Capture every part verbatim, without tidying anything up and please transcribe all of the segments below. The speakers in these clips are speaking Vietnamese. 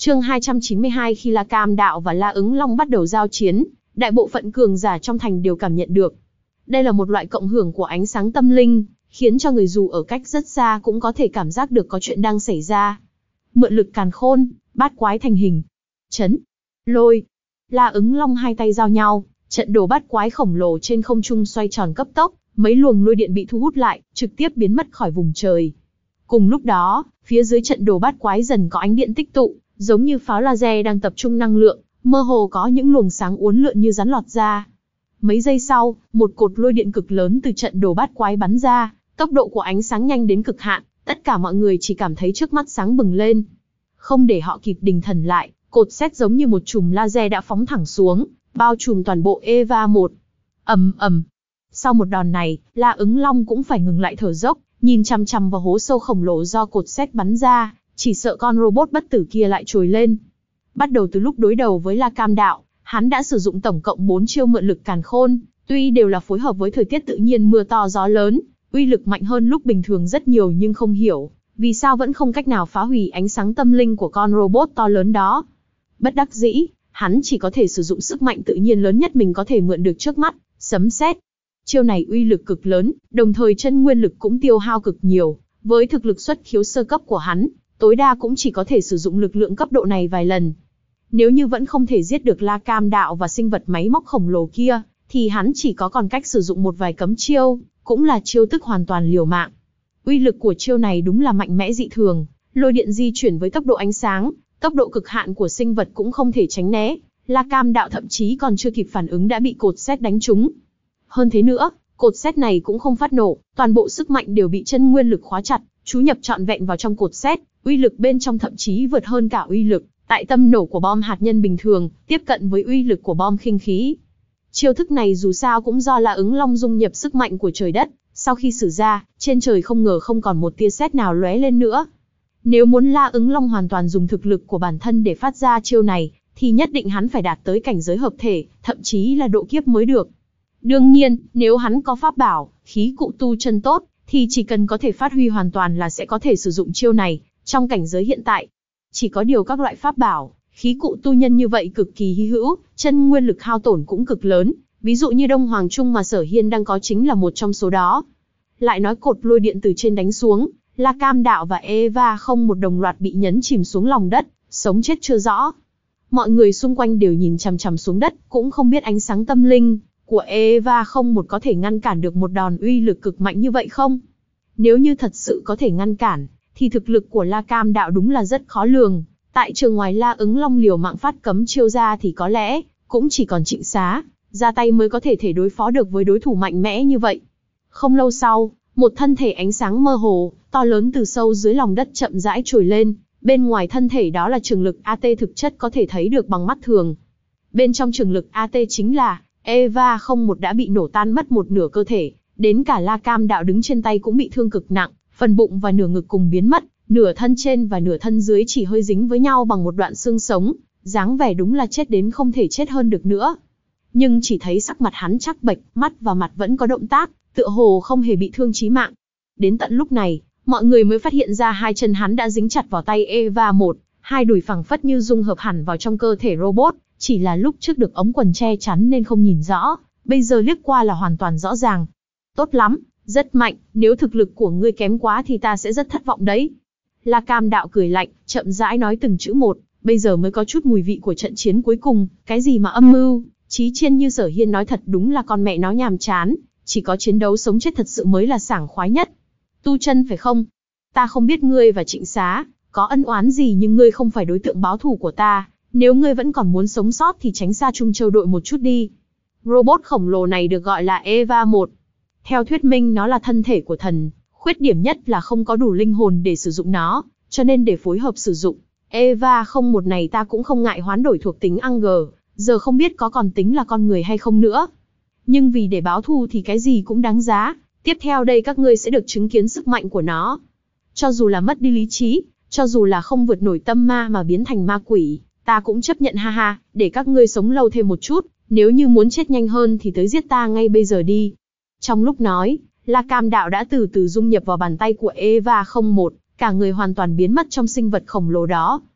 Chương hai trăm chín mươi hai khi La Cam Đạo và La Ứng Long bắt đầu giao chiến, đại bộ phận cường giả trong thành đều cảm nhận được. Đây là một loại cộng hưởng của ánh sáng tâm linh, khiến cho người dù ở cách rất xa cũng có thể cảm giác được có chuyện đang xảy ra. Mượn lực càn khôn, bát quái thành hình. Chấn, lôi, La Ứng Long hai tay giao nhau, trận đồ bát quái khổng lồ trên không trung xoay tròn cấp tốc, mấy luồng lôi điện bị thu hút lại, trực tiếp biến mất khỏi vùng trời. Cùng lúc đó, phía dưới trận đồ bát quái dần có ánh điện tích tụ, giống như pháo laser đang tập trung năng lượng, mơ hồ có những luồng sáng uốn lượn như rắn lọt ra. Mấy giây sau, một cột lôi điện cực lớn từ trận đồ bát quái bắn ra, tốc độ của ánh sáng nhanh đến cực hạn, tất cả mọi người chỉ cảm thấy trước mắt sáng bừng lên. Không để họ kịp định thần lại, cột sét giống như một chùm laser đã phóng thẳng xuống, bao trùm toàn bộ Eva một. Ầm ầm. Sau một đòn này, La Ứng Long cũng phải ngừng lại thở dốc, nhìn chằm chằm vào hố sâu khổng lồ do cột sét bắn ra, chỉ sợ con robot bất tử kia lại trồi lên. Bắt đầu từ lúc đối đầu với La Cam Đạo, hắn đã sử dụng tổng cộng bốn chiêu mượn lực càn khôn, tuy đều là phối hợp với thời tiết tự nhiên mưa to gió lớn, uy lực mạnh hơn lúc bình thường rất nhiều, nhưng không hiểu vì sao vẫn không cách nào phá hủy ánh sáng tâm linh của con robot to lớn đó. Bất đắc dĩ, hắn chỉ có thể sử dụng sức mạnh tự nhiên lớn nhất mình có thể mượn được trước mắt, sấm sét. Chiêu này uy lực cực lớn, đồng thời chân nguyên lực cũng tiêu hao cực nhiều, với thực lực xuất khiếu sơ cấp của hắn, tối đa cũng chỉ có thể sử dụng lực lượng cấp độ này vài lần. Nếu như vẫn không thể giết được La Cam Đạo và sinh vật máy móc khổng lồ kia, thì hắn chỉ có còn cách sử dụng một vài cấm chiêu, cũng là chiêu thức hoàn toàn liều mạng. Uy lực của chiêu này đúng là mạnh mẽ dị thường, lôi điện di chuyển với tốc độ ánh sáng, tốc độ cực hạn của sinh vật cũng không thể tránh né. La Cam Đạo thậm chí còn chưa kịp phản ứng đã bị cột sét đánh trúng. Hơn thế nữa, cột sét này cũng không phát nổ, toàn bộ sức mạnh đều bị chân nguyên lực khóa chặt, chú nhập trọn vẹn vào trong cột sét, uy lực bên trong thậm chí vượt hơn cả uy lực tại tâm nổ của bom hạt nhân bình thường, tiếp cận với uy lực của bom khinh khí. Chiêu thức này dù sao cũng do La Ứng Long dung nhập sức mạnh của trời đất, sau khi sử ra, trên trời không ngờ không còn một tia sét nào lóe lên nữa. Nếu muốn La Ứng Long hoàn toàn dùng thực lực của bản thân để phát ra chiêu này, thì nhất định hắn phải đạt tới cảnh giới hợp thể, thậm chí là độ kiếp mới được. Đương nhiên, nếu hắn có pháp bảo, khí cụ tu chân tốt, thì chỉ cần có thể phát huy hoàn toàn là sẽ có thể sử dụng chiêu này, trong cảnh giới hiện tại. Chỉ có điều các loại pháp bảo, khí cụ tu nhân như vậy cực kỳ hy hữu, chân nguyên lực hao tổn cũng cực lớn, ví dụ như Đông Hoàng Trung mà Sở Hiên đang có chính là một trong số đó. Lại nói cột lôi điện từ trên đánh xuống, La Cam Đạo và Eva không một đồng loạt bị nhấn chìm xuống lòng đất, sống chết chưa rõ. Mọi người xung quanh đều nhìn chằm chằm xuống đất, cũng không biết ánh sáng tâm linh của Eva không một có thể ngăn cản được một đòn uy lực cực mạnh như vậy không. Nếu như thật sự có thể ngăn cản, thì thực lực của La Cam Đạo đúng là rất khó lường. Tại trường ngoài La Ứng Long liều mạng phát cấm chiêu ra thì có lẽ cũng chỉ còn Trịnh Xá ra tay mới có thể thể đối phó được với đối thủ mạnh mẽ như vậy. Không lâu sau, một thân thể ánh sáng mơ hồ, to lớn từ sâu dưới lòng đất chậm rãi trồi lên. Bên ngoài thân thể đó là trường lực a tê thực chất có thể thấy được bằng mắt thường. Bên trong trường lực a tê chính là Eva không một đã bị nổ tan mất một nửa cơ thể, đến cả La Cam Đạo đứng trên tay cũng bị thương cực nặng, phần bụng và nửa ngực cùng biến mất, nửa thân trên và nửa thân dưới chỉ hơi dính với nhau bằng một đoạn xương sống, dáng vẻ đúng là chết đến không thể chết hơn được nữa. Nhưng chỉ thấy sắc mặt hắn trắng bệch, mắt và mặt vẫn có động tác, tựa hồ không hề bị thương chí mạng. Đến tận lúc này, mọi người mới phát hiện ra hai chân hắn đã dính chặt vào tay Eva một, hai đùi phẳng phất như dung hợp hẳn vào trong cơ thể robot, chỉ là lúc trước được ống quần che chắn nên không nhìn rõ, bây giờ liếc qua là hoàn toàn rõ ràng. Tốt lắm, rất mạnh, nếu thực lực của ngươi kém quá thì ta sẽ rất thất vọng đấy. La Cam Đạo cười lạnh, chậm rãi nói từng chữ một, bây giờ mới có chút mùi vị của trận chiến cuối cùng, cái gì mà âm mưu, chí chiên như Sở Hiên nói thật đúng là con mẹ nó nhàm chán, chỉ có chiến đấu sống chết thật sự mới là sảng khoái nhất. Tu chân phải không? Ta không biết ngươi và Trịnh Xá có ân oán gì, nhưng ngươi không phải đối tượng báo thù của ta, nếu ngươi vẫn còn muốn sống sót thì tránh xa Trung Châu đội một chút đi. Robot khổng lồ này được gọi là Eva một. Theo thuyết minh nó là thân thể của thần, khuyết điểm nhất là không có đủ linh hồn để sử dụng nó, cho nên để phối hợp sử dụng Eva không một này ta cũng không ngại hoán đổi thuộc tính Ang, giờ không biết có còn tính là con người hay không nữa. Nhưng vì để báo thù thì cái gì cũng đáng giá, tiếp theo đây các ngươi sẽ được chứng kiến sức mạnh của nó. Cho dù là mất đi lý trí, cho dù là không vượt nổi tâm ma mà biến thành ma quỷ, ta cũng chấp nhận ha ha, để các ngươi sống lâu thêm một chút, nếu như muốn chết nhanh hơn thì tới giết ta ngay bây giờ đi. Trong lúc nói, La Cam Đạo đã từ từ dung nhập vào bàn tay của Eva không một, cả người hoàn toàn biến mất trong sinh vật khổng lồ đó.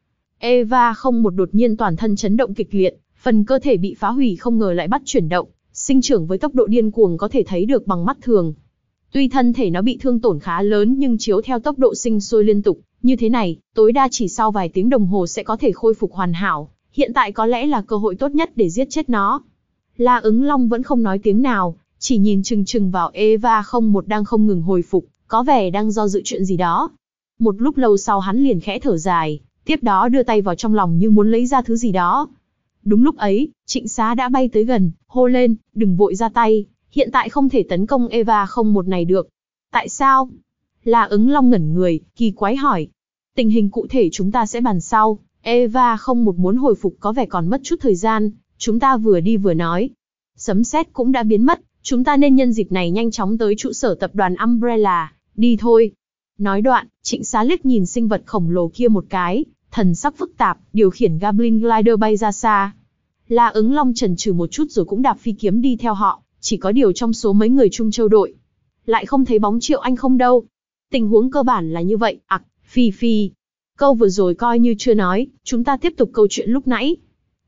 Eva không một đột nhiên toàn thân chấn động kịch liệt, phần cơ thể bị phá hủy không ngờ lại bắt chuyển động, sinh trưởng với tốc độ điên cuồng có thể thấy được bằng mắt thường. Tuy thân thể nó bị thương tổn khá lớn nhưng chiếu theo tốc độ sinh sôi liên tục, như thế này, tối đa chỉ sau vài tiếng đồng hồ sẽ có thể khôi phục hoàn hảo, hiện tại có lẽ là cơ hội tốt nhất để giết chết nó. La Ứng Long vẫn không nói tiếng nào, chỉ nhìn chừng chừng vào Eva không một đang không ngừng hồi phục, có vẻ đang do dự chuyện gì đó. Một lúc lâu sau hắn liền khẽ thở dài, tiếp đó đưa tay vào trong lòng như muốn lấy ra thứ gì đó. Đúng lúc ấy, Trịnh Xá đã bay tới gần, hô lên, đừng vội ra tay, hiện tại không thể tấn công Eva không một này được. Tại sao? La Ứng Long ngẩn người, kỳ quái hỏi. Tình hình cụ thể chúng ta sẽ bàn sau, Eva không một muốn hồi phục có vẻ còn mất chút thời gian, chúng ta vừa đi vừa nói. Sấm sét cũng đã biến mất, chúng ta nên nhân dịp này nhanh chóng tới trụ sở tập đoàn Umbrella, đi thôi. Nói đoạn, Trịnh Xá liếc nhìn sinh vật khổng lồ kia một cái, thần sắc phức tạp, điều khiển Goblin Glider bay ra xa. La Ứng Long chần chừ một chút rồi cũng đạp phi kiếm đi theo họ, chỉ có điều trong số mấy người Trung Châu đội, lại không thấy bóng Triệu Anh không đâu. Tình huống cơ bản là như vậy, ặc, phi phi. Câu vừa rồi coi như chưa nói, chúng ta tiếp tục câu chuyện lúc nãy.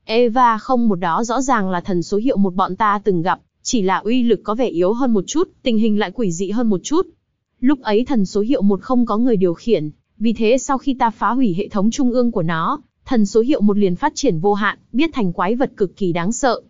Eva không một đó rõ ràng là thần số hiệu một bọn ta từng gặp, chỉ là uy lực có vẻ yếu hơn một chút, tình hình lại quỷ dị hơn một chút. Lúc ấy thần số hiệu một không có người điều khiển, vì thế sau khi ta phá hủy hệ thống trung ương của nó, thần số hiệu một liền phát triển vô hạn, biết thành quái vật cực kỳ đáng sợ.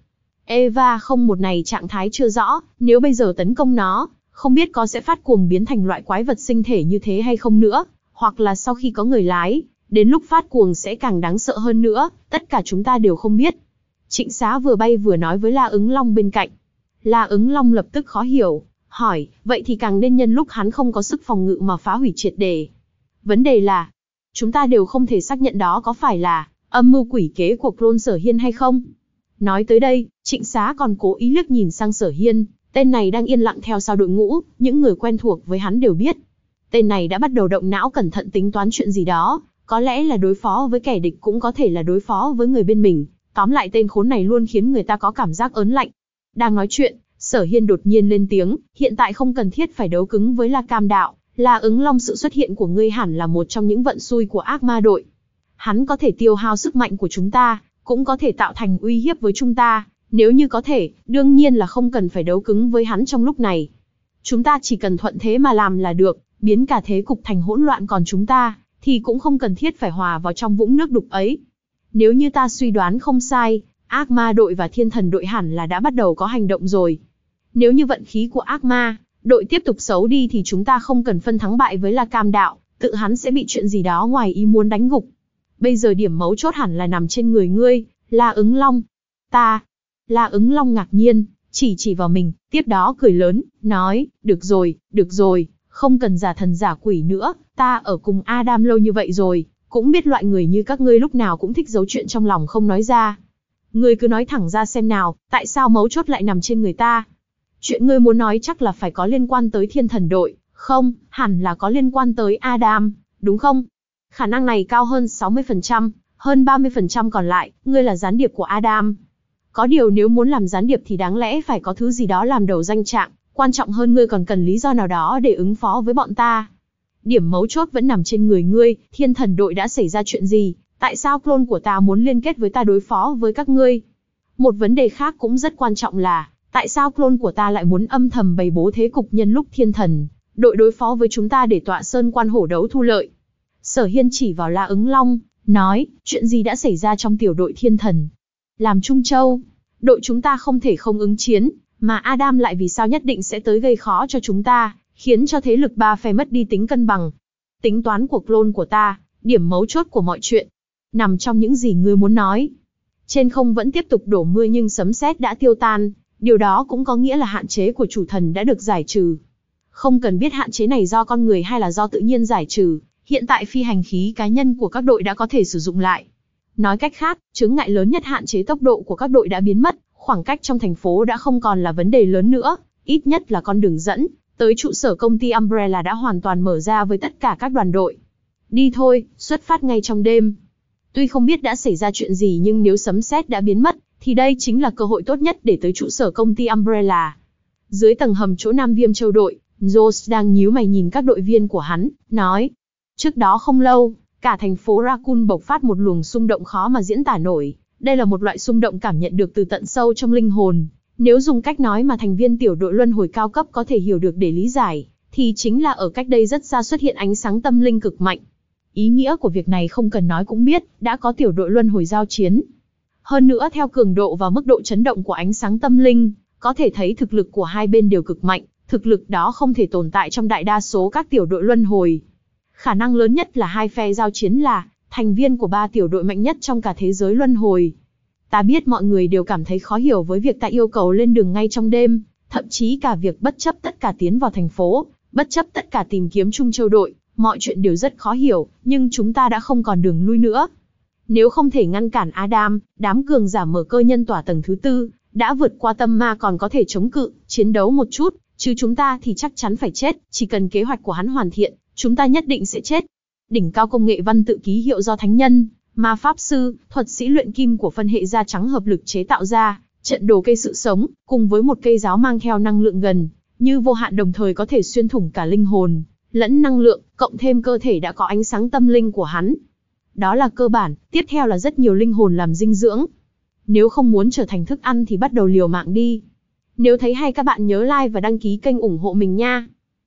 Eva không một này trạng thái chưa rõ, nếu bây giờ tấn công nó, không biết có sẽ phát cuồng biến thành loại quái vật sinh thể như thế hay không nữa, hoặc là sau khi có người lái, đến lúc phát cuồng sẽ càng đáng sợ hơn nữa, tất cả chúng ta đều không biết. Trịnh Xá vừa bay vừa nói với La Ứng Long bên cạnh. La Ứng Long lập tức khó hiểu, hỏi, vậy thì càng nên nhân lúc hắn không có sức phòng ngự mà phá hủy triệt để. Vấn đề là, chúng ta đều không thể xác nhận đó có phải là âm mưu quỷ kế của clone Sở Hiên hay không. Nói tới đây, Trịnh Xá còn cố ý liếc nhìn sang Sở Hiên, tên này đang yên lặng theo sau đội ngũ, những người quen thuộc với hắn đều biết. Tên này đã bắt đầu động não cẩn thận tính toán chuyện gì đó, có lẽ là đối phó với kẻ địch cũng có thể là đối phó với người bên mình, tóm lại tên khốn này luôn khiến người ta có cảm giác ớn lạnh. Đang nói chuyện, Sở Hiên đột nhiên lên tiếng, hiện tại không cần thiết phải đấu cứng với La Cam Đạo, La Ứng Long, sự xuất hiện của ngươi hẳn là một trong những vận xui của ác ma đội. Hắn có thể tiêu hao sức mạnh của chúng ta, cũng có thể tạo thành uy hiếp với chúng ta, nếu như có thể, đương nhiên là không cần phải đấu cứng với hắn trong lúc này. Chúng ta chỉ cần thuận thế mà làm là được, biến cả thế cục thành hỗn loạn, còn chúng ta thì cũng không cần thiết phải hòa vào trong vũng nước đục ấy. Nếu như ta suy đoán không sai, ác ma đội và thiên thần đội hẳn là đã bắt đầu có hành động rồi. Nếu như vận khí của ác ma đội tiếp tục xấu đi thì chúng ta không cần phân thắng bại với La Cam Đạo, tự hắn sẽ bị chuyện gì đó ngoài ý muốn đánh gục. Bây giờ điểm mấu chốt hẳn là nằm trên người ngươi, La Ứng Long. Ta? La Ứng Long ngạc nhiên, chỉ chỉ vào mình, tiếp đó cười lớn, nói, được rồi, được rồi, không cần giả thần giả quỷ nữa, ta ở cùng Adam lâu như vậy rồi, cũng biết loại người như các ngươi lúc nào cũng thích giấu chuyện trong lòng không nói ra. Ngươi cứ nói thẳng ra xem nào, tại sao mấu chốt lại nằm trên người ta? Chuyện ngươi muốn nói chắc là phải có liên quan tới thiên thần đội, không, hẳn là có liên quan tới Adam, đúng không? Khả năng này cao hơn sáu mươi phần trăm, hơn ba mươi phần trăm còn lại, ngươi là gián điệp của Adam. Có điều nếu muốn làm gián điệp thì đáng lẽ phải có thứ gì đó làm đầu danh trạng, quan trọng hơn ngươi còn cần lý do nào đó để ứng phó với bọn ta. Điểm mấu chốt vẫn nằm trên người ngươi, thiên thần đội đã xảy ra chuyện gì, tại sao clone của ta muốn liên kết với ta đối phó với các ngươi? Một vấn đề khác cũng rất quan trọng là, tại sao clone của ta lại muốn âm thầm bày bố thế cục nhân lúc thiên thần đội đối phó với chúng ta để tọa sơn quan hổ đấu thu lợi? Sở Hiên chỉ vào La Ứng Long, nói, chuyện gì đã xảy ra trong tiểu đội thiên thần? Làm Trung Châu, đội chúng ta không thể không ứng chiến, mà Adam lại vì sao nhất định sẽ tới gây khó cho chúng ta, khiến cho thế lực ba phe mất đi tính cân bằng. Tính toán của clone của ta, điểm mấu chốt của mọi chuyện, nằm trong những gì ngươi muốn nói. Trên không vẫn tiếp tục đổ mưa nhưng sấm sét đã tiêu tan, điều đó cũng có nghĩa là hạn chế của chủ thần đã được giải trừ. Không cần biết hạn chế này do con người hay là do tự nhiên giải trừ, hiện tại phi hành khí cá nhân của các đội đã có thể sử dụng lại. Nói cách khác, chướng ngại lớn nhất hạn chế tốc độ của các đội đã biến mất, khoảng cách trong thành phố đã không còn là vấn đề lớn nữa, ít nhất là con đường dẫn tới trụ sở công ty Umbrella đã hoàn toàn mở ra với tất cả các đoàn đội. Đi thôi, xuất phát ngay trong đêm. Tuy không biết đã xảy ra chuyện gì nhưng nếu sấm sét đã biến mất, thì đây chính là cơ hội tốt nhất để tới trụ sở công ty Umbrella. Dưới tầng hầm chỗ Nam Viêm Châu đội, Jones đang nhíu mày nhìn các đội viên của hắn, nói. Trước đó không lâu, Cả thành phố Raccoon bộc phát một luồng xung động khó mà diễn tả nổi. Đây là một loại xung động cảm nhận được từ tận sâu trong linh hồn. Nếu dùng cách nói mà thành viên tiểu đội luân hồi cao cấp có thể hiểu được để lý giải, thì chính là ở cách đây rất xa xuất hiện ánh sáng tâm linh cực mạnh. Ý nghĩa của việc này không cần nói cũng biết, đã có tiểu đội luân hồi giao chiến. Hơn nữa theo cường độ và mức độ chấn động của ánh sáng tâm linh, có thể thấy thực lực của hai bên đều cực mạnh, thực lực đó không thể tồn tại trong đại đa số các tiểu đội luân hồi. Khả năng lớn nhất là hai phe giao chiến là thành viên của ba tiểu đội mạnh nhất trong cả thế giới luân hồi. Ta biết mọi người đều cảm thấy khó hiểu với việc ta yêu cầu lên đường ngay trong đêm, thậm chí cả việc bất chấp tất cả tiến vào thành phố, bất chấp tất cả tìm kiếm Trung Châu đội, mọi chuyện đều rất khó hiểu, nhưng chúng ta đã không còn đường lui nữa. Nếu không thể ngăn cản Adam, đám cường giả mở cơ nhân tỏa tầng thứ tư, đã vượt qua tâm ma còn có thể chống cự, chiến đấu một chút, chứ chúng ta thì chắc chắn phải chết, chỉ cần kế hoạch của hắn hoàn thiện, chúng ta nhất định sẽ chết. Đỉnh cao công nghệ văn tự ký hiệu do thánh nhân, ma pháp sư, thuật sĩ luyện kim của phân hệ da trắng hợp lực chế tạo ra, trận đồ cây sự sống, cùng với một cây giáo mang theo năng lượng gần như vô hạn đồng thời có thể xuyên thủng cả linh hồn, lẫn năng lượng, cộng thêm cơ thể đã có ánh sáng tâm linh của hắn. Đó là cơ bản, tiếp theo là rất nhiều linh hồn làm dinh dưỡng. Nếu không muốn trở thành thức ăn thì bắt đầu liều mạng đi. Nếu thấy hay các bạn nhớ like và đăng ký kênh ủng hộ mình nha.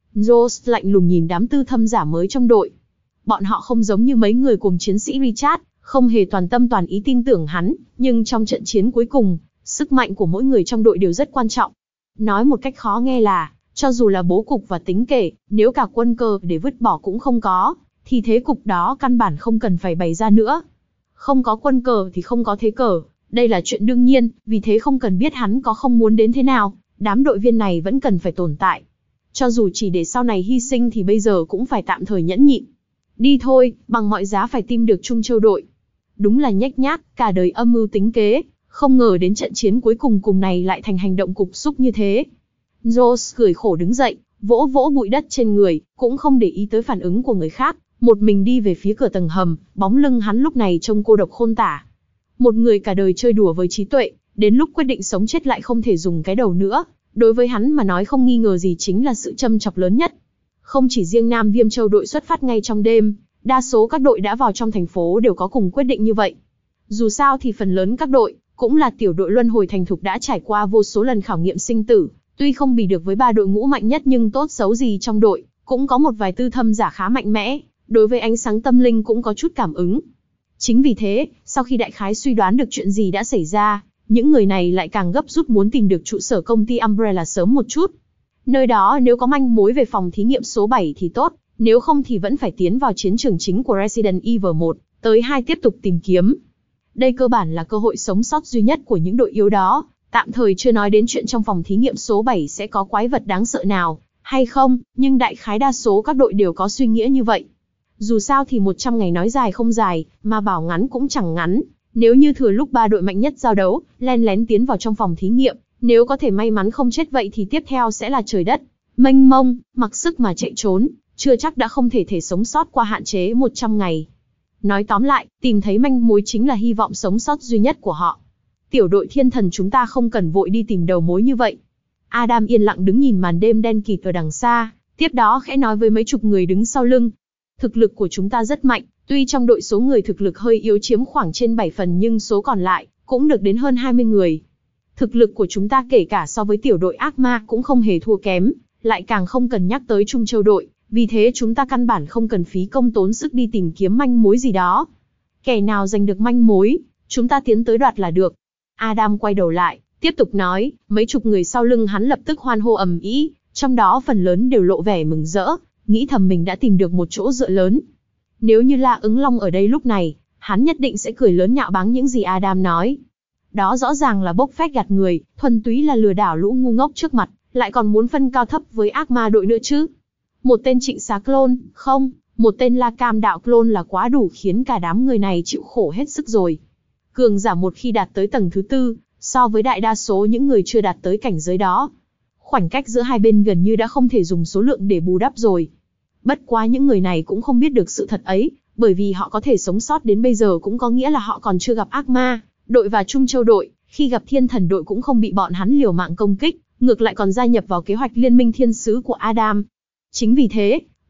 Joss lạnh lùng nhìn đám tư thâm giả mới trong đội. Bọn họ không giống như mấy người cùng chiến sĩ Richard, không hề toàn tâm toàn ý tin tưởng hắn, nhưng trong trận chiến cuối cùng, sức mạnh của mỗi người trong đội đều rất quan trọng. Nói một cách khó nghe là, cho dù là bố cục và tính kể, nếu cả quân cờ để vứt bỏ cũng không có, thì thế cục đó căn bản không cần phải bày ra nữa. Không có quân cờ thì không có thế cờ, đây là chuyện đương nhiên, vì thế không cần biết hắn có không muốn đến thế nào, đám đội viên này vẫn cần phải tồn tại. Cho dù chỉ để sau này hy sinh thì bây giờ cũng phải tạm thời nhẫn nhịn. Đi thôi, bằng mọi giá phải tìm được Trung Châu đội. Đúng là nhếch nhác, cả đời âm mưu tính kế, không ngờ đến trận chiến cuối cùng cùng này lại thành hành động cục xúc như thế. Joss cười khổ đứng dậy, vỗ vỗ bụi đất trên người, cũng không để ý tới phản ứng của người khác, một mình đi về phía cửa tầng hầm, bóng lưng hắn lúc này trông cô độc khôn tả. Một người cả đời chơi đùa với trí tuệ, đến lúc quyết định sống chết lại không thể dùng cái đầu nữa, đối với hắn mà nói không nghi ngờ gì chính là sự châm chọc lớn nhất. Không chỉ riêng Nam Viêm Châu đội xuất phát ngay trong đêm, đa số các đội đã vào trong thành phố đều có cùng quyết định như vậy. Dù sao thì phần lớn các đội, cũng là tiểu đội luân hồi thành thục đã trải qua vô số lần khảo nghiệm sinh tử, tuy không bì được với ba đội ngũ mạnh nhất nhưng tốt xấu gì trong đội, cũng có một vài tư thâm giả khá mạnh mẽ, đối với ánh sáng tâm linh cũng có chút cảm ứng. Chính vì thế, sau khi đại khái suy đoán được chuyện gì đã xảy ra, những người này lại càng gấp rút muốn tìm được trụ sở công ty Umbrella sớm một chút. Nơi đó nếu có manh mối về phòng thí nghiệm số bảy thì tốt, nếu không thì vẫn phải tiến vào chiến trường chính của Resident Evil một, tới hai tiếp tục tìm kiếm. Đây cơ bản là cơ hội sống sót duy nhất của những đội yếu đó, tạm thời chưa nói đến chuyện trong phòng thí nghiệm số bảy sẽ có quái vật đáng sợ nào, hay không, nhưng đại khái đa số các đội đều có suy nghĩ như vậy. Dù sao thì một trăm ngày nói dài không dài, mà bảo ngắn cũng chẳng ngắn, nếu như thừa lúc ba đội mạnh nhất giao đấu, len lén tiến vào trong phòng thí nghiệm, nếu có thể may mắn không chết vậy thì tiếp theo sẽ là trời đất mênh mông, mặc sức mà chạy trốn, chưa chắc đã không thể thể sống sót qua hạn chế một trăm ngày. Nói tóm lại, tìm thấy manh mối chính là hy vọng sống sót duy nhất của họ. Tiểu đội thiên thần chúng ta không cần vội đi tìm đầu mối như vậy. Adam yên lặng đứng nhìn màn đêm đen kịt ở đằng xa, tiếp đó khẽ nói với mấy chục người đứng sau lưng. Thực lực của chúng ta rất mạnh, tuy trong đội số người thực lực hơi yếu chiếm khoảng trên bảy phần nhưng số còn lại cũng được đến hơn hai mươi người. Thực lực của chúng ta kể cả so với tiểu đội ác ma cũng không hề thua kém, lại càng không cần nhắc tới Trung Châu đội, vì thế chúng ta căn bản không cần phí công tốn sức đi tìm kiếm manh mối gì đó. Kẻ nào giành được manh mối, chúng ta tiến tới đoạt là được. Adam quay đầu lại, tiếp tục nói, mấy chục người sau lưng hắn lập tức hoan hô ầm ĩ, trong đó phần lớn đều lộ vẻ mừng rỡ, nghĩ thầm mình đã tìm được một chỗ dựa lớn. Nếu như La Ứng Long ở đây lúc này, hắn nhất định sẽ cười lớn nhạo báng những gì Adam nói. Đó rõ ràng là bốc phét gạt người, thuần túy là lừa đảo lũ ngu ngốc trước mặt, lại còn muốn phân cao thấp với ác ma đội nữa chứ. Một tên trịnh xá clone, không, một tên La Cam đạo clone là quá đủ khiến cả đám người này chịu khổ hết sức rồi. Cường giả một khi đạt tới tầng thứ tư, so với đại đa số những người chưa đạt tới cảnh giới đó, khoảnh cách giữa hai bên gần như đã không thể dùng số lượng để bù đắp rồi. Bất quá những người này cũng không biết được sự thật ấy, bởi vì họ có thể sống sót đến bây giờ cũng có nghĩa là họ còn chưa gặp ác ma đội và Trung Châu đội, khi gặp thiên thần đội cũng không bị bọn hắn liều mạng công kích, ngược lại còn gia nhập vào kế hoạch liên minh thiên sứ của Adam. Chính vì thế,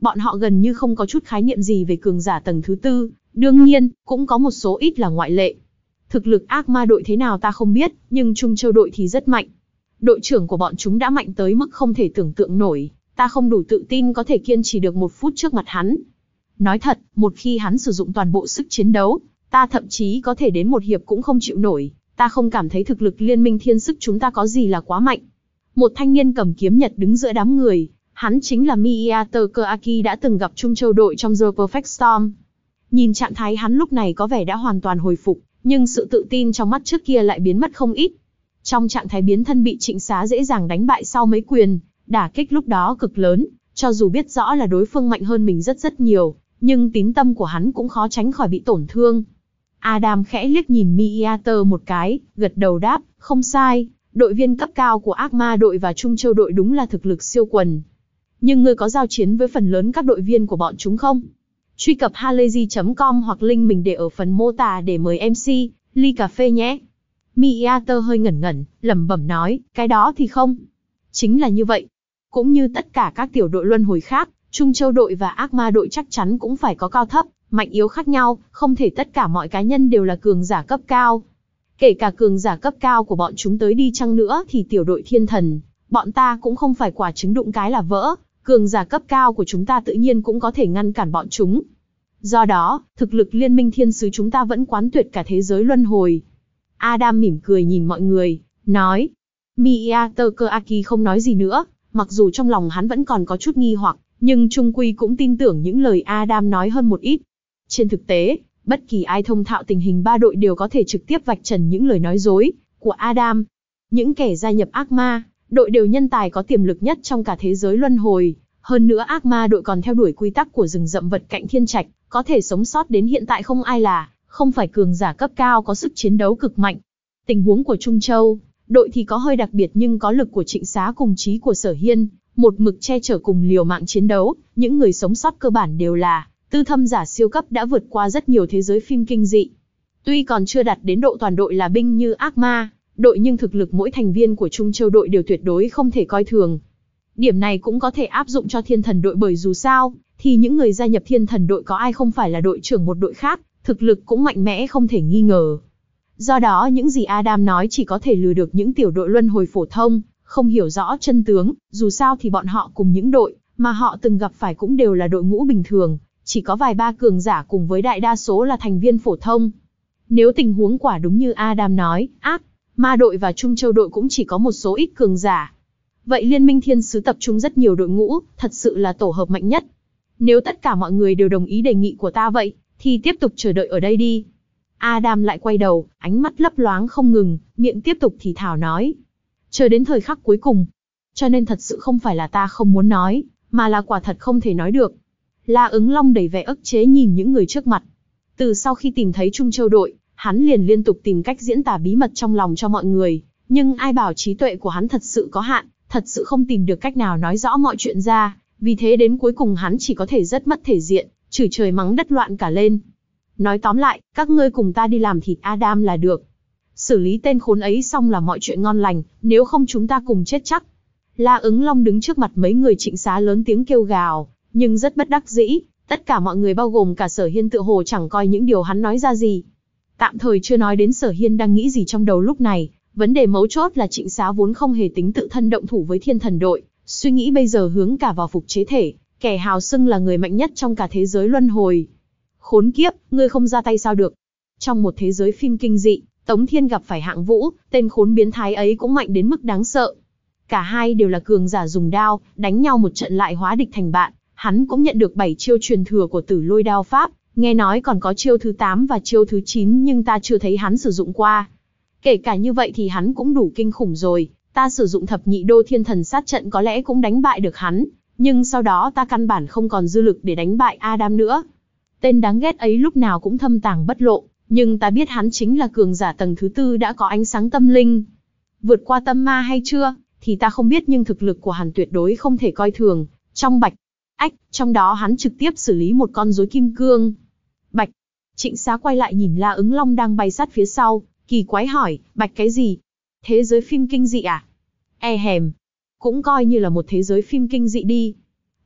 Bọn họ gần như không có chút khái niệm gì về cường giả tầng thứ tư, đương nhiên, cũng có một số ít là ngoại lệ. Thực lực ác ma đội thế nào ta không biết, nhưng Trung Châu đội thì rất mạnh. Đội trưởng của bọn chúng đã mạnh tới mức không thể tưởng tượng nổi, ta không đủ tự tin có thể kiên trì được một phút trước mặt hắn. Nói thật, một khi hắn sử dụng toàn bộ sức chiến đấu, ta thậm chí có thể đến một hiệp cũng không chịu nổi, ta không cảm thấy thực lực liên minh thiên sức chúng ta có gì là quá mạnh. Một thanh niên cầm kiếm nhật đứng giữa đám người, hắn chính là Miyato Kuraki đã từng gặp Trung Châu đội trong The Perfect Storm. Nhìn trạng thái hắn lúc này có vẻ đã hoàn toàn hồi phục, nhưng sự tự tin trong mắt trước kia lại biến mất không ít. Trong trạng thái biến thân bị Trịnh Xá dễ dàng đánh bại sau mấy quyền, đả kích lúc đó cực lớn, cho dù biết rõ là đối phương mạnh hơn mình rất rất nhiều, nhưng tín tâm của hắn cũng khó tránh khỏi bị tổn thương. Adam khẽ liếc nhìn Miyato một cái, gật đầu đáp, không sai, đội viên cấp cao của ác ma đội và Trung Châu đội đúng là thực lực siêu quần. Nhưng ngươi có giao chiến với phần lớn các đội viên của bọn chúng không? Truy cập halayzi chấm com hoặc link mình để ở phần mô tả để mời em xê, ly cà phê nhé. Miyato hơi ngẩn ngẩn, lẩm bẩm nói, cái đó thì không. Chính là như vậy. Cũng như tất cả các tiểu đội luân hồi khác, Trung Châu đội và ác ma đội chắc chắn cũng phải có cao thấp, mạnh yếu khác nhau, không thể tất cả mọi cá nhân đều là cường giả cấp cao. Kể cả cường giả cấp cao của bọn chúng tới đi chăng nữa thì tiểu đội thiên thần, bọn ta cũng không phải quả trứng đụng cái là vỡ, cường giả cấp cao của chúng ta tự nhiên cũng có thể ngăn cản bọn chúng. Do đó, thực lực liên minh thiên sứ chúng ta vẫn quán tuyệt cả thế giới luân hồi. Adam mỉm cười nhìn mọi người, nói. Miyato Kuraki không nói gì nữa, mặc dù trong lòng hắn vẫn còn có chút nghi hoặc, nhưng chung quy cũng tin tưởng những lời Adam nói hơn một ít. Trên thực tế, bất kỳ ai thông thạo tình hình ba đội đều có thể trực tiếp vạch trần những lời nói dối của Adam. Những kẻ gia nhập ác ma đội đều nhân tài có tiềm lực nhất trong cả thế giới luân hồi. Hơn nữa ác ma đội còn theo đuổi quy tắc của rừng rậm vật cạnh thiên trạch, có thể sống sót đến hiện tại không ai là, không phải cường giả cấp cao có sức chiến đấu cực mạnh. Tình huống của Trung Châu đội thì có hơi đặc biệt nhưng có lực của Trịnh Xá cùng trí của Sở Hiên, một mực che chở cùng liều mạng chiến đấu, những người sống sót cơ bản đều là tư thâm giả siêu cấp đã vượt qua rất nhiều thế giới phim kinh dị. Tuy còn chưa đạt đến độ toàn đội là binh như ác ma đội nhưng thực lực mỗi thành viên của Trung Châu đội đều tuyệt đối không thể coi thường. Điểm này cũng có thể áp dụng cho thiên thần đội bởi dù sao, thì những người gia nhập thiên thần đội có ai không phải là đội trưởng một đội khác, thực lực cũng mạnh mẽ không thể nghi ngờ. Do đó những gì Adam nói chỉ có thể lừa được những tiểu đội luân hồi phổ thông, không hiểu rõ chân tướng, dù sao thì bọn họ cùng những đội mà họ từng gặp phải cũng đều là đội ngũ bình thường, chỉ có vài ba cường giả cùng với đại đa số là thành viên phổ thông. Nếu tình huống quả đúng như Adam nói, ác ma đội và Trung Châu đội cũng chỉ có một số ít cường giả. Vậy Liên minh Thiên Sứ tập trung rất nhiều đội ngũ, thật sự là tổ hợp mạnh nhất. Nếu tất cả mọi người đều đồng ý đề nghị của ta vậy, thì tiếp tục chờ đợi ở đây đi. Adam lại quay đầu, ánh mắt lấp loáng không ngừng, miệng tiếp tục thì thào nói. Chờ đến thời khắc cuối cùng. Cho nên thật sự không phải là ta không muốn nói, mà là quả thật không thể nói được. La Ứng Long đầy vẻ ức chế nhìn những người trước mặt. Từ sau khi tìm thấy Trung Châu đội, hắn liền liên tục tìm cách diễn tả bí mật trong lòng cho mọi người. Nhưng ai bảo trí tuệ của hắn thật sự có hạn, thật sự không tìm được cách nào nói rõ mọi chuyện ra. Vì thế đến cuối cùng hắn chỉ có thể rất mất thể diện, chửi trời mắng đất loạn cả lên. Nói tóm lại, các ngươi cùng ta đi làm thịt Adam là được. Xử lý tên khốn ấy xong là mọi chuyện ngon lành, nếu không chúng ta cùng chết chắc. La Ứng Long đứng trước mặt mấy người Trịnh Xá lớn tiếng kêu gào, nhưng rất bất đắc dĩ, tất cả mọi người bao gồm cả Sở Hiên tựa hồ chẳng coi những điều hắn nói ra gì. Tạm thời chưa nói đến Sở Hiên đang nghĩ gì trong đầu lúc này, vấn đề mấu chốt là Trịnh Xá vốn không hề tính tự thân động thủ với thiên thần đội, suy nghĩ bây giờ hướng cả vào phục chế thể, kẻ hào xưng là người mạnh nhất trong cả thế giới luân hồi. Khốn kiếp, ngươi không ra tay sao được? Trong một thế giới phim kinh dị, Tống Thiên gặp phải Hạng Vũ, tên khốn biến thái ấy cũng mạnh đến mức đáng sợ. Cả hai đều là cường giả dùng đao, đánh nhau một trận lại hóa địch thành bạn. Hắn cũng nhận được bảy chiêu truyền thừa của Tử Lôi đao pháp, nghe nói còn có chiêu thứ tám và chiêu thứ chín nhưng ta chưa thấy hắn sử dụng qua. Kể cả như vậy thì hắn cũng đủ kinh khủng rồi, ta sử dụng thập nhị đô thiên thần sát trận có lẽ cũng đánh bại được hắn, nhưng sau đó ta căn bản không còn dư lực để đánh bại Adam nữa. Tên đáng ghét ấy lúc nào cũng thâm tàng bất lộ, nhưng ta biết hắn chính là cường giả tầng thứ tư đã có ánh sáng tâm linh. Vượt qua tâm ma hay chưa, thì ta không biết nhưng thực lực của hắn tuyệt đối không thể coi thường. Trong bạch, ách, trong đó hắn trực tiếp xử lý một con rối kim cương. Bạch, Trịnh Xá quay lại nhìn La Ứng Long đang bay sát phía sau, kỳ quái hỏi, bạch cái gì? Thế giới phim kinh dị à? E hèm, cũng coi như là một thế giới phim kinh dị đi.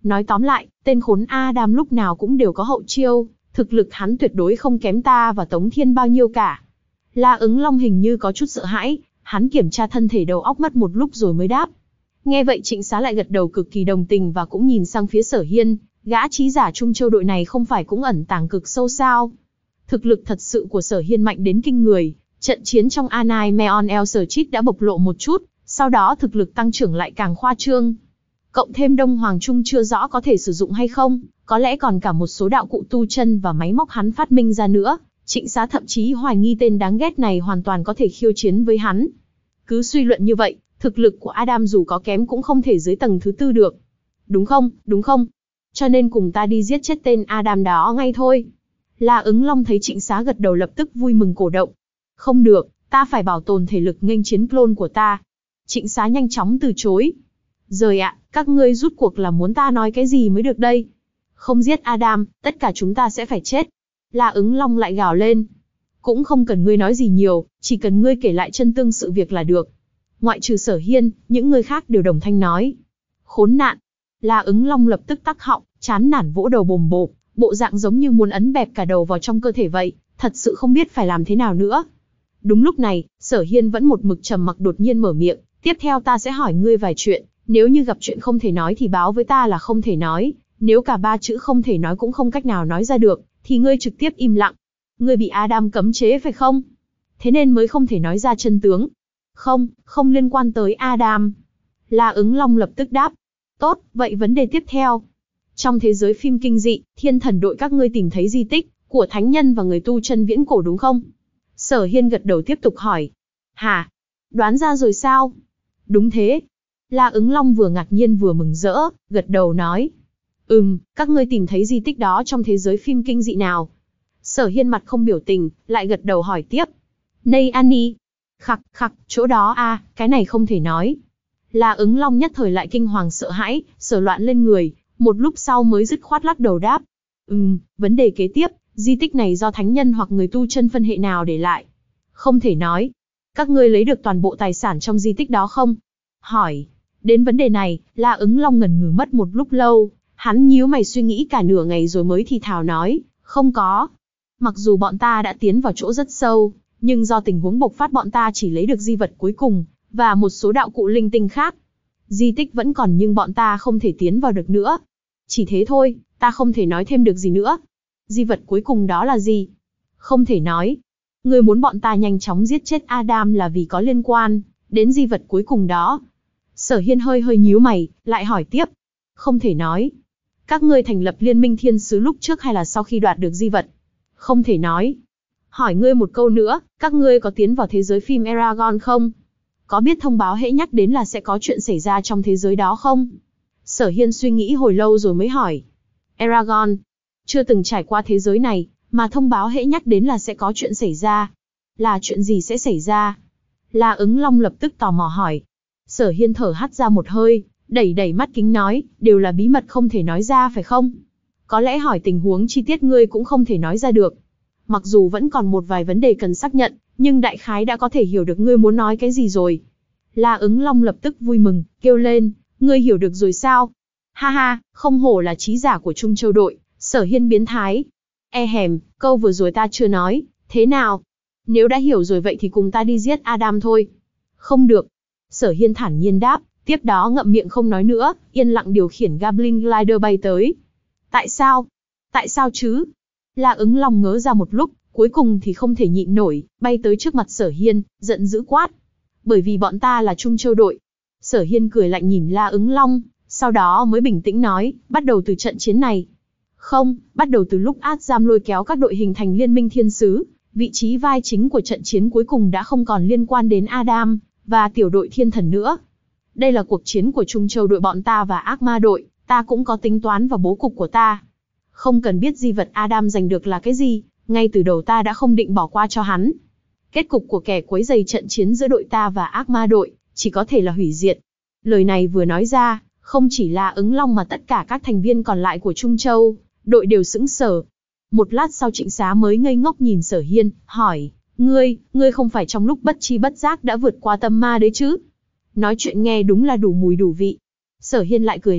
Nói tóm lại, tên khốn Adam lúc nào cũng đều có hậu chiêu, thực lực hắn tuyệt đối không kém ta và Tống Thiên bao nhiêu cả. La Ứng Long hình như có chút sợ hãi, hắn kiểm tra thân thể đầu óc mất một lúc rồi mới đáp. Nghe vậy Trịnh Xá lại gật đầu cực kỳ đồng tình và cũng nhìn sang phía Sở Hiên, gã trí giả Trung Châu đội này không phải cũng ẩn tàng cực sâu sao? Thực lực thật sự của Sở Hiên mạnh đến kinh người, trận chiến trong Anai Meon El Serchit đã bộc lộ một chút, sau đó thực lực tăng trưởng lại càng khoa trương. Cộng thêm Đông Hoàng Trung chưa rõ có thể sử dụng hay không, có lẽ còn cả một số đạo cụ tu chân và máy móc hắn phát minh ra nữa, Trịnh Xá thậm chí hoài nghi tên đáng ghét này hoàn toàn có thể khiêu chiến với hắn. Cứ suy luận như vậy, thực lực của Adam dù có kém cũng không thể dưới tầng thứ tư được. Đúng không, đúng không? Cho nên cùng ta đi giết chết tên Adam đó ngay thôi. La Ứng Long thấy Trịnh Xá gật đầu lập tức vui mừng cổ động. Không được, ta phải bảo tồn thể lực nghênh chiến clone của ta. Trịnh Xá nhanh chóng từ chối. Rời ạ, các ngươi rút cuộc là muốn ta nói cái gì mới được đây? Không giết Adam, tất cả chúng ta sẽ phải chết. La Ứng Long lại gào lên. Cũng không cần ngươi nói gì nhiều, chỉ cần ngươi kể lại chân tương sự việc là được. Ngoại trừ Sở Hiên, những người khác đều đồng thanh nói. Khốn nạn. La Ứng Long lập tức tắc họng, chán nản vỗ đầu bồm bộp, bộ dạng giống như muốn ấn bẹp cả đầu vào trong cơ thể vậy, thật sự không biết phải làm thế nào nữa. Đúng lúc này, Sở Hiên vẫn một mực trầm mặc đột nhiên mở miệng, tiếp theo ta sẽ hỏi ngươi vài chuyện, nếu như gặp chuyện không thể nói thì báo với ta là không thể nói, nếu cả ba chữ không thể nói cũng không cách nào nói ra được, thì ngươi trực tiếp im lặng. Ngươi bị Adam cấm chế phải không? Thế nên mới không thể nói ra chân tướng. Không, không liên quan tới Adam. La Ứng Long lập tức đáp. Tốt, vậy vấn đề tiếp theo. Trong thế giới phim kinh dị, thiên thần đội các ngươi tìm thấy di tích của thánh nhân và người tu chân viễn cổ đúng không? Sở Hiên gật đầu tiếp tục hỏi. Hả? Đoán ra rồi sao? Đúng thế. La Ứng Long vừa ngạc nhiên vừa mừng rỡ, gật đầu nói. Ừm, các ngươi tìm thấy di tích đó trong thế giới phim kinh dị nào? Sở Hiên mặt không biểu tình, lại gật đầu hỏi tiếp. Nây Annie. Khặc, khặc, chỗ đó à, cái này không thể nói. La Ứng Long nhất thời lại kinh hoàng sợ hãi, sờ loạn lên người, một lúc sau mới dứt khoát lắc đầu đáp. Ừm, vấn đề kế tiếp, di tích này do thánh nhân hoặc người tu chân phân hệ nào để lại? Không thể nói. Các ngươi lấy được toàn bộ tài sản trong di tích đó không? Hỏi. Đến vấn đề này, La Ứng Long ngần ngừ mất một lúc lâu, hắn nhíu mày suy nghĩ cả nửa ngày rồi mới thì thào nói, không có. Mặc dù bọn ta đã tiến vào chỗ rất sâu, nhưng do tình huống bộc phát bọn ta chỉ lấy được di vật cuối cùng, và một số đạo cụ linh tinh khác. Di tích vẫn còn nhưng bọn ta không thể tiến vào được nữa. Chỉ thế thôi, ta không thể nói thêm được gì nữa. Di vật cuối cùng đó là gì? Không thể nói. Ngươi muốn bọn ta nhanh chóng giết chết Adam là vì có liên quan đến di vật cuối cùng đó. Sở Hiên hơi hơi nhíu mày, lại hỏi tiếp. Không thể nói. Các ngươi thành lập liên minh thiên sứ lúc trước hay là sau khi đoạt được di vật? Không thể nói. Hỏi ngươi một câu nữa, các ngươi có tiến vào thế giới phim Eragon không? Có biết thông báo hễ nhắc đến là sẽ có chuyện xảy ra trong thế giới đó không? Sở Hiên suy nghĩ hồi lâu rồi mới hỏi. Eragon. Chưa từng trải qua thế giới này, mà thông báo hễ nhắc đến là sẽ có chuyện xảy ra. Là chuyện gì sẽ xảy ra? La Ứng Long lập tức tò mò hỏi. Sở Hiên thở hắt ra một hơi, đẩy đẩy mắt kính nói, đều là bí mật không thể nói ra phải không? Có lẽ hỏi tình huống chi tiết ngươi cũng không thể nói ra được. Mặc dù vẫn còn một vài vấn đề cần xác nhận, nhưng đại khái đã có thể hiểu được ngươi muốn nói cái gì rồi. La Ứng Long lập tức vui mừng, kêu lên, ngươi hiểu được rồi sao? Ha ha, không hổ là trí giả của Trung Châu đội, Sở Hiên biến thái. E hèm, câu vừa rồi ta chưa nói, thế nào? Nếu đã hiểu rồi vậy thì cùng ta đi giết Adam thôi. Không được. Sở Hiên thản nhiên đáp, tiếp đó ngậm miệng không nói nữa, yên lặng điều khiển Goblin Glider bay tới. Tại sao? Tại sao chứ? La Ứng Long ngớ ra một lúc, cuối cùng thì không thể nhịn nổi, bay tới trước mặt Sở Hiên, giận dữ quát. Bởi vì bọn ta là Trung Châu đội. Sở Hiên cười lạnh nhìn La Ứng Long, sau đó mới bình tĩnh nói, bắt đầu từ trận chiến này. Không, bắt đầu từ lúc Át Giam lôi kéo các đội hình thành liên minh thiên sứ, vị trí vai chính của trận chiến cuối cùng đã không còn liên quan đến Adam và tiểu đội thiên thần nữa. Đây là cuộc chiến của Trung Châu đội bọn ta và Ác Ma đội, ta cũng có tính toán và bố cục của ta. Không cần biết di vật Adam giành được là cái gì, ngay từ đầu ta đã không định bỏ qua cho hắn. Kết cục của kẻ quấy rầy trận chiến giữa đội ta và Ác Ma đội, chỉ có thể là hủy diệt. Lời này vừa nói ra, không chỉ là Ứng Long mà tất cả các thành viên còn lại của Trung Châu đội đều sững sờ. Một lát sau Trịnh Xá mới ngây ngốc nhìn Sở Hiên, hỏi, ngươi, ngươi không phải trong lúc bất chi bất giác đã vượt qua tâm ma đấy chứ? Nói chuyện nghe đúng là đủ mùi đủ vị. Sở Hiên lại cười lạnh,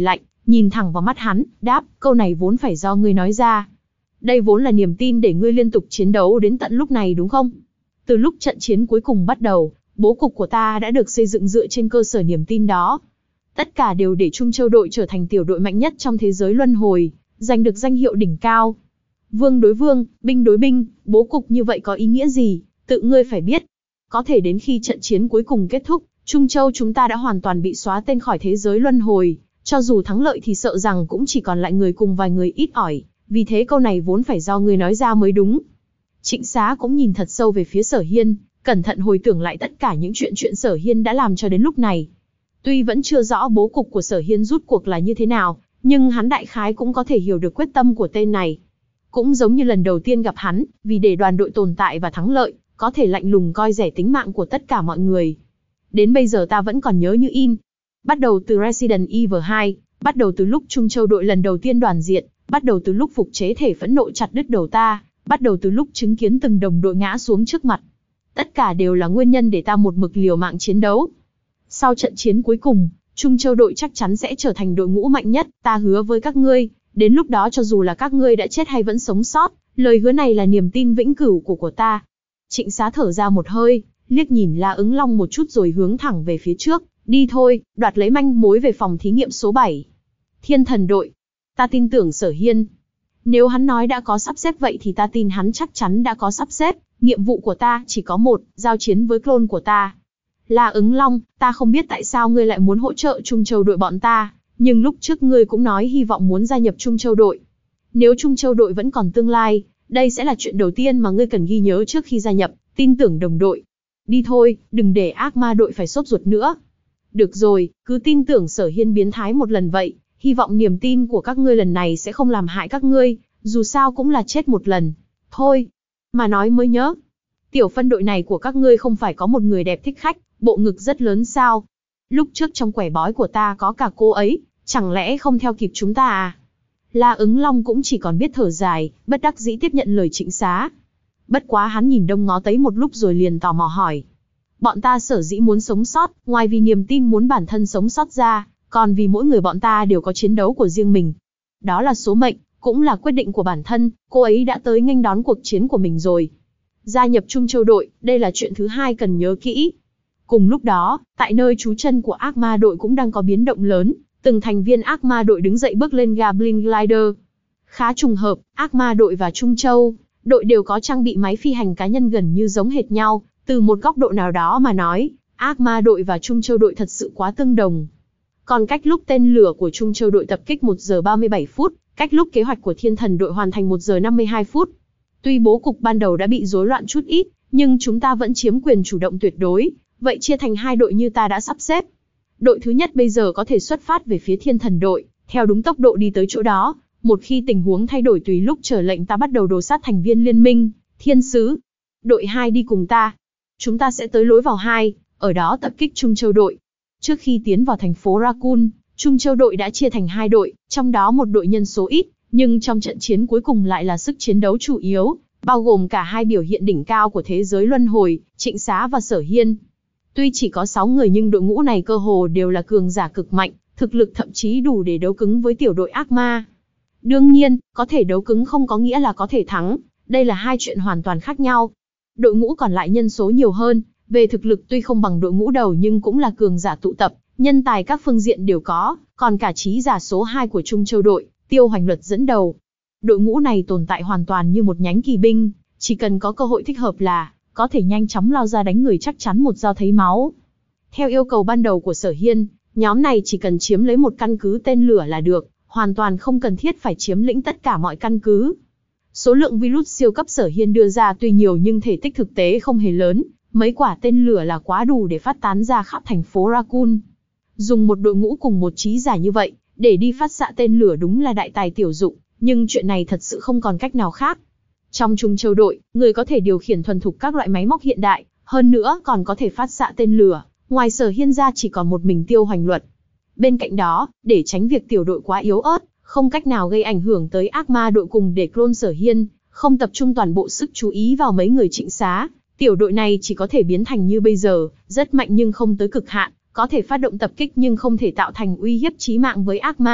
nhìn thẳng vào mắt hắn, đáp, câu này vốn phải do ngươi nói ra. Đây vốn là niềm tin để ngươi liên tục chiến đấu đến tận lúc này đúng không? Từ lúc trận chiến cuối cùng bắt đầu, bố cục của ta đã được xây dựng dựa trên cơ sở niềm tin đó. Tất cả đều để Trung Châu đội trở thành tiểu đội mạnh nhất trong thế giới luân hồi, giành được danh hiệu đỉnh cao. Vương đối vương, binh đối binh, bố cục như vậy có ý nghĩa gì, tự ngươi phải biết. Có thể đến khi trận chiến cuối cùng kết thúc, Trung Châu chúng ta đã hoàn toàn bị xóa tên khỏi thế giới luân hồi, cho dù thắng lợi thì sợ rằng cũng chỉ còn lại người cùng vài người ít ỏi, vì thế câu này vốn phải do ngươi nói ra mới đúng. Trịnh Xá cũng nhìn thật sâu về phía Sở Hiên, cẩn thận hồi tưởng lại tất cả những chuyện chuyện Sở Hiên đã làm cho đến lúc này. Tuy vẫn chưa rõ bố cục của Sở Hiên rút cuộc là như thế nào, nhưng hắn đại khái cũng có thể hiểu được quyết tâm của tên này. Cũng giống như lần đầu tiên gặp hắn, vì để đoàn đội tồn tại và thắng lợi, có thể lạnh lùng coi rẻ tính mạng của tất cả mọi người. Đến bây giờ ta vẫn còn nhớ như in. Bắt đầu từ Resident Evil hai, bắt đầu từ lúc Trung Châu đội lần đầu tiên đoàn diện, bắt đầu từ lúc phục chế thể phẫn nộ chặt đứt đầu ta, bắt đầu từ lúc chứng kiến từng đồng đội ngã xuống trước mặt. Tất cả đều là nguyên nhân để ta một mực liều mạng chiến đấu. Sau trận chiến cuối cùng, Trung Châu đội chắc chắn sẽ trở thành đội ngũ mạnh nhất, ta hứa với các ngươi, đến lúc đó cho dù là các ngươi đã chết hay vẫn sống sót, lời hứa này là niềm tin vĩnh cửu của của ta. Trịnh Xá thở ra một hơi, liếc nhìn La Ứng Long một chút rồi hướng thẳng về phía trước, đi thôi, đoạt lấy manh mối về phòng thí nghiệm số bảy. Thiên Thần đội, ta tin tưởng Sở Hiên. Nếu hắn nói đã có sắp xếp vậy thì ta tin hắn chắc chắn đã có sắp xếp, nhiệm vụ của ta chỉ có một, giao chiến với clone của ta. La Ứng Long, ta không biết tại sao ngươi lại muốn hỗ trợ Trung Châu đội bọn ta, nhưng lúc trước ngươi cũng nói hy vọng muốn gia nhập Trung Châu đội. Nếu Trung Châu đội vẫn còn tương lai, đây sẽ là chuyện đầu tiên mà ngươi cần ghi nhớ trước khi gia nhập, tin tưởng đồng đội. Đi thôi, đừng để ác ma đội phải sốt ruột nữa. Được rồi, cứ tin tưởng Sở Hiên biến thái một lần vậy, hy vọng niềm tin của các ngươi lần này sẽ không làm hại các ngươi, dù sao cũng là chết một lần. Thôi, mà nói mới nhớ, tiểu phân đội này của các ngươi không phải có một người đẹp thích khách, bộ ngực rất lớn sao? Lúc trước trong quẻ bói của ta có cả cô ấy, chẳng lẽ không theo kịp chúng ta à? La Ứng Long cũng chỉ còn biết thở dài, bất đắc dĩ tiếp nhận lời Trịnh Xá. Bất quá hắn nhìn đông ngó tấy một lúc rồi liền tò mò hỏi. Bọn ta sở dĩ muốn sống sót, ngoài vì niềm tin muốn bản thân sống sót ra, còn vì mỗi người bọn ta đều có chiến đấu của riêng mình. Đó là số mệnh, cũng là quyết định của bản thân, cô ấy đã tới nghênh đón cuộc chiến của mình rồi. Gia nhập Trung Châu đội, đây là chuyện thứ hai cần nhớ kỹ. Cùng lúc đó, tại nơi trú chân của ác ma đội cũng đang có biến động lớn, từng thành viên ác ma đội đứng dậy bước lên Goblin Glider. Khá trùng hợp, ác ma đội và Trung Châu đội đều có trang bị máy phi hành cá nhân gần như giống hệt nhau, từ một góc độ nào đó mà nói, ác ma đội và Trung Châu đội thật sự quá tương đồng. Còn cách lúc tên lửa của Trung Châu đội tập kích một giờ ba mươi bảy phút, cách lúc kế hoạch của Thiên Thần đội hoàn thành một giờ năm mươi hai phút. Tuy bố cục ban đầu đã bị rối loạn chút ít, nhưng chúng ta vẫn chiếm quyền chủ động tuyệt đối, vậy chia thành hai đội như ta đã sắp xếp. Đội thứ nhất bây giờ có thể xuất phát về phía Thiên Thần đội, theo đúng tốc độ đi tới chỗ đó, một khi tình huống thay đổi tùy lúc chờ lệnh ta bắt đầu đồ sát thành viên liên minh, thiên sứ. Đội hai đi cùng ta. Chúng ta sẽ tới lối vào hai, ở đó tập kích Trung Châu đội. Trước khi tiến vào thành phố Raccoon, Trung Châu đội đã chia thành hai đội, trong đó một đội nhân số ít, nhưng trong trận chiến cuối cùng lại là sức chiến đấu chủ yếu, bao gồm cả hai biểu hiện đỉnh cao của thế giới luân hồi, Trịnh Xá và Sở Hiên. Tuy chỉ có sáu người nhưng đội ngũ này cơ hồ đều là cường giả cực mạnh, thực lực thậm chí đủ để đấu cứng với tiểu đội ác ma. Đương nhiên, có thể đấu cứng không có nghĩa là có thể thắng, đây là hai chuyện hoàn toàn khác nhau. Đội ngũ còn lại nhân số nhiều hơn, về thực lực tuy không bằng đội ngũ đầu nhưng cũng là cường giả tụ tập, nhân tài các phương diện đều có, còn cả trí giả số hai của Trung Châu đội, Tiêu Hoành Luật dẫn đầu. Đội ngũ này tồn tại hoàn toàn như một nhánh kỳ binh, chỉ cần có cơ hội thích hợp là có thể nhanh chóng lao ra đánh người chắc chắn một dao thấy máu. Theo yêu cầu ban đầu của Sở Hiên, nhóm này chỉ cần chiếm lấy một căn cứ tên lửa là được, hoàn toàn không cần thiết phải chiếm lĩnh tất cả mọi căn cứ. Số lượng virus siêu cấp Sở Hiên đưa ra tuy nhiều nhưng thể tích thực tế không hề lớn, mấy quả tên lửa là quá đủ để phát tán ra khắp thành phố Raccoon. Dùng một đội ngũ cùng một trí giả như vậy, để đi phát xạ tên lửa đúng là đại tài tiểu dụng, nhưng chuyện này thật sự không còn cách nào khác. Trong Trung Châu đội, người có thể điều khiển thuần thục các loại máy móc hiện đại, hơn nữa còn có thể phát xạ tên lửa, ngoài Sở Hiên ra chỉ còn một mình Tiêu Hoành Luật. Bên cạnh đó, để tránh việc tiểu đội quá yếu ớt, không cách nào gây ảnh hưởng tới ác ma đội cùng để clone Sở Hiên, không tập trung toàn bộ sức chú ý vào mấy người Trịnh Xá, tiểu đội này chỉ có thể biến thành như bây giờ, rất mạnh nhưng không tới cực hạn, có thể phát động tập kích nhưng không thể tạo thành uy hiếp chí mạng với ác ma,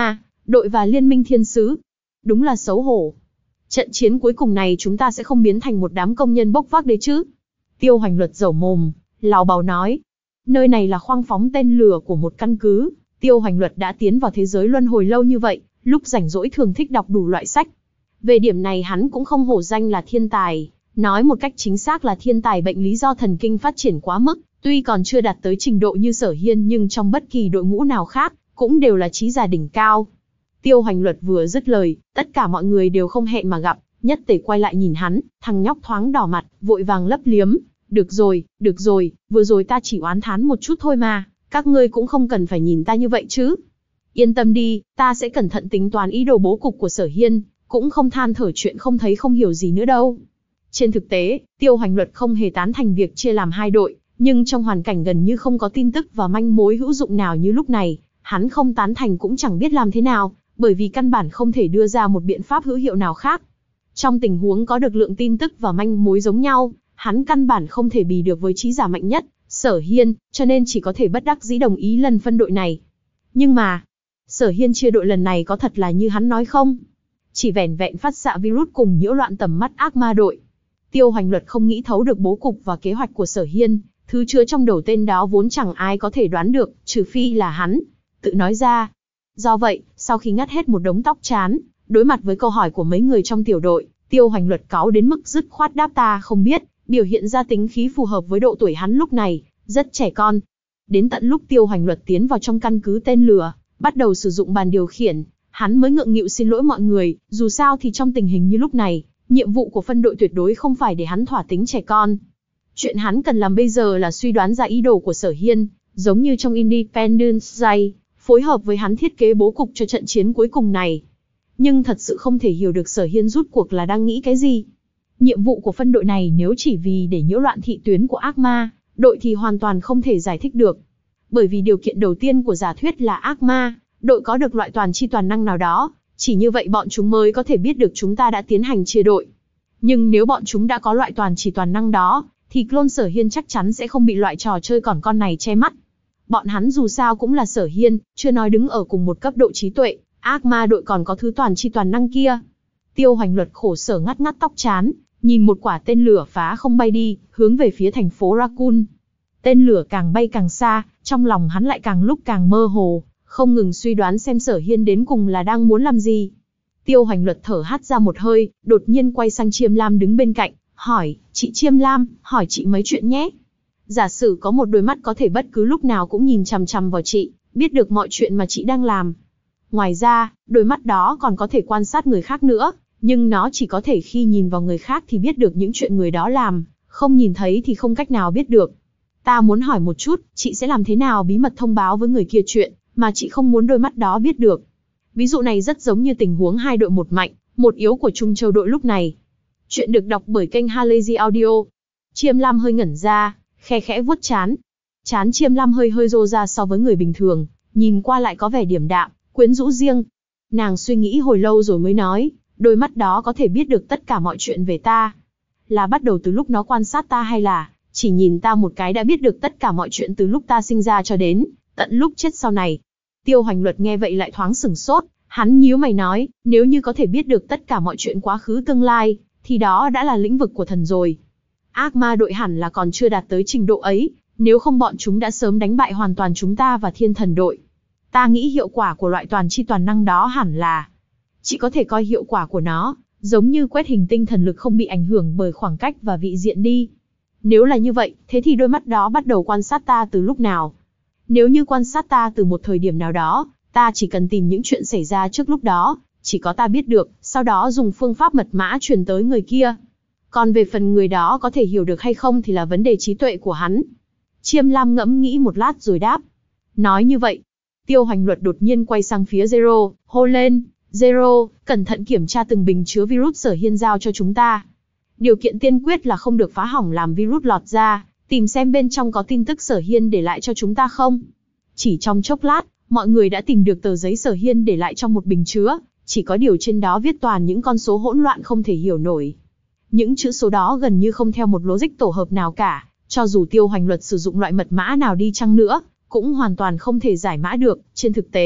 đội và Liên minh Thiên Sứ. Đúng là xấu hổ. Trận chiến cuối cùng này chúng ta sẽ không biến thành một đám công nhân bốc vác đấy chứ? Tiêu Hoành Luật dẩu mồm, lào bào nói. Nơi này là khoang phóng tên lửa của một căn cứ. Tiêu Hoành Luật đã tiến vào thế giới luân hồi lâu như vậy, lúc rảnh rỗi thường thích đọc đủ loại sách. Về điểm này hắn cũng không hổ danh là thiên tài, nói một cách chính xác là thiên tài bệnh lý do thần kinh phát triển quá mức, tuy còn chưa đạt tới trình độ như Sở Hiên nhưng trong bất kỳ đội ngũ nào khác, cũng đều là trí giả đỉnh cao. Tiêu Hoành Luật vừa dứt lời, tất cả mọi người đều không hẹn mà gặp, nhất tề quay lại nhìn hắn, thằng nhóc thoáng đỏ mặt, vội vàng lấp liếm. Được rồi, được rồi, vừa rồi ta chỉ oán thán một chút thôi mà, các ngươi cũng không cần phải nhìn ta như vậy chứ. Yên tâm đi, ta sẽ cẩn thận tính toán ý đồ bố cục của Sở Hiên, cũng không than thở chuyện không thấy không hiểu gì nữa đâu. Trên thực tế, Tiêu Hoành Luật không hề tán thành việc chia làm hai đội, nhưng trong hoàn cảnh gần như không có tin tức và manh mối hữu dụng nào như lúc này, hắn không tán thành cũng chẳng biết làm thế nào, bởi vì căn bản không thể đưa ra một biện pháp hữu hiệu nào khác. Trong tình huống có được lượng tin tức và manh mối giống nhau, hắn căn bản không thể bì được với trí giả mạnh nhất, Sở Hiên, cho nên chỉ có thể bất đắc dĩ đồng ý lần phân đội này. Nhưng mà, Sở Hiên chia đội lần này có thật là như hắn nói không? Chỉ vẻn vẹn phát xạ virus cùng nhiễu loạn tầm mắt ác ma đội. Tiêu Hoành Luật không nghĩ thấu được bố cục và kế hoạch của Sở Hiên, thứ chứa trong đầu tên đó vốn chẳng ai có thể đoán được, trừ phi là hắn. Tự nói ra. Do vậy, sau khi ngắt hết một đống tóc chán, đối mặt với câu hỏi của mấy người trong tiểu đội, Tiêu Hoành Luật cáu đến mức dứt khoát đáp ta không biết, biểu hiện ra tính khí phù hợp với độ tuổi hắn lúc này, rất trẻ con. Đến tận lúc Tiêu Hoành Luật tiến vào trong căn cứ tên lửa, bắt đầu sử dụng bàn điều khiển, hắn mới ngượng nghịu xin lỗi mọi người, dù sao thì trong tình hình như lúc này, nhiệm vụ của phân đội tuyệt đối không phải để hắn thỏa tính trẻ con. Chuyện hắn cần làm bây giờ là suy đoán ra ý đồ của Sở Hiên, giống như trong Independence Day, phối hợp với hắn thiết kế bố cục cho trận chiến cuối cùng này. Nhưng thật sự không thể hiểu được Sở Hiên rút cuộc là đang nghĩ cái gì. Nhiệm vụ của phân đội này nếu chỉ vì để nhiễu loạn thị tuyến của ác ma, đội thì hoàn toàn không thể giải thích được. Bởi vì điều kiện đầu tiên của giả thuyết là ác ma, đội có được loại toàn chi toàn năng nào đó, chỉ như vậy bọn chúng mới có thể biết được chúng ta đã tiến hành chia đội. Nhưng nếu bọn chúng đã có loại toàn chỉ toàn năng đó, thì clone Sở Hiên chắc chắn sẽ không bị loại trò chơi còn con này che mắt. Bọn hắn dù sao cũng là Sở Hiên, chưa nói đứng ở cùng một cấp độ trí tuệ, ác ma đội còn có thứ toàn chi toàn năng kia. Tiêu Hoành Luật khổ sở ngắt ngắt tóc chán, nhìn một quả tên lửa phá không bay đi, hướng về phía thành phố Raccoon. Tên lửa càng bay càng xa, trong lòng hắn lại càng lúc càng mơ hồ, không ngừng suy đoán xem Sở Hiên đến cùng là đang muốn làm gì. Tiêu Hoành Luật thở hắt ra một hơi, đột nhiên quay sang Chiêm Lam đứng bên cạnh, hỏi, chị Chiêm Lam, hỏi chị mấy chuyện nhé. Giả sử có một đôi mắt có thể bất cứ lúc nào cũng nhìn chằm chằm vào chị, biết được mọi chuyện mà chị đang làm. Ngoài ra, đôi mắt đó còn có thể quan sát người khác nữa, nhưng nó chỉ có thể khi nhìn vào người khác thì biết được những chuyện người đó làm, không nhìn thấy thì không cách nào biết được. Ta muốn hỏi một chút, chị sẽ làm thế nào bí mật thông báo với người kia chuyện mà chị không muốn đôi mắt đó biết được? Ví dụ này rất giống như tình huống hai đội một mạnh, một yếu của Trung Châu đội lúc này. Chuyện được đọc bởi kênh Halazy Audio. Chiêm Lam hơi ngẩn ra, khe khẽ vuốt trán. Trán Chiêm Lam hơi hơi rô ra so với người bình thường, nhìn qua lại có vẻ điềm đạm, quyến rũ riêng. Nàng suy nghĩ hồi lâu rồi mới nói, đôi mắt đó có thể biết được tất cả mọi chuyện về ta. Là bắt đầu từ lúc nó quan sát ta hay là chỉ nhìn ta một cái đã biết được tất cả mọi chuyện từ lúc ta sinh ra cho đến tận lúc chết sau này? Tiêu Hoành Luật nghe vậy lại thoáng sửng sốt, hắn nhíu mày nói, nếu như có thể biết được tất cả mọi chuyện quá khứ tương lai, thì đó đã là lĩnh vực của thần rồi. Ác ma đội hẳn là còn chưa đạt tới trình độ ấy, nếu không bọn chúng đã sớm đánh bại hoàn toàn chúng ta và thiên thần đội. Ta nghĩ hiệu quả của loại toàn chi toàn năng đó hẳn là, chị có thể coi hiệu quả của nó, giống như quét hình tinh thần lực không bị ảnh hưởng bởi khoảng cách và vị diện đi. Nếu là như vậy, thế thì đôi mắt đó bắt đầu quan sát ta từ lúc nào? Nếu như quan sát ta từ một thời điểm nào đó, ta chỉ cần tìm những chuyện xảy ra trước lúc đó, chỉ có ta biết được, sau đó dùng phương pháp mật mã truyền tới người kia. Còn về phần người đó có thể hiểu được hay không thì là vấn đề trí tuệ của hắn. Chiêm Lam ngẫm nghĩ một lát rồi đáp. Nói như vậy, Tiêu Hoành Luật đột nhiên quay sang phía Zero, hô lên, Zero, cẩn thận kiểm tra từng bình chứa virus Sở Hiên giao cho chúng ta. Điều kiện tiên quyết là không được phá hỏng làm virus lọt ra, tìm xem bên trong có tin tức Sở Hiên để lại cho chúng ta không. Chỉ trong chốc lát, mọi người đã tìm được tờ giấy Sở Hiên để lại trong một bình chứa, chỉ có điều trên đó viết toàn những con số hỗn loạn không thể hiểu nổi. Những chữ số đó gần như không theo một logic tổ hợp nào cả, cho dù Tiêu Hoành Luật sử dụng loại mật mã nào đi chăng nữa, cũng hoàn toàn không thể giải mã được. Trên thực tế,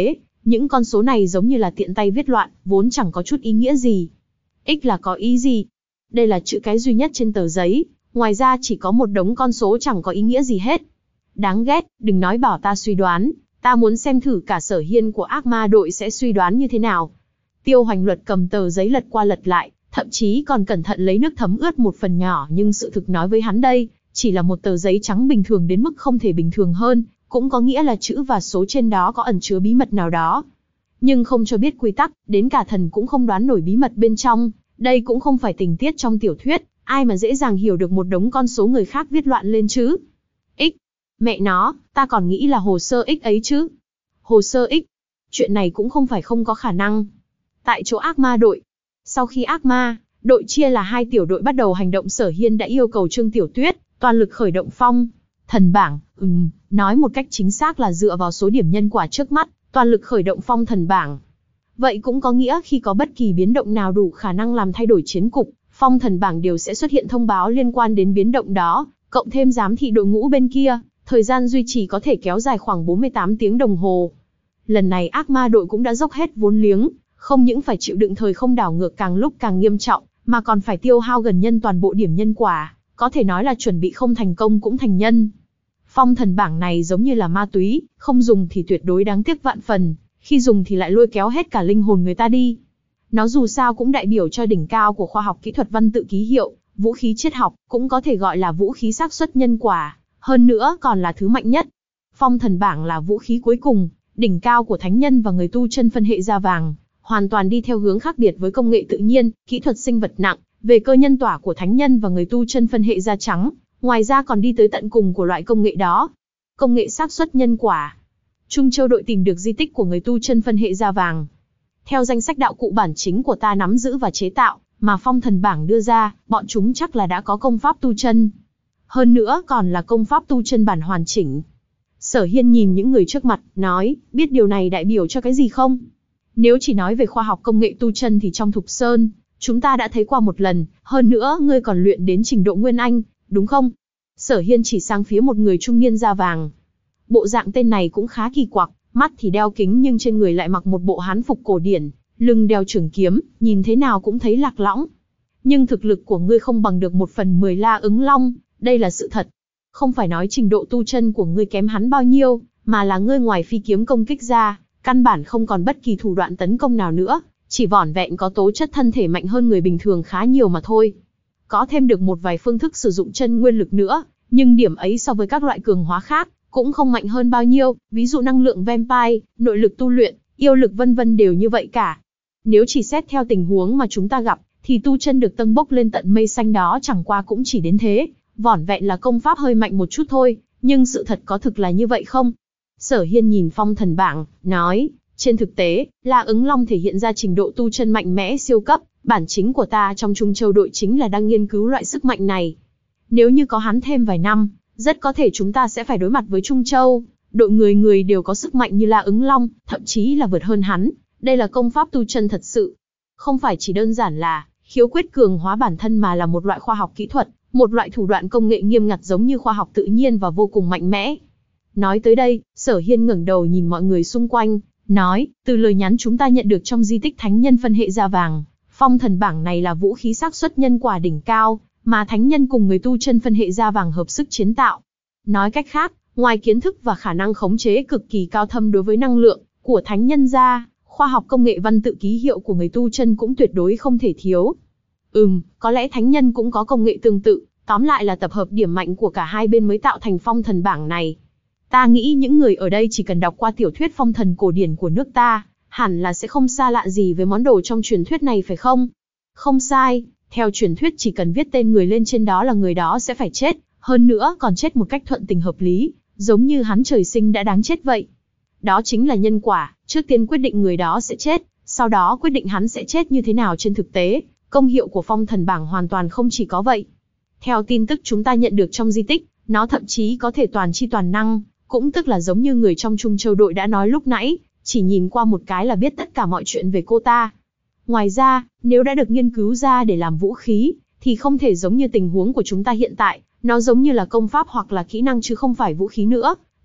Những con số này giống như là tiện tay viết loạn, vốn chẳng có chút ý nghĩa gì. X là có ý gì? Đây là chữ cái duy nhất trên tờ giấy, ngoài ra chỉ có một đống con số chẳng có ý nghĩa gì hết. Đáng ghét, đừng nói bảo ta suy đoán, ta muốn xem thử cả Sở Hiên của ác ma đội sẽ suy đoán như thế nào. Tiêu Hoành Luật cầm tờ giấy lật qua lật lại, thậm chí còn cẩn thận lấy nước thấm ướt một phần nhỏ, nhưng sự thực nói với hắn đây, chỉ là một tờ giấy trắng bình thường đến mức không thể bình thường hơn, cũng có nghĩa là chữ và số trên đó có ẩn chứa bí mật nào đó. Nhưng không cho biết quy tắc, đến cả thần cũng không đoán nổi bí mật bên trong, đây cũng không phải tình tiết trong tiểu thuyết, ai mà dễ dàng hiểu được một đống con số người khác viết loạn lên chứ. X. Mẹ nó, ta còn nghĩ là hồ sơ X ấy chứ. Hồ sơ X. Chuyện này cũng không phải không có khả năng. Tại chỗ ác ma đội. Sau khi ác ma đội chia là hai tiểu đội bắt đầu hành động, Sở Hiên đã yêu cầu Trương Tiểu Tuyết toàn lực khởi động phong thần bảng. Ừm, nói một cách chính xác là dựa vào số điểm nhân quả trước mắt, toàn lực khởi động phong thần bảng. Vậy cũng có nghĩa khi có bất kỳ biến động nào đủ khả năng làm thay đổi chiến cục, phong thần bảng đều sẽ xuất hiện thông báo liên quan đến biến động đó, cộng thêm giám thị đội ngũ bên kia, thời gian duy trì có thể kéo dài khoảng bốn mươi tám tiếng đồng hồ. Lần này ác ma đội cũng đã dốc hết vốn liếng, không những phải chịu đựng thời không đảo ngược càng lúc càng nghiêm trọng, mà còn phải tiêu hao gần nhân toàn bộ điểm nhân quả, có thể nói là chuẩn bị không thành công cũng thành nhân. Phong thần bảng này giống như là ma túy, không dùng thì tuyệt đối đáng tiếc vạn phần, khi dùng thì lại lôi kéo hết cả linh hồn người ta đi. Nó dù sao cũng đại biểu cho đỉnh cao của khoa học kỹ thuật văn tự ký hiệu, vũ khí triết học, cũng có thể gọi là vũ khí xác suất nhân quả, hơn nữa còn là thứ mạnh nhất. Phong thần bảng là vũ khí cuối cùng, đỉnh cao của thánh nhân và người tu chân phân hệ da vàng, hoàn toàn đi theo hướng khác biệt với công nghệ tự nhiên, kỹ thuật sinh vật nặng, về cơ nhân tỏa của thánh nhân và người tu chân phân hệ da trắng, ngoài ra còn đi tới tận cùng của loại công nghệ đó. Công nghệ xác suất nhân quả. Trung Châu đội tìm được di tích của người tu chân phân hệ da vàng. Theo danh sách đạo cụ bản chính của ta nắm giữ và chế tạo, mà phong thần bảng đưa ra, bọn chúng chắc là đã có công pháp tu chân. Hơn nữa còn là công pháp tu chân bản hoàn chỉnh. Sở Hiên nhìn những người trước mặt, nói, biết điều này đại biểu cho cái gì không? Nếu chỉ nói về khoa học công nghệ tu chân thì trong Thục Sơn, chúng ta đã thấy qua một lần, hơn nữa ngươi còn luyện đến trình độ Nguyên Anh, đúng không? Sở Hiên chỉ sang phía một người trung niên da vàng. Bộ dạng tên này cũng khá kỳ quặc, mắt thì đeo kính nhưng trên người lại mặc một bộ hán phục cổ điển, lưng đeo trường kiếm, nhìn thế nào cũng thấy lạc lõng. Nhưng thực lực của ngươi không bằng được một phần mười La Ứng Long, đây là sự thật. Không phải nói trình độ tu chân của ngươi kém hắn bao nhiêu, mà là ngươi ngoài phi kiếm công kích ra, căn bản không còn bất kỳ thủ đoạn tấn công nào nữa, chỉ vỏn vẹn có tố chất thân thể mạnh hơn người bình thường khá nhiều mà thôi. Có thêm được một vài phương thức sử dụng chân nguyên lực nữa, nhưng điểm ấy so với các loại cường hóa khác, cũng không mạnh hơn bao nhiêu, ví dụ năng lượng vampire, nội lực tu luyện, yêu lực vân vân đều như vậy cả. Nếu chỉ xét theo tình huống mà chúng ta gặp, thì tu chân được tâng bốc lên tận mây xanh đó chẳng qua cũng chỉ đến thế, vỏn vẹn là công pháp hơi mạnh một chút thôi, nhưng sự thật có thực là như vậy không? Sở Hiên nhìn phong thần bảng, nói, trên thực tế, La Ứng Long thể hiện ra trình độ tu chân mạnh mẽ siêu cấp, bản chính của ta trong Trung Châu đội chính là đang nghiên cứu loại sức mạnh này. Nếu như có hắn thêm vài năm, rất có thể chúng ta sẽ phải đối mặt với Trung Châu, đội người người đều có sức mạnh như La Ứng Long, thậm chí là vượt hơn hắn, đây là công pháp tu chân thật sự. Không phải chỉ đơn giản là khiếu quyết cường hóa bản thân mà là một loại khoa học kỹ thuật, một loại thủ đoạn công nghệ nghiêm ngặt giống như khoa học tự nhiên và vô cùng mạnh mẽ. Nói tới đây, Sở Hiên ngẩng đầu nhìn mọi người xung quanh, nói, từ lời nhắn chúng ta nhận được trong di tích thánh nhân phân hệ da vàng, phong thần bảng này là vũ khí xác suất nhân quả đỉnh cao, mà thánh nhân cùng người tu chân phân hệ da vàng hợp sức chế tạo. Nói cách khác, ngoài kiến thức và khả năng khống chế cực kỳ cao thâm đối với năng lượng của thánh nhân ra, khoa học công nghệ văn tự ký hiệu của người tu chân cũng tuyệt đối không thể thiếu. Ừm, có lẽ thánh nhân cũng có công nghệ tương tự, tóm lại là tập hợp điểm mạnh của cả hai bên mới tạo thành phong thần bảng này. Ta nghĩ những người ở đây chỉ cần đọc qua tiểu thuyết phong thần cổ điển của nước ta, hẳn là sẽ không xa lạ gì với món đồ trong truyền thuyết này phải không? Không sai, theo truyền thuyết chỉ cần viết tên người lên trên đó là người đó sẽ phải chết, hơn nữa còn chết một cách thuận tình hợp lý, giống như hắn trời sinh đã đáng chết vậy. Đó chính là nhân quả, trước tiên quyết định người đó sẽ chết, sau đó quyết định hắn sẽ chết như thế nào trên thực tế, công hiệu của phong thần bảng hoàn toàn không chỉ có vậy. Theo tin tức chúng ta nhận được trong di tích, nó thậm chí có thể toàn chi toàn năng, cũng tức là giống như người trong Trung Châu đội đã nói lúc nãy, chỉ nhìn qua một cái là biết tất cả mọi chuyện về cô ta. Ngoài ra, nếu đã được nghiên cứu ra để làm vũ khí, thì không thể giống như tình huống của chúng ta hiện tại, nó giống như là công pháp hoặc là kỹ năng chứ không phải vũ khí nữa,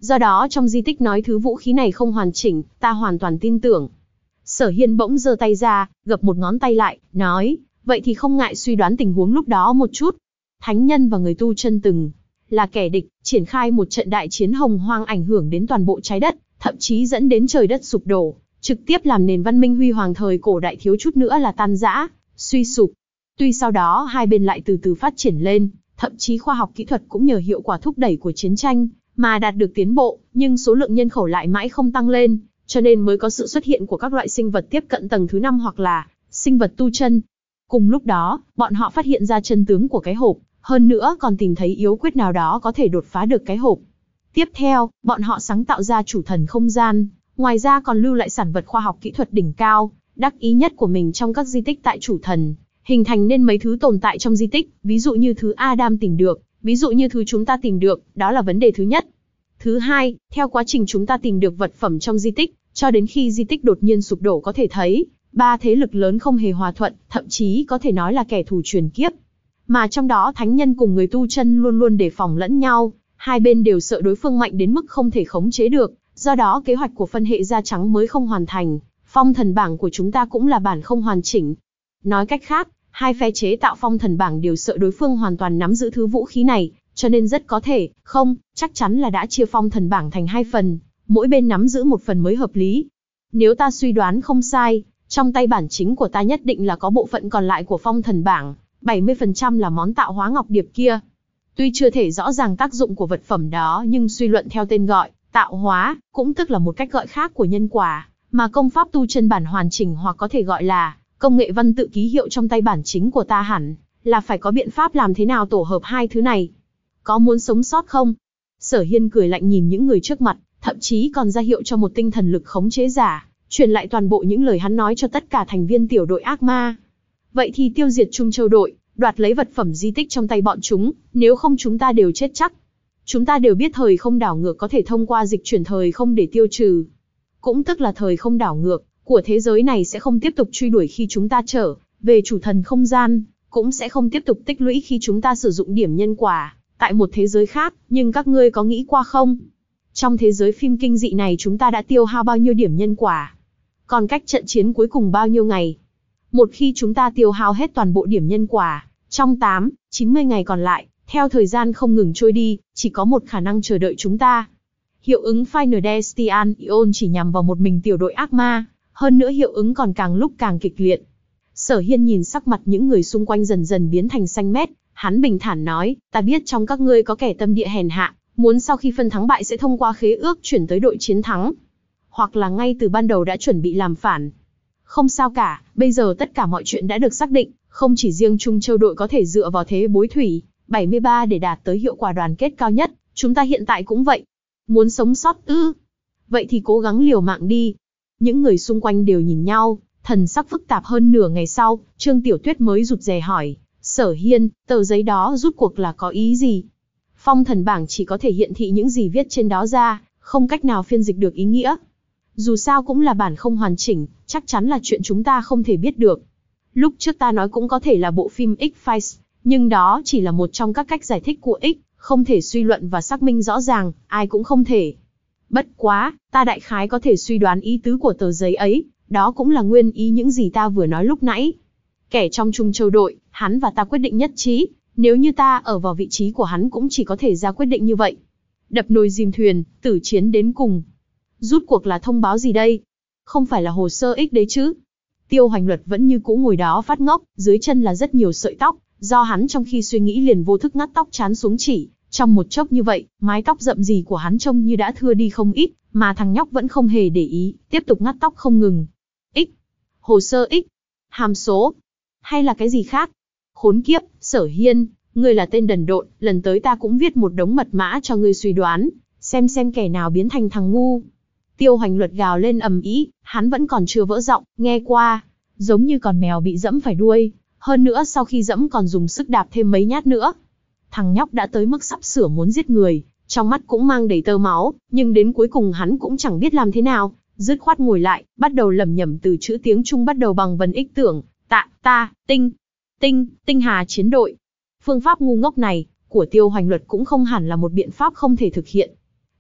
Do đó trong di tích nói thứ vũ khí này không hoàn chỉnh, ta hoàn toàn tin tưởng. Sở Hiên bỗng giơ tay ra, gập một ngón tay lại, nói, vậy thì không ngại suy đoán tình huống lúc đó một chút. Thánh nhân và người tu chân từng là kẻ địch, triển khai một trận đại chiến hồng hoang ảnh hưởng đến toàn bộ trái đất, thậm chí dẫn đến trời đất sụp đổ, trực tiếp làm nền văn minh huy hoàng thời cổ đại thiếu chút nữa là tan rã, suy sụp. Tuy sau đó hai bên lại từ từ phát triển lên, thậm chí khoa học kỹ thuật cũng nhờ hiệu quả thúc đẩy của chiến tranh mà đạt được tiến bộ, nhưng số lượng nhân khẩu lại mãi không tăng lên, cho nên mới có sự xuất hiện của các loại sinh vật tiếp cận tầng thứ năm hoặc là sinh vật tu chân. Cùng lúc đó, bọn họ phát hiện ra chân tướng của cái hộp, hơn nữa còn tìm thấy yếu quyết nào đó có thể đột phá được cái hộp. Tiếp theo, bọn họ sáng tạo ra chủ thần không gian, ngoài ra còn lưu lại sản vật khoa học kỹ thuật đỉnh cao, đắc ý nhất của mình trong các di tích tại chủ thần, hình thành nên mấy thứ tồn tại trong di tích, ví dụ như thứ Adam tìm được, ví dụ như thứ chúng ta tìm được, đó là vấn đề thứ nhất. Thứ hai, theo quá trình chúng ta tìm được vật phẩm trong di tích, cho đến khi di tích đột nhiên sụp đổ có thể thấy, ba thế lực lớn không hề hòa thuận, thậm chí có thể nói là kẻ thù truyền kiếp. Mà trong đó thánh nhân cùng người tu chân luôn luôn đề phòng lẫn nhau, hai bên đều sợ đối phương mạnh đến mức không thể khống chế được, do đó kế hoạch của phân hệ da trắng mới không hoàn thành, phong thần bảng của chúng ta cũng là bản không hoàn chỉnh. Nói cách khác, hai phe chế tạo phong thần bảng đều sợ đối phương hoàn toàn nắm giữ thứ vũ khí này, cho nên rất có thể, không, chắc chắn là đã chia phong thần bảng thành hai phần, mỗi bên nắm giữ một phần mới hợp lý. Nếu ta suy đoán không sai, trong tay bản chính của ta nhất định là có bộ phận còn lại của phong thần bảng, bảy mươi phần trăm là món tạo hóa ngọc điệp kia. Tuy chưa thể rõ ràng tác dụng của vật phẩm đó nhưng suy luận theo tên gọi, tạo hóa, cũng tức là một cách gọi khác của nhân quả, mà công pháp tu chân bản hoàn chỉnh hoặc có thể gọi là công nghệ văn tự ký hiệu trong tay bản chính của ta hẳn là phải có biện pháp làm thế nào tổ hợp hai thứ này. Có muốn sống sót không? Sở Hiên cười lạnh nhìn những người trước mặt, thậm chí còn ra hiệu cho một tinh thần lực khống chế giả, truyền lại toàn bộ những lời hắn nói cho tất cả thành viên tiểu đội ác ma. Vậy thì tiêu diệt Trung Châu đội, đoạt lấy vật phẩm di tích trong tay bọn chúng, nếu không chúng ta đều chết chắc. Chúng ta đều biết thời không đảo ngược có thể thông qua dịch chuyển thời không để tiêu trừ. Cũng tức là thời không đảo ngược của thế giới này sẽ không tiếp tục truy đuổi khi chúng ta trở về chủ thần không gian, cũng sẽ không tiếp tục tích lũy khi chúng ta sử dụng điểm nhân quả tại một thế giới khác, nhưng các ngươi có nghĩ qua không? Trong thế giới phim kinh dị này chúng ta đã tiêu hao bao nhiêu điểm nhân quả? Còn cách trận chiến cuối cùng bao nhiêu ngày? Một khi chúng ta tiêu hao hết toàn bộ điểm nhân quả, trong tám, chín mươi ngày còn lại, theo thời gian không ngừng trôi đi, chỉ có một khả năng chờ đợi chúng ta. Hiệu ứng Final Destination chỉ nhằm vào một mình tiểu đội ác ma, hơn nữa hiệu ứng còn càng lúc càng kịch liệt. Sở Hiên nhìn sắc mặt những người xung quanh dần dần biến thành xanh mét, hắn bình thản nói, ta biết trong các ngươi có kẻ tâm địa hèn hạ, muốn sau khi phân thắng bại sẽ thông qua khế ước chuyển tới đội chiến thắng. Hoặc là ngay từ ban đầu đã chuẩn bị làm phản. Không sao cả, bây giờ tất cả mọi chuyện đã được xác định, không chỉ riêng Trung Châu đội có thể dựa vào thế bối thủy, bảy mươi ba để đạt tới hiệu quả đoàn kết cao nhất, chúng ta hiện tại cũng vậy. Muốn sống sót ư? Vậy thì cố gắng liều mạng đi. Những người xung quanh đều nhìn nhau, thần sắc phức tạp. Hơn nửa ngày sau, Trương Tiểu Tuyết mới rụt rè hỏi, Sở Hiên, tờ giấy đó rút cuộc là có ý gì? Phong thần bảng chỉ có thể hiện thị những gì viết trên đó ra, không cách nào phiên dịch được ý nghĩa. Dù sao cũng là bản không hoàn chỉnh, chắc chắn là chuyện chúng ta không thể biết được. Lúc trước ta nói cũng có thể là bộ phim X-Files, nhưng đó chỉ là một trong các cách giải thích của X, không thể suy luận và xác minh rõ ràng, ai cũng không thể. Bất quá, ta đại khái có thể suy đoán ý tứ của tờ giấy ấy, đó cũng là nguyên ý những gì ta vừa nói lúc nãy. Kẻ trong Trung Châu đội, hắn và ta quyết định nhất trí, nếu như ta ở vào vị trí của hắn cũng chỉ có thể ra quyết định như vậy. Đập nồi dìm thuyền, tử chiến đến cùng. Rút cuộc là thông báo gì đây? Không phải là hồ sơ X đấy chứ? Tiêu Hoành Luật vẫn như cũ ngồi đó phát ngốc, dưới chân là rất nhiều sợi tóc, do hắn trong khi suy nghĩ liền vô thức ngắt tóc chán xuống chỉ. Trong một chốc như vậy, mái tóc rậm rì của hắn trông như đã thưa đi không ít, mà thằng nhóc vẫn không hề để ý, tiếp tục ngắt tóc không ngừng. X. Hồ sơ X. Hàm số. Hay là cái gì khác? Khốn kiếp, Sở Hiên, ngươi là tên đần độn, lần tới ta cũng viết một đống mật mã cho ngươi suy đoán, xem xem kẻ nào biến thành thằng ngu. Tiêu Hoành Luật gào lên ầm ĩ, hắn vẫn còn chưa vỡ giọng, nghe qua, giống như con mèo bị dẫm phải đuôi, hơn nữa sau khi dẫm còn dùng sức đạp thêm mấy nhát nữa. Thằng nhóc đã tới mức sắp sửa muốn giết người, trong mắt cũng mang đầy tơ máu, nhưng đến cuối cùng hắn cũng chẳng biết làm thế nào, dứt khoát ngồi lại, bắt đầu lẩm nhẩm từ chữ tiếng Trung bắt đầu bằng vần ích tưởng, tạ, ta, tinh, tinh, tinh hà chiến đội. Phương pháp ngu ngốc này, của Tiêu Hoành Luật cũng không hẳn là một biện pháp không thể thực hiện.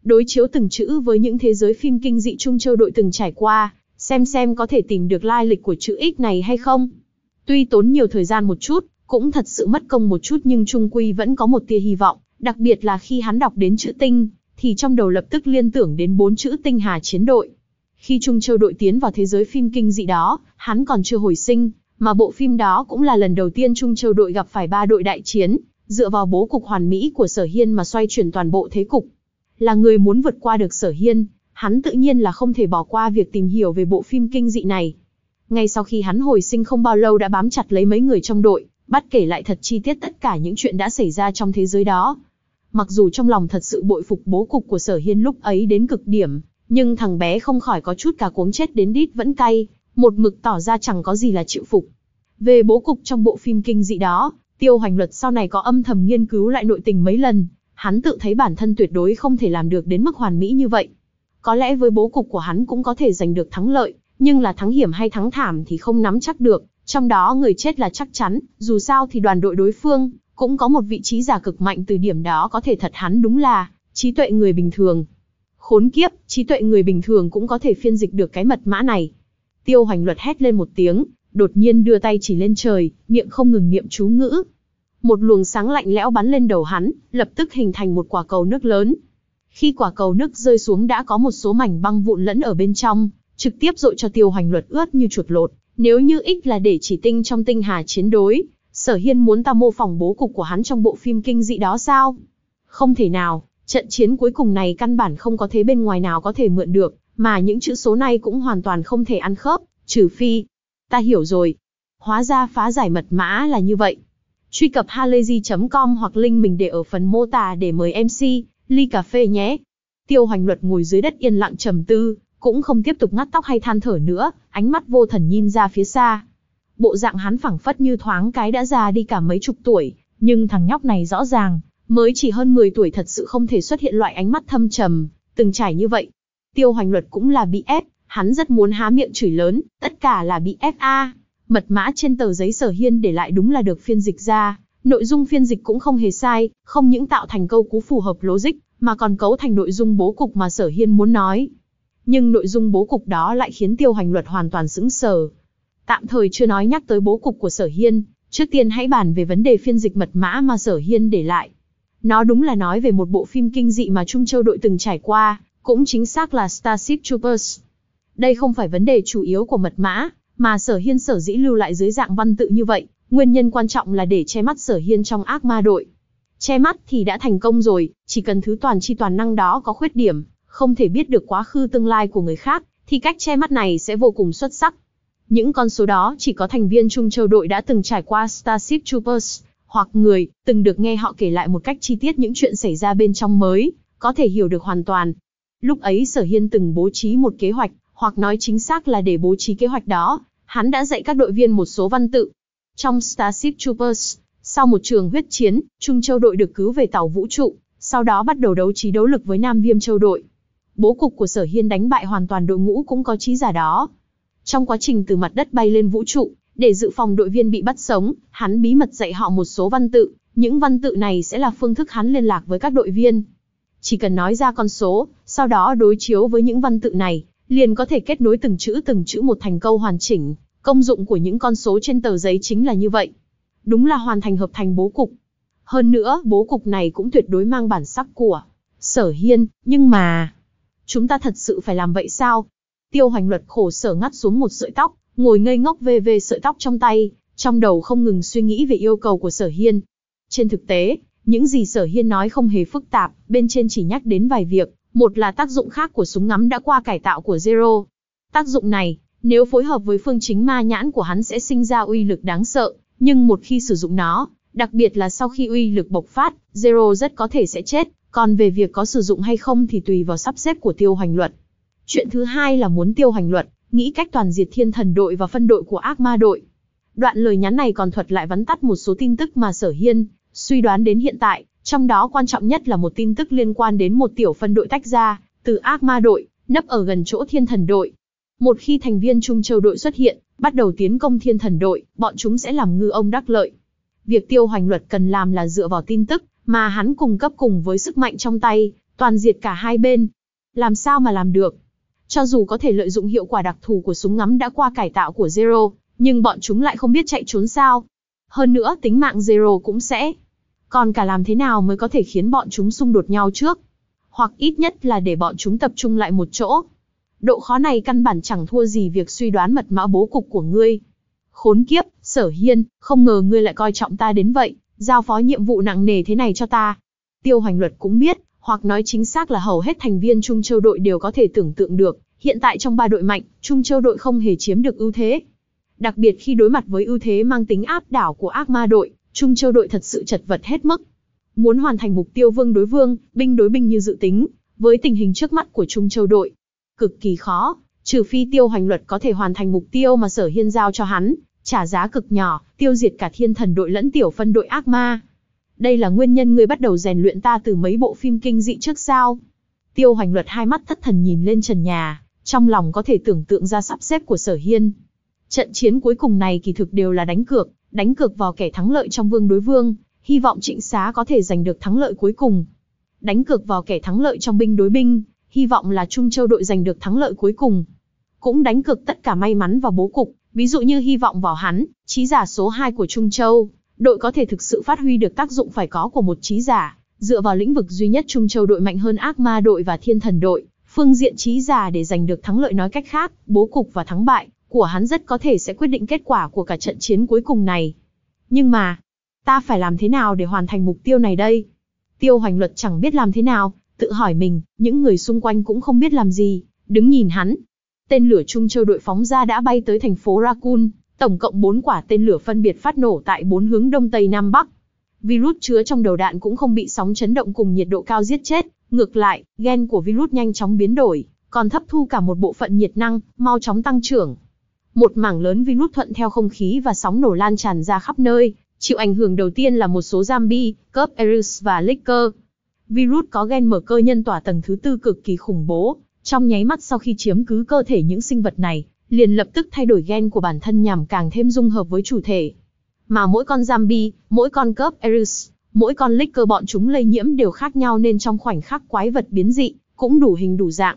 đối chiếu từng chữ với những thế giới phim kinh dị Trung Châu đội từng trải qua, xem xem có thể tìm được lai lịch của chữ X này hay không. Tuy tốn nhiều thời gian một chút, cũng thật sự mất công một chút nhưng chung quy vẫn có một tia hy vọng, đặc biệt là khi hắn đọc đến chữ tinh, thì trong đầu lập tức liên tưởng đến bốn chữ tinh hà chiến đội. Khi Trung Châu đội tiến vào thế giới phim kinh dị đó, hắn còn chưa hồi sinh, mà bộ phim đó cũng là lần đầu tiên Trung Châu đội gặp phải ba đội đại chiến, dựa vào bố cục hoàn mỹ của Sở Hiên mà xoay chuyển toàn bộ thế cục. Là người muốn vượt qua được Sở Hiên, hắn tự nhiên là không thể bỏ qua việc tìm hiểu về bộ phim kinh dị này. Ngay sau khi hắn hồi sinh không bao lâu đã bám chặt lấy mấy người trong đội, bắt kể lại thật chi tiết tất cả những chuyện đã xảy ra trong thế giới đó. Mặc dù trong lòng thật sự bội phục bố cục của Sở Hiên lúc ấy đến cực điểm, nhưng thằng bé không khỏi có chút cả cuống chết đến đít vẫn cay, một mực tỏ ra chẳng có gì là chịu phục. Về bố cục trong bộ phim kinh dị đó, Tiêu Hoành Luật sau này có âm thầm nghiên cứu lại nội tình mấy lần, hắn tự thấy bản thân tuyệt đối không thể làm được đến mức hoàn mỹ như vậy. Có lẽ với bố cục của hắn cũng có thể giành được thắng lợi, nhưng là thắng hiểm hay thắng thảm thì không nắm chắc được, trong đó người chết là chắc chắn, dù sao thì đoàn đội đối phương cũng có một vị trí giả cực mạnh, từ điểm đó có thể thật hắn đúng là trí tuệ người bình thường. Khốn kiếp, trí tuệ người bình thường cũng có thể phiên dịch được cái mật mã này. Tiêu Hoành Luật hét lên một tiếng, đột nhiên đưa tay chỉ lên trời, miệng không ngừng niệm chú ngữ. Một luồng sáng lạnh lẽo bắn lên đầu hắn, lập tức hình thành một quả cầu nước lớn. Khi quả cầu nước rơi xuống đã có một số mảnh băng vụn lẫn ở bên trong, trực tiếp dội cho Tiêu Hoành Luật ướt như chuột lột. Nếu như X là để chỉ tinh trong tinh hà chiến đối, Sở Hiên muốn ta mô phỏng bố cục của hắn trong bộ phim kinh dị đó sao? Không thể nào, trận chiến cuối cùng này căn bản không có thế bên ngoài nào có thể mượn được, mà những chữ số này cũng hoàn toàn không thể ăn khớp, trừ phi... Ta hiểu rồi. Hóa ra phá giải mật mã là như vậy. Truy cập halayzi chấm com hoặc link mình để ở phần mô tả để mời em xê, ly cà phê nhé. Tiêu Hoành Luật ngồi dưới đất yên lặng trầm tư, cũng không tiếp tục ngắt tóc hay than thở nữa, ánh mắt vô thần nhìn ra phía xa. Bộ dạng hắn phảng phất như thoáng cái đã già đi cả mấy chục tuổi, nhưng thằng nhóc này rõ ràng, mới chỉ hơn mười tuổi, thật sự không thể xuất hiện loại ánh mắt thâm trầm, từng trải như vậy. Tiêu Hoành Luật cũng là bị ép, hắn rất muốn há miệng chửi lớn, tất cả là bị ép a. Mật mã trên tờ giấy Sở Hiên để lại đúng là được phiên dịch ra, nội dung phiên dịch cũng không hề sai, không những tạo thành câu cú phù hợp logic, mà còn cấu thành nội dung bố cục mà Sở Hiên muốn nói. Nhưng nội dung bố cục đó lại khiến Tiêu Hoành Luật hoàn toàn sững sờ. Tạm thời chưa nói nhắc tới bố cục của Sở Hiên, trước tiên hãy bàn về vấn đề phiên dịch mật mã mà Sở Hiên để lại. Nó đúng là nói về một bộ phim kinh dị mà Trung Châu đội từng trải qua, cũng chính xác là Starship Troopers. Đây không phải vấn đề chủ yếu của mật mã, mà Sở Hiên sở dĩ lưu lại dưới dạng văn tự như vậy, nguyên nhân quan trọng là để che mắt Sở Hiên trong ác ma đội. Che mắt thì đã thành công rồi, chỉ cần thứ toàn chi toàn năng đó có khuyết điểm, không thể biết được quá khứ tương lai của người khác, thì cách che mắt này sẽ vô cùng xuất sắc. Những con số đó chỉ có thành viên Trung Châu đội đã từng trải qua Starship Troopers, hoặc người từng được nghe họ kể lại một cách chi tiết những chuyện xảy ra bên trong mới có thể hiểu được hoàn toàn. Lúc ấy Sở Hiên từng bố trí một kế hoạch, hoặc nói chính xác là để bố trí kế hoạch đó, hắn đã dạy các đội viên một số văn tự. Trong Starship Troopers, sau một trường huyết chiến, Trung Châu đội được cứu về tàu vũ trụ, sau đó bắt đầu đấu trí đấu lực với Nam Viêm Châu đội. Bố cục của Sở Hiên đánh bại hoàn toàn đội ngũ cũng có trí giả đó. Trong quá trình từ mặt đất bay lên vũ trụ, để dự phòng đội viên bị bắt sống, hắn bí mật dạy họ một số văn tự, những văn tự này sẽ là phương thức hắn liên lạc với các đội viên. Chỉ cần nói ra con số, sau đó đối chiếu với những văn tự này, liền có thể kết nối từng chữ từng chữ một thành câu hoàn chỉnh. Công dụng của những con số trên tờ giấy chính là như vậy. Đúng là hoàn thành hợp thành bố cục. Hơn nữa, bố cục này cũng tuyệt đối mang bản sắc của Sở Hiên, nhưng mà... Chúng ta thật sự phải làm vậy sao? Tiêu Hoành Luật khổ sở ngắt xuống một sợi tóc, ngồi ngây ngốc về về sợi tóc trong tay, trong đầu không ngừng suy nghĩ về yêu cầu của Sở Hiên. Trên thực tế, những gì Sở Hiên nói không hề phức tạp, bên trên chỉ nhắc đến vài việc. Một là tác dụng khác của súng ngắm đã qua cải tạo của Zero. Tác dụng này, nếu phối hợp với phương chính ma nhãn của hắn sẽ sinh ra uy lực đáng sợ, nhưng một khi sử dụng nó, đặc biệt là sau khi uy lực bộc phát, Zero rất có thể sẽ chết, còn về việc có sử dụng hay không thì tùy vào sắp xếp của Tiêu Hoành Luật. Chuyện thứ hai là muốn Tiêu Hoành Luật nghĩ cách toàn diệt Thiên Thần đội và phân đội của Ác Ma đội. Đoạn lời nhắn này còn thuật lại vắn tắt một số tin tức mà Sở Hiên suy đoán đến hiện tại, trong đó quan trọng nhất là một tin tức liên quan đến một tiểu phân đội tách ra từ Ác Ma đội, nấp ở gần chỗ Thiên Thần đội. Một khi thành viên Trung Châu đội xuất hiện, bắt đầu tiến công Thiên Thần đội, bọn chúng sẽ làm ngư ông đắc lợi. Việc Tiêu Hoành Luật cần làm là dựa vào tin tức mà hắn cung cấp cùng với sức mạnh trong tay, toàn diệt cả hai bên. Làm sao mà làm được? Cho dù có thể lợi dụng hiệu quả đặc thù của súng ngắm đã qua cải tạo của Zero, nhưng bọn chúng lại không biết chạy trốn sao. Hơn nữa tính mạng Zero cũng sẽ. Còn cả làm thế nào mới có thể khiến bọn chúng xung đột nhau trước? Hoặc ít nhất là để bọn chúng tập trung lại một chỗ. Độ khó này căn bản chẳng thua gì việc suy đoán mật mã bố cục của ngươi. Khốn kiếp, Sở Hiên, không ngờ ngươi lại coi trọng ta đến vậy, giao phó nhiệm vụ nặng nề thế này cho ta. Tiêu Hoành Luật cũng biết, hoặc nói chính xác là hầu hết thành viên Trung Châu đội đều có thể tưởng tượng được, hiện tại trong ba đội mạnh, Trung Châu đội không hề chiếm được ưu thế. Đặc biệt khi đối mặt với ưu thế mang tính áp đảo của Ác Ma đội, Trung Châu đội thật sự chật vật hết mức. Muốn hoàn thành mục tiêu vương đối vương, binh đối binh như dự tính, với tình hình trước mắt của Trung Châu đội, cực kỳ khó, trừ phi Tiêu Hoành Luật có thể hoàn thành mục tiêu mà Sở Hiên giao cho hắn, trả giá cực nhỏ, tiêu diệt cả Thiên Thần đội lẫn tiểu phân đội ác ma. Đây là nguyên nhân ngươi bắt đầu rèn luyện ta từ mấy bộ phim kinh dị trước sao? Tiêu Hoành Luật hai mắt thất thần nhìn lên trần nhà, trong lòng có thể tưởng tượng ra sắp xếp của Sở Hiên. Trận chiến cuối cùng này kỳ thực đều là đánh cược, đánh cược vào kẻ thắng lợi trong vương đối vương, hy vọng Trịnh Xá có thể giành được thắng lợi cuối cùng. Đánh cược vào kẻ thắng lợi trong binh đối binh, hy vọng là Trung Châu đội giành được thắng lợi cuối cùng. Cũng đánh cược tất cả may mắn vào bố cục, ví dụ như hy vọng vào hắn, trí giả số hai của Trung Châu, đội có thể thực sự phát huy được tác dụng phải có của một trí giả, dựa vào lĩnh vực duy nhất Trung Châu đội mạnh hơn Ác Ma đội và Thiên Thần đội, phương diện trí giả để giành được thắng lợi nói cách khác, bố cục và thắng bại của hắn rất có thể sẽ quyết định kết quả của cả trận chiến cuối cùng này. Nhưng mà, ta phải làm thế nào để hoàn thành mục tiêu này đây? Tiêu Hoành Luật chẳng biết làm thế nào, tự hỏi mình, những người xung quanh cũng không biết làm gì, đứng nhìn hắn. Tên lửa Trung Châu đội phóng ra đã bay tới thành phố Raccoon, tổng cộng bốn quả tên lửa phân biệt phát nổ tại bốn hướng đông tây nam bắc. Virus chứa trong đầu đạn cũng không bị sóng chấn động cùng nhiệt độ cao giết chết, ngược lại, gen của virus nhanh chóng biến đổi, còn hấp thu cả một bộ phận nhiệt năng, mau chóng tăng trưởng. Một mảng lớn virus thuận theo không khí và sóng nổ lan tràn ra khắp nơi, chịu ảnh hưởng đầu tiên là một số zombie, Cub Eris và Licker. Virus có gen mở cơ nhân tỏa tầng thứ tư cực kỳ khủng bố, trong nháy mắt sau khi chiếm cứ cơ thể những sinh vật này, liền lập tức thay đổi gen của bản thân nhằm càng thêm dung hợp với chủ thể. Mà mỗi con zombie, mỗi con Cub Eris, mỗi con Licker bọn chúng lây nhiễm đều khác nhau nên trong khoảnh khắc quái vật biến dị, cũng đủ hình đủ dạng.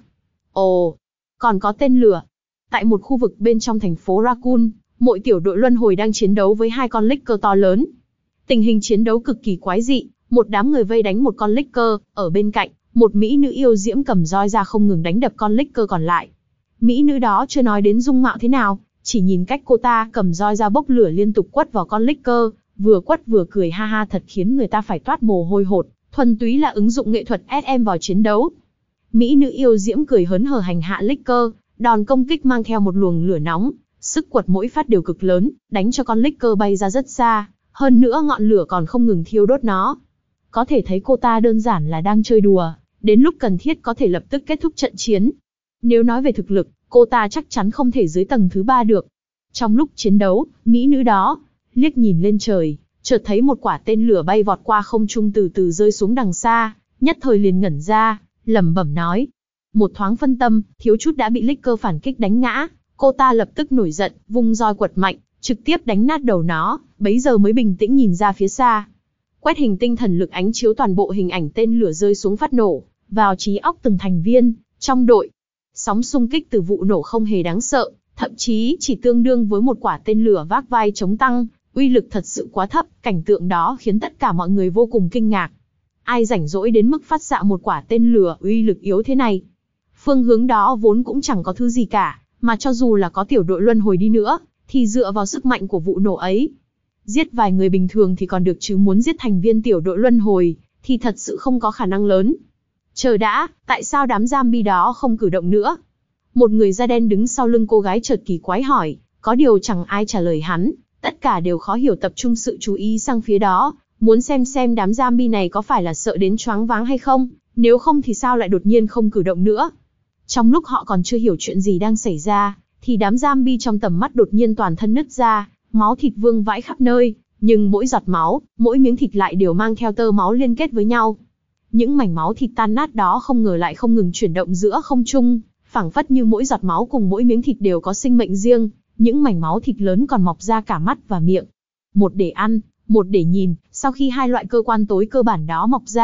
Ồ, còn có tên lửa. Tại một khu vực bên trong thành phố Raccoon, mỗi tiểu đội luân hồi đang chiến đấu với hai con Licker to lớn. Tình hình chiến đấu cực kỳ quái dị, một đám người vây đánh một con Licker, ở bên cạnh, một mỹ nữ yêu diễm cầm roi ra không ngừng đánh đập con Licker còn lại. Mỹ nữ đó chưa nói đến dung mạo thế nào, chỉ nhìn cách cô ta cầm roi ra bốc lửa liên tục quất vào con Licker, vừa quất vừa cười ha ha thật khiến người ta phải toát mồ hôi hột, thuần túy là ứng dụng nghệ thuật ét em vào chiến đấu. Mỹ nữ yêu diễm cười hớn hở hành hạ Licker, đòn công kích mang theo một luồng lửa nóng, sức quật mỗi phát đều cực lớn, đánh cho con Licker bay ra rất xa, hơn nữa ngọn lửa còn không ngừng thiêu đốt nó. Có thể thấy cô ta đơn giản là đang chơi đùa, đến lúc cần thiết có thể lập tức kết thúc trận chiến. Nếu nói về thực lực, cô ta chắc chắn không thể dưới tầng thứ ba được. Trong lúc chiến đấu, mỹ nữ đó liếc nhìn lên trời, chợt thấy một quả tên lửa bay vọt qua không trung từ từ rơi xuống đằng xa, nhất thời liền ngẩn ra, lẩm bẩm nói. Một thoáng phân tâm, thiếu chút đã bị Licker phản kích đánh ngã, cô ta lập tức nổi giận, vung roi quật mạnh, trực tiếp đánh nát đầu nó, bấy giờ mới bình tĩnh nhìn ra phía xa. Quét hình tinh thần lực ánh chiếu toàn bộ hình ảnh tên lửa rơi xuống phát nổ, vào trí óc từng thành viên trong đội. Sóng xung kích từ vụ nổ không hề đáng sợ, thậm chí chỉ tương đương với một quả tên lửa vác vai chống tăng, uy lực thật sự quá thấp, cảnh tượng đó khiến tất cả mọi người vô cùng kinh ngạc. Ai rảnh rỗi đến mức phát xạ một quả tên lửa uy lực yếu thế này? Phương hướng đó vốn cũng chẳng có thứ gì cả, mà cho dù là có tiểu đội luân hồi đi nữa, thì dựa vào sức mạnh của vụ nổ ấy, giết vài người bình thường thì còn được chứ muốn giết thành viên tiểu đội luân hồi, thì thật sự không có khả năng lớn. Chờ đã, tại sao đám zombie đó không cử động nữa? Một người da đen đứng sau lưng cô gái chợt kỳ quái hỏi, có điều chẳng ai trả lời hắn, tất cả đều khó hiểu tập trung sự chú ý sang phía đó, muốn xem xem đám zombie này có phải là sợ đến choáng váng hay không, nếu không thì sao lại đột nhiên không cử động nữa. Trong lúc họ còn chưa hiểu chuyện gì đang xảy ra, thì đám zombie trong tầm mắt đột nhiên toàn thân nứt ra, máu thịt vương vãi khắp nơi, nhưng mỗi giọt máu, mỗi miếng thịt lại đều mang theo tơ máu liên kết với nhau. Những mảnh máu thịt tan nát đó không ngờ lại không ngừng chuyển động giữa không trung, phảng phất như mỗi giọt máu cùng mỗi miếng thịt đều có sinh mệnh riêng, những mảnh máu thịt lớn còn mọc ra cả mắt và miệng. Một để ăn, một để nhìn, sau khi hai loại cơ quan tối cơ bản đó mọc ra,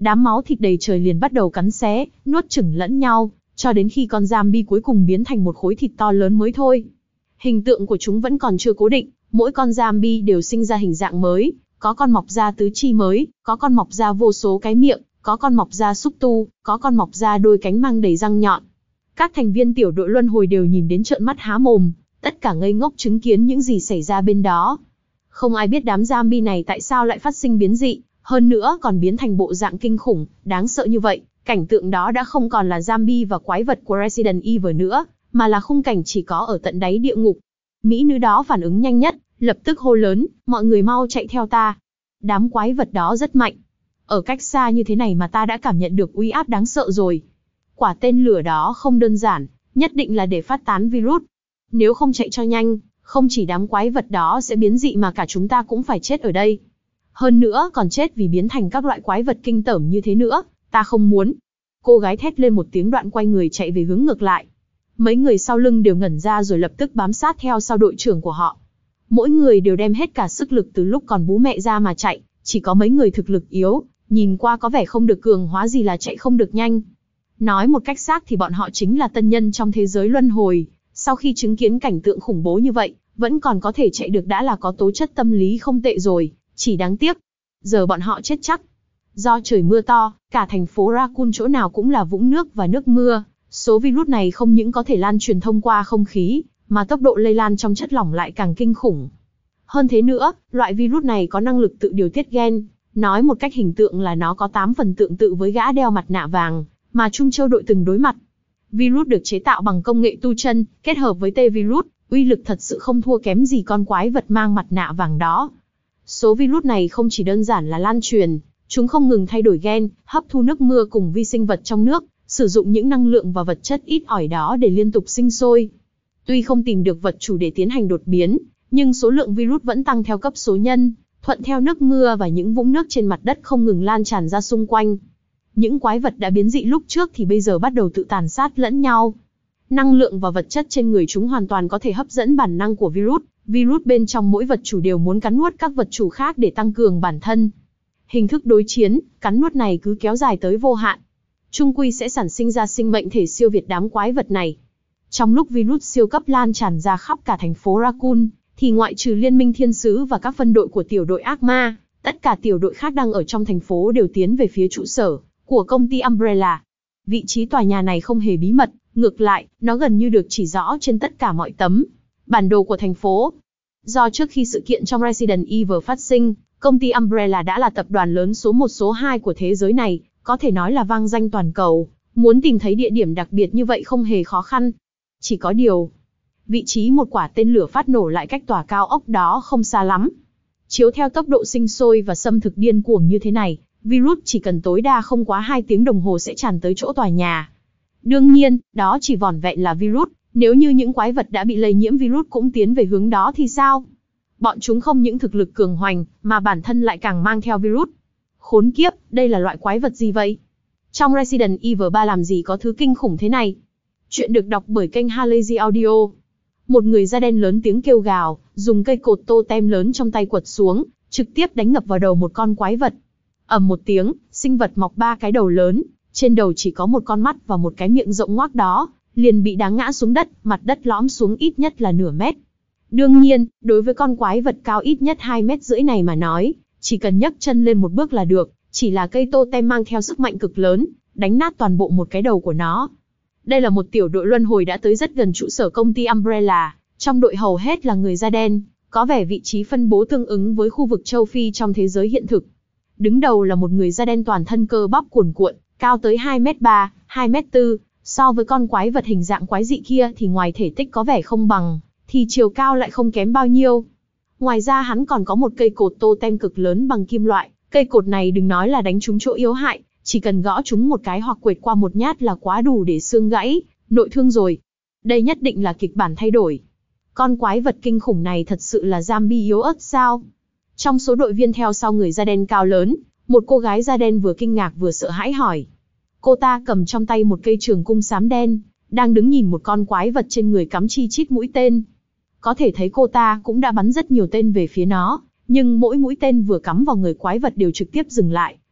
đám máu thịt đầy trời liền bắt đầu cắn xé, nuốt chửng lẫn nhau, cho đến khi con zombie cuối cùng biến thành một khối thịt to lớn mới thôi. Hình tượng của chúng vẫn còn chưa cố định, mỗi con zombie đều sinh ra hình dạng mới, có con mọc ra tứ chi mới, có con mọc ra vô số cái miệng, có con mọc ra xúc tu, có con mọc ra đôi cánh mang đầy răng nhọn. Các thành viên tiểu đội luân hồi đều nhìn đến trợn mắt há mồm, tất cả ngây ngốc chứng kiến những gì xảy ra bên đó. Không ai biết đám zombie này tại sao lại phát sinh biến dị, hơn nữa còn biến thành bộ dạng kinh khủng, đáng sợ như vậy. Cảnh tượng đó đã không còn là zombie và quái vật của Resident Evil nữa, mà là khung cảnh chỉ có ở tận đáy địa ngục. Mỹ nữ đó phản ứng nhanh nhất, lập tức hô lớn, mọi người mau chạy theo ta. Đám quái vật đó rất mạnh. Ở cách xa như thế này mà ta đã cảm nhận được uy áp đáng sợ rồi. Quả tên lửa đó không đơn giản, nhất định là để phát tán virus. Nếu không chạy cho nhanh, không chỉ đám quái vật đó sẽ biến dị mà cả chúng ta cũng phải chết ở đây. Hơn nữa còn chết vì biến thành các loại quái vật kinh tởm như thế nữa, ta không muốn. Cô gái thét lên một tiếng đoạn quay người chạy về hướng ngược lại. Mấy người sau lưng đều ngẩn ra rồi lập tức bám sát theo sau đội trưởng của họ. Mỗi người đều đem hết cả sức lực từ lúc còn bú mẹ ra mà chạy, chỉ có mấy người thực lực yếu, nhìn qua có vẻ không được cường hóa gì là chạy không được nhanh. Nói một cách xác thì bọn họ chính là tân nhân trong thế giới luân hồi, sau khi chứng kiến cảnh tượng khủng bố như vậy, vẫn còn có thể chạy được đã là có tố chất tâm lý không tệ rồi, chỉ đáng tiếc. Giờ bọn họ chết chắc. Do trời mưa to, cả thành phố Raccoon chỗ nào cũng là vũng nước và nước mưa, số virus này không những có thể lan truyền thông qua không khí, mà tốc độ lây lan trong chất lỏng lại càng kinh khủng. Hơn thế nữa, loại virus này có năng lực tự điều tiết gen, nói một cách hình tượng là nó có tám phần tương tự với gã đeo mặt nạ vàng, mà Trung Châu đội từng đối mặt. Virus được chế tạo bằng công nghệ tu chân, kết hợp với T-virus, uy lực thật sự không thua kém gì con quái vật mang mặt nạ vàng đó. Số virus này không chỉ đơn giản là lan truyền, chúng không ngừng thay đổi gen, hấp thu nước mưa cùng vi sinh vật trong nước, sử dụng những năng lượng và vật chất ít ỏi đó để liên tục sinh sôi. Tuy không tìm được vật chủ để tiến hành đột biến, nhưng số lượng virus vẫn tăng theo cấp số nhân, thuận theo nước mưa và những vũng nước trên mặt đất không ngừng lan tràn ra xung quanh. Những quái vật đã biến dị lúc trước thì bây giờ bắt đầu tự tàn sát lẫn nhau. Năng lượng và vật chất trên người chúng hoàn toàn có thể hấp dẫn bản năng của virus. Virus bên trong mỗi vật chủ đều muốn cắn nuốt các vật chủ khác để tăng cường bản thân. Hình thức đối chiến, cắn nuốt này cứ kéo dài tới vô hạn. Chung quy sẽ sản sinh ra sinh mệnh thể siêu việt đám quái vật này. Trong lúc virus siêu cấp lan tràn ra khắp cả thành phố Raccoon, thì ngoại trừ Liên minh Thiên sứ và các phân đội của tiểu đội ác ma, tất cả tiểu đội khác đang ở trong thành phố đều tiến về phía trụ sở của công ty Umbrella. Vị trí tòa nhà này không hề bí mật, ngược lại, nó gần như được chỉ rõ trên tất cả mọi tấm bản đồ của thành phố. Do trước khi sự kiện trong Resident Evil phát sinh, công ty Umbrella đã là tập đoàn lớn số một số hai của thế giới này, có thể nói là vang danh toàn cầu. Muốn tìm thấy địa điểm đặc biệt như vậy không hề khó khăn. Chỉ có điều, vị trí một quả tên lửa phát nổ lại cách tòa cao ốc đó không xa lắm. Chiếu theo tốc độ sinh sôi và xâm thực điên cuồng như thế này, virus chỉ cần tối đa không quá hai tiếng đồng hồ sẽ tràn tới chỗ tòa nhà. Đương nhiên, đó chỉ vỏn vẹn là virus, nếu như những quái vật đã bị lây nhiễm virus cũng tiến về hướng đó thì sao? Bọn chúng không những thực lực cường hoành, mà bản thân lại càng mang theo virus. Khốn kiếp, đây là loại quái vật gì vậy? Trong Resident Evil ba làm gì có thứ kinh khủng thế này? Chuyện được đọc bởi kênh Halazy Audio. Một người da đen lớn tiếng kêu gào, dùng cây cột totem lớn trong tay quật xuống, trực tiếp đánh ngập vào đầu một con quái vật. Ầm một tiếng, sinh vật mọc ba cái đầu lớn, trên đầu chỉ có một con mắt và một cái miệng rộng ngoác đó, liền bị đá ngã xuống đất, mặt đất lõm xuống ít nhất là nửa mét. Đương nhiên, đối với con quái vật cao ít nhất hai mét rưỡi này mà nói, chỉ cần nhấc chân lên một bước là được, chỉ là cây totem mang theo sức mạnh cực lớn, đánh nát toàn bộ một cái đầu của nó. Đây là một tiểu đội luân hồi đã tới rất gần trụ sở công ty Umbrella, trong đội hầu hết là người da đen, có vẻ vị trí phân bố tương ứng với khu vực châu Phi trong thế giới hiện thực. Đứng đầu là một người da đen toàn thân cơ bắp cuồn cuộn, cao tới hai mét ba, hai mét bốn, so với con quái vật hình dạng quái dị kia thì ngoài thể tích có vẻ không bằng, thì chiều cao lại không kém bao nhiêu. Ngoài ra hắn còn có một cây cột totem cực lớn bằng kim loại, cây cột này đừng nói là đánh trúng chỗ yếu hại, chỉ cần gõ trúng một cái hoặc quệt qua một nhát là quá đủ để xương gãy, nội thương rồi. Đây nhất định là kịch bản thay đổi. Con quái vật kinh khủng này thật sự là zombie yếu ớt sao? Trong số đội viên theo sau người da đen cao lớn, một cô gái da đen vừa kinh ngạc vừa sợ hãi hỏi. Cô ta cầm trong tay một cây trường cung xám đen, đang đứng nhìn một con quái vật trên người cắm chi chít mũi tên. Có thể thấy cô ta cũng đã bắn rất nhiều tên về phía nó, nhưng mỗi mũi tên vừa cắm vào người quái vật đều trực tiếp dừng lại,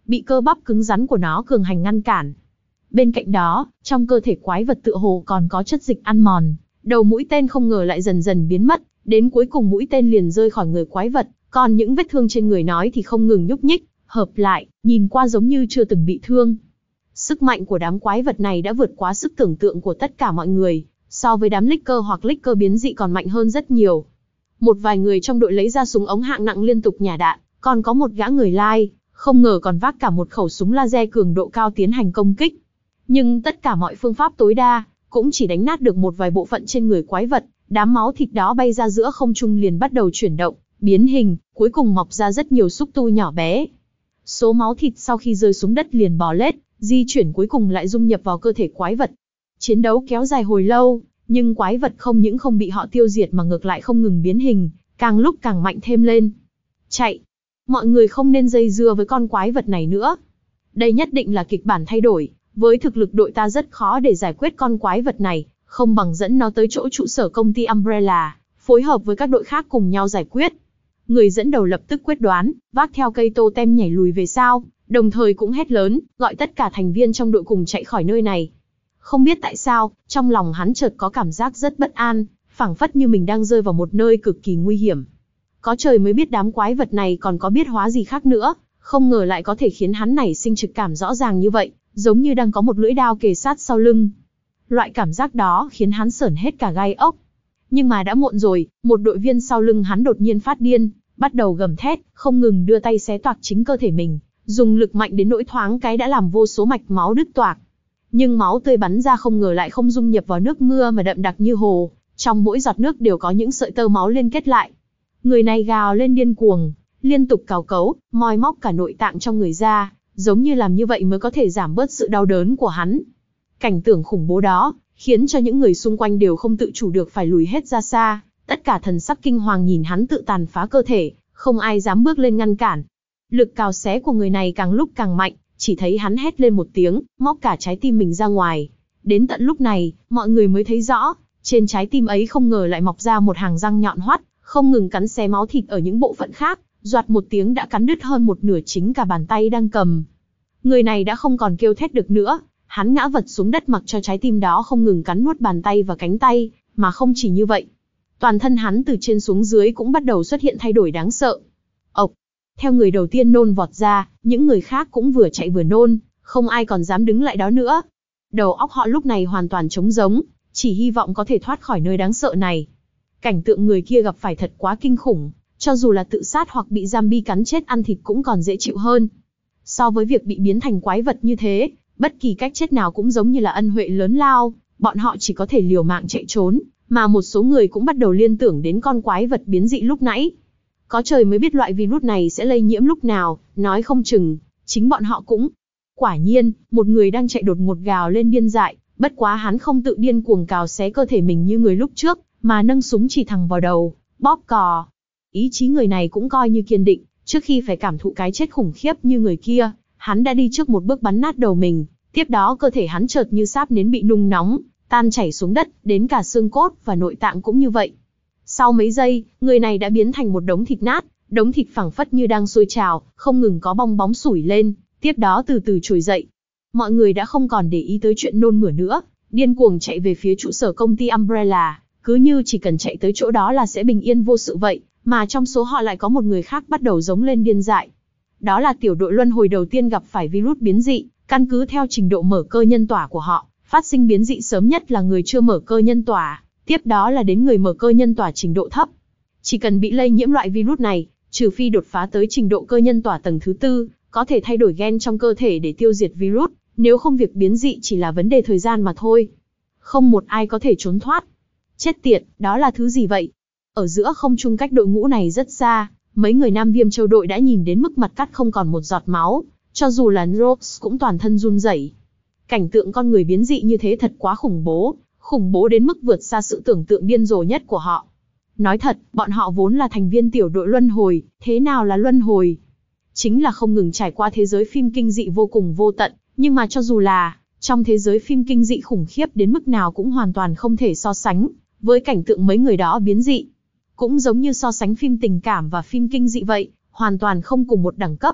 bị cơ bắp cứng rắn của nó cường hành ngăn cản. Bên cạnh đó, trong cơ thể quái vật tựa hồ còn có chất dịch ăn mòn, đầu mũi tên không ngờ lại dần dần biến mất, đến cuối cùng mũi tên liền rơi khỏi người quái vật, còn những vết thương trên người nói thì không ngừng nhúc nhích, hợp lại, nhìn qua giống như chưa từng bị thương. Sức mạnh của đám quái vật này đã vượt quá sức tưởng tượng của tất cả mọi người, so với đám Licker hoặc Licker biến dị còn mạnh hơn rất nhiều. Một vài người trong đội lấy ra súng ống hạng nặng liên tục nhả đạn, còn có một gã người lai, không ngờ còn vác cả một khẩu súng laser cường độ cao tiến hành công kích. Nhưng tất cả mọi phương pháp tối đa, cũng chỉ đánh nát được một vài bộ phận trên người quái vật, đám máu thịt đó bay ra giữa không trung liền bắt đầu chuyển động, biến hình, cuối cùng mọc ra rất nhiều xúc tu nhỏ bé. Số máu thịt sau khi rơi xuống đất liền bò lết, di chuyển cuối cùng lại dung nhập vào cơ thể quái vật. Chiến đấu kéo dài hồi lâu, nhưng quái vật không những không bị họ tiêu diệt mà ngược lại không ngừng biến hình, càng lúc càng mạnh thêm lên. Chạy! Mọi người không nên dây dưa với con quái vật này nữa. Đây nhất định là kịch bản thay đổi, với thực lực đội ta rất khó để giải quyết con quái vật này, không bằng dẫn nó tới chỗ trụ sở công ty Umbrella, phối hợp với các đội khác cùng nhau giải quyết. Người dẫn đầu lập tức quyết đoán, vác theo cây tô tem nhảy lùi về sau, đồng thời cũng hét lớn, gọi tất cả thành viên trong đội cùng chạy khỏi nơi này. Không biết tại sao, trong lòng hắn chợt có cảm giác rất bất an, phảng phất như mình đang rơi vào một nơi cực kỳ nguy hiểm. Có trời mới biết đám quái vật này còn có biết hóa gì khác nữa, không ngờ lại có thể khiến hắn nảy sinh trực cảm rõ ràng như vậy, giống như đang có một lưỡi dao kề sát sau lưng. Loại cảm giác đó khiến hắn sởn hết cả gai ốc. Nhưng mà đã muộn rồi, một đội viên sau lưng hắn đột nhiên phát điên, bắt đầu gầm thét, không ngừng đưa tay xé toạc chính cơ thể mình, dùng lực mạnh đến nỗi thoáng cái đã làm vô số mạch máu đứt toạc. Nhưng máu tươi bắn ra không ngờ lại không dung nhập vào nước mưa mà đậm đặc như hồ, trong mỗi giọt nước đều có những sợi tơ máu liên kết lại. Người này gào lên điên cuồng, liên tục cào cấu, moi móc cả nội tạng trong người ra, giống như làm như vậy mới có thể giảm bớt sự đau đớn của hắn. Cảnh tượng khủng bố đó, khiến cho những người xung quanh đều không tự chủ được phải lùi hết ra xa, tất cả thần sắc kinh hoàng nhìn hắn tự tàn phá cơ thể, không ai dám bước lên ngăn cản. Lực cào xé của người này càng lúc càng mạnh, chỉ thấy hắn hét lên một tiếng, móc cả trái tim mình ra ngoài. Đến tận lúc này, mọi người mới thấy rõ, trên trái tim ấy không ngờ lại mọc ra một hàng răng nhọn hoắt, không ngừng cắn xé máu thịt ở những bộ phận khác, doạt một tiếng đã cắn đứt hơn một nửa chính cả bàn tay đang cầm. Người này đã không còn kêu thét được nữa, hắn ngã vật xuống đất mặc cho trái tim đó không ngừng cắn nuốt bàn tay và cánh tay, mà không chỉ như vậy. Toàn thân hắn từ trên xuống dưới cũng bắt đầu xuất hiện thay đổi đáng sợ. Ộc! Theo người đầu tiên nôn vọt ra, những người khác cũng vừa chạy vừa nôn, không ai còn dám đứng lại đó nữa. Đầu óc họ lúc này hoàn toàn trống rỗng, chỉ hy vọng có thể thoát khỏi nơi đáng sợ này. Cảnh tượng người kia gặp phải thật quá kinh khủng, cho dù là tự sát hoặc bị zombie cắn chết ăn thịt cũng còn dễ chịu hơn. So với việc bị biến thành quái vật như thế, bất kỳ cách chết nào cũng giống như là ân huệ lớn lao, bọn họ chỉ có thể liều mạng chạy trốn, mà một số người cũng bắt đầu liên tưởng đến con quái vật biến dị lúc nãy. Có trời mới biết loại virus này sẽ lây nhiễm lúc nào, nói không chừng, chính bọn họ cũng. Quả nhiên, một người đang chạy đột ngột gào lên điên dại, bất quá hắn không tự điên cuồng cào xé cơ thể mình như người lúc trước, mà nâng súng chỉ thẳng vào đầu, bóp cò. Ý chí người này cũng coi như kiên định, trước khi phải cảm thụ cái chết khủng khiếp như người kia, hắn đã đi trước một bước bắn nát đầu mình, tiếp đó cơ thể hắn chợt như sáp nến bị nung nóng, tan chảy xuống đất, đến cả xương cốt và nội tạng cũng như vậy. Sau mấy giây, người này đã biến thành một đống thịt nát, đống thịt phẳng phất như đang sôi trào, không ngừng có bong bóng sủi lên, tiếp đó từ từ trồi dậy. Mọi người đã không còn để ý tới chuyện nôn mửa nữa, điên cuồng chạy về phía trụ sở công ty Umbrella, cứ như chỉ cần chạy tới chỗ đó là sẽ bình yên vô sự vậy, mà trong số họ lại có một người khác bắt đầu giống lên điên dại. Đó là tiểu đội luân hồi đầu tiên gặp phải virus biến dị, căn cứ theo trình độ mở cơ nhân tỏa của họ, phát sinh biến dị sớm nhất là người chưa mở cơ nhân tỏa, tiếp đó là đến người mở cơ nhân tỏa trình độ thấp. Chỉ cần bị lây nhiễm loại virus này, trừ phi đột phá tới trình độ cơ nhân tỏa tầng thứ tư, có thể thay đổi gen trong cơ thể để tiêu diệt virus, nếu không việc biến dị chỉ là vấn đề thời gian mà thôi. Không một ai có thể trốn thoát. Chết tiệt, đó là thứ gì vậy? Ở giữa không trung cách đội ngũ này rất xa, mấy người Nam Viêm Châu đội đã nhìn đến mức mặt cắt không còn một giọt máu, cho dù là Rose cũng toàn thân run rẩy. Cảnh tượng con người biến dị như thế thật quá khủng bố, khủng bố đến mức vượt xa sự tưởng tượng điên rồ nhất của họ. Nói thật, bọn họ vốn là thành viên tiểu đội luân hồi, thế nào là luân hồi? Chính là không ngừng trải qua thế giới phim kinh dị vô cùng vô tận, nhưng mà cho dù là trong thế giới phim kinh dị khủng khiếp đến mức nào cũng hoàn toàn không thể so sánh với cảnh tượng mấy người đó biến dị. Cũng giống như so sánh phim tình cảm và phim kinh dị vậy, hoàn toàn không cùng một đẳng cấp.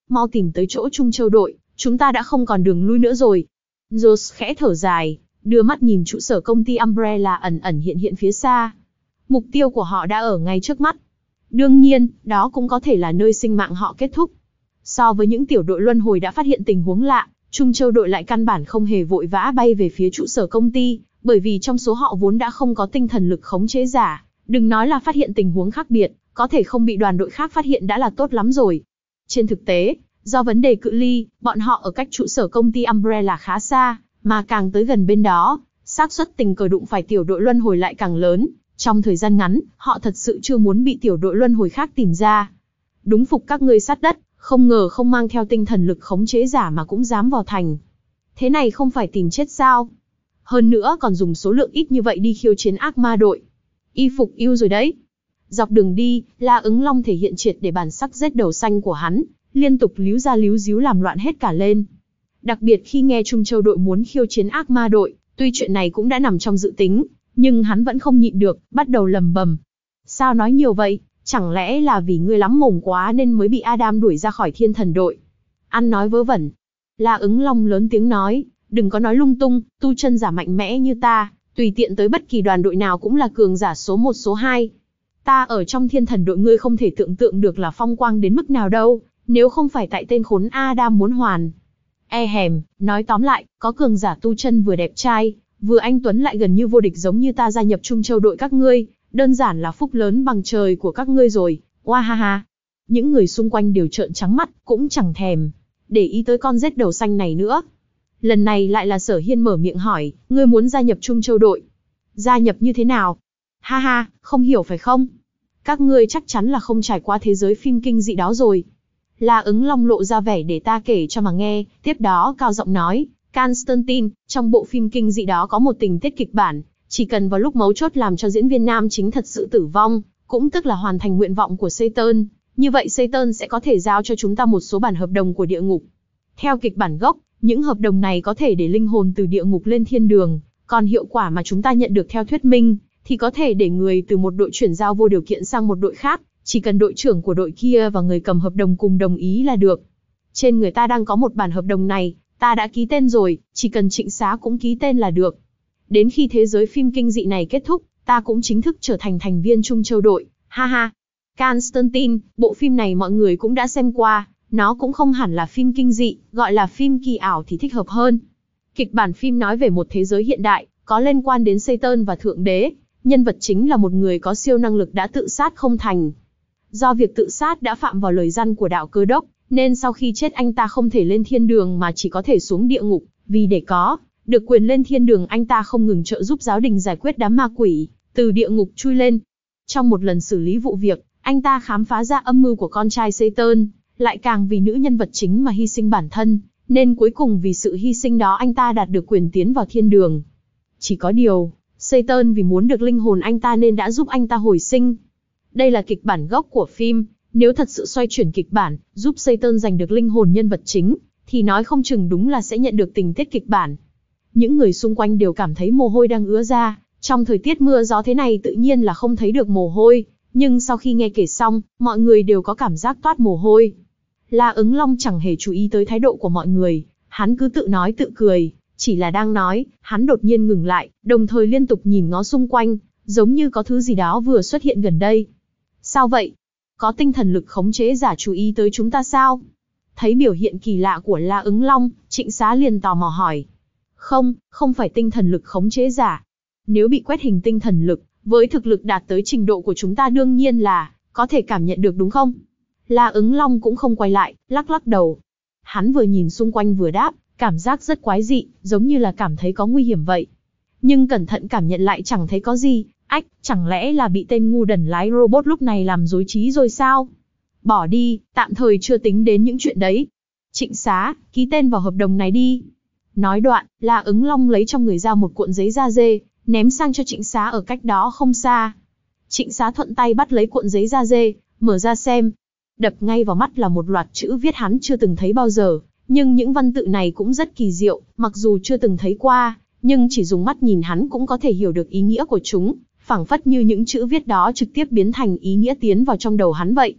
mau tìm tới chỗ Trung Châu đội, chúng ta đã không còn đường lui nữa rồi. Jones khẽ thở dài, đưa mắt nhìn trụ sở công ty Umbrella ẩn ẩn hiện hiện phía xa. Mục tiêu của họ đã ở ngay trước mắt. Đương nhiên, đó cũng có thể là nơi sinh mạng họ kết thúc. So với những tiểu đội luân hồi đã phát hiện tình huống lạ, Trung Châu đội lại căn bản không hề vội vã bay về phía trụ sở công ty, bởi vì trong số họ vốn đã không có tinh thần lực khống chế giả, đừng nói là phát hiện tình huống khác biệt, có thể không bị đoàn đội khác phát hiện đã là tốt lắm rồi. Trên thực tế, do vấn đề cự ly, bọn họ ở cách trụ sở công ty Umbrella khá xa, mà càng tới gần bên đó, xác suất tình cờ đụng phải tiểu đội luân hồi lại càng lớn. Trong thời gian ngắn, họ thật sự chưa muốn bị tiểu đội luân hồi khác tìm ra. Đúng phục các ngươi sát đất, không ngờ không mang theo tinh thần lực khống chế giả mà cũng dám vào thành. Thế này không phải tìm chết sao? Hơn nữa còn dùng số lượng ít như vậy đi khiêu chiến ác ma đội. Y phục yêu rồi đấy. Dọc đường đi, La Ứng Long thể hiện triệt để bản sắc rết đầu xanh của hắn, liên tục líu ra líu díu làm loạn hết cả lên. Đặc biệt khi nghe Trung Châu đội muốn khiêu chiến ác ma đội, tuy chuyện này cũng đã nằm trong dự tính, nhưng hắn vẫn không nhịn được, bắt đầu lầm bầm. Sao nói nhiều vậy, chẳng lẽ là vì ngươi lắm mồm quá nên mới bị Adam đuổi ra khỏi Thiên Thần đội? Ăn nói vớ vẩn. La Ứng Long lớn tiếng nói, đừng có nói lung tung, tu chân giả mạnh mẽ như ta, tùy tiện tới bất kỳ đoàn đội nào cũng là cường giả số một số hai. Ta ở trong Thiên Thần đội ngươi không thể tưởng tượng được là phong quang đến mức nào đâu, nếu không phải tại tên khốn Adam muốn hoàn. E hèm, nói tóm lại, có cường giả tu chân vừa đẹp trai, vừa anh tuấn lại gần như vô địch giống như ta gia nhập Trung Châu đội các ngươi, đơn giản là phúc lớn bằng trời của các ngươi rồi, oa ha ha. Những người xung quanh đều trợn trắng mắt, cũng chẳng thèm để ý tới con rết đầu xanh này nữa. Lần này lại là Sở Hiên mở miệng hỏi, ngươi muốn gia nhập Trung Châu đội? Gia nhập như thế nào? Ha ha, không hiểu phải không? Các ngươi chắc chắn là không trải qua thế giới phim kinh dị đó rồi. La Ứng Long lộ ra vẻ để ta kể cho mà nghe, tiếp đó cao giọng nói, Constantine, trong bộ phim kinh dị đó có một tình tiết kịch bản, chỉ cần vào lúc mấu chốt làm cho diễn viên nam chính thật sự tử vong, cũng tức là hoàn thành nguyện vọng của Satan, như vậy Satan sẽ có thể giao cho chúng ta một số bản hợp đồng của địa ngục. Theo kịch bản gốc, những hợp đồng này có thể để linh hồn từ địa ngục lên thiên đường, còn hiệu quả mà chúng ta nhận được theo thuyết minh, thì có thể để người từ một đội chuyển giao vô điều kiện sang một đội khác, chỉ cần đội trưởng của đội kia và người cầm hợp đồng cùng đồng ý là được. Trên người ta đang có một bản hợp đồng này, ta đã ký tên rồi, chỉ cần Trịnh Xá cũng ký tên là được. Đến khi thế giới phim kinh dị này kết thúc, ta cũng chính thức trở thành thành viên Trung Châu đội, ha ha. Constantine, bộ phim này mọi người cũng đã xem qua, nó cũng không hẳn là phim kinh dị, gọi là phim kỳ ảo thì thích hợp hơn. Kịch bản phim nói về một thế giới hiện đại, có liên quan đến Satan và Thượng Đế, nhân vật chính là một người có siêu năng lực đã tự sát không thành. Do việc tự sát đã phạm vào lời răn của đạo Cơ Đốc, nên sau khi chết anh ta không thể lên thiên đường mà chỉ có thể xuống địa ngục, vì để có được quyền lên thiên đường anh ta không ngừng trợ giúp giáo đình giải quyết đám ma quỷ, từ địa ngục chui lên. Trong một lần xử lý vụ việc, anh ta khám phá ra âm mưu của con trai Satan, lại càng vì nữ nhân vật chính mà hy sinh bản thân, nên cuối cùng vì sự hy sinh đó anh ta đạt được quyền tiến vào thiên đường. Chỉ có điều, Satan vì muốn được linh hồn anh ta nên đã giúp anh ta hồi sinh. Đây là kịch bản gốc của phim, nếu thật sự xoay chuyển kịch bản, giúp Satan giành được linh hồn nhân vật chính, thì nói không chừng đúng là sẽ nhận được tình tiết kịch bản. Những người xung quanh đều cảm thấy mồ hôi đang ứa ra, trong thời tiết mưa gió thế này tự nhiên là không thấy được mồ hôi, nhưng sau khi nghe kể xong, mọi người đều có cảm giác toát mồ hôi. La Ứng Long chẳng hề chú ý tới thái độ của mọi người, hắn cứ tự nói tự cười, chỉ là đang nói, hắn đột nhiên ngừng lại, đồng thời liên tục nhìn ngó xung quanh, giống như có thứ gì đó vừa xuất hiện gần đây. Sao vậy? Có tinh thần lực khống chế giả chú ý tới chúng ta sao? Thấy biểu hiện kỳ lạ của La Ứng Long, Trịnh Xá liền tò mò hỏi. Không, không phải tinh thần lực khống chế giả. Nếu bị quét hình tinh thần lực, với thực lực đạt tới trình độ của chúng ta đương nhiên là có thể cảm nhận được đúng không? La Ứng Long cũng không quay lại, lắc lắc đầu. Hắn vừa nhìn xung quanh vừa đáp, cảm giác rất quái dị, giống như là cảm thấy có nguy hiểm vậy. Nhưng cẩn thận cảm nhận lại chẳng thấy có gì, ách, chẳng lẽ là bị tên ngu đần lái robot lúc này làm rối trí rồi sao? Bỏ đi, tạm thời chưa tính đến những chuyện đấy. Trịnh Xá, ký tên vào hợp đồng này đi. Nói đoạn, La Ứng Long lấy trong người ra một cuộn giấy da dê, ném sang cho Trịnh Xá ở cách đó không xa. Trịnh Xá thuận tay bắt lấy cuộn giấy da dê, mở ra xem. Đập ngay vào mắt là một loạt chữ viết hắn chưa từng thấy bao giờ, nhưng những văn tự này cũng rất kỳ diệu, mặc dù chưa từng thấy qua, nhưng chỉ dùng mắt nhìn hắn cũng có thể hiểu được ý nghĩa của chúng, phảng phất như những chữ viết đó trực tiếp biến thành ý nghĩa tiến vào trong đầu hắn vậy.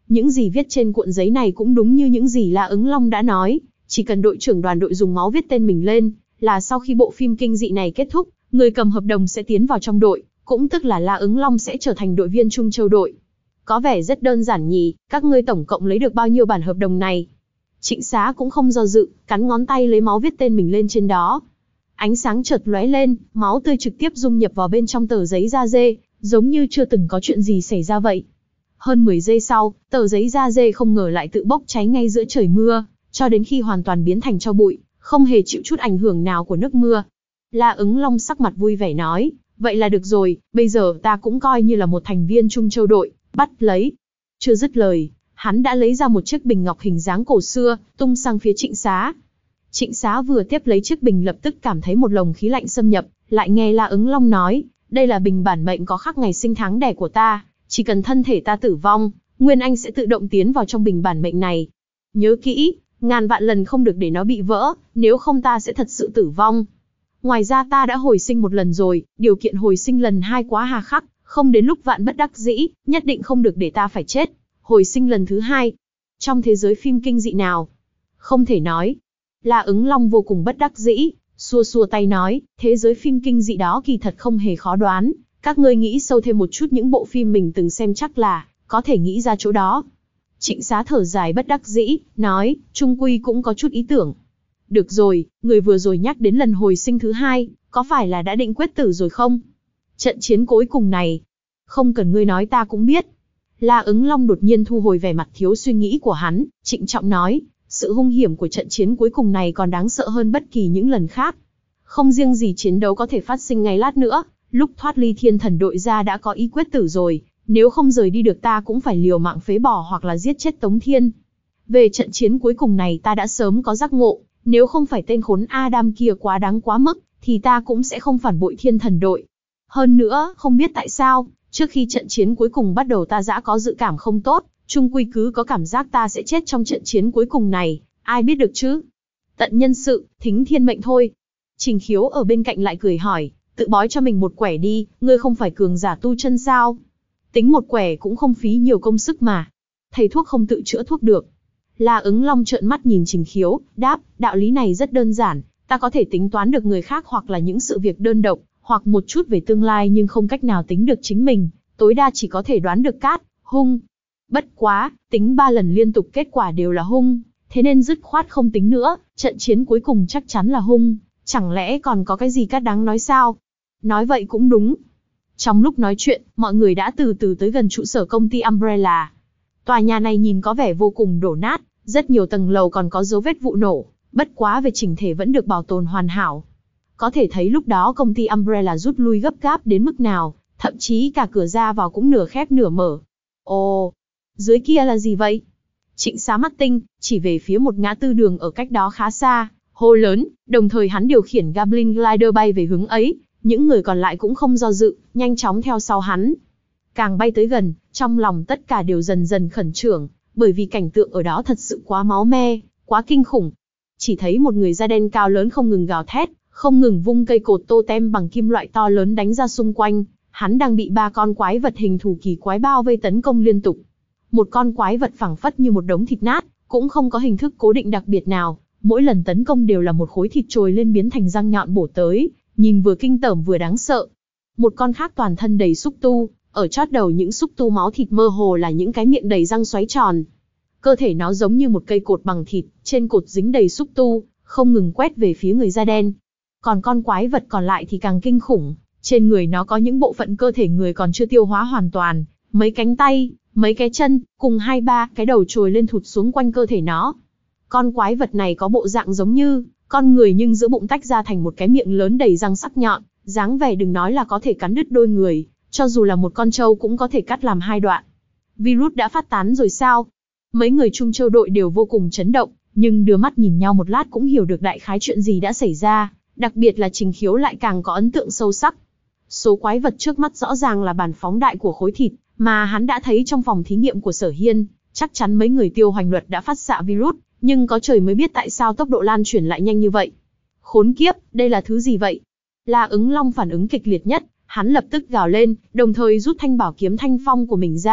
Những gì viết trên cuộn giấy này cũng đúng như những gì La Ứng Long đã nói, chỉ cần đội trưởng đoàn đội dùng máu viết tên mình lên, là sau khi bộ phim kinh dị này kết thúc, người cầm hợp đồng sẽ tiến vào trong đội, cũng tức là La Ứng Long sẽ trở thành đội viên Trung Châu đội. Có vẻ rất đơn giản nhỉ, các ngươi tổng cộng lấy được bao nhiêu bản hợp đồng này? Trịnh Xá cũng không do dự, cắn ngón tay lấy máu viết tên mình lên trên đó. Ánh sáng chợt lóe lên, máu tươi trực tiếp dung nhập vào bên trong tờ giấy da dê, giống như chưa từng có chuyện gì xảy ra vậy. Hơn mười giây sau, tờ giấy da dê không ngờ lại tự bốc cháy ngay giữa trời mưa, cho đến khi hoàn toàn biến thành tro bụi, không hề chịu chút ảnh hưởng nào của nước mưa. La Ứng Long sắc mặt vui vẻ nói, vậy là được rồi, bây giờ ta cũng coi như là một thành viên Trung Châu đội, bắt lấy. Chưa dứt lời, hắn đã lấy ra một chiếc bình ngọc hình dáng cổ xưa, tung sang phía Trịnh Xá. Trịnh Xá vừa tiếp lấy chiếc bình lập tức cảm thấy một luồng khí lạnh xâm nhập, lại nghe La Ứng Long nói, đây là bình bản mệnh có khắc ngày sinh tháng đẻ của ta, chỉ cần thân thể ta tử vong, Nguyên Anh sẽ tự động tiến vào trong bình bản mệnh này. Nhớ kỹ, ngàn vạn lần không được để nó bị vỡ, nếu không ta sẽ thật sự tử vong. Ngoài ra ta đã hồi sinh một lần rồi, điều kiện hồi sinh lần hai quá hà khắc, không đến lúc vạn bất đắc dĩ, nhất định không được để ta phải chết. Hồi sinh lần thứ hai. Trong thế giới phim kinh dị nào? Không thể nói. La Ứng Long vô cùng bất đắc dĩ, xua xua tay nói, thế giới phim kinh dị đó kỳ thật không hề khó đoán, các ngươi nghĩ sâu thêm một chút những bộ phim mình từng xem chắc là có thể nghĩ ra chỗ đó. Trịnh Xá thở dài bất đắc dĩ, nói, trung quy cũng có chút ý tưởng. Được rồi, người vừa rồi nhắc đến lần hồi sinh thứ hai, có phải là đã định quyết tử rồi không? Trận chiến cuối cùng này, không cần ngươi nói ta cũng biết. La Ứng Long đột nhiên thu hồi vẻ mặt thiếu suy nghĩ của hắn, trịnh trọng nói, sự hung hiểm của trận chiến cuối cùng này còn đáng sợ hơn bất kỳ những lần khác. Không riêng gì chiến đấu có thể phát sinh ngay lát nữa, lúc thoát ly thiên thần đội ra đã có ý quyết tử rồi, nếu không rời đi được ta cũng phải liều mạng phế bỏ hoặc là giết chết Tống Thiên. Về trận chiến cuối cùng này ta đã sớm có giác ngộ, nếu không phải tên khốn Adam kia quá đáng quá mức, thì ta cũng sẽ không phản bội thiên thần đội. Hơn nữa, không biết tại sao, trước khi trận chiến cuối cùng bắt đầu ta đã có dự cảm không tốt, chung quy cứ có cảm giác ta sẽ chết trong trận chiến cuối cùng này, ai biết được chứ? Tận nhân sự, thính thiên mệnh thôi. Trình Khiếu ở bên cạnh lại cười hỏi, tự bói cho mình một quẻ đi, ngươi không phải cường giả tu chân sao? Tính một quẻ cũng không phí nhiều công sức mà. Thầy thuốc không tự chữa thuốc được. La Ứng Long trợn mắt nhìn Trình Khiếu, đáp, đạo lý này rất đơn giản, ta có thể tính toán được người khác hoặc là những sự việc đơn độc, hoặc một chút về tương lai nhưng không cách nào tính được chính mình, tối đa chỉ có thể đoán được cát, hung. Bất quá, tính ba lần liên tục kết quả đều là hung, thế nên dứt khoát không tính nữa, trận chiến cuối cùng chắc chắn là hung, chẳng lẽ còn có cái gì cát đáng nói sao? Nói vậy cũng đúng. Trong lúc nói chuyện, mọi người đã từ từ tới gần trụ sở công ty Umbrella. Tòa nhà này nhìn có vẻ vô cùng đổ nát, rất nhiều tầng lầu còn có dấu vết vụ nổ, bất quá về chỉnh thể vẫn được bảo tồn hoàn hảo. Có thể thấy lúc đó công ty Umbrella rút lui gấp gáp đến mức nào, thậm chí cả cửa ra vào cũng nửa khép nửa mở. Ồ, dưới kia là gì vậy? Trịnh Xá mắt tinh, chỉ về phía một ngã tư đường ở cách đó khá xa, hô lớn, đồng thời hắn điều khiển Goblin Glider bay về hướng ấy, những người còn lại cũng không do dự, nhanh chóng theo sau hắn. Càng bay tới gần, trong lòng tất cả đều dần dần khẩn trương, bởi vì cảnh tượng ở đó thật sự quá máu me, quá kinh khủng. Chỉ thấy một người da đen cao lớn không ngừng gào thét, không ngừng vung cây cột tô tem bằng kim loại to lớn đánh ra xung quanh, hắn đang bị ba con quái vật hình thù kỳ quái bao vây tấn công liên tục. Một con quái vật phẳng phất như một đống thịt nát, cũng không có hình thức cố định đặc biệt nào, mỗi lần tấn công đều là một khối thịt trồi lên biến thành răng nhọn bổ tới, nhìn vừa kinh tởm vừa đáng sợ. Một con khác toàn thân đầy xúc tu, ở chót đầu những xúc tu máu thịt mơ hồ là những cái miệng đầy răng xoáy tròn. Cơ thể nó giống như một cây cột bằng thịt, trên cột dính đầy xúc tu, không ngừng quét về phía người da đen. Còn con quái vật còn lại thì càng kinh khủng, trên người nó có những bộ phận cơ thể người còn chưa tiêu hóa hoàn toàn, mấy cánh tay, mấy cái chân, cùng hai ba cái đầu trồi lên thụt xuống quanh cơ thể nó. Con quái vật này có bộ dạng giống như con người nhưng giữa bụng tách ra thành một cái miệng lớn đầy răng sắc nhọn, dáng vẻ đừng nói là có thể cắn đứt đôi người, cho dù là một con trâu cũng có thể cắt làm hai đoạn. Virus đã phát tán rồi sao? Mấy người Trung Châu đội đều vô cùng chấn động, nhưng đưa mắt nhìn nhau một lát cũng hiểu được đại khái chuyện gì đã xảy ra, đặc biệt là Trình Khiếu lại càng có ấn tượng sâu sắc. Số quái vật trước mắt rõ ràng là bản phóng đại của khối thịt, mà hắn đã thấy trong phòng thí nghiệm của Sở Hiên, chắc chắn mấy người Tiêu Hoành Luật đã phát xạ virus, nhưng có trời mới biết tại sao tốc độ lan truyền lại nhanh như vậy. Khốn kiếp, đây là thứ gì vậy? La Ứng Long phản ứng kịch liệt nhất, hắn lập tức gào lên, đồng thời rút thanh bảo kiếm Thanh Phong của mình ra,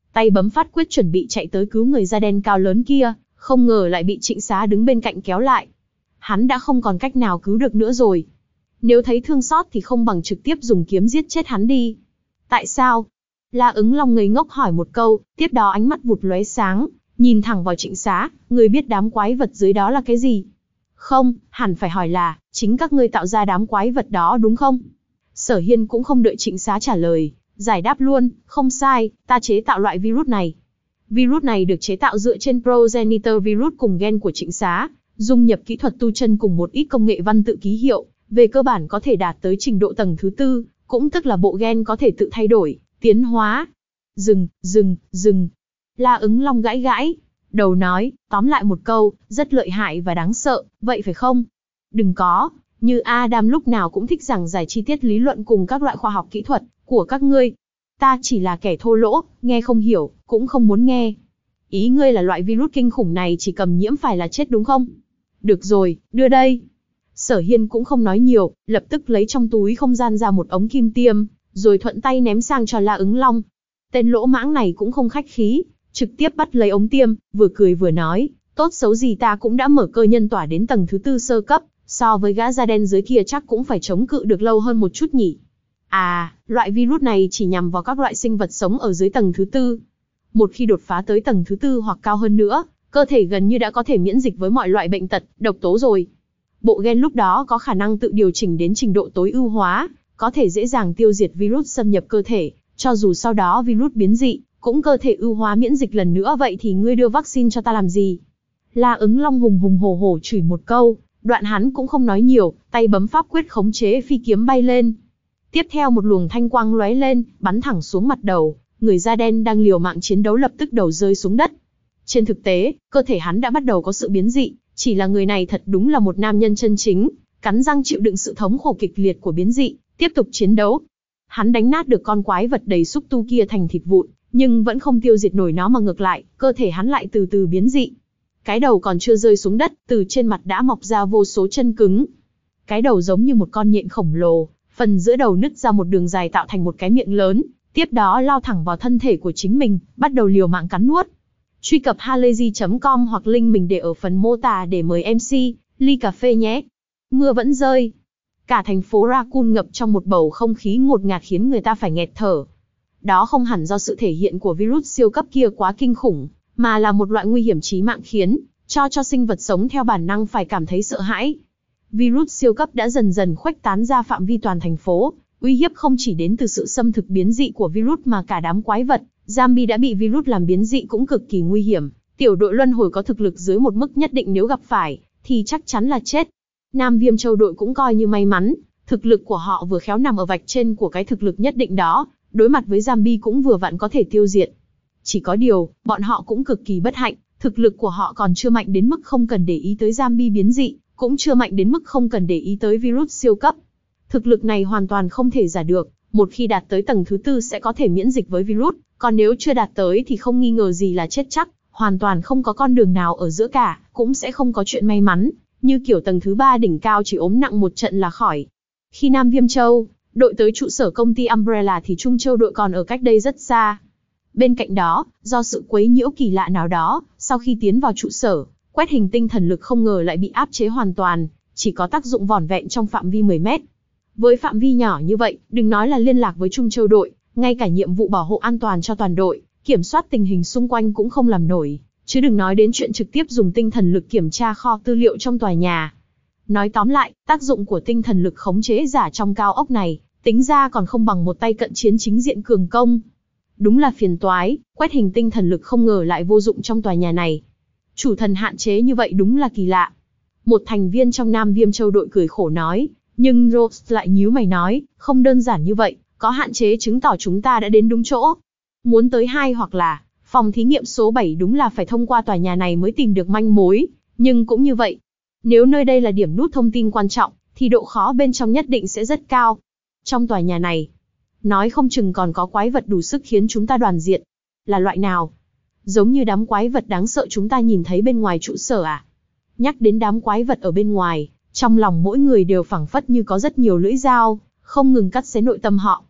tay bấm phát quyết chuẩn bị chạy tới cứu người da đen cao lớn kia, không ngờ lại bị Trịnh Xá đứng bên cạnh kéo lại. Hắn đã không còn cách nào cứu được nữa rồi. Nếu thấy thương xót thì không bằng trực tiếp dùng kiếm giết chết hắn đi. Tại sao? La Ứng Long ngây ngốc hỏi một câu, tiếp đó ánh mắt vụt lóe sáng, nhìn thẳng vào Trịnh Xá, người biết đám quái vật dưới đó là cái gì? Không, hẳn phải hỏi là, chính các ngươi tạo ra đám quái vật đó đúng không? Sở Hiên cũng không đợi Trịnh Xá trả lời, giải đáp luôn, không sai, ta chế tạo loại virus này. Virus này được chế tạo dựa trên progenitor virus cùng gen của Trịnh Xá, dung nhập kỹ thuật tu chân cùng một ít công nghệ văn tự ký hiệu, về cơ bản có thể đạt tới trình độ tầng thứ tư, cũng tức là bộ gen có thể tự thay đổi, tiến hóa. Dừng, dừng, dừng. La Ứng Long gãi gãi, đầu nói, tóm lại một câu, rất lợi hại và đáng sợ, vậy phải không? Đừng có, như Adam lúc nào cũng thích giảng giải chi tiết lý luận cùng các loại khoa học kỹ thuật của các ngươi. Ta chỉ là kẻ thô lỗ, nghe không hiểu, cũng không muốn nghe. Ý ngươi là loại virus kinh khủng này chỉ cầm nhiễm phải là chết đúng không? Được rồi, đưa đây. Sở Hiên cũng không nói nhiều, lập tức lấy trong túi không gian ra một ống kim tiêm, rồi thuận tay ném sang cho La Ứng Long. Tên lỗ mãng này cũng không khách khí, trực tiếp bắt lấy ống tiêm, vừa cười vừa nói, tốt xấu gì ta cũng đã mở cơ nhân tỏa đến tầng thứ tư sơ cấp, so với gã da đen dưới kia chắc cũng phải chống cự được lâu hơn một chút nhỉ. À, loại virus này chỉ nhằm vào các loại sinh vật sống ở dưới tầng thứ tư. Một khi đột phá tới tầng thứ tư hoặc cao hơn nữa, cơ thể gần như đã có thể miễn dịch với mọi loại bệnh tật, độc tố rồi. Bộ gen lúc đó có khả năng tự điều chỉnh đến trình độ tối ưu hóa, có thể dễ dàng tiêu diệt virus xâm nhập cơ thể, cho dù sau đó virus biến dị, cũng cơ thể ưu hóa miễn dịch lần nữa. Vậy thì ngươi đưa vaccine cho ta làm gì? La Ứng Long hùng hùng hổ hổ chửi một câu, đoạn hắn cũng không nói nhiều, tay bấm pháp quyết khống chế phi kiếm bay lên. Tiếp theo một luồng thanh quang lóe lên, bắn thẳng xuống mặt đầu, người da đen đang liều mạng chiến đấu lập tức đầu rơi xuống đất. Trên thực tế, cơ thể hắn đã bắt đầu có sự biến dị, chỉ là người này thật đúng là một nam nhân chân chính, cắn răng chịu đựng sự thống khổ kịch liệt của biến dị, tiếp tục chiến đấu. Hắn đánh nát được con quái vật đầy xúc tu kia thành thịt vụn, nhưng vẫn không tiêu diệt nổi nó mà ngược lại, cơ thể hắn lại từ từ biến dị. Cái đầu còn chưa rơi xuống đất, từ trên mặt đã mọc ra vô số chân cứng. Cái đầu giống như một con nhện khổng lồ, phần giữa đầu nứt ra một đường dài tạo thành một cái miệng lớn, tiếp đó lao thẳng vào thân thể của chính mình, bắt đầu liều mạng cắn nuốt. Truy cập halayzi chấm com hoặc link mình để ở phần mô tả để mời em xê, ly cà phê nhé. Mưa vẫn rơi. Cả thành phố Raccoon ngập trong một bầu không khí ngột ngạt khiến người ta phải nghẹt thở. Đó không hẳn do sự thể hiện của virus siêu cấp kia quá kinh khủng, mà là một loại nguy hiểm chí mạng khiến cho cho sinh vật sống theo bản năng phải cảm thấy sợ hãi. Virus siêu cấp đã dần dần khuếch tán ra phạm vi toàn thành phố, uy hiếp không chỉ đến từ sự xâm thực biến dị của virus mà cả đám quái vật, zombie đã bị virus làm biến dị cũng cực kỳ nguy hiểm. Tiểu đội luân hồi có thực lực dưới một mức nhất định nếu gặp phải, thì chắc chắn là chết. Nam Viêm Châu đội cũng coi như may mắn, thực lực của họ vừa khéo nằm ở vạch trên của cái thực lực nhất định đó, đối mặt với zombie cũng vừa vặn có thể tiêu diệt. Chỉ có điều, bọn họ cũng cực kỳ bất hạnh, thực lực của họ còn chưa mạnh đến mức không cần để ý tới zombie biến dị, cũng chưa mạnh đến mức không cần để ý tới virus siêu cấp. Thực lực này hoàn toàn không thể giả được, một khi đạt tới tầng thứ tư sẽ có thể miễn dịch với virus, còn nếu chưa đạt tới thì không nghi ngờ gì là chết chắc, hoàn toàn không có con đường nào ở giữa cả, cũng sẽ không có chuyện may mắn, như kiểu tầng thứ ba đỉnh cao chỉ ốm nặng một trận là khỏi. Khi Nam Viêm Châu đội tới trụ sở công ty Umbrella thì Trung Châu đội còn ở cách đây rất xa. Bên cạnh đó, do sự quấy nhiễu kỳ lạ nào đó, sau khi tiến vào trụ sở, quét hình tinh thần lực không ngờ lại bị áp chế hoàn toàn, chỉ có tác dụng vỏn vẹn trong phạm vi mười mét. Với phạm vi nhỏ như vậy, đừng nói là liên lạc với Trung Châu đội, ngay cả nhiệm vụ bảo hộ an toàn cho toàn đội, kiểm soát tình hình xung quanh cũng không làm nổi, chứ đừng nói đến chuyện trực tiếp dùng tinh thần lực kiểm tra kho tư liệu trong tòa nhà. Nói tóm lại, tác dụng của tinh thần lực khống chế giả trong cao ốc này, tính ra còn không bằng một tay cận chiến chính diện cường công. Đúng là phiền toái, quét hình tinh thần lực không ngờ lại vô dụng trong tòa nhà này. Chủ thần hạn chế như vậy đúng là kỳ lạ. Một thành viên trong Nam Viêm Châu đội cười khổ nói, nhưng Rose lại nhíu mày nói, không đơn giản như vậy, có hạn chế chứng tỏ chúng ta đã đến đúng chỗ. Muốn tới hai hoặc là, phòng thí nghiệm số bảy đúng là phải thông qua tòa nhà này mới tìm được manh mối, nhưng cũng như vậy. Nếu nơi đây là điểm nút thông tin quan trọng, thì độ khó bên trong nhất định sẽ rất cao. Trong tòa nhà này, nói không chừng còn có quái vật đủ sức khiến chúng ta đoàn diệt. Là loại nào? Giống như đám quái vật đáng sợ chúng ta nhìn thấy bên ngoài trụ sở à? Nhắc đến đám quái vật ở bên ngoài, trong lòng mỗi người đều phảng phất như có rất nhiều lưỡi dao, không ngừng cắt xé nội tâm họ.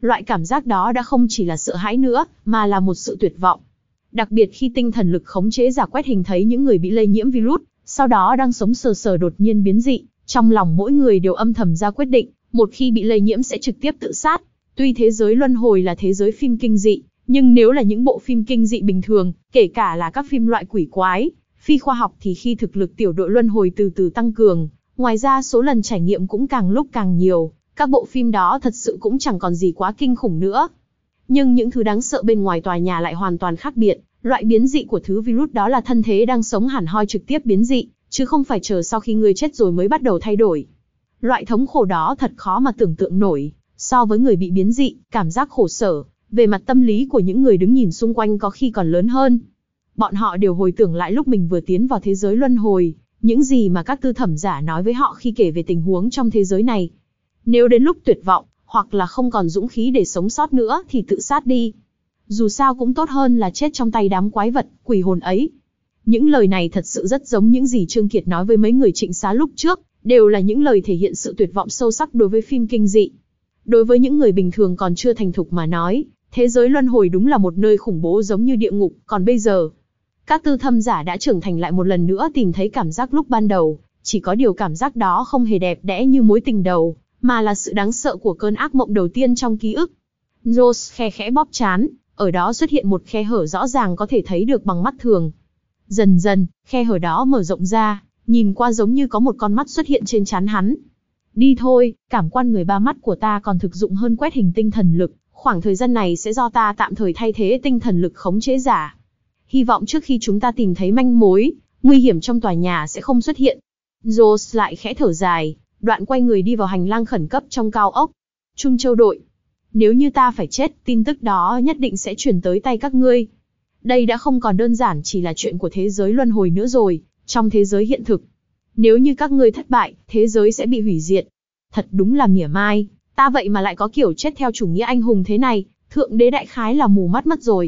Loại cảm giác đó đã không chỉ là sợ hãi nữa, mà là một sự tuyệt vọng. Đặc biệt khi tinh thần lực khống chế giả quét hình thấy những người bị lây nhiễm virus, sau đó đang sống sờ sờ đột nhiên biến dị, trong lòng mỗi người đều âm thầm ra quyết định, một khi bị lây nhiễm sẽ trực tiếp tự sát. Tuy thế giới luân hồi là thế giới phim kinh dị, nhưng nếu là những bộ phim kinh dị bình thường, kể cả là các phim loại quỷ quái, phi khoa học thì khi thực lực tiểu đội luân hồi từ từ tăng cường, ngoài ra số lần trải nghiệm cũng càng lúc càng nhiều, các bộ phim đó thật sự cũng chẳng còn gì quá kinh khủng nữa. Nhưng những thứ đáng sợ bên ngoài tòa nhà lại hoàn toàn khác biệt, loại biến dị của thứ virus đó là thân thế đang sống hẳn hoi trực tiếp biến dị, chứ không phải chờ sau khi người chết rồi mới bắt đầu thay đổi. Loại thống khổ đó thật khó mà tưởng tượng nổi, so với người bị biến dị, cảm giác khổ sở, về mặt tâm lý của những người đứng nhìn xung quanh có khi còn lớn hơn. Bọn họ đều hồi tưởng lại lúc mình vừa tiến vào thế giới luân hồi, những gì mà các tư thẩm giả nói với họ khi kể về tình huống trong thế giới này. Nếu đến lúc tuyệt vọng, hoặc là không còn dũng khí để sống sót nữa thì tự sát đi. Dù sao cũng tốt hơn là chết trong tay đám quái vật, quỷ hồn ấy. Những lời này thật sự rất giống những gì Trương Kiệt nói với mấy người Trịnh Xá lúc trước, đều là những lời thể hiện sự tuyệt vọng sâu sắc đối với phim kinh dị. Đối với những người bình thường còn chưa thành thục mà nói, thế giới luân hồi đúng là một nơi khủng bố giống như địa ngục, còn bây giờ, các tư thâm giả đã trưởng thành lại một lần nữa tìm thấy cảm giác lúc ban đầu, chỉ có điều cảm giác đó không hề đẹp đẽ như mối tình đầu, mà là sự đáng sợ của cơn ác mộng đầu tiên trong ký ức. Rose khe khẽ bóp trán, ở đó xuất hiện một khe hở rõ ràng có thể thấy được bằng mắt thường. Dần dần, khe hở đó mở rộng ra, nhìn qua giống như có một con mắt xuất hiện trên trán hắn. Đi thôi, cảm quan người ba mắt của ta còn thực dụng hơn quét hình tinh thần lực, khoảng thời gian này sẽ do ta tạm thời thay thế tinh thần lực khống chế giả. Hy vọng trước khi chúng ta tìm thấy manh mối, nguy hiểm trong tòa nhà sẽ không xuất hiện. Rose lại khẽ thở dài, đoạn quay người đi vào hành lang khẩn cấp trong cao ốc. Trung Châu đội, nếu như ta phải chết, tin tức đó nhất định sẽ truyền tới tay các ngươi. Đây đã không còn đơn giản chỉ là chuyện của thế giới luân hồi nữa rồi, trong thế giới hiện thực. Nếu như các ngươi thất bại, thế giới sẽ bị hủy diệt. Thật đúng là mỉa mai, ta vậy mà lại có kiểu chết theo chủ nghĩa anh hùng thế này, thượng đế đại khái là mù mắt mất rồi.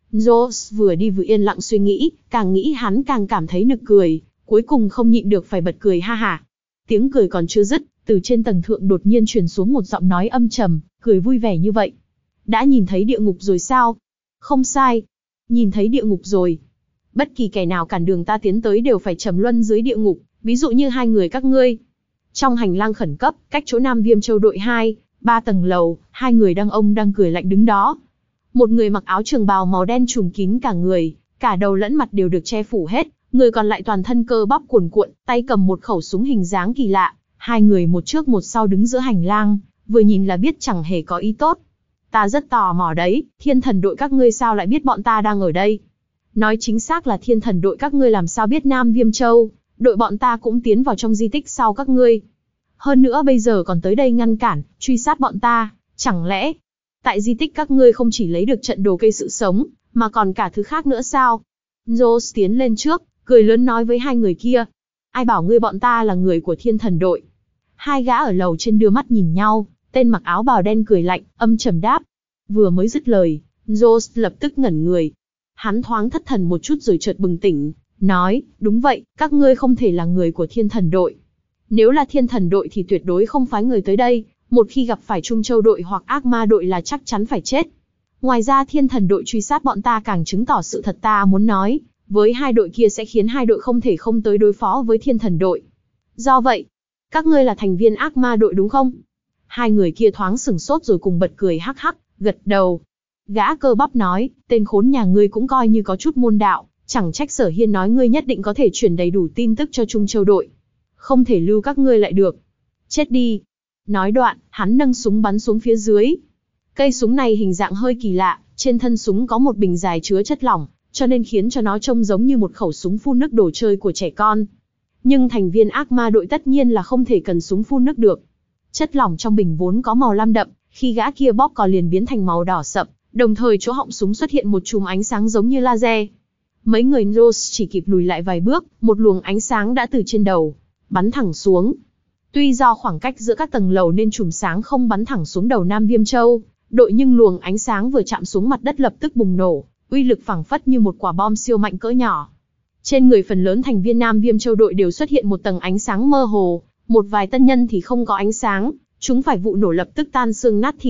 Rose vừa đi vừa yên lặng suy nghĩ, càng nghĩ hắn càng cảm thấy nực cười, cuối cùng không nhịn được phải bật cười ha hả. Tiếng cười còn chưa dứt, từ trên tầng thượng đột nhiên truyền xuống một giọng nói âm trầm, cười vui vẻ như vậy. Đã nhìn thấy địa ngục rồi sao? Không sai, nhìn thấy địa ngục rồi. Bất kỳ kẻ nào cản đường ta tiến tới đều phải trầm luân dưới địa ngục, ví dụ như hai người các ngươi. Trong hành lang khẩn cấp, cách chỗ Nam Viêm Châu đội hai, ba tầng lầu, hai người đàn ông đang cười lạnh đứng đó. Một người mặc áo trường bào màu đen trùm kín cả người, cả đầu lẫn mặt đều được che phủ hết, người còn lại toàn thân cơ bắp cuồn cuộn, tay cầm một khẩu súng hình dáng kỳ lạ. Hai người một trước một sau đứng giữa hành lang, vừa nhìn là biết chẳng hề có ý tốt. Ta rất tò mò đấy, thiên thần đội các ngươi sao lại biết bọn ta đang ở đây? Nói chính xác là thiên thần đội các ngươi làm sao biết Nam Viêm Châu, đội bọn ta cũng tiến vào trong di tích sau các ngươi. Hơn nữa bây giờ còn tới đây ngăn cản, truy sát bọn ta, chẳng lẽ tại di tích các ngươi không chỉ lấy được trận đồ cây sự sống, mà còn cả thứ khác nữa sao? Rose tiến lên trước, cười lớn nói với hai người kia. Ai bảo ngươi bọn ta là người của thiên thần đội? Hai gã ở lầu trên đưa mắt nhìn nhau, tên mặc áo bào đen cười lạnh, âm trầm đáp. Vừa mới dứt lời, Rose lập tức ngẩn người. Hắn thoáng thất thần một chút rồi chợt bừng tỉnh, nói, đúng vậy, các ngươi không thể là người của thiên thần đội. Nếu là thiên thần đội thì tuyệt đối không phái người tới đây, một khi gặp phải Trung Châu đội hoặc ác ma đội là chắc chắn phải chết. Ngoài ra thiên thần đội truy sát bọn ta càng chứng tỏ sự thật ta muốn nói, với hai đội kia sẽ khiến hai đội không thể không tới đối phó với thiên thần đội. Do vậy, các ngươi là thành viên ác ma đội đúng không? Hai người kia thoáng sửng sốt rồi cùng bật cười hắc hắc, gật đầu. Gã cơ bắp nói, tên khốn nhà ngươi cũng coi như có chút môn đạo, chẳng trách Sở Hiên nói ngươi nhất định có thể truyền đầy đủ tin tức cho Trung Châu đội. Không thể lưu các ngươi lại được. Chết đi. Nói đoạn, hắn nâng súng bắn xuống phía dưới. Cây súng này hình dạng hơi kỳ lạ, trên thân súng có một bình dài chứa chất lỏng, cho nên khiến cho nó trông giống như một khẩu súng phun nước đồ chơi của trẻ con. Nhưng thành viên ác ma đội tất nhiên là không thể cần súng phun nước được. Chất lỏng trong bình vốn có màu lam đậm, khi gã kia bóp cò liền biến thành màu đỏ sậm, đồng thời chỗ họng súng xuất hiện một chùm ánh sáng giống như laser. Mấy người Rose chỉ kịp lùi lại vài bước, một luồng ánh sáng đã từ trên đầu bắn thẳng xuống. Tuy do khoảng cách giữa các tầng lầu nên chùm sáng không bắn thẳng xuống đầu Nam Viêm Châu đội, nhưng luồng ánh sáng vừa chạm xuống mặt đất lập tức bùng nổ, uy lực phảng phất như một quả bom siêu mạnh cỡ nhỏ. Trên người phần lớn thành viên Nam Viêm Châu đội đều xuất hiện một tầng ánh sáng mơ hồ, một vài tân nhân thì không có ánh sáng, chúng phải vụ nổ lập tức tan xương nát thịt.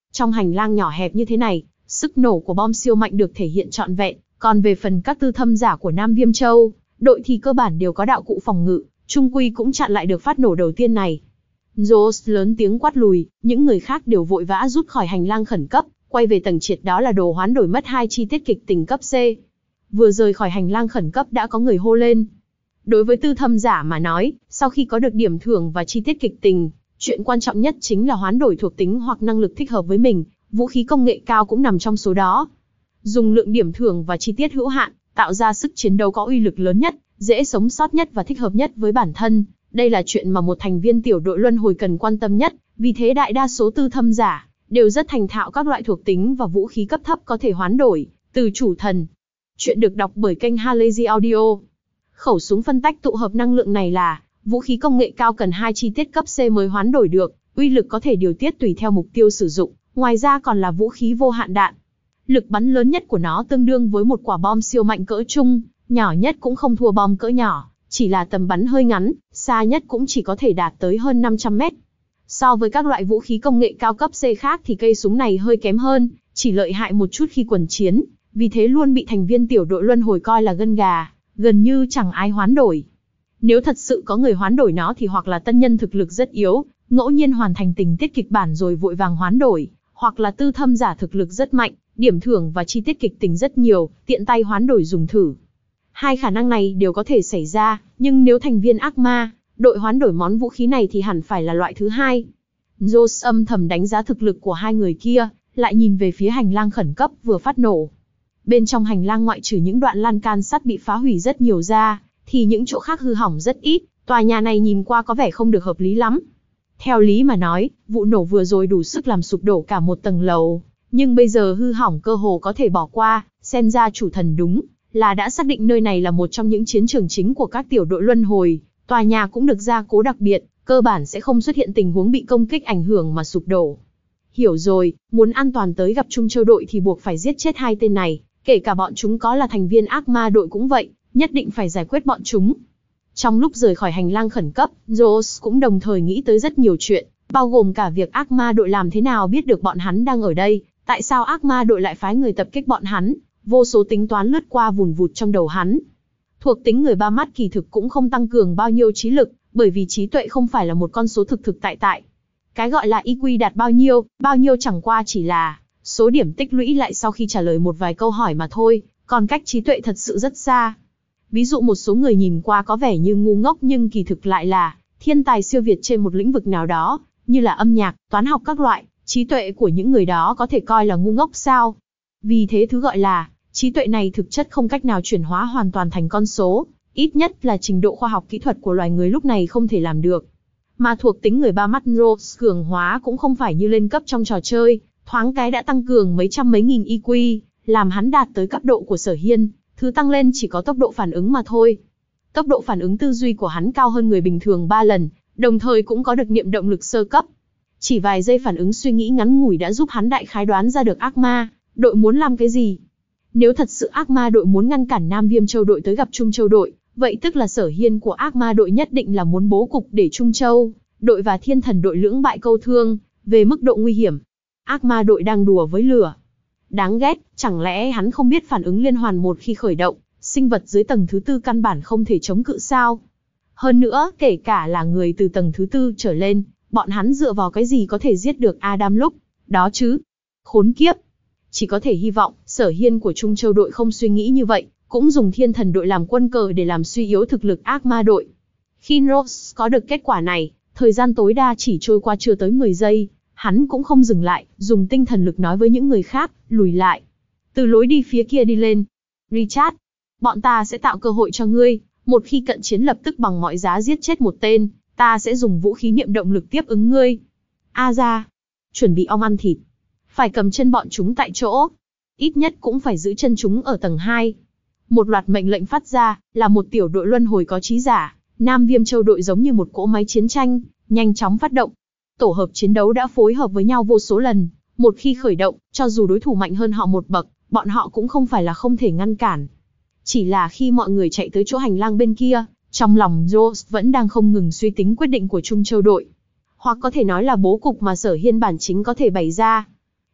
Trong hành lang nhỏ hẹp như thế này, sức nổ của bom siêu mạnh được thể hiện trọn vẹn, còn về phần các tư thâm giả của Nam Viêm Châu, đội thì cơ bản đều có đạo cụ phòng ngự, chung quy cũng chặn lại được phát nổ đầu tiên này. Jones lớn tiếng quát lùi, những người khác đều vội vã rút khỏi hành lang khẩn cấp, quay về tầng trệt, đó là đồ hoán đổi mất hai chi tiết kịch tình cấp C. Vừa rời khỏi hành lang khẩn cấp đã có người hô lên. Đối với tư thâm giả mà nói, sau khi có được điểm thưởng và chi tiết kịch tình, chuyện quan trọng nhất chính là hoán đổi thuộc tính hoặc năng lực thích hợp với mình, vũ khí công nghệ cao cũng nằm trong số đó. Dùng lượng điểm thưởng và chi tiết hữu hạn, tạo ra sức chiến đấu có uy lực lớn nhất, dễ sống sót nhất và thích hợp nhất với bản thân. Đây là chuyện mà một thành viên tiểu đội luân hồi cần quan tâm nhất, vì thế đại đa số tư thâm giả đều rất thành thạo các loại thuộc tính và vũ khí cấp thấp có thể hoán đổi từ chủ thần. Chuyện được đọc bởi kênh Halazy Audio. Khẩu súng phân tách tụ hợp năng lượng này là vũ khí công nghệ cao cần hai chi tiết cấp C mới hoán đổi được, uy lực có thể điều tiết tùy theo mục tiêu sử dụng, ngoài ra còn là vũ khí vô hạn đạn. Lực bắn lớn nhất của nó tương đương với một quả bom siêu mạnh cỡ trung, nhỏ nhất cũng không thua bom cỡ nhỏ, chỉ là tầm bắn hơi ngắn, xa nhất cũng chỉ có thể đạt tới hơn năm trăm mét. So với các loại vũ khí công nghệ cao cấp C khác thì cây súng này hơi kém hơn, chỉ lợi hại một chút khi quần chiến, vì thế luôn bị thành viên tiểu đội luân hồi coi là gân gà, gần như chẳng ai hoán đổi. Nếu thật sự có người hoán đổi nó thì hoặc là tân nhân thực lực rất yếu, ngẫu nhiên hoàn thành tình tiết kịch bản rồi vội vàng hoán đổi, hoặc là tư thâm giả thực lực rất mạnh, điểm thưởng và chi tiết kịch tính rất nhiều, tiện tay hoán đổi dùng thử. Hai khả năng này đều có thể xảy ra, nhưng nếu thành viên ác ma đội hoán đổi món vũ khí này thì hẳn phải là loại thứ hai. Jones âm thầm đánh giá thực lực của hai người kia, lại nhìn về phía hành lang khẩn cấp vừa phát nổ. Bên trong hành lang ngoại trừ những đoạn lan can sắt bị phá hủy rất nhiều ra, thì những chỗ khác hư hỏng rất ít, tòa nhà này nhìn qua có vẻ không được hợp lý lắm. Theo lý mà nói, vụ nổ vừa rồi đủ sức làm sụp đổ cả một tầng lầu, nhưng bây giờ hư hỏng cơ hồ có thể bỏ qua, xem ra chủ thần đúng là đã xác định nơi này là một trong những chiến trường chính của các tiểu đội luân hồi, tòa nhà cũng được gia cố đặc biệt, cơ bản sẽ không xuất hiện tình huống bị công kích ảnh hưởng mà sụp đổ. Hiểu rồi, muốn an toàn tới gặp Trung Châu đội thì buộc phải giết chết hai tên này, kể cả bọn chúng có là thành viên ác ma đội cũng vậy, nhất định phải giải quyết bọn chúng. Trong lúc rời khỏi hành lang khẩn cấp, Jones cũng đồng thời nghĩ tới rất nhiều chuyện, bao gồm cả việc ác ma đội làm thế nào biết được bọn hắn đang ở đây, tại sao ác ma đội lại phái người tập kích bọn hắn, vô số tính toán lướt qua vùn vụt trong đầu hắn. Thuộc tính người ba mắt kỳ thực cũng không tăng cường bao nhiêu trí lực, bởi vì trí tuệ không phải là một con số thực thực tại tại. Cái gọi là i kiu đạt bao nhiêu, bao nhiêu chẳng qua chỉ là số điểm tích lũy lại sau khi trả lời một vài câu hỏi mà thôi, còn cách trí tuệ thật sự rất xa. Ví dụ một số người nhìn qua có vẻ như ngu ngốc nhưng kỳ thực lại là thiên tài siêu việt trên một lĩnh vực nào đó, như là âm nhạc, toán học các loại, trí tuệ của những người đó có thể coi là ngu ngốc sao? Vì thế thứ gọi là trí tuệ này thực chất không cách nào chuyển hóa hoàn toàn thành con số, ít nhất là trình độ khoa học kỹ thuật của loài người lúc này không thể làm được. Mà thuộc tính người ba mắt Rose cường hóa cũng không phải như lên cấp trong trò chơi, thoáng cái đã tăng cường mấy trăm mấy nghìn i kiu, làm hắn đạt tới cấp độ của Sở Hiên, thứ tăng lên chỉ có tốc độ phản ứng mà thôi. Tốc độ phản ứng tư duy của hắn cao hơn người bình thường ba lần, đồng thời cũng có được niệm động lực sơ cấp. Chỉ vài giây phản ứng suy nghĩ ngắn ngủi đã giúp hắn đại khái đoán ra được ác ma đội muốn làm cái gì. Nếu thật sự ác ma đội muốn ngăn cản Nam Viêm Châu đội tới gặp Trung Châu đội, vậy tức là Sở Hiên của ác ma đội nhất định là muốn bố cục để Trung Châu đội và Thiên Thần đội lưỡng bại câu thương. Về mức độ nguy hiểm, ác ma đội đang đùa với lửa. Đáng ghét, chẳng lẽ hắn không biết phản ứng liên hoàn một khi khởi động, sinh vật dưới tầng thứ tư căn bản không thể chống cự sao? Hơn nữa, kể cả là người từ tầng thứ tư trở lên, bọn hắn dựa vào cái gì có thể giết được Adam lúc đó chứ? Khốn kiếp! Chỉ có thể hy vọng, Sở Hiên của Trung Châu đội không suy nghĩ như vậy, cũng dùng Thiên Thần đội làm quân cờ để làm suy yếu thực lực ác ma đội. Khi Rose có được kết quả này, thời gian tối đa chỉ trôi qua chưa tới mười giây, hắn cũng không dừng lại, dùng tinh thần lực nói với những người khác, lùi lại. Từ lối đi phía kia đi lên. Richard, bọn ta sẽ tạo cơ hội cho ngươi, một khi cận chiến lập tức bằng mọi giá giết chết một tên, ta sẽ dùng vũ khí niệm động lực tiếp ứng ngươi. A ra, chuẩn bị ong ăn thịt. Phải cầm chân bọn chúng tại chỗ. Ít nhất cũng phải giữ chân chúng ở tầng hai. Một loạt mệnh lệnh phát ra, là một tiểu đội luân hồi có trí giả. Nam Viêm Châu đội giống như một cỗ máy chiến tranh, nhanh chóng phát động. Tổ hợp chiến đấu đã phối hợp với nhau vô số lần. Một khi khởi động, cho dù đối thủ mạnh hơn họ một bậc, bọn họ cũng không phải là không thể ngăn cản. Chỉ là khi mọi người chạy tới chỗ hành lang bên kia, trong lòng Rose vẫn đang không ngừng suy tính quyết định của Trung Châu đội. Hoặc có thể nói là bố cục mà Sở Hiên bản chính có thể bày ra.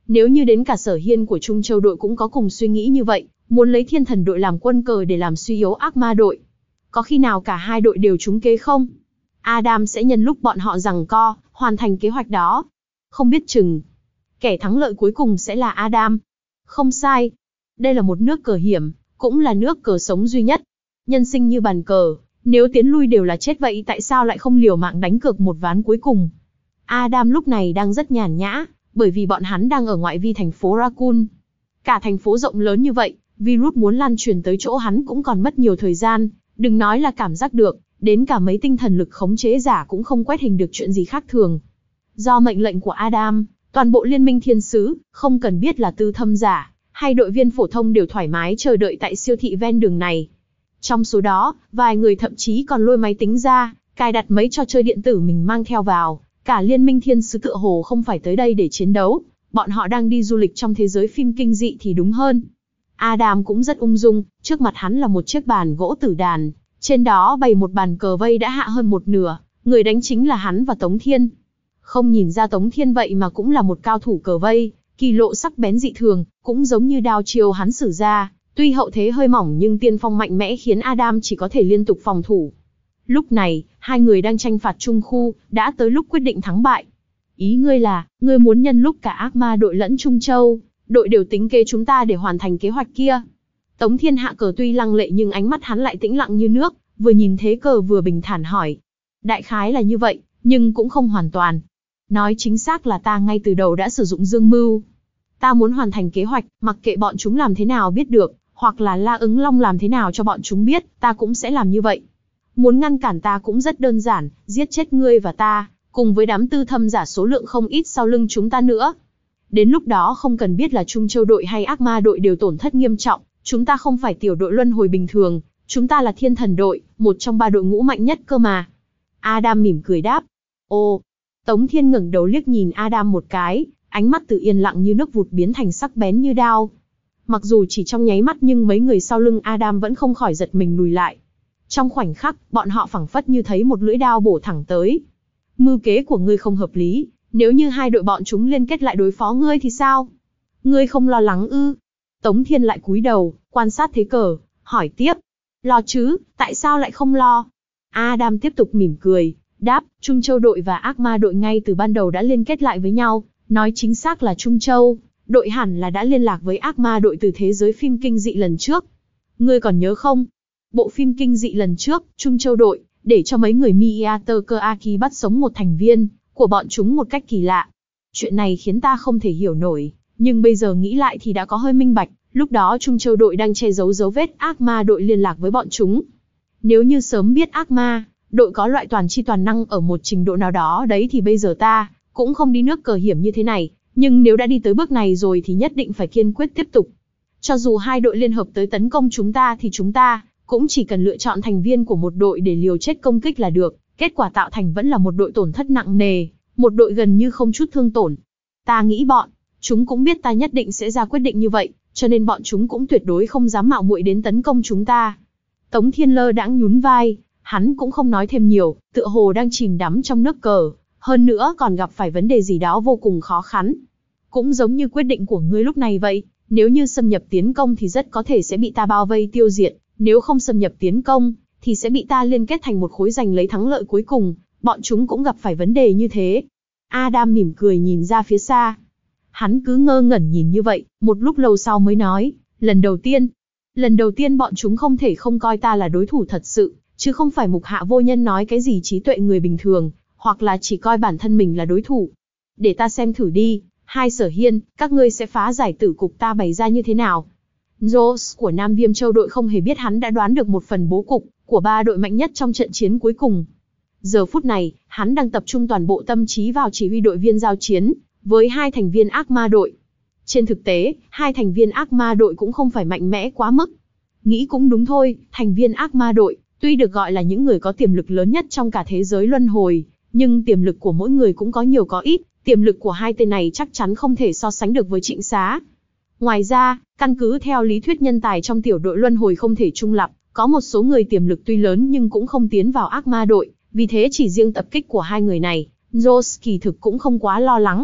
Nếu như đến cả Sở Hiên của Trung Châu đội cũng có cùng suy nghĩ như vậy, muốn lấy Thiên Thần đội làm quân cờ để làm suy yếu ác ma đội. Có khi nào cả hai đội đều trúng kế không? Adam sẽ nhân lúc bọn họ giằng co, hoàn thành kế hoạch đó. Không biết chừng, kẻ thắng lợi cuối cùng sẽ là Adam. Không sai. Đây là một nước cờ hiểm, cũng là nước cờ sống duy nhất. Nhân sinh như bàn cờ, nếu tiến lui đều là chết vậy tại sao lại không liều mạng đánh cược một ván cuối cùng? Adam lúc này đang rất nhàn nhã, bởi vì bọn hắn đang ở ngoại vi thành phố Raccoon. Cả thành phố rộng lớn như vậy, virus muốn lan truyền tới chỗ hắn cũng còn mất nhiều thời gian, đừng nói là cảm giác được, đến cả mấy tinh thần lực khống chế giả cũng không quét hình được chuyện gì khác thường. Do mệnh lệnh của Adam, toàn bộ liên minh thiên sứ, không cần biết là tư thâm giả, hay đội viên phổ thông đều thoải mái chờ đợi tại siêu thị ven đường này. Trong số đó, vài người thậm chí còn lôi máy tính ra, cài đặt mấy trò chơi điện tử mình mang theo vào. Cả liên minh thiên sứ tựa hồ không phải tới đây để chiến đấu, bọn họ đang đi du lịch trong thế giới phim kinh dị thì đúng hơn. Adam cũng rất ung dung, trước mặt hắn là một chiếc bàn gỗ tử đàn, trên đó bày một bàn cờ vây đã hạ hơn một nửa, người đánh chính là hắn và Tống Thiên. Không nhìn ra Tống Thiên vậy mà cũng là một cao thủ cờ vây, kỳ lộ sắc bén dị thường, cũng giống như đao chiêu hắn sử ra, tuy hậu thế hơi mỏng nhưng tiên phong mạnh mẽ khiến Adam chỉ có thể liên tục phòng thủ. Lúc này, hai người đang tranh phạt trung khu, đã tới lúc quyết định thắng bại. Ý ngươi là, ngươi muốn nhân lúc cả ác ma đội lẫn Trung Châu, đội đều tính kế chúng ta để hoàn thành kế hoạch kia. Tống Thiên hạ cờ tuy lăng lệ nhưng ánh mắt hắn lại tĩnh lặng như nước, vừa nhìn thế cờ vừa bình thản hỏi. Đại khái là như vậy, nhưng cũng không hoàn toàn. Nói chính xác là ta ngay từ đầu đã sử dụng dương mưu. Ta muốn hoàn thành kế hoạch, mặc kệ bọn chúng làm thế nào biết được, hoặc là La Ứng Long làm thế nào cho bọn chúng biết, ta cũng sẽ làm như vậy. Muốn ngăn cản ta cũng rất đơn giản, giết chết ngươi và ta, cùng với đám tư thâm giả số lượng không ít sau lưng chúng ta nữa. Đến lúc đó không cần biết là Trung Châu đội hay ác ma đội đều tổn thất nghiêm trọng, chúng ta không phải tiểu đội luân hồi bình thường, chúng ta là Thiên Thần đội, một trong ba đội ngũ mạnh nhất cơ mà. Adam mỉm cười đáp. Ô, Tống Thiên ngẩng đầu liếc nhìn Adam một cái, ánh mắt từ yên lặng như nước vụt biến thành sắc bén như đao. Mặc dù chỉ trong nháy mắt nhưng mấy người sau lưng Adam vẫn không khỏi giật mình lùi lại. Trong khoảnh khắc, bọn họ phảng phất như thấy một lưỡi đao bổ thẳng tới. Mưu kế của ngươi không hợp lý, nếu như hai đội bọn chúng liên kết lại đối phó ngươi thì sao? Ngươi không lo lắng ư? Tống Thiên lại cúi đầu, quan sát thế cờ, hỏi tiếp. Lo chứ, tại sao lại không lo? Adam tiếp tục mỉm cười, đáp, Trung Châu đội và ác ma đội ngay từ ban đầu đã liên kết lại với nhau, nói chính xác là Trung Châu, đội hẳn là đã liên lạc với ác ma đội từ thế giới phim kinh dị lần trước. Ngươi còn nhớ không? Bộ phim kinh dị lần trước, Trung Châu đội, để cho mấy người Miyato Aki bắt sống một thành viên của bọn chúng một cách kỳ lạ. Chuyện này khiến ta không thể hiểu nổi, nhưng bây giờ nghĩ lại thì đã có hơi minh bạch, lúc đó Trung Châu đội đang che giấu dấu vết ác ma đội liên lạc với bọn chúng. Nếu như sớm biết ác ma đội có loại toàn chi toàn năng ở một trình độ nào đó đấy thì bây giờ ta cũng không đi nước cờ hiểm như thế này, nhưng nếu đã đi tới bước này rồi thì nhất định phải kiên quyết tiếp tục. Cho dù hai đội liên hợp tới tấn công chúng ta thì chúng ta cũng chỉ cần lựa chọn thành viên của một đội để liều chết công kích là được, kết quả tạo thành vẫn là một đội tổn thất nặng nề, một đội gần như không chút thương tổn. Ta nghĩ bọn chúng cũng biết ta nhất định sẽ ra quyết định như vậy, cho nên bọn chúng cũng tuyệt đối không dám mạo muội đến tấn công chúng ta. Tống Thiên lơ đãng nhún vai, hắn cũng không nói thêm nhiều, tựa hồ đang chìm đắm trong nước cờ, hơn nữa còn gặp phải vấn đề gì đó vô cùng khó khăn. Cũng giống như quyết định của ngươi lúc này vậy, nếu như xâm nhập tiến công thì rất có thể sẽ bị ta bao vây tiêu diệt, nếu không xâm nhập tiến công thì sẽ bị ta liên kết thành một khối giành lấy thắng lợi cuối cùng, bọn chúng cũng gặp phải vấn đề như thế. Adam mỉm cười nhìn ra phía xa. Hắn cứ ngơ ngẩn nhìn như vậy, một lúc lâu sau mới nói, lần đầu tiên, lần đầu tiên bọn chúng không thể không coi ta là đối thủ thật sự, chứ không phải mục hạ vô nhân nói cái gì trí tuệ người bình thường, hoặc là chỉ coi bản thân mình là đối thủ. Để ta xem thử đi, hai Sở Hiên, các ngươi sẽ phá giải tử cục ta bày ra như thế nào. Jones của Nam Viêm Châu đội không hề biết hắn đã đoán được một phần bố cục của ba đội mạnh nhất trong trận chiến cuối cùng. Giờ phút này, hắn đang tập trung toàn bộ tâm trí vào chỉ huy đội viên giao chiến với hai thành viên ác ma đội. Trên thực tế, hai thành viên ác ma đội cũng không phải mạnh mẽ quá mức. Nghĩ cũng đúng thôi, thành viên ác ma đội, tuy được gọi là những người có tiềm lực lớn nhất trong cả thế giới luân hồi, nhưng tiềm lực của mỗi người cũng có nhiều có ít, tiềm lực của hai tên này chắc chắn không thể so sánh được với Trịnh Xá. Ngoài ra, căn cứ theo lý thuyết nhân tài trong tiểu đội luân hồi không thể trung lập, có một số người tiềm lực tuy lớn nhưng cũng không tiến vào ác ma đội, vì thế chỉ riêng tập kích của hai người này, Jones kỳ thực cũng không quá lo lắng.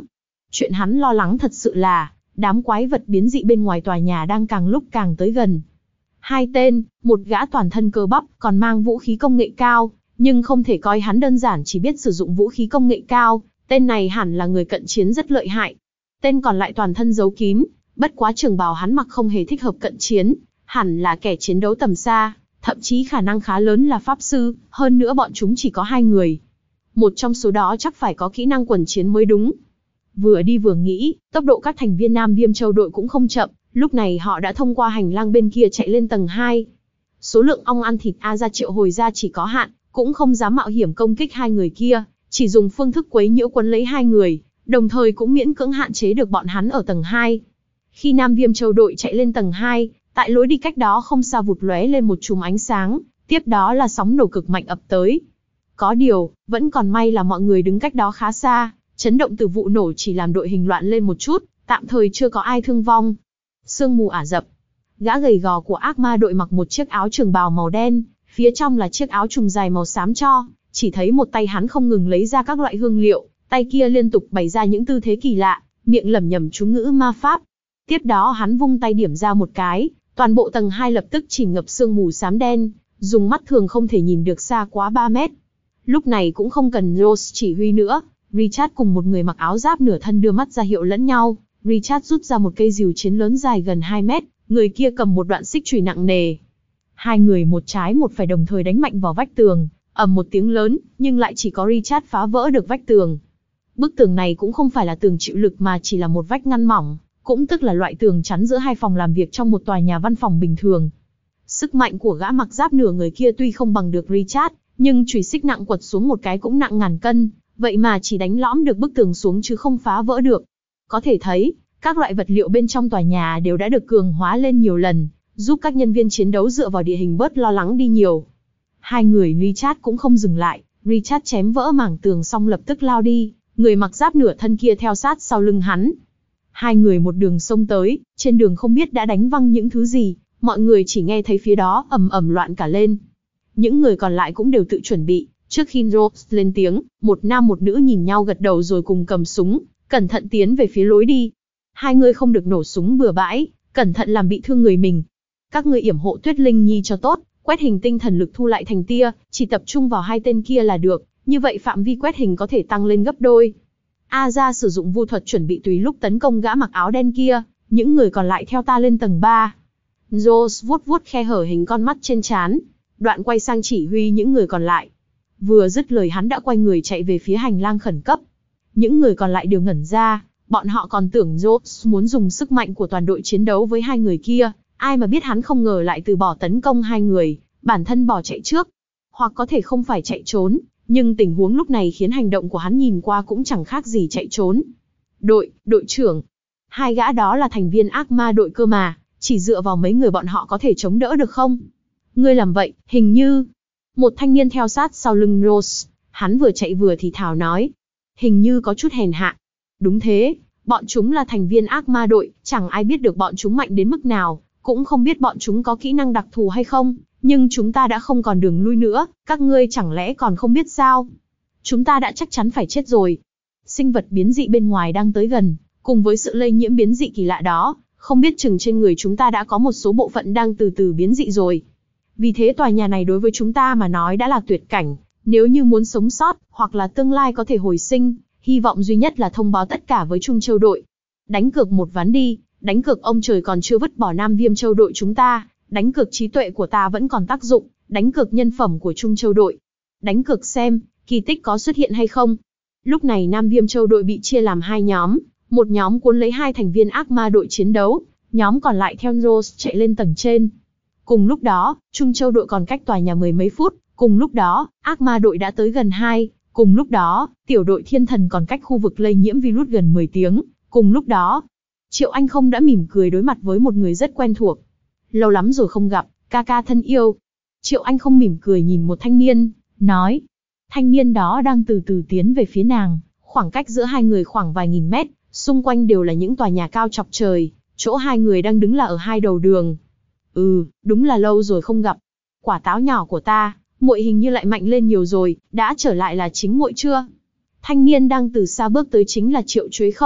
Chuyện hắn lo lắng thật sự là, đám quái vật biến dị bên ngoài tòa nhà đang càng lúc càng tới gần. Hai tên, một gã toàn thân cơ bắp, còn mang vũ khí công nghệ cao, nhưng không thể coi hắn đơn giản chỉ biết sử dụng vũ khí công nghệ cao, tên này hẳn là người cận chiến rất lợi hại. Tên còn lại toàn thân giấu kín, bất quá trường bào hắn mặc không hề thích hợp cận chiến, hẳn là kẻ chiến đấu tầm xa, thậm chí khả năng khá lớn là pháp sư, hơn nữa bọn chúng chỉ có hai người. Một trong số đó chắc phải có kỹ năng quần chiến mới đúng. Vừa đi vừa nghĩ, tốc độ các thành viên Nam Viêm Châu đội cũng không chậm, lúc này họ đã thông qua hành lang bên kia chạy lên tầng hai. Số lượng ong ăn thịt A Gia triệu hồi ra chỉ có hạn, cũng không dám mạo hiểm công kích hai người kia, chỉ dùng phương thức quấy nhiễu quấn lấy hai người, đồng thời cũng miễn cưỡng hạn chế được bọn hắn ở tầng hai. Khi Nam Viêm Châu đội chạy lên tầng hai, tại lối đi cách đó không xa vụt lóe lên một chùm ánh sáng, tiếp đó là sóng nổ cực mạnh ập tới. Có điều, vẫn còn may là mọi người đứng cách đó khá xa, chấn động từ vụ nổ chỉ làm đội hình loạn lên một chút, tạm thời chưa có ai thương vong. Sương mù ả rập. Gã gầy gò của ác ma đội mặc một chiếc áo trường bào màu đen, phía trong là chiếc áo trùng dài màu xám cho, chỉ thấy một tay hắn không ngừng lấy ra các loại hương liệu, tay kia liên tục bày ra những tư thế kỳ lạ, miệng lẩm nhẩm chú ngữ ma pháp. Tiếp đó hắn vung tay điểm ra một cái, toàn bộ tầng hai lập tức chìm ngập sương mù xám đen, dùng mắt thường không thể nhìn được xa quá ba mét. Lúc này cũng không cần Rose chỉ huy nữa, Richard cùng một người mặc áo giáp nửa thân đưa mắt ra hiệu lẫn nhau. Richard rút ra một cây rìu chiến lớn dài gần hai mét, người kia cầm một đoạn xích chùy nặng nề. Hai người một trái một phải đồng thời đánh mạnh vào vách tường, ầm một tiếng lớn, nhưng lại chỉ có Richard phá vỡ được vách tường. Bức tường này cũng không phải là tường chịu lực mà chỉ là một vách ngăn mỏng, cũng tức là loại tường chắn giữa hai phòng làm việc trong một tòa nhà văn phòng bình thường. Sức mạnh của gã mặc giáp nửa người kia tuy không bằng được Richard, nhưng chùy xích nặng quật xuống một cái cũng nặng ngàn cân, vậy mà chỉ đánh lõm được bức tường xuống chứ không phá vỡ được. Có thể thấy, các loại vật liệu bên trong tòa nhà đều đã được cường hóa lên nhiều lần, giúp các nhân viên chiến đấu dựa vào địa hình bớt lo lắng đi nhiều. Hai người Richard cũng không dừng lại, Richard chém vỡ mảng tường xong lập tức lao đi, người mặc giáp nửa thân kia theo sát sau lưng hắn. Hai người một đường xông tới, trên đường không biết đã đánh văng những thứ gì, mọi người chỉ nghe thấy phía đó ầm ầm loạn cả lên. Những người còn lại cũng đều tự chuẩn bị, trước khi Rose lên tiếng, một nam một nữ nhìn nhau gật đầu rồi cùng cầm súng, cẩn thận tiến về phía lối đi. Hai người không được nổ súng bừa bãi, cẩn thận làm bị thương người mình. Các ngươi yểm hộ Tuyết Linh Nhi cho tốt, quét hình tinh thần lực thu lại thành tia, chỉ tập trung vào hai tên kia là được, như vậy phạm vi quét hình có thể tăng lên gấp đôi. A Gia sử dụng vu thuật chuẩn bị tùy lúc tấn công gã mặc áo đen kia, những người còn lại theo ta lên tầng ba. Rose vuốt vuốt khe hở hình con mắt trên trán, đoạn quay sang chỉ huy những người còn lại. Vừa dứt lời hắn đã quay người chạy về phía hành lang khẩn cấp. Những người còn lại đều ngẩn ra, bọn họ còn tưởng Rose muốn dùng sức mạnh của toàn đội chiến đấu với hai người kia, ai mà biết hắn không ngờ lại từ bỏ tấn công hai người, bản thân bỏ chạy trước. Hoặc có thể không phải chạy trốn, nhưng tình huống lúc này khiến hành động của hắn nhìn qua cũng chẳng khác gì chạy trốn. Đội, đội trưởng. Hai gã đó là thành viên ác ma đội cơ mà, chỉ dựa vào mấy người bọn họ có thể chống đỡ được không? Ngươi làm vậy, hình như... Một thanh niên theo sát sau lưng Rose, hắn vừa chạy vừa thì thào nói. Hình như có chút hèn hạ. Đúng thế, bọn chúng là thành viên ác ma đội, chẳng ai biết được bọn chúng mạnh đến mức nào, cũng không biết bọn chúng có kỹ năng đặc thù hay không, nhưng chúng ta đã không còn đường lui nữa, các ngươi chẳng lẽ còn không biết sao? Chúng ta đã chắc chắn phải chết rồi. Sinh vật biến dị bên ngoài đang tới gần, cùng với sự lây nhiễm biến dị kỳ lạ đó, không biết chừng trên người chúng ta đã có một số bộ phận đang từ từ biến dị rồi. Vì thế tòa nhà này đối với chúng ta mà nói đã là tuyệt cảnh, nếu như muốn sống sót, hoặc là tương lai có thể hồi sinh, hy vọng duy nhất là thông báo tất cả với Trung Châu đội. Đánh cược một ván đi, đánh cược ông trời còn chưa vứt bỏ Nam Viêm Châu đội chúng ta, đánh cược trí tuệ của ta vẫn còn tác dụng, đánh cược nhân phẩm của Trung Châu đội. Đánh cược xem, kỳ tích có xuất hiện hay không. Lúc này Nam Viêm Châu đội bị chia làm hai nhóm, một nhóm cuốn lấy hai thành viên ác ma đội chiến đấu, nhóm còn lại theo Rose chạy lên tầng trên. Cùng lúc đó, Trung Châu đội còn cách tòa nhà mười mấy phút, cùng lúc đó, ác ma đội đã tới gần hai, cùng lúc đó, tiểu đội thiên thần còn cách khu vực lây nhiễm virus gần mười tiếng, cùng lúc đó, Triệu Anh không đã mỉm cười đối mặt với một người rất quen thuộc. Lâu lắm rồi không gặp, ca ca thân yêu. Triệu Anh không mỉm cười nhìn một thanh niên, nói. Thanh niên đó đang từ từ tiến về phía nàng, khoảng cách giữa hai người khoảng vài nghìn mét, xung quanh đều là những tòa nhà cao chọc trời, chỗ hai người đang đứng là ở hai đầu đường. Ừ, đúng là lâu rồi không gặp. Quả táo nhỏ của ta, muội hình như lại mạnh lên nhiều rồi, đã trở lại là chính muội chưa? Thanh niên đang từ xa bước tới chính là Triệu Chuế không,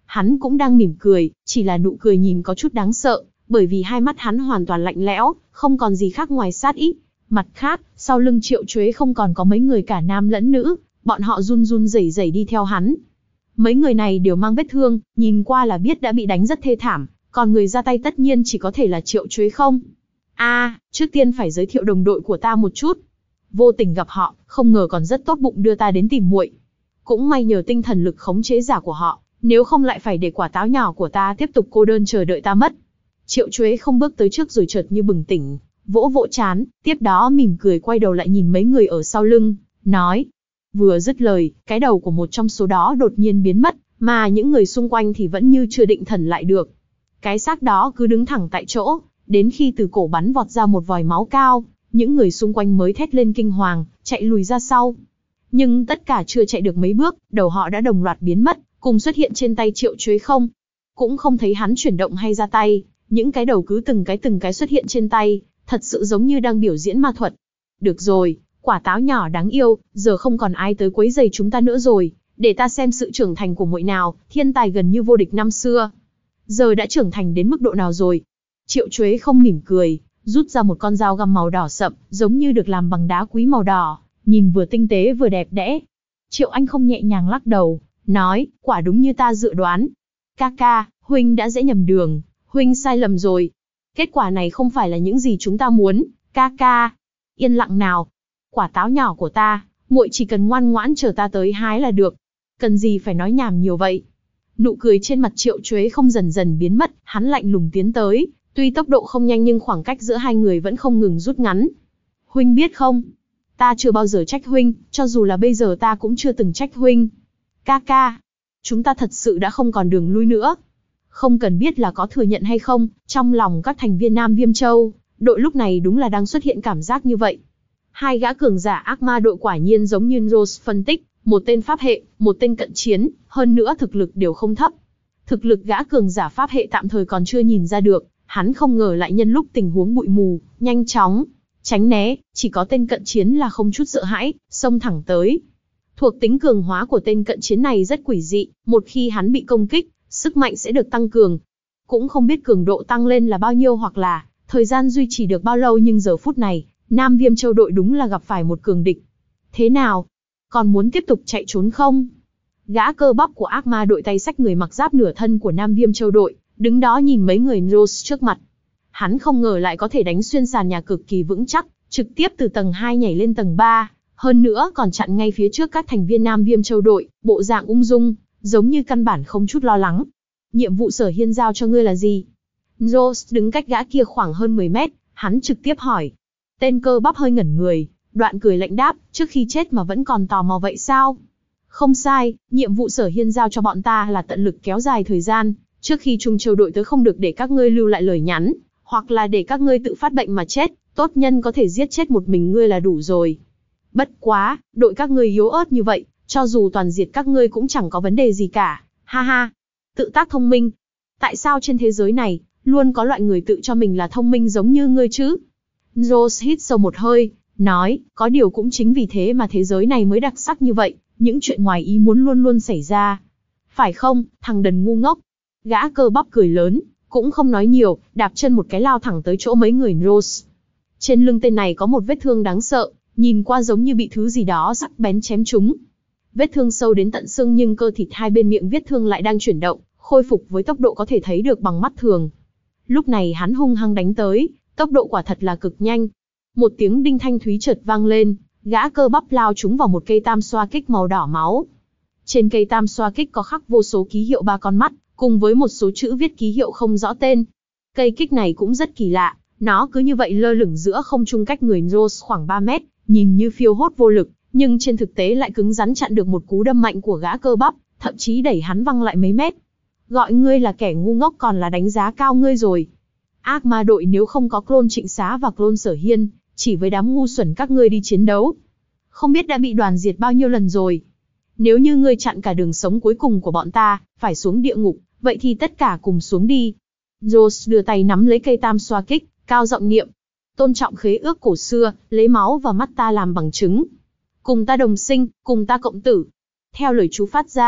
Hắn cũng đang mỉm cười, chỉ là nụ cười nhìn có chút đáng sợ, bởi vì hai mắt hắn hoàn toàn lạnh lẽo, không còn gì khác ngoài sát ý. Mặt khác, sau lưng Triệu Chuế không còn có mấy người cả nam lẫn nữ, bọn họ run run rẩy rẩy đi theo hắn. Mấy người này đều mang vết thương, nhìn qua là biết đã bị đánh rất thê thảm, còn người ra tay tất nhiên chỉ có thể là Triệu Chuế không. A, à, trước tiên phải giới thiệu đồng đội của ta một chút. Vô tình gặp họ, không ngờ còn rất tốt bụng đưa ta đến tìm muội. Cũng may nhờ tinh thần lực khống chế giả của họ, nếu không lại phải để quả táo nhỏ của ta tiếp tục cô đơn chờ đợi ta mất. Triệu Chuế không bước tới trước rồi chợt như bừng tỉnh, vỗ vỗ trán, tiếp đó mỉm cười quay đầu lại nhìn mấy người ở sau lưng, nói. Vừa dứt lời, cái đầu của một trong số đó đột nhiên biến mất, mà những người xung quanh thì vẫn như chưa định thần lại được. Cái xác đó cứ đứng thẳng tại chỗ, đến khi từ cổ bắn vọt ra một vòi máu cao, những người xung quanh mới thét lên kinh hoàng, chạy lùi ra sau. Nhưng tất cả chưa chạy được mấy bước, đầu họ đã đồng loạt biến mất, cùng xuất hiện trên tay Triệu Chuế không. Cũng không thấy hắn chuyển động hay ra tay, những cái đầu cứ từng cái từng cái xuất hiện trên tay, thật sự giống như đang biểu diễn ma thuật. Được rồi, quả táo nhỏ đáng yêu, giờ không còn ai tới quấy rầy chúng ta nữa rồi, để ta xem sự trưởng thành của muội nào, thiên tài gần như vô địch năm xưa. Giờ đã trưởng thành đến mức độ nào rồi? Triệu Chuế không mỉm cười, rút ra một con dao găm màu đỏ sậm, giống như được làm bằng đá quý màu đỏ, nhìn vừa tinh tế vừa đẹp đẽ. Triệu Anh không nhẹ nhàng lắc đầu, nói, quả đúng như ta dự đoán. Ca ca, huynh đã dễ nhầm đường, huynh sai lầm rồi. Kết quả này không phải là những gì chúng ta muốn, ca ca. Yên lặng nào. Quả táo nhỏ của ta, muội chỉ cần ngoan ngoãn chờ ta tới hái là được. Cần gì phải nói nhảm nhiều vậy. Nụ cười trên mặt Triệu Chuế không dần dần biến mất, hắn lạnh lùng tiến tới, tuy tốc độ không nhanh nhưng khoảng cách giữa hai người vẫn không ngừng rút ngắn. Huynh biết không, ta chưa bao giờ trách huynh, cho dù là bây giờ ta cũng chưa từng trách huynh. Ca ca, chúng ta thật sự đã không còn đường lui nữa. Không cần biết là có thừa nhận hay không, trong lòng các thành viên Nam Viêm Châu, đội lúc này đúng là đang xuất hiện cảm giác như vậy. Hai gã cường giả ác ma đội quả nhiên giống như Rose phân tích, một tên pháp hệ, một tên cận chiến, hơn nữa thực lực đều không thấp. Thực lực gã cường giả pháp hệ tạm thời còn chưa nhìn ra được, hắn không ngờ lại nhân lúc tình huống bụi mù, nhanh chóng tránh né, chỉ có tên cận chiến là không chút sợ hãi, xông thẳng tới. Thuộc tính cường hóa của tên cận chiến này rất quỷ dị, một khi hắn bị công kích, sức mạnh sẽ được tăng cường. Cũng không biết cường độ tăng lên là bao nhiêu hoặc là thời gian duy trì được bao lâu, nhưng giờ phút này, Nam Viêm Châu đội đúng là gặp phải một cường địch. Thế nào? Còn muốn tiếp tục chạy trốn không? Gã cơ bắp của ác ma đội tay xách người mặc giáp nửa thân của Nam Viêm Châu đội, đứng đó nhìn mấy người Rose trước mặt. Hắn không ngờ lại có thể đánh xuyên sàn nhà cực kỳ vững chắc, trực tiếp từ tầng hai nhảy lên tầng ba, hơn nữa còn chặn ngay phía trước các thành viên Nam Viêm Châu đội, bộ dạng ung dung, giống như căn bản không chút lo lắng. Nhiệm vụ Sở Hiên giao cho ngươi là gì? Rose đứng cách gã kia khoảng hơn mười mét, hắn trực tiếp hỏi. Tên cơ bắp hơi ngẩn người, đoạn cười lạnh đáp, trước khi chết mà vẫn còn tò mò vậy sao? Không sai, nhiệm vụ Sở Hiên giao cho bọn ta là tận lực kéo dài thời gian, trước khi Trung Châu đội tới không được để các ngươi lưu lại lời nhắn, hoặc là để các ngươi tự phát bệnh mà chết, tốt nhân có thể giết chết một mình ngươi là đủ rồi. Bất quá, đội các ngươi yếu ớt như vậy, cho dù toàn diệt các ngươi cũng chẳng có vấn đề gì cả, ha ha. Tự tác thông minh. Tại sao trên thế giới này, luôn có loại người tự cho mình là thông minh giống như ngươi chứ? Rose hít sâu một hơi, nói, có điều cũng chính vì thế mà thế giới này mới đặc sắc như vậy, những chuyện ngoài ý muốn luôn luôn xảy ra. Phải không, thằng đần ngu ngốc? Gã cơ bắp cười lớn, cũng không nói nhiều, đạp chân một cái lao thẳng tới chỗ mấy người Rose. Trên lưng tên này có một vết thương đáng sợ, nhìn qua giống như bị thứ gì đó sắc bén chém trúng. Vết thương sâu đến tận xương nhưng cơ thịt hai bên miệng vết thương lại đang chuyển động, khôi phục với tốc độ có thể thấy được bằng mắt thường. Lúc này hắn hung hăng đánh tới, tốc độ quả thật là cực nhanh. Một tiếng đinh thanh thúy chợt vang lên, gã cơ bắp lao trúng vào một cây tam xoa kích màu đỏ máu. Trên cây tam xoa kích có khắc vô số ký hiệu ba con mắt, cùng với một số chữ viết ký hiệu không rõ tên. Cây kích này cũng rất kỳ lạ, nó cứ như vậy lơ lửng giữa không trung cách người Rose khoảng ba mét, nhìn như phiêu hốt vô lực, nhưng trên thực tế lại cứng rắn chặn được một cú đâm mạnh của gã cơ bắp, thậm chí đẩy hắn văng lại mấy mét. Gọi ngươi là kẻ ngu ngốc còn là đánh giá cao ngươi rồi. Ác ma đội nếu không có clone Trịnh Xá và clone Sở Hiên, chỉ với đám ngu xuẩn các ngươi đi chiến đấu, không biết đã bị đoàn diệt bao nhiêu lần rồi. Nếu như ngươi chặn cả đường sống cuối cùng của bọn ta, phải xuống địa ngục, vậy thì tất cả cùng xuống đi. Rose đưa tay nắm lấy cây tam xoa kích, cao giọng niệm. Tôn trọng khế ước cổ xưa, lấy máu và mắt ta làm bằng chứng. Cùng ta đồng sinh, cùng ta cộng tử. Theo lời chú phát ra,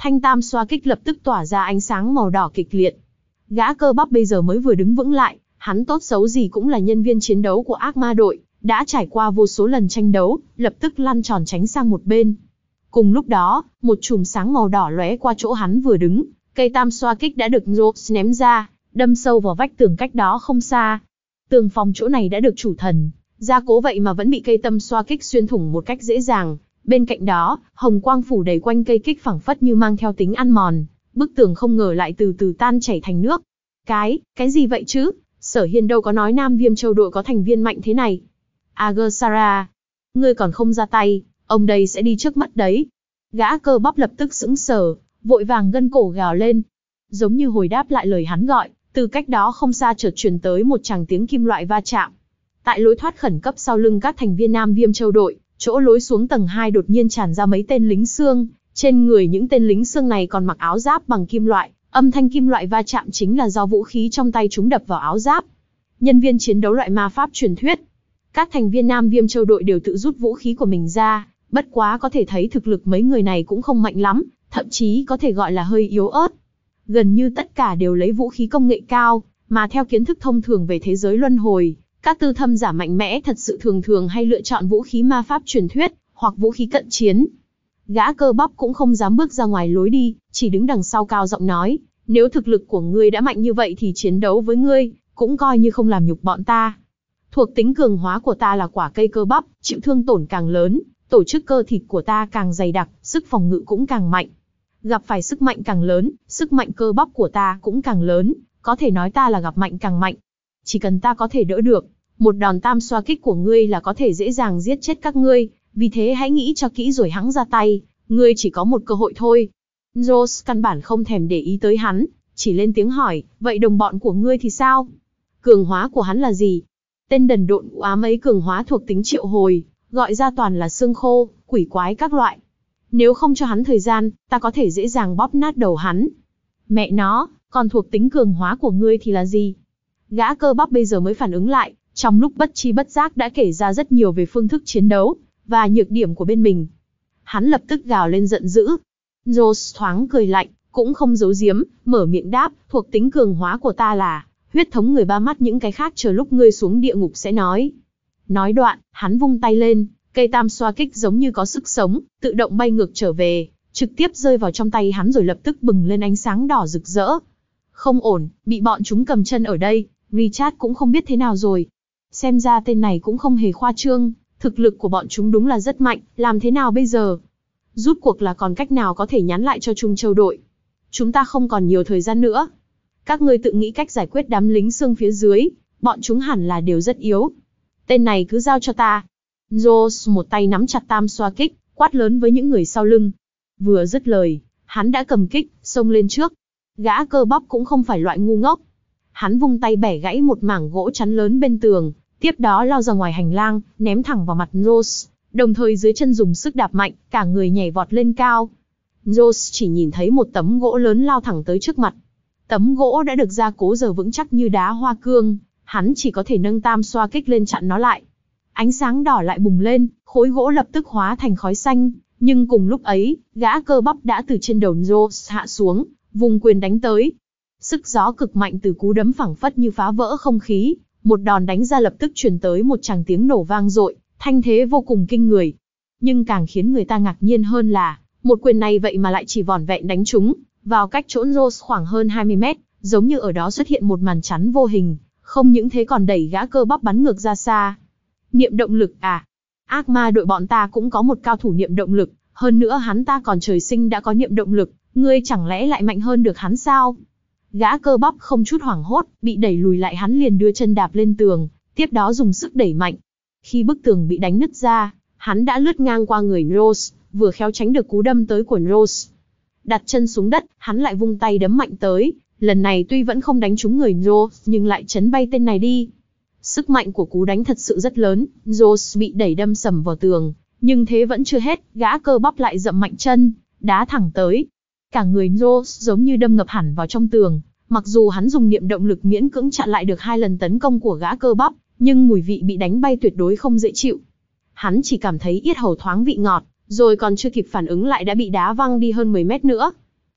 Thanh tam xoa kích lập tức tỏa ra ánh sáng màu đỏ kịch liệt. Gã cơ bắp bây giờ mới vừa đứng vững lại, hắn tốt xấu gì cũng là nhân viên chiến đấu của ác ma đội, đã trải qua vô số lần tranh đấu, lập tức lăn tròn tránh sang một bên. Cùng lúc đó, một chùm sáng màu đỏ lóe qua chỗ hắn vừa đứng, cây tam xoa kích đã được Rose ném ra, đâm sâu vào vách tường cách đó không xa. Tường phòng chỗ này đã được chủ thần gia cố vậy mà vẫn bị cây tam xoa kích xuyên thủng một cách dễ dàng. Bên cạnh đó, hồng quang phủ đầy quanh cây kích phảng phất như mang theo tính ăn mòn, bức tường không ngờ lại từ từ tan chảy thành nước. Cái, cái gì vậy chứ? Sở Hiên đâu có nói Nam Viêm Châu đội có thành viên mạnh thế này. Agersara, ngươi còn không ra tay, ông đây sẽ đi trước mất đấy. Gã cơ bắp lập tức sững sờ, vội vàng gân cổ gào lên. Giống như hồi đáp lại lời hắn gọi, từ cách đó không xa chợt truyền tới một tràng tiếng kim loại va chạm. Tại lối thoát khẩn cấp sau lưng các thành viên Nam Viêm Châu đội, chỗ lối xuống tầng hai đột nhiên tràn ra mấy tên lính xương, trên người những tên lính xương này còn mặc áo giáp bằng kim loại, âm thanh kim loại va chạm chính là do vũ khí trong tay chúng đập vào áo giáp. Nhân viên chiến đấu loại ma pháp truyền thuyết. Các thành viên Nam Viêm Châu đội đều tự rút vũ khí của mình ra, bất quá có thể thấy thực lực mấy người này cũng không mạnh lắm, thậm chí có thể gọi là hơi yếu ớt. Gần như tất cả đều lấy vũ khí công nghệ cao, mà theo kiến thức thông thường về thế giới luân hồi, các tư thâm giả mạnh mẽ thật sự thường thường hay lựa chọn vũ khí ma pháp truyền thuyết, hoặc vũ khí cận chiến. Gã cơ bắp cũng không dám bước ra ngoài lối đi, chỉ đứng đằng sau cao giọng nói, nếu thực lực của ngươi đã mạnh như vậy thì chiến đấu với ngươi, cũng coi như không làm nhục bọn ta. Thuộc tính cường hóa của ta là quả cây cơ bắp, chịu thương tổn càng lớn, tổ chức cơ thịt của ta càng dày đặc, sức phòng ngự cũng càng mạnh. Gặp phải sức mạnh càng lớn, sức mạnh cơ bắp của ta cũng càng lớn, có thể nói ta là gặp mạnh càng mạnh. Chỉ cần ta có thể đỡ được, một đòn tam xoa kích của ngươi là có thể dễ dàng giết chết các ngươi, vì thế hãy nghĩ cho kỹ rồi hẵng ra tay, ngươi chỉ có một cơ hội thôi. Rose căn bản không thèm để ý tới hắn, chỉ lên tiếng hỏi, vậy đồng bọn của ngươi thì sao? Cường hóa của hắn là gì? Tên đần độn u ám ấy cường hóa thuộc tính triệu hồi, gọi ra toàn là xương khô, quỷ quái các loại. Nếu không cho hắn thời gian, ta có thể dễ dàng bóp nát đầu hắn. Mẹ nó, còn thuộc tính cường hóa của ngươi thì là gì? Gã cơ bắp bây giờ mới phản ứng lại, trong lúc bất chi bất giác đã kể ra rất nhiều về phương thức chiến đấu, và nhược điểm của bên mình. Hắn lập tức gào lên giận dữ. Rose thoáng cười lạnh, cũng không giấu giếm, mở miệng đáp, thuộc tính cường hóa của ta là huyết thống người ba mắt, những cái khác chờ lúc ngươi xuống địa ngục sẽ nói. Nói đoạn, hắn vung tay lên, cây tam xoa kích giống như có sức sống, tự động bay ngược trở về, trực tiếp rơi vào trong tay hắn rồi lập tức bừng lên ánh sáng đỏ rực rỡ. Không ổn, bị bọn chúng cầm chân ở đây, Richard cũng không biết thế nào rồi. Xem ra tên này cũng không hề khoa trương, thực lực của bọn chúng đúng là rất mạnh, làm thế nào bây giờ? Rút cuộc là còn cách nào có thể nhắn lại cho Trung Châu đội? Chúng ta không còn nhiều thời gian nữa. Các ngươi tự nghĩ cách giải quyết đám lính xương phía dưới, bọn chúng hẳn là đều rất yếu. Tên này cứ giao cho ta. Rose một tay nắm chặt tam xoa kích, quát lớn với những người sau lưng. Vừa dứt lời, hắn đã cầm kích, xông lên trước. Gã cơ bắp cũng không phải loại ngu ngốc. Hắn vung tay bẻ gãy một mảng gỗ chắn lớn bên tường, tiếp đó lao ra ngoài hành lang, ném thẳng vào mặt Rose, đồng thời dưới chân dùng sức đạp mạnh, cả người nhảy vọt lên cao. Rose chỉ nhìn thấy một tấm gỗ lớn lao thẳng tới trước mặt. Tấm gỗ đã được gia cố giờ vững chắc như đá hoa cương, hắn chỉ có thể nâng tam xoa kích lên chặn nó lại. Ánh sáng đỏ lại bùng lên, khối gỗ lập tức hóa thành khói xanh, nhưng cùng lúc ấy, gã cơ bắp đã từ trên đầu Rose hạ xuống, vùng quyền đánh tới. Sức gió cực mạnh từ cú đấm phảng phất như phá vỡ không khí, một đòn đánh ra lập tức truyền tới một tràng tiếng nổ vang dội, thanh thế vô cùng kinh người. Nhưng càng khiến người ta ngạc nhiên hơn là, một quyền này vậy mà lại chỉ vỏn vẹn đánh trúng vào cách chỗ Rose khoảng hơn hai mươi mét, giống như ở đó xuất hiện một màn chắn vô hình, không những thế còn đẩy gã cơ bắp bắn ngược ra xa. Niệm động lực à? Ác ma đội bọn ta cũng có một cao thủ niệm động lực, hơn nữa hắn ta còn trời sinh đã có niệm động lực, ngươi chẳng lẽ lại mạnh hơn được hắn sao? Gã cơ bắp không chút hoảng hốt, bị đẩy lùi lại hắn liền đưa chân đạp lên tường, tiếp đó dùng sức đẩy mạnh. Khi bức tường bị đánh nứt ra, hắn đã lướt ngang qua người Rose, vừa khéo tránh được cú đâm tới của Rose. Đặt chân xuống đất, hắn lại vung tay đấm mạnh tới, lần này tuy vẫn không đánh trúng người Rose nhưng lại chấn bay tên này đi. Sức mạnh của cú đánh thật sự rất lớn, Rose bị đẩy đâm sầm vào tường, nhưng thế vẫn chưa hết, gã cơ bắp lại dậm mạnh chân, đá thẳng tới. Cả người Rose giống như đâm ngập hẳn vào trong tường, mặc dù hắn dùng niệm động lực miễn cưỡng chặn lại được hai lần tấn công của gã cơ bắp, nhưng mùi vị bị đánh bay tuyệt đối không dễ chịu. Hắn chỉ cảm thấy yết hầu thoáng vị ngọt, rồi còn chưa kịp phản ứng lại đã bị đá văng đi hơn mười mét nữa.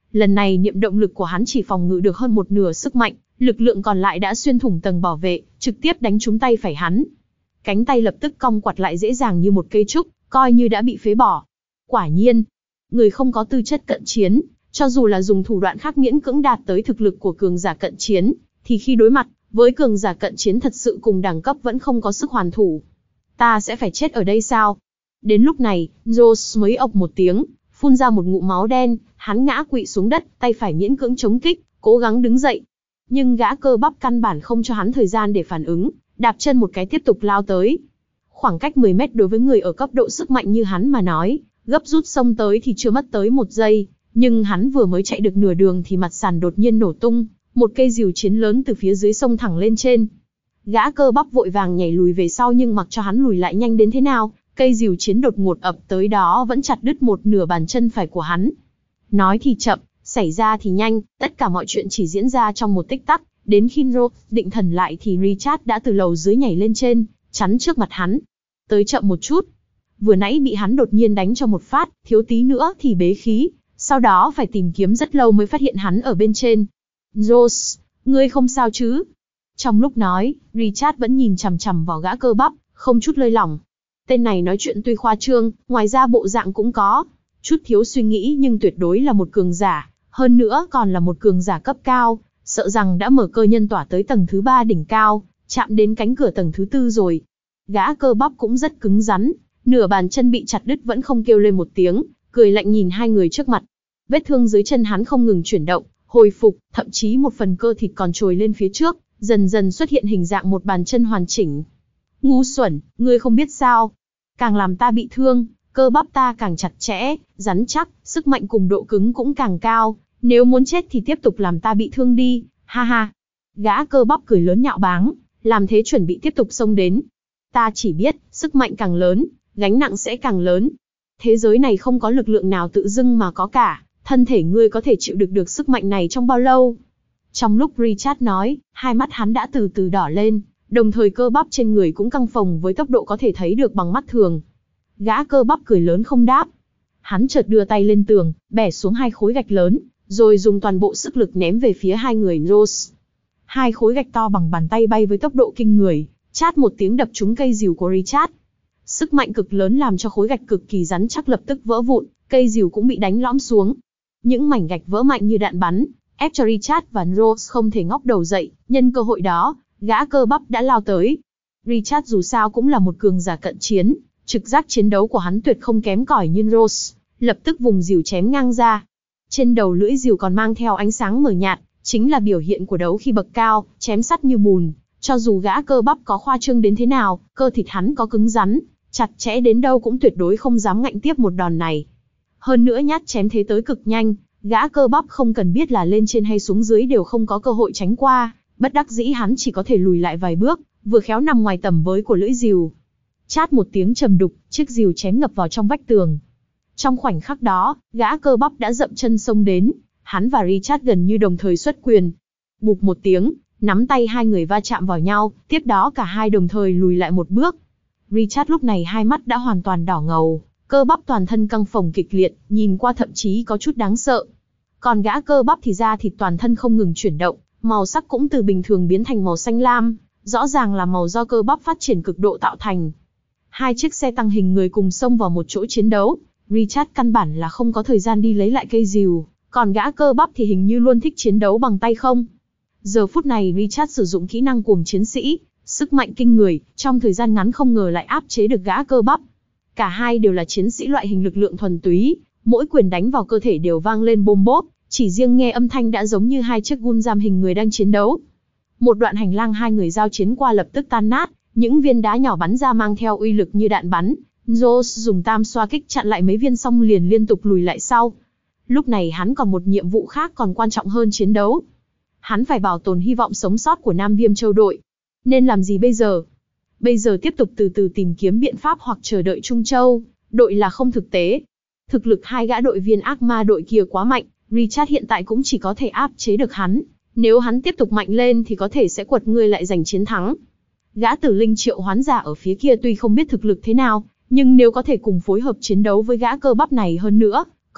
Lần này niệm động lực của hắn chỉ phòng ngự được hơn một nửa sức mạnh, lực lượng còn lại đã xuyên thủng tầng bảo vệ, trực tiếp đánh trúng tay phải hắn. Cánh tay lập tức cong quặt lại dễ dàng như một cây trúc, coi như đã bị phế bỏ. Quả nhiên, người không có tư chất cận chiến, cho dù là dùng thủ đoạn khác miễn cưỡng đạt tới thực lực của cường giả cận chiến, thì khi đối mặt với cường giả cận chiến thật sự cùng đẳng cấp vẫn không có sức hoàn thủ. Ta sẽ phải chết ở đây sao? Đến lúc này, Rose mới ộc một tiếng, phun ra một ngụm máu đen, hắn ngã quỵ xuống đất, tay phải miễn cưỡng chống kích, cố gắng đứng dậy. Nhưng gã cơ bắp căn bản không cho hắn thời gian để phản ứng, đạp chân một cái tiếp tục lao tới. Khoảng cách mười mét đối với người ở cấp độ sức mạnh như hắn mà nói, gấp rút xông tới thì chưa mất tới một giây, nhưng hắn vừa mới chạy được nửa đường thì mặt sàn đột nhiên nổ tung, một cây rìu chiến lớn từ phía dưới sông thẳng lên trên. Gã cơ bắp vội vàng nhảy lùi về sau nhưng mặc cho hắn lùi lại nhanh đến thế nào, cây rìu chiến đột ngột ập tới đó vẫn chặt đứt một nửa bàn chân phải của hắn. Nói thì chậm, xảy ra thì nhanh, tất cả mọi chuyện chỉ diễn ra trong một tích tắc, đến khi Rose định thần lại thì Richard đã từ lầu dưới nhảy lên trên, chắn trước mặt hắn. Tới chậm một chút, vừa nãy bị hắn đột nhiên đánh cho một phát, thiếu tí nữa thì bế khí, sau đó phải tìm kiếm rất lâu mới phát hiện hắn ở bên trên. Rose, ngươi không sao chứ? Trong lúc nói, Richard vẫn nhìn chằm chằm vào gã cơ bắp, không chút lơi lỏng. Tên này nói chuyện tuy khoa trương, ngoài ra bộ dạng cũng có chút thiếu suy nghĩ nhưng tuyệt đối là một cường giả, hơn nữa còn là một cường giả cấp cao, sợ rằng đã mở cơ nhân tỏa tới tầng thứ ba đỉnh cao, chạm đến cánh cửa tầng thứ tư rồi. Gã cơ bắp cũng rất cứng rắn, nửa bàn chân bị chặt đứt vẫn không kêu lên một tiếng, cười lạnh nhìn hai người trước mặt. Vết thương dưới chân hắn không ngừng chuyển động, hồi phục, thậm chí một phần cơ thịt còn trồi lên phía trước, dần dần xuất hiện hình dạng một bàn chân hoàn chỉnh. Ngu xuẩn, ngươi không biết sao? Càng làm ta bị thương, cơ bắp ta càng chặt chẽ, rắn chắc, sức mạnh cùng độ cứng cũng càng cao. Nếu muốn chết thì tiếp tục làm ta bị thương đi, ha ha. Gã cơ bắp cười lớn nhạo báng, làm thế chuẩn bị tiếp tục xông đến. Ta chỉ biết, sức mạnh càng lớn, gánh nặng sẽ càng lớn. Thế giới này không có lực lượng nào tự dưng mà có cả, thân thể ngươi có thể chịu được được sức mạnh này trong bao lâu? Trong lúc Richard nói, hai mắt hắn đã từ từ đỏ lên, đồng thời cơ bắp trên người cũng căng phồng với tốc độ có thể thấy được bằng mắt thường. Gã cơ bắp cười lớn không đáp. Hắn chợt đưa tay lên tường, bẻ xuống hai khối gạch lớn, rồi dùng toàn bộ sức lực ném về phía hai người Rose. Hai khối gạch to bằng bàn tay bay với tốc độ kinh người, chát một tiếng đập trúng cây rìu của Richard. Sức mạnh cực lớn làm cho khối gạch cực kỳ rắn chắc lập tức vỡ vụn, cây rìu cũng bị đánh lõm xuống. Những mảnh gạch vỡ mạnh như đạn bắn, ép cho Richard và Rose không thể ngóc đầu dậy, nhân cơ hội đó, gã cơ bắp đã lao tới. Richard dù sao cũng là một cường giả cận chiến, trực giác chiến đấu của hắn tuyệt không kém cỏi như Rose, lập tức vùng rìu chém ngang ra. Trên đầu lưỡi rìu còn mang theo ánh sáng mờ nhạt, chính là biểu hiện của đấu khi bậc cao, chém sắt như bùn. Cho dù gã cơ bắp có khoa trương đến thế nào, cơ thịt hắn có cứng rắn, chặt chẽ đến đâu cũng tuyệt đối không dám ngạnh tiếp một đòn này. Hơn nữa nhát chém thế tới cực nhanh, gã cơ bắp không cần biết là lên trên hay xuống dưới đều không có cơ hội tránh qua, bất đắc dĩ hắn chỉ có thể lùi lại vài bước, vừa khéo nằm ngoài tầm với của lưỡi rìu. Chát một tiếng trầm đục, chiếc rìu chém ngập vào trong vách tường. Trong khoảnh khắc đó, gã cơ bắp đã dậm chân xông đến, hắn và Richard gần như đồng thời xuất quyền. Bụp một tiếng, nắm tay hai người va chạm vào nhau, tiếp đó cả hai đồng thời lùi lại một bước. Richard lúc này hai mắt đã hoàn toàn đỏ ngầu, cơ bắp toàn thân căng phồng kịch liệt, nhìn qua thậm chí có chút đáng sợ. Còn gã cơ bắp thì da thịt toàn thân không ngừng chuyển động, màu sắc cũng từ bình thường biến thành màu xanh lam, rõ ràng là màu do cơ bắp phát triển cực độ tạo thành. Hai chiếc xe tăng hình người cùng xông vào một chỗ chiến đấu, Richard căn bản là không có thời gian đi lấy lại cây rìu, còn gã cơ bắp thì hình như luôn thích chiến đấu bằng tay không. Giờ phút này Richard sử dụng kỹ năng cuồng chiến sĩ, sức mạnh kinh người, trong thời gian ngắn không ngờ lại áp chế được gã cơ bắp. Cả hai đều là chiến sĩ loại hình lực lượng thuần túy, mỗi quyền đánh vào cơ thể đều vang lên bôm bốp, chỉ riêng nghe âm thanh đã giống như hai chiếc Gundam hình người đang chiến đấu. Một đoạn hành lang hai người giao chiến qua lập tức tan nát, những viên đá nhỏ bắn ra mang theo uy lực như đạn bắn. Rose dùng tam xoa kích chặn lại mấy viên xong liền liên tục lùi lại sau. Lúc này hắn còn một nhiệm vụ khác còn quan trọng hơn chiến đấu. Hắn phải bảo tồn hy vọng sống sót của Nam Viêm Châu đội. Nên làm gì bây giờ? Bây giờ tiếp tục từ từ tìm kiếm biện pháp hoặc chờ đợi Trung Châu đội là không thực tế. Thực lực hai gã đội viên ác ma đội kia quá mạnh, Richard hiện tại cũng chỉ có thể áp chế được hắn. Nếu hắn tiếp tục mạnh lên thì có thể sẽ quật ngươi lại giành chiến thắng. Gã tử linh triệu hoán giả ở phía kia tuy không biết thực lực thế nào, nhưng nếu có thể cùng phối hợp chiến đấu với gã cơ bắp này hơn nữa,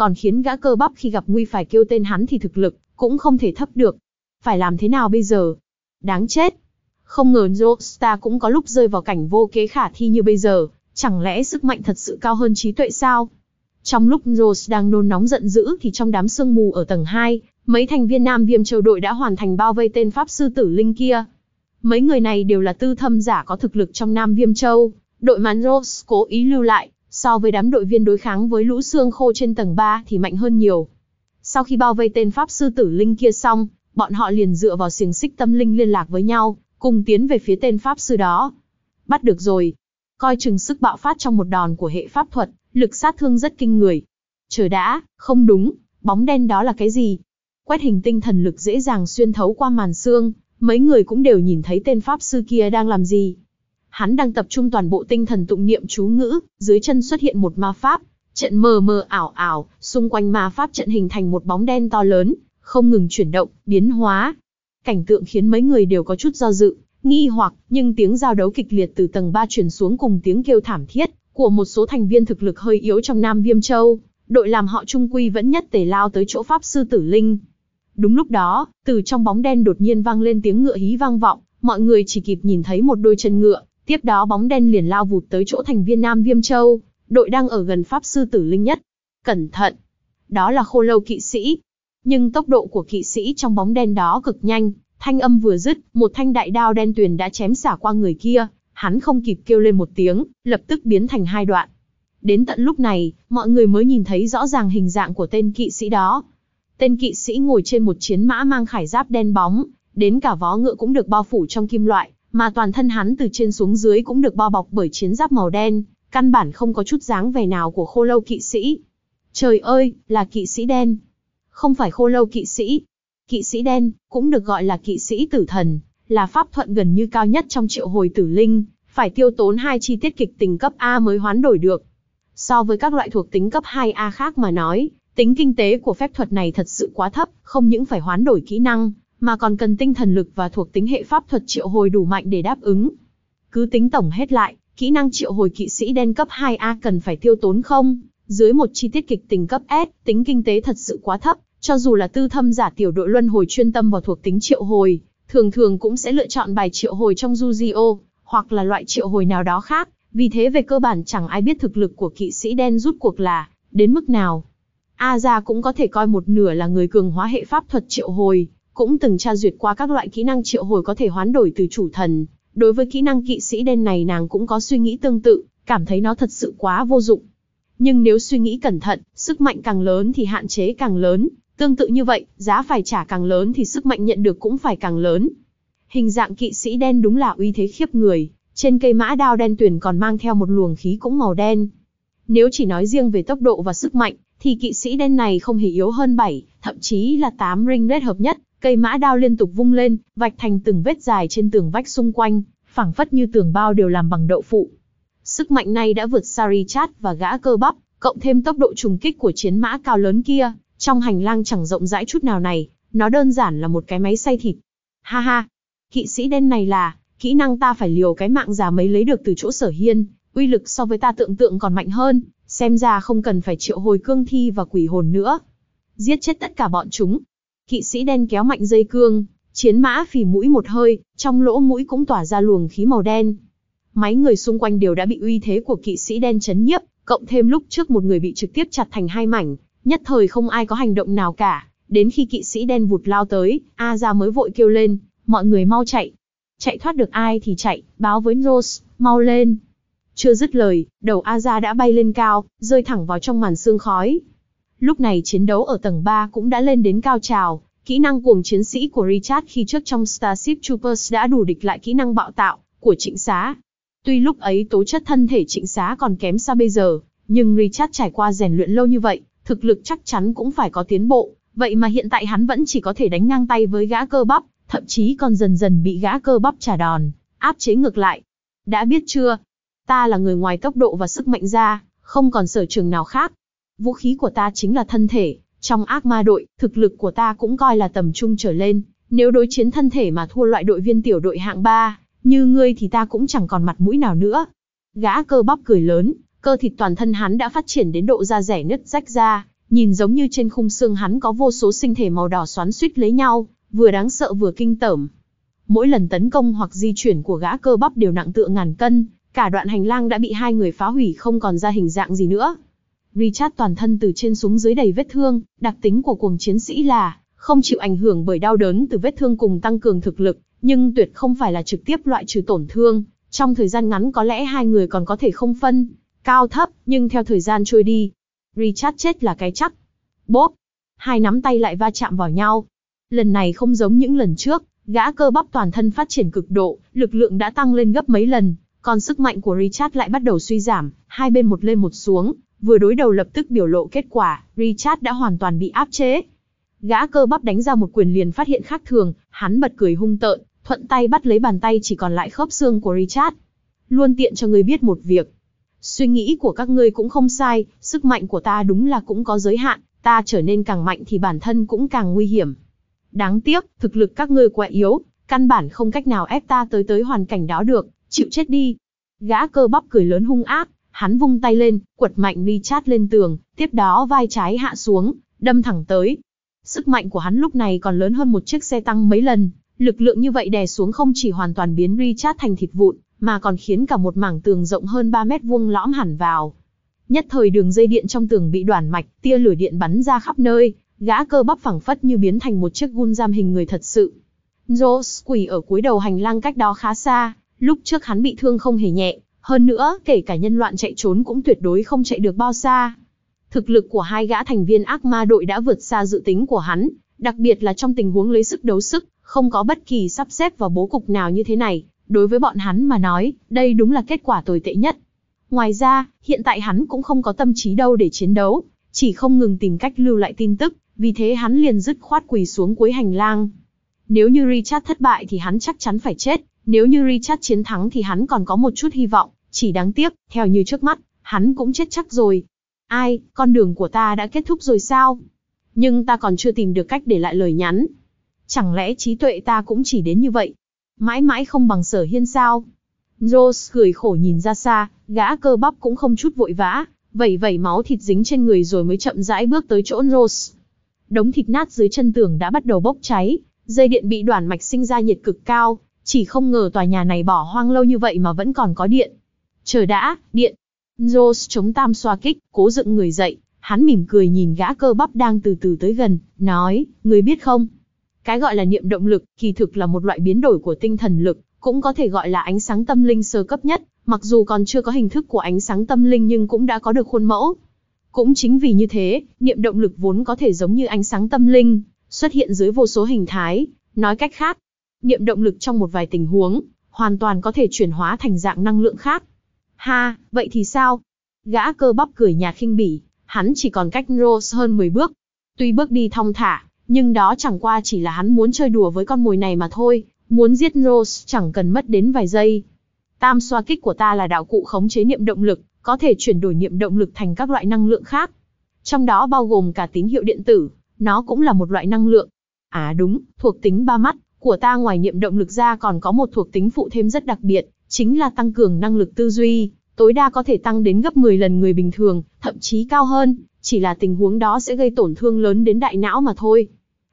còn khiến gã cơ bắp khi gặp nguy phải kêu tên hắn thì thực lực cũng không thể thấp được. Phải làm thế nào bây giờ? Đáng chết! Không ngờ Joestar cũng có lúc rơi vào cảnh vô kế khả thi như bây giờ, chẳng lẽ sức mạnh thật sự cao hơn trí tuệ sao? Trong lúc Rose đang nôn nóng giận dữ thì trong đám sương mù ở tầng hai, mấy thành viên Nam Viêm Châu đội đã hoàn thành bao vây tên Pháp Sư Tử Linh kia. Mấy người này đều là tư thâm giả có thực lực trong Nam Viêm Châu, đội mà Rose cố ý lưu lại, so với đám đội viên đối kháng với lũ xương khô trên tầng ba thì mạnh hơn nhiều. Sau khi bao vây tên Pháp Sư Tử Linh kia xong, bọn họ liền dựa vào xiềng xích tâm linh liên lạc với nhau, cùng tiến về phía tên Pháp Sư đó. Bắt được rồi. Coi chừng sức bạo phát trong một đòn của hệ pháp thuật, lực sát thương rất kinh người. Chờ đã, không đúng, bóng đen đó là cái gì? Quét hình tinh thần lực dễ dàng xuyên thấu qua màn sương, mấy người cũng đều nhìn thấy tên Pháp Sư kia đang làm gì. Hắn đang tập trung toàn bộ tinh thần tụng niệm chú ngữ, dưới chân xuất hiện một ma pháp, trận mờ mờ ảo ảo, xung quanh ma pháp trận hình thành một bóng đen to lớn, không ngừng chuyển động, biến hóa. Cảnh tượng khiến mấy người đều có chút do dự, nghi hoặc, nhưng tiếng giao đấu kịch liệt từ tầng ba truyền xuống cùng tiếng kêu thảm thiết của một số thành viên thực lực hơi yếu trong Nam Viêm Châu, đội làm họ trung quy vẫn nhất tề lao tới chỗ Pháp Sư Tử Linh. Đúng lúc đó, từ trong bóng đen đột nhiên vang lên tiếng ngựa hí vang vọng, mọi người chỉ kịp nhìn thấy một đôi chân ngựa, tiếp đó bóng đen liền lao vụt tới chỗ thành viên Nam Viêm Châu, đội đang ở gần Pháp Sư Tử Linh nhất. Cẩn thận! Đó là Khô Lâu kỵ sĩ. Nhưng tốc độ của kỵ sĩ trong bóng đen đó cực nhanh, thanh âm vừa dứt, một thanh đại đao đen tuyền đã chém xả qua người kia, hắn không kịp kêu lên một tiếng, lập tức biến thành hai đoạn. Đến tận lúc này, mọi người mới nhìn thấy rõ ràng hình dạng của tên kỵ sĩ đó. Tên kỵ sĩ ngồi trên một chiến mã mang khải giáp đen bóng, đến cả vó ngựa cũng được bao phủ trong kim loại, mà toàn thân hắn từ trên xuống dưới cũng được bao bọc bởi chiến giáp màu đen, căn bản không có chút dáng vẻ nào của Khô Lâu kỵ sĩ. Trời ơi, là kỵ sĩ đen. Không phải Khô Lâu kỵ sĩ. Kỵ sĩ đen, cũng được gọi là kỵ sĩ tử thần, là pháp thuận gần như cao nhất trong triệu hồi tử linh, phải tiêu tốn hai chi tiết kịch tính cấp A mới hoán đổi được. So với các loại thuộc tính cấp hai A khác mà nói, tính kinh tế của phép thuật này thật sự quá thấp, không những phải hoán đổi kỹ năng, mà còn cần tinh thần lực và thuộc tính hệ pháp thuật triệu hồi đủ mạnh để đáp ứng. Cứ tính tổng hết lại, kỹ năng triệu hồi kỵ sĩ đen cấp hai A cần phải tiêu tốn không dưới một chi tiết kịch tính cấp S, tính kinh tế thật sự quá thấp, cho dù là tư thâm giả tiểu đội luân hồi chuyên tâm vào thuộc tính triệu hồi, thường thường cũng sẽ lựa chọn bài triệu hồi trong Yu-Gi-Oh, hoặc là loại triệu hồi nào đó khác, vì thế về cơ bản chẳng ai biết thực lực của kỵ sĩ đen rút cuộc là đến mức nào. Aza cũng có thể coi một nửa là người cường hóa hệ pháp thuật triệu hồi, cũng từng tra duyệt qua các loại kỹ năng triệu hồi có thể hoán đổi từ chủ thần. Đối với kỹ năng kỵ sĩ đen này nàng cũng có suy nghĩ tương tự, cảm thấy nó thật sự quá vô dụng. Nhưng nếu suy nghĩ cẩn thận, sức mạnh càng lớn thì hạn chế càng lớn, tương tự như vậy, giá phải trả càng lớn thì sức mạnh nhận được cũng phải càng lớn. Hình dạng kỵ sĩ đen đúng là uy thế khiếp người, trên cây mã đao đen tuyền còn mang theo một luồng khí cũng màu đen. Nếu chỉ nói riêng về tốc độ và sức mạnh, thì kỵ sĩ đen này không hề yếu hơn bảy, thậm chí là tám ring red hợp nhất, cây mã đao liên tục vung lên, vạch thành từng vết dài trên tường vách xung quanh, phảng phất như tường bao đều làm bằng đậu phụ. Sức mạnh này đã vượt xa Richard và gã cơ bắp, cộng thêm tốc độ trùng kích của chiến mã cao lớn kia, trong hành lang chẳng rộng rãi chút nào này, nó đơn giản là một cái máy xay thịt. Ha ha, kỵ sĩ đen này là, kỹ năng ta phải liều cái mạng già mấy lấy được từ chỗ Sở Hiên, uy lực so với ta tưởng tượng còn mạnh hơn, xem ra không cần phải triệu hồi cương thi và quỷ hồn nữa. Giết chết tất cả bọn chúng. Kỵ sĩ đen kéo mạnh dây cương, chiến mã phì mũi một hơi, trong lỗ mũi cũng tỏa ra luồng khí màu đen. Mấy người xung quanh đều đã bị uy thế của kỵ sĩ đen chấn nhiếp, cộng thêm lúc trước một người bị trực tiếp chặt thành hai mảnh, nhất thời không ai có hành động nào cả. Đến khi kỵ sĩ đen vụt lao tới, Aza mới vội kêu lên, mọi người mau chạy. Chạy thoát được ai thì chạy, báo với Rose, mau lên. Chưa dứt lời, đầu Aza đã bay lên cao, rơi thẳng vào trong màn sương khói. Lúc này chiến đấu ở tầng ba cũng đã lên đến cao trào, kỹ năng cuồng chiến sĩ của Richard khi trước trong Starship Troopers đã đủ địch lại kỹ năng bạo tạo của Trịnh Xá. Tuy lúc ấy tố chất thân thể Trịnh Xá còn kém xa bây giờ, nhưng Richard trải qua rèn luyện lâu như vậy, thực lực chắc chắn cũng phải có tiến bộ, vậy mà hiện tại hắn vẫn chỉ có thể đánh ngang tay với gã cơ bắp, thậm chí còn dần dần bị gã cơ bắp trả đòn, áp chế ngược lại. Đã biết chưa? Ta là người ngoài tốc độ và sức mạnh ra, không còn sở trường nào khác. Vũ khí của ta chính là thân thể, trong ác ma đội, thực lực của ta cũng coi là tầm trung trở lên, nếu đối chiến thân thể mà thua loại đội viên tiểu đội hạng ba, như ngươi thì ta cũng chẳng còn mặt mũi nào nữa. Gã cơ bắp cười lớn, cơ thịt toàn thân hắn đã phát triển đến độ da rẻ nứt rách ra, Nhìn giống như trên khung xương hắn có vô số sinh thể màu đỏ xoắn xuýt lấy nhau, vừa đáng sợ vừa kinh tởm. Mỗi lần tấn công hoặc di chuyển của gã cơ bắp đều nặng tựa ngàn cân, cả đoạn hành lang đã bị hai người phá hủy không còn ra hình dạng gì nữa. Richard toàn thân từ trên xuống dưới đầy vết thương, đặc tính của cuồng chiến sĩ là không chịu ảnh hưởng bởi đau đớn từ vết thương cùng tăng cường thực lực, nhưng tuyệt không phải là trực tiếp loại trừ tổn thương. Trong thời gian ngắn có lẽ hai người còn có thể không phân cao thấp, nhưng theo thời gian trôi đi, Richard chết là cái chắc. Bốp! Hai nắm tay lại va chạm vào nhau. Lần này không giống những lần trước, gã cơ bắp toàn thân phát triển cực độ, lực lượng đã tăng lên gấp mấy lần, còn sức mạnh của Richard lại bắt đầu suy giảm, hai bên một lên một xuống, vừa đối đầu lập tức biểu lộ kết quả, Richard đã hoàn toàn bị áp chế. Gã cơ bắp đánh ra một quyền liền phát hiện khác thường, hắn bật cười hung tợn, thuận tay bắt lấy bàn tay chỉ còn lại khớp xương của Richard. Luôn tiện cho ngươi biết một việc. Suy nghĩ của các ngươi cũng không sai, sức mạnh của ta đúng là cũng có giới hạn, ta trở nên càng mạnh thì bản thân cũng càng nguy hiểm. Đáng tiếc, thực lực các ngươi quá yếu, căn bản không cách nào ép ta tới tới hoàn cảnh đó được, chịu chết đi. Gã cơ bắp cười lớn hung ác, hắn vung tay lên, quật mạnh Richard lên tường, tiếp đó vai trái hạ xuống, đâm thẳng tới. Sức mạnh của hắn lúc này còn lớn hơn một chiếc xe tăng mấy lần, lực lượng như vậy đè xuống không chỉ hoàn toàn biến Richard thành thịt vụn, mà còn khiến cả một mảng tường rộng hơn ba mét vuông lõm hẳn vào. Nhất thời đường dây điện trong tường bị đoản mạch, tia lửa điện bắn ra khắp nơi, gã cơ bắp phẳng phất như biến thành một chiếc gun giam hình người thật sự. Rose quỳ ở cuối đầu hành lang cách đó khá xa, lúc trước hắn bị thương không hề nhẹ, hơn nữa kể cả nhân loạn chạy trốn cũng tuyệt đối không chạy được bao xa. Thực lực của hai gã thành viên ác ma đội đã vượt xa dự tính của hắn, đặc biệt là trong tình huống lấy sức đấu sức, không có bất kỳ sắp xếp và bố cục nào như thế này, đối với bọn hắn mà nói, đây đúng là kết quả tồi tệ nhất. Ngoài ra, hiện tại hắn cũng không có tâm trí đâu để chiến đấu, chỉ không ngừng tìm cách lưu lại tin tức, vì thế hắn liền dứt khoát quỳ xuống cuối hành lang. Nếu như Richard thất bại thì hắn chắc chắn phải chết, nếu như Richard chiến thắng thì hắn còn có một chút hy vọng, chỉ đáng tiếc, theo như trước mắt, hắn cũng chết chắc rồi. Ai, con đường của ta đã kết thúc rồi sao? Nhưng ta còn chưa tìm được cách để lại lời nhắn. Chẳng lẽ trí tuệ ta cũng chỉ đến như vậy? Mãi mãi không bằng Sở Hiên sao? Rose cười khổ nhìn ra xa, gã cơ bắp cũng không chút vội vã, vẩy vẩy máu thịt dính trên người rồi mới chậm rãi bước tới chỗ Rose. Đống thịt nát dưới chân tường đã bắt đầu bốc cháy, dây điện bị đoản mạch sinh ra nhiệt cực cao, chỉ không ngờ tòa nhà này bỏ hoang lâu như vậy mà vẫn còn có điện. Chờ đã, điện. Rose chống tam xoa kích, cố dựng người dậy, hắn mỉm cười nhìn gã cơ bắp đang từ từ tới gần, nói, người biết không? Cái gọi là niệm động lực, kỳ thực là một loại biến đổi của tinh thần lực, cũng có thể gọi là ánh sáng tâm linh sơ cấp nhất, mặc dù còn chưa có hình thức của ánh sáng tâm linh nhưng cũng đã có được khuôn mẫu. Cũng chính vì như thế, niệm động lực vốn có thể giống như ánh sáng tâm linh, xuất hiện dưới vô số hình thái. Nói cách khác, niệm động lực trong một vài tình huống, hoàn toàn có thể chuyển hóa thành dạng năng lượng khác. Ha, vậy thì sao? Gã cơ bắp cười nhạt khinh bỉ, hắn chỉ còn cách Rose hơn mười bước. Tuy bước đi thong thả, nhưng đó chẳng qua chỉ là hắn muốn chơi đùa với con mồi này mà thôi, muốn giết Rose chẳng cần mất đến vài giây. Tam xoa kích của ta là đạo cụ khống chế niệm động lực, có thể chuyển đổi niệm động lực thành các loại năng lượng khác. Trong đó bao gồm cả tín hiệu điện tử, nó cũng là một loại năng lượng. À đúng, thuộc tính ba mắt của ta ngoài niệm động lực ra còn có một thuộc tính phụ thêm rất đặc biệt, chính là tăng cường năng lực tư duy, tối đa có thể tăng đến gấp mười lần người bình thường, thậm chí cao hơn, chỉ là tình huống đó sẽ gây tổn thương lớn đến đại não mà thôi.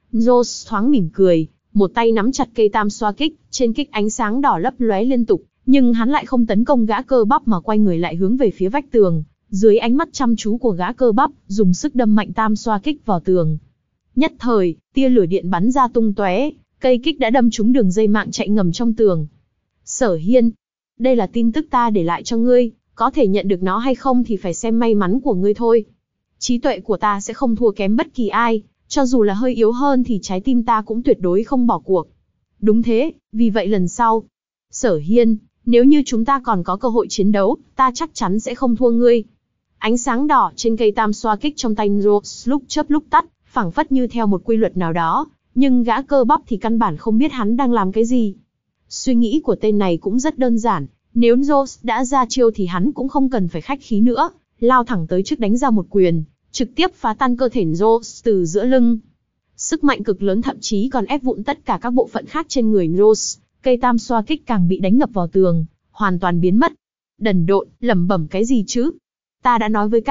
Rose thoáng mỉm cười, một tay nắm chặt cây tam xoa kích, trên kích ánh sáng đỏ lấp lóe liên tục, nhưng hắn lại không tấn công gã cơ bắp mà quay người lại hướng về phía vách tường, dưới ánh mắt chăm chú của gã cơ bắp, dùng sức đâm mạnh tam xoa kích vào tường. Nhất thời, tia lửa điện bắn ra tung tóe, cây kích đã đâm trúng đường dây mạng chạy ngầm trong tường. Sở Hiên, đây là tin tức ta để lại cho ngươi, có thể nhận được nó hay không thì phải xem may mắn của ngươi thôi. Trí tuệ của ta sẽ không thua kém bất kỳ ai, cho dù là hơi yếu hơn thì trái tim ta cũng tuyệt đối không bỏ cuộc. Đúng thế, vì vậy lần sau, Sở Hiên, nếu như chúng ta còn có cơ hội chiến đấu, ta chắc chắn sẽ không thua ngươi. Ánh sáng đỏ trên cây tam xoa kích trong tay Rose lúc chớp lúc tắt, phảng phất như theo một quy luật nào đó, nhưng gã cơ bắp thì căn bản không biết hắn đang làm cái gì. Suy nghĩ của tên này cũng rất đơn giản, nếu Rose đã ra chiêu thì hắn cũng không cần phải khách khí nữa, lao thẳng tới trước đánh ra một quyền, trực tiếp phá tan cơ thể Rose từ giữa lưng. Sức mạnh cực lớn thậm chí còn ép vụn tất cả các bộ phận khác trên người Rose, cây tam xoa kích càng bị đánh ngập vào tường, hoàn toàn biến mất. Đần độn, lẩm bẩm cái gì chứ? Ta đã nói với các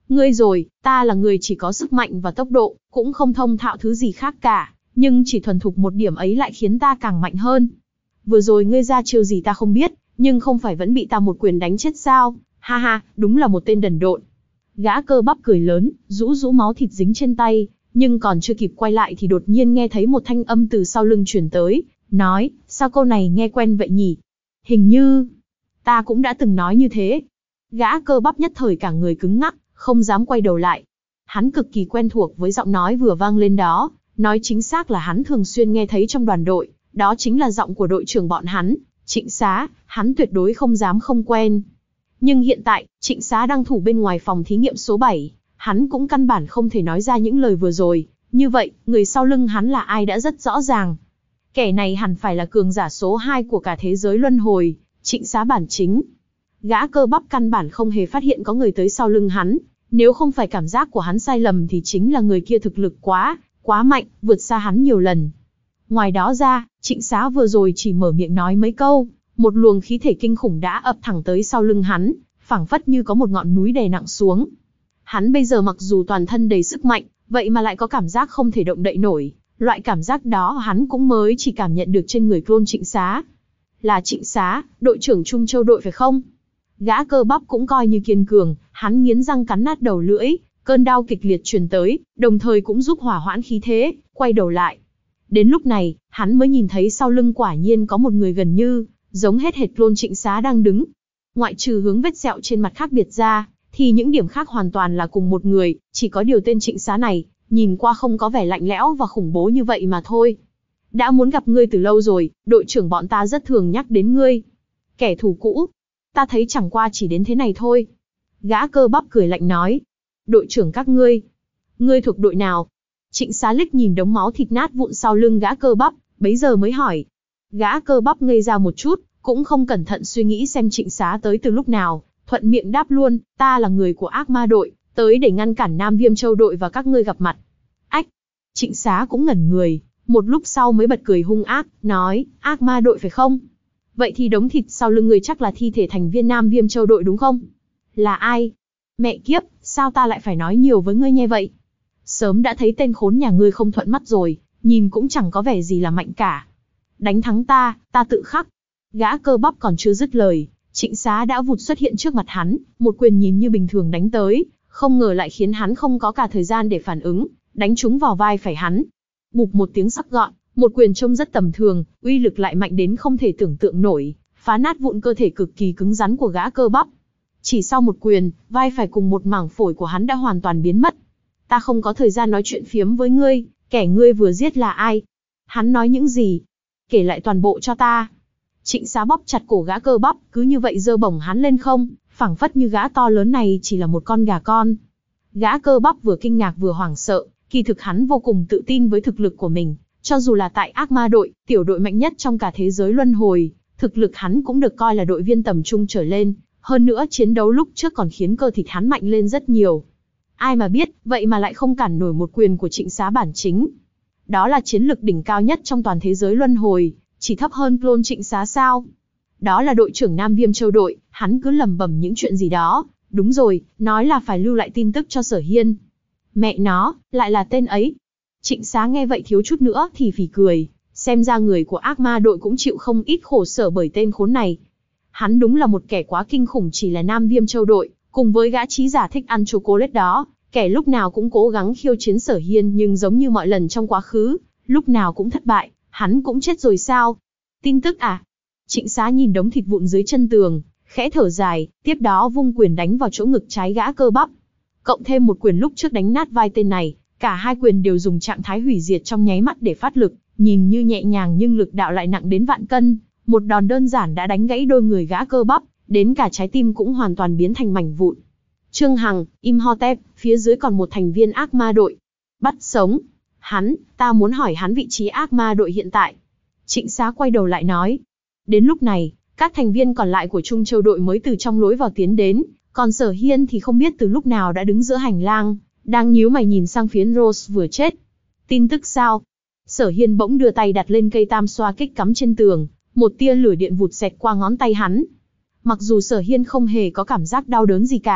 Ngươi rồi, ta là người chỉ có sức mạnh và tốc độ, cũng không thông thạo thứ gì khác cả, nhưng chỉ thuần thục một điểm ấy lại khiến ta càng mạnh hơn. Vừa rồi ngươi ra chiêu gì ta không biết, nhưng không phải vẫn bị ta một quyền đánh chết sao? Ha ha, đúng là một tên đần độn. Gã cơ bắp cười lớn, rũ rũ máu thịt dính trên tay, nhưng còn chưa kịp quay lại thì đột nhiên nghe thấy một thanh âm từ sau lưng truyền tới, nói, sao câu này nghe quen vậy nhỉ? Hình như, ta cũng đã từng nói như thế. Gã cơ bắp nhất thời cả người cứng ngắc, không dám quay đầu lại. Hắn cực kỳ quen thuộc với giọng nói vừa vang lên đó, nói chính xác là hắn thường xuyên nghe thấy trong đoàn đội, đó chính là giọng của đội trưởng bọn hắn, Trịnh Xá, hắn tuyệt đối không dám không quen. Nhưng hiện tại, Trịnh Xá đang thủ bên ngoài phòng thí nghiệm số bảy, hắn cũng căn bản không thể nói ra những lời vừa rồi, như vậy, người sau lưng hắn là ai đã rất rõ ràng. Kẻ này hẳn phải là cường giả số hai của cả thế giới luân hồi, Trịnh Xá bản chính. Gã cơ bắp căn bản không hề phát hiện có người tới sau lưng hắn, nếu không phải cảm giác của hắn sai lầm thì chính là người kia thực lực quá, quá mạnh, vượt xa hắn nhiều lần. Ngoài đó ra, Trịnh Xá vừa rồi chỉ mở miệng nói mấy câu, một luồng khí thể kinh khủng đã ập thẳng tới sau lưng hắn, phảng phất như có một ngọn núi đè nặng xuống. Hắn bây giờ mặc dù toàn thân đầy sức mạnh, vậy mà lại có cảm giác không thể động đậy nổi, loại cảm giác đó hắn cũng mới chỉ cảm nhận được trên người clone Trịnh Xá. Là Trịnh Xá, đội trưởng Trung Châu đội phải không? Gã cơ bắp cũng coi như kiên cường, hắn nghiến răng cắn nát đầu lưỡi, cơn đau kịch liệt truyền tới, đồng thời cũng giúp hỏa hoãn khí thế, quay đầu lại. Đến lúc này, hắn mới nhìn thấy sau lưng quả nhiên có một người gần như giống hết hệt clone Trịnh Xá đang đứng. Ngoại trừ hướng vết sẹo trên mặt khác biệt ra, thì những điểm khác hoàn toàn là cùng một người, chỉ có điều tên Trịnh Xá này, nhìn qua không có vẻ lạnh lẽo và khủng bố như vậy mà thôi. Đã muốn gặp ngươi từ lâu rồi, đội trưởng bọn ta rất thường nhắc đến ngươi. Kẻ thù cũ, ta thấy chẳng qua chỉ đến thế này thôi. Gã cơ bắp cười lạnh nói. Đội trưởng các ngươi, ngươi thuộc đội nào? Trịnh Xá liếc nhìn đống máu thịt nát vụn sau lưng gã cơ bắp, bấy giờ mới hỏi. Gã cơ bắp ngây ra một chút, cũng không cẩn thận suy nghĩ xem Trịnh Xá tới từ lúc nào, thuận miệng đáp luôn, ta là người của ác ma đội, tới để ngăn cản Nam Viêm Châu đội và các ngươi gặp mặt. Ách! Trịnh Xá cũng ngẩn người, một lúc sau mới bật cười hung ác, nói, ác ma đội phải không? Vậy thì đống thịt sau lưng người chắc là thi thể thành viên Nam Viêm Châu đội đúng không? Là ai? Mẹ kiếp, sao ta lại phải nói nhiều với ngươi như vậy? Sớm đã thấy tên khốn nhà ngươi không thuận mắt rồi, nhìn cũng chẳng có vẻ gì là mạnh cả. Đánh thắng ta, ta tự khắc. Gã cơ bắp còn chưa dứt lời, Trịnh Xá đã vụt xuất hiện trước mặt hắn, một quyền nhìn như bình thường đánh tới, không ngờ lại khiến hắn không có cả thời gian để phản ứng, đánh trúng vào vai phải hắn. Bụp một tiếng sắc gọn, một quyền trông rất tầm thường, uy lực lại mạnh đến không thể tưởng tượng nổi, phá nát vụn cơ thể cực kỳ cứng rắn của gã cơ bắp. Chỉ sau một quyền, vai phải cùng một mảng phổi của hắn đã hoàn toàn biến mất. Ta không có thời gian nói chuyện phiếm với ngươi, kẻ ngươi vừa giết là ai? Hắn nói những gì? Kể lại toàn bộ cho ta. Trịnh Xá bóp chặt cổ gã cơ bắp, cứ như vậy giơ bổng hắn lên không, phảng phất như gã to lớn này chỉ là một con gà con. Gã cơ bắp vừa kinh ngạc vừa hoảng sợ, kỳ thực hắn vô cùng tự tin với thực lực của mình, cho dù là tại ác ma đội, tiểu đội mạnh nhất trong cả thế giới luân hồi, thực lực hắn cũng được coi là đội viên tầm trung trở lên, hơn nữa chiến đấu lúc trước còn khiến cơ thịt hắn mạnh lên rất nhiều. Ai mà biết, vậy mà lại không cản nổi một quyền của Trịnh Xá bản chính. Đó là chiến lực đỉnh cao nhất trong toàn thế giới luân hồi, chỉ thấp hơn clone Trịnh Xá sao? Đó là đội trưởng Nam Viêm Châu đội, hắn cứ lẩm bẩm những chuyện gì đó. Đúng rồi, nói là phải lưu lại tin tức cho Sở Hiên. Mẹ nó, lại là tên ấy. Trịnh Xá nghe vậy thiếu chút nữa thì phì cười, xem ra người của ác ma đội cũng chịu không ít khổ sở bởi tên khốn này. Hắn đúng là một kẻ quá kinh khủng, chỉ là Nam Viêm Châu đội, cùng với gã trí giả thích ăn chocolate đó, kẻ lúc nào cũng cố gắng khiêu chiến Sở Hiên nhưng giống như mọi lần trong quá khứ, lúc nào cũng thất bại, hắn cũng chết rồi sao? Tin tức à? Trịnh Xá nhìn đống thịt vụn dưới chân tường, khẽ thở dài, tiếp đó vung quyền đánh vào chỗ ngực trái gã cơ bắp. Cộng thêm một quyền lúc trước đánh nát vai tên này, cả hai quyền đều dùng trạng thái hủy diệt trong nháy mắt để phát lực, nhìn như nhẹ nhàng nhưng lực đạo lại nặng đến vạn cân, một đòn đơn giản đã đánh gãy đôi người gã cơ bắp, đến cả trái tim cũng hoàn toàn biến thành mảnh vụn. Trương Hằng, Imhotep, phía dưới còn một thành viên ác ma đội. Bắt sống. Hắn, ta muốn hỏi hắn vị trí ác ma đội hiện tại. Trịnh Xá quay đầu lại nói. Đến lúc này, các thành viên còn lại của Trung Châu đội mới từ trong lối vào tiến đến, còn Sở Hiên thì không biết từ lúc nào đã đứng giữa hành lang, đang nhíu mày nhìn sang phía Rose vừa chết. Tin tức sao? Sở Hiên bỗng đưa tay đặt lên cây tam xoa kích cắm trên tường, một tia lửa điện vụt xẹt qua ngón tay hắn. Mặc dù Sở Hiên không hề có cảm giác đau đớn gì cả,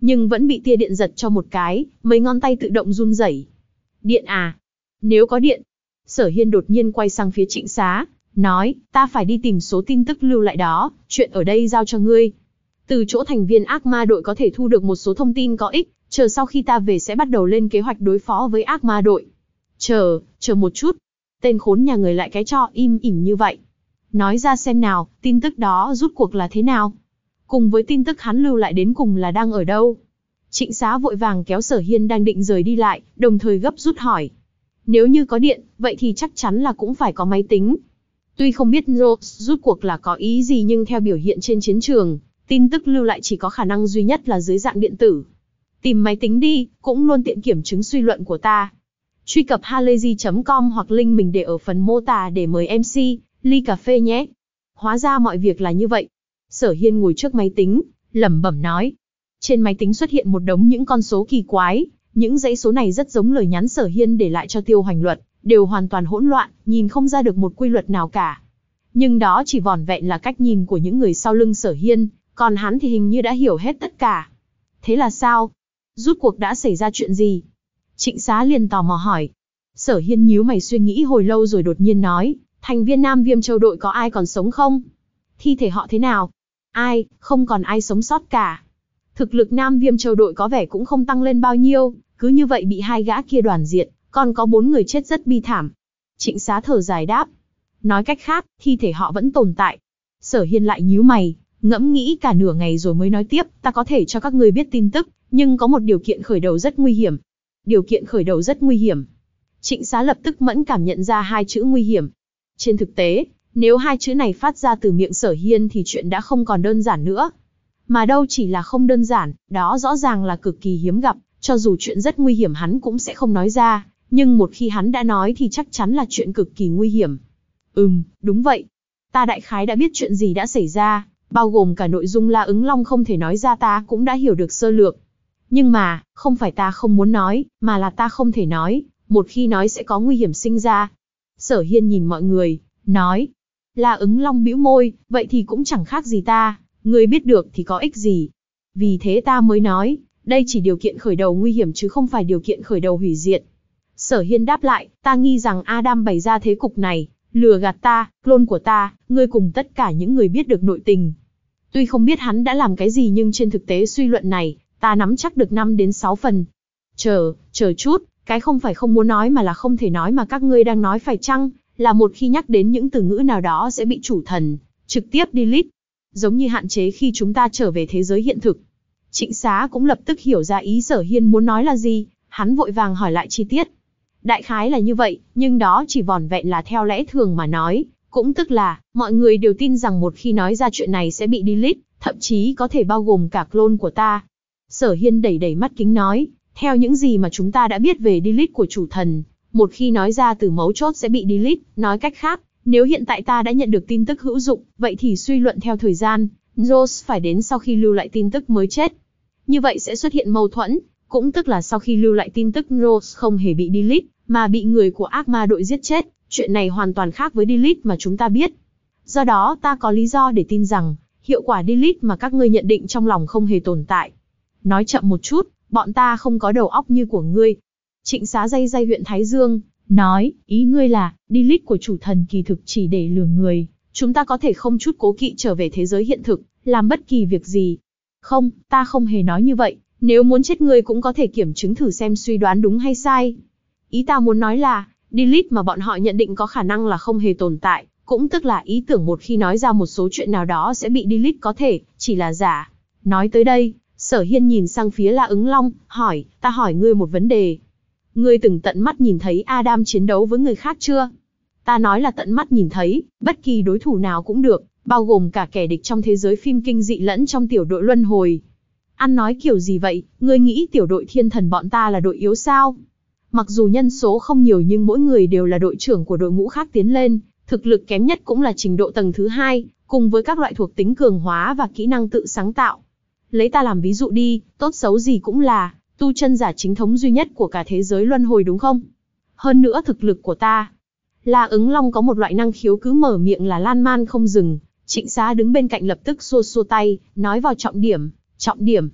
nhưng vẫn bị tia điện giật cho một cái, mấy ngón tay tự động run rẩy. Điện à? Nếu có điện. Sở Hiên đột nhiên quay sang phía Trịnh Xá, nói, ta phải đi tìm số tin tức lưu lại đó, chuyện ở đây giao cho ngươi. Từ chỗ thành viên ác ma đội có thể thu được một số thông tin có ích, chờ sau khi ta về sẽ bắt đầu lên kế hoạch đối phó với ác ma đội. Chờ, chờ một chút. Tên khốn nhà người lại cái cho im ỉm như vậy. Nói ra xem nào, tin tức đó rút cuộc là thế nào? Cùng với tin tức hắn lưu lại đến cùng là đang ở đâu? Trịnh Xá vội vàng kéo Sở Hiên đang định rời đi lại, đồng thời gấp rút hỏi. Nếu như có điện, vậy thì chắc chắn là cũng phải có máy tính. Tuy không biết Rose rút cuộc là có ý gì nhưng theo biểu hiện trên chiến trường, tin tức lưu lại chỉ có khả năng duy nhất là dưới dạng điện tử. Tìm máy tính đi, cũng luôn tiện kiểm chứng suy luận của ta. Truy cập halayzi chấm com hoặc link mình để ở phần mô tả để mời em xê, ly cà phê nhé. Hóa ra mọi việc là như vậy. Sở Hiên ngồi trước máy tính, lẩm bẩm nói. Trên máy tính xuất hiện một đống những con số kỳ quái, những dãy số này rất giống lời nhắn Sở Hiên để lại cho Tiêu Hoành Luật, đều hoàn toàn hỗn loạn, nhìn không ra được một quy luật nào cả. Nhưng đó chỉ vỏn vẹn là cách nhìn của những người sau lưng Sở Hiên, còn hắn thì hình như đã hiểu hết tất cả. Thế là sao? Rút cuộc đã xảy ra chuyện gì? Trịnh Xá liền tò mò hỏi. Sở Hiên nhíu mày suy nghĩ hồi lâu rồi đột nhiên nói, thành viên Nam Viêm Châu đội có ai còn sống không? Thi thể họ thế nào? Ai, không còn ai sống sót cả. Thực lực Nam Viêm Châu đội có vẻ cũng không tăng lên bao nhiêu, cứ như vậy bị hai gã kia đoàn diệt, còn có bốn người chết rất bi thảm. Trịnh Xá thở dài đáp. Nói cách khác, thi thể họ vẫn tồn tại. Sở Hiên lại nhíu mày, ngẫm nghĩ cả nửa ngày rồi mới nói tiếp, ta có thể cho các ngươi biết tin tức, nhưng có một điều kiện khởi đầu rất nguy hiểm. Điều kiện khởi đầu rất nguy hiểm. Trịnh Xá lập tức mẫn cảm nhận ra hai chữ nguy hiểm. Trên thực tế, nếu hai chữ này phát ra từ miệng Sở Hiên thì chuyện đã không còn đơn giản nữa. Mà đâu chỉ là không đơn giản, đó rõ ràng là cực kỳ hiếm gặp, cho dù chuyện rất nguy hiểm hắn cũng sẽ không nói ra, nhưng một khi hắn đã nói thì chắc chắn là chuyện cực kỳ nguy hiểm. Ừm, đúng vậy. Ta đại khái đã biết chuyện gì đã xảy ra, bao gồm cả nội dung La Ứng Long không thể nói ra ta cũng đã hiểu được sơ lược. Nhưng mà, không phải ta không muốn nói, mà là ta không thể nói, một khi nói sẽ có nguy hiểm sinh ra. Sở Hiên nhìn mọi người, nói. La Ứng Long bĩu môi, vậy thì cũng chẳng khác gì ta, người biết được thì có ích gì. Vì thế ta mới nói, đây chỉ điều kiện khởi đầu nguy hiểm chứ không phải điều kiện khởi đầu hủy diệt. Sở Hiên đáp lại, ta nghi rằng Adam bày ra thế cục này, lừa gạt ta, clone của ta, ngươi cùng tất cả những người biết được nội tình. Tuy không biết hắn đã làm cái gì nhưng trên thực tế suy luận này, ta nắm chắc được năm đến sáu phần. Chờ, chờ chút, cái không phải không muốn nói mà là không thể nói mà các ngươi đang nói phải chăng, là một khi nhắc đến những từ ngữ nào đó sẽ bị chủ thần trực tiếp delete, giống như hạn chế khi chúng ta trở về thế giới hiện thực. Trịnh Xá cũng lập tức hiểu ra ý Sở Hiên muốn nói là gì, hắn vội vàng hỏi lại chi tiết. Đại khái là như vậy, nhưng đó chỉ vỏn vẹn là theo lẽ thường mà nói, cũng tức là, mọi người đều tin rằng một khi nói ra chuyện này sẽ bị delete, thậm chí có thể bao gồm cả clone của ta. Sở Hiên đẩy đẩy mắt kính nói, theo những gì mà chúng ta đã biết về delete của chủ thần, một khi nói ra từ mấu chốt sẽ bị delete, nói cách khác, nếu hiện tại ta đã nhận được tin tức hữu dụng, vậy thì suy luận theo thời gian, Rose phải đến sau khi lưu lại tin tức mới chết. Như vậy sẽ xuất hiện mâu thuẫn, cũng tức là sau khi lưu lại tin tức Rose không hề bị delete, mà bị người của ác ma đội giết chết, chuyện này hoàn toàn khác với delete mà chúng ta biết. Do đó ta có lý do để tin rằng, hiệu quả delete mà các ngươi nhận định trong lòng không hề tồn tại. Nói chậm một chút, bọn ta không có đầu óc như của ngươi. Trịnh Xá day day huyện Thái Dương, nói, ý ngươi là, delete của chủ thần kỳ thực chỉ để lừa người, chúng ta có thể không chút cố kỵ trở về thế giới hiện thực, làm bất kỳ việc gì. Không, ta không hề nói như vậy, nếu muốn chết ngươi cũng có thể kiểm chứng thử xem suy đoán đúng hay sai. Ý ta muốn nói là, delete mà bọn họ nhận định có khả năng là không hề tồn tại, cũng tức là ý tưởng một khi nói ra một số chuyện nào đó sẽ bị delete có thể, chỉ là giả. Nói tới đây, Sở Hiên nhìn sang phía La Ứng Long, hỏi, ta hỏi ngươi một vấn đề. Ngươi từng tận mắt nhìn thấy Adam chiến đấu với người khác chưa? Ta nói là tận mắt nhìn thấy, bất kỳ đối thủ nào cũng được, bao gồm cả kẻ địch trong thế giới phim kinh dị lẫn trong tiểu đội luân hồi. Ăn nói kiểu gì vậy, ngươi nghĩ tiểu đội thiên thần bọn ta là đội yếu sao? Mặc dù nhân số không nhiều nhưng mỗi người đều là đội trưởng của đội ngũ khác tiến lên, thực lực kém nhất cũng là trình độ tầng thứ hai, cùng với các loại thuộc tính cường hóa và kỹ năng tự sáng tạo. Lấy ta làm ví dụ đi, tốt xấu gì cũng là tu chân giả chính thống duy nhất của cả thế giới luân hồi đúng không? Hơn nữa thực lực của ta. La Ứng Long có một loại năng khiếu cứ mở miệng là lan man không dừng. Trịnh Xá đứng bên cạnh lập tức xua xua tay, nói vào trọng điểm, trọng điểm.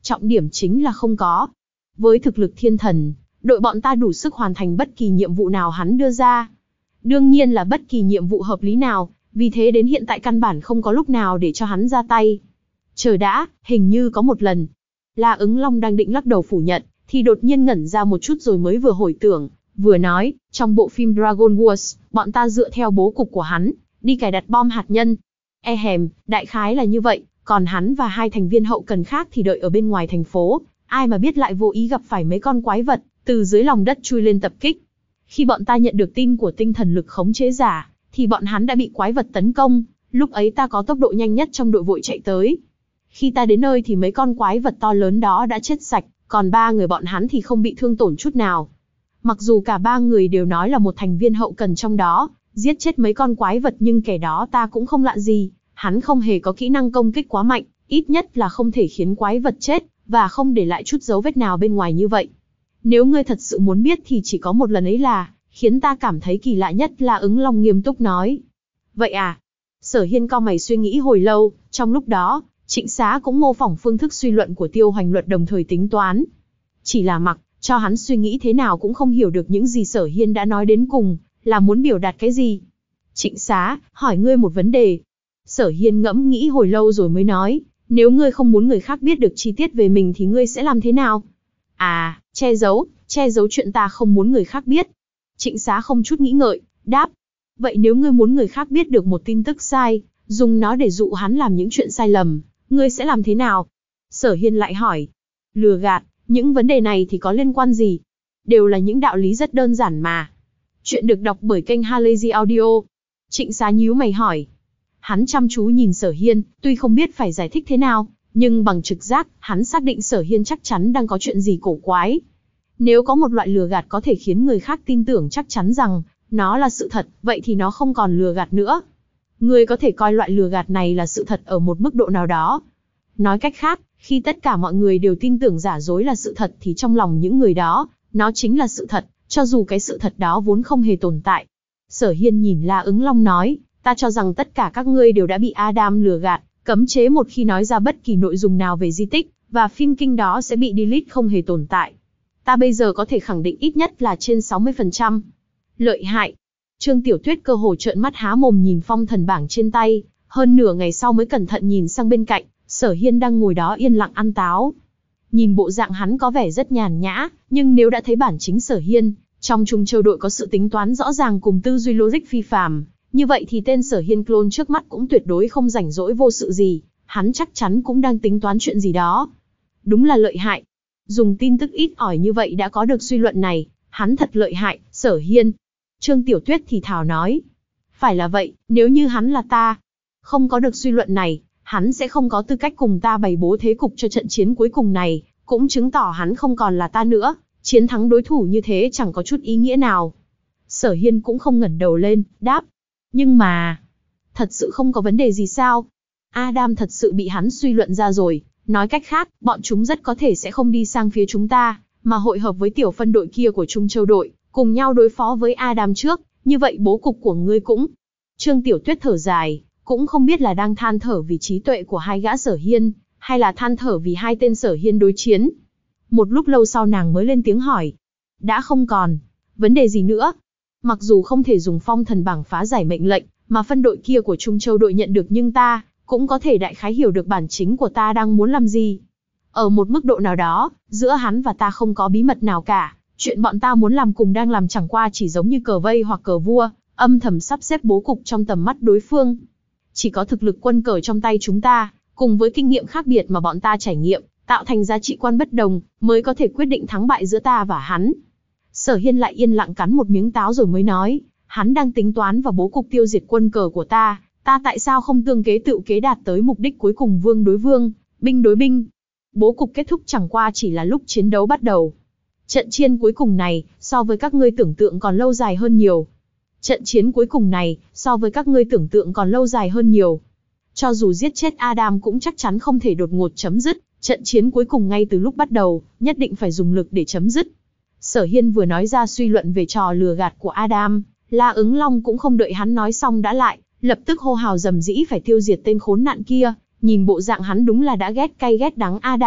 trọng điểm chính là không có. Với thực lực thiên thần, đội bọn ta đủ sức hoàn thành bất kỳ nhiệm vụ nào hắn đưa ra. Đương nhiên là bất kỳ nhiệm vụ hợp lý nào, vì thế đến hiện tại căn bản không có lúc nào để cho hắn ra tay. Chờ đã, hình như có một lần. La Ứng Long đang định lắc đầu phủ nhận, thì đột nhiên ngẩn ra một chút rồi mới vừa hồi tưởng, vừa nói, trong bộ phim Dragon Wars, bọn ta dựa theo bố cục của hắn, đi cài đặt bom hạt nhân. E hèm, đại khái là như vậy, còn hắn và hai thành viên hậu cần khác thì đợi ở bên ngoài thành phố, ai mà biết lại vô ý gặp phải mấy con quái vật, từ dưới lòng đất chui lên tập kích. Khi bọn ta nhận được tin của tinh thần lực khống chế giả, thì bọn hắn đã bị quái vật tấn công, lúc ấy ta có tốc độ nhanh nhất trong đội vội chạy tới. Khi ta đến nơi thì mấy con quái vật to lớn đó đã chết sạch, còn ba người bọn hắn thì không bị thương tổn chút nào. Mặc dù cả ba người đều nói là một thành viên hậu cần trong đó, giết chết mấy con quái vật nhưng kẻ đó ta cũng không lạ gì, hắn không hề có kỹ năng công kích quá mạnh, ít nhất là không thể khiến quái vật chết, và không để lại chút dấu vết nào bên ngoài như vậy. Nếu ngươi thật sự muốn biết thì chỉ có một lần ấy là, khiến ta cảm thấy kỳ lạ nhất là Ứng Long nghiêm túc nói. Vậy à? Sở Hiên cau mày suy nghĩ hồi lâu, trong lúc đó, Trịnh Xá cũng mô phỏng phương thức suy luận của Tiêu Hoành Luật đồng thời tính toán. Chỉ là mặc cho hắn suy nghĩ thế nào cũng không hiểu được những gì Sở Hiên đã nói đến cùng, là muốn biểu đạt cái gì. Trịnh Xá, hỏi ngươi một vấn đề. Sở Hiên ngẫm nghĩ hồi lâu rồi mới nói, nếu ngươi không muốn người khác biết được chi tiết về mình thì ngươi sẽ làm thế nào? À, che giấu, che giấu chuyện ta không muốn người khác biết. Trịnh Xá không chút nghĩ ngợi, đáp. Vậy nếu ngươi muốn người khác biết được một tin tức sai, dùng nó để dụ hắn làm những chuyện sai lầm, ngươi sẽ làm thế nào? Sở Hiên lại hỏi. Lừa gạt, những vấn đề này thì có liên quan gì? Đều là những đạo lý rất đơn giản mà. Chuyện được đọc bởi kênh Halazy Audio. Trịnh Xá nhíu mày hỏi. Hắn chăm chú nhìn Sở Hiên, tuy không biết phải giải thích thế nào, nhưng bằng trực giác, hắn xác định Sở Hiên chắc chắn đang có chuyện gì cổ quái. Nếu có một loại lừa gạt có thể khiến người khác tin tưởng chắc chắn rằng nó là sự thật, vậy thì nó không còn lừa gạt nữa. Ngươi có thể coi loại lừa gạt này là sự thật ở một mức độ nào đó. Nói cách khác, khi tất cả mọi người đều tin tưởng giả dối là sự thật thì trong lòng những người đó, nó chính là sự thật, cho dù cái sự thật đó vốn không hề tồn tại. Sở Hiên nhìn La Ứng Long nói, ta cho rằng tất cả các ngươi đều đã bị Adam lừa gạt, cấm chế một khi nói ra bất kỳ nội dung nào về di tích, và phim kinh đó sẽ bị delete không hề tồn tại. Ta bây giờ có thể khẳng định ít nhất là trên sáu mươi phần trăm. Lợi hại. Trương Tiểu Tuyết cơ hồ trợn mắt há mồm nhìn phong thần bảng trên tay, hơn nửa ngày sau mới cẩn thận nhìn sang bên cạnh, Sở Hiên đang ngồi đó yên lặng ăn táo. Nhìn bộ dạng hắn có vẻ rất nhàn nhã, nhưng nếu đã thấy bản chính Sở Hiên, trong Trung Châu đội có sự tính toán rõ ràng cùng tư duy logic phi phàm, như vậy thì tên Sở Hiên clone trước mắt cũng tuyệt đối không rảnh rỗi vô sự gì, hắn chắc chắn cũng đang tính toán chuyện gì đó. Đúng là lợi hại. Dùng tin tức ít ỏi như vậy đã có được suy luận này, hắn thật lợi hại, Sở Hiên. Trương Tiểu Tuyết thì thào nói. Phải là vậy, nếu như hắn là ta, không có được suy luận này, hắn sẽ không có tư cách cùng ta bày bố thế cục cho trận chiến cuối cùng này, cũng chứng tỏ hắn không còn là ta nữa, chiến thắng đối thủ như thế chẳng có chút ý nghĩa nào. Sở Hiên cũng không ngẩng đầu lên, đáp. Nhưng mà, thật sự không có vấn đề gì sao? Adam thật sự bị hắn suy luận ra rồi, nói cách khác, bọn chúng rất có thể sẽ không đi sang phía chúng ta, mà hội hợp với tiểu phân đội kia của Trung Châu đội, cùng nhau đối phó với Adam trước, như vậy bố cục của ngươi cũng... Trương Tiểu Tuyết thở dài, cũng không biết là đang than thở vì trí tuệ của hai gã Sở Hiên, hay là than thở vì hai tên Sở Hiên đối chiến. Một lúc lâu sau nàng mới lên tiếng hỏi. Đã không còn vấn đề gì nữa. Mặc dù không thể dùng phong thần bảng phá giải mệnh lệnh, mà phân đội kia của Trung Châu đội nhận được, nhưng ta cũng có thể đại khái hiểu được bản chính của ta đang muốn làm gì. Ở một mức độ nào đó, giữa hắn và ta không có bí mật nào cả, chuyện bọn ta muốn làm cùng đang làm chẳng qua chỉ giống như cờ vây hoặc cờ vua, âm thầm sắp xếp bố cục trong tầm mắt đối phương. Chỉ có thực lực quân cờ trong tay chúng ta, cùng với kinh nghiệm khác biệt mà bọn ta trải nghiệm, tạo thành giá trị quan bất đồng, mới có thể quyết định thắng bại giữa ta và hắn. Sở Hiên lại yên lặng cắn một miếng táo rồi mới nói, hắn đang tính toán vào bố cục tiêu diệt quân cờ của ta, ta tại sao không tương kế tựu kế đạt tới mục đích cuối cùng, vương đối vương, binh đối binh. Bố cục kết thúc chẳng qua chỉ là lúc chiến đấu bắt đầu. Trận chiến cuối cùng này, so với các ngươi tưởng tượng còn lâu dài hơn nhiều. Trận chiến cuối cùng này, so với các ngươi tưởng tượng còn lâu dài hơn nhiều. Cho dù giết chết Adam cũng chắc chắn không thể đột ngột chấm dứt, trận chiến cuối cùng ngay từ lúc bắt đầu, nhất định phải dùng lực để chấm dứt. Sở Hiên vừa nói ra suy luận về trò lừa gạt của Adam, La Ứng Long cũng không đợi hắn nói xong đã lại, lập tức hô hào rầm rĩ phải tiêu diệt tên khốn nạn kia, nhìn bộ dạng hắn đúng là đã ghét cay ghét đắng Adam,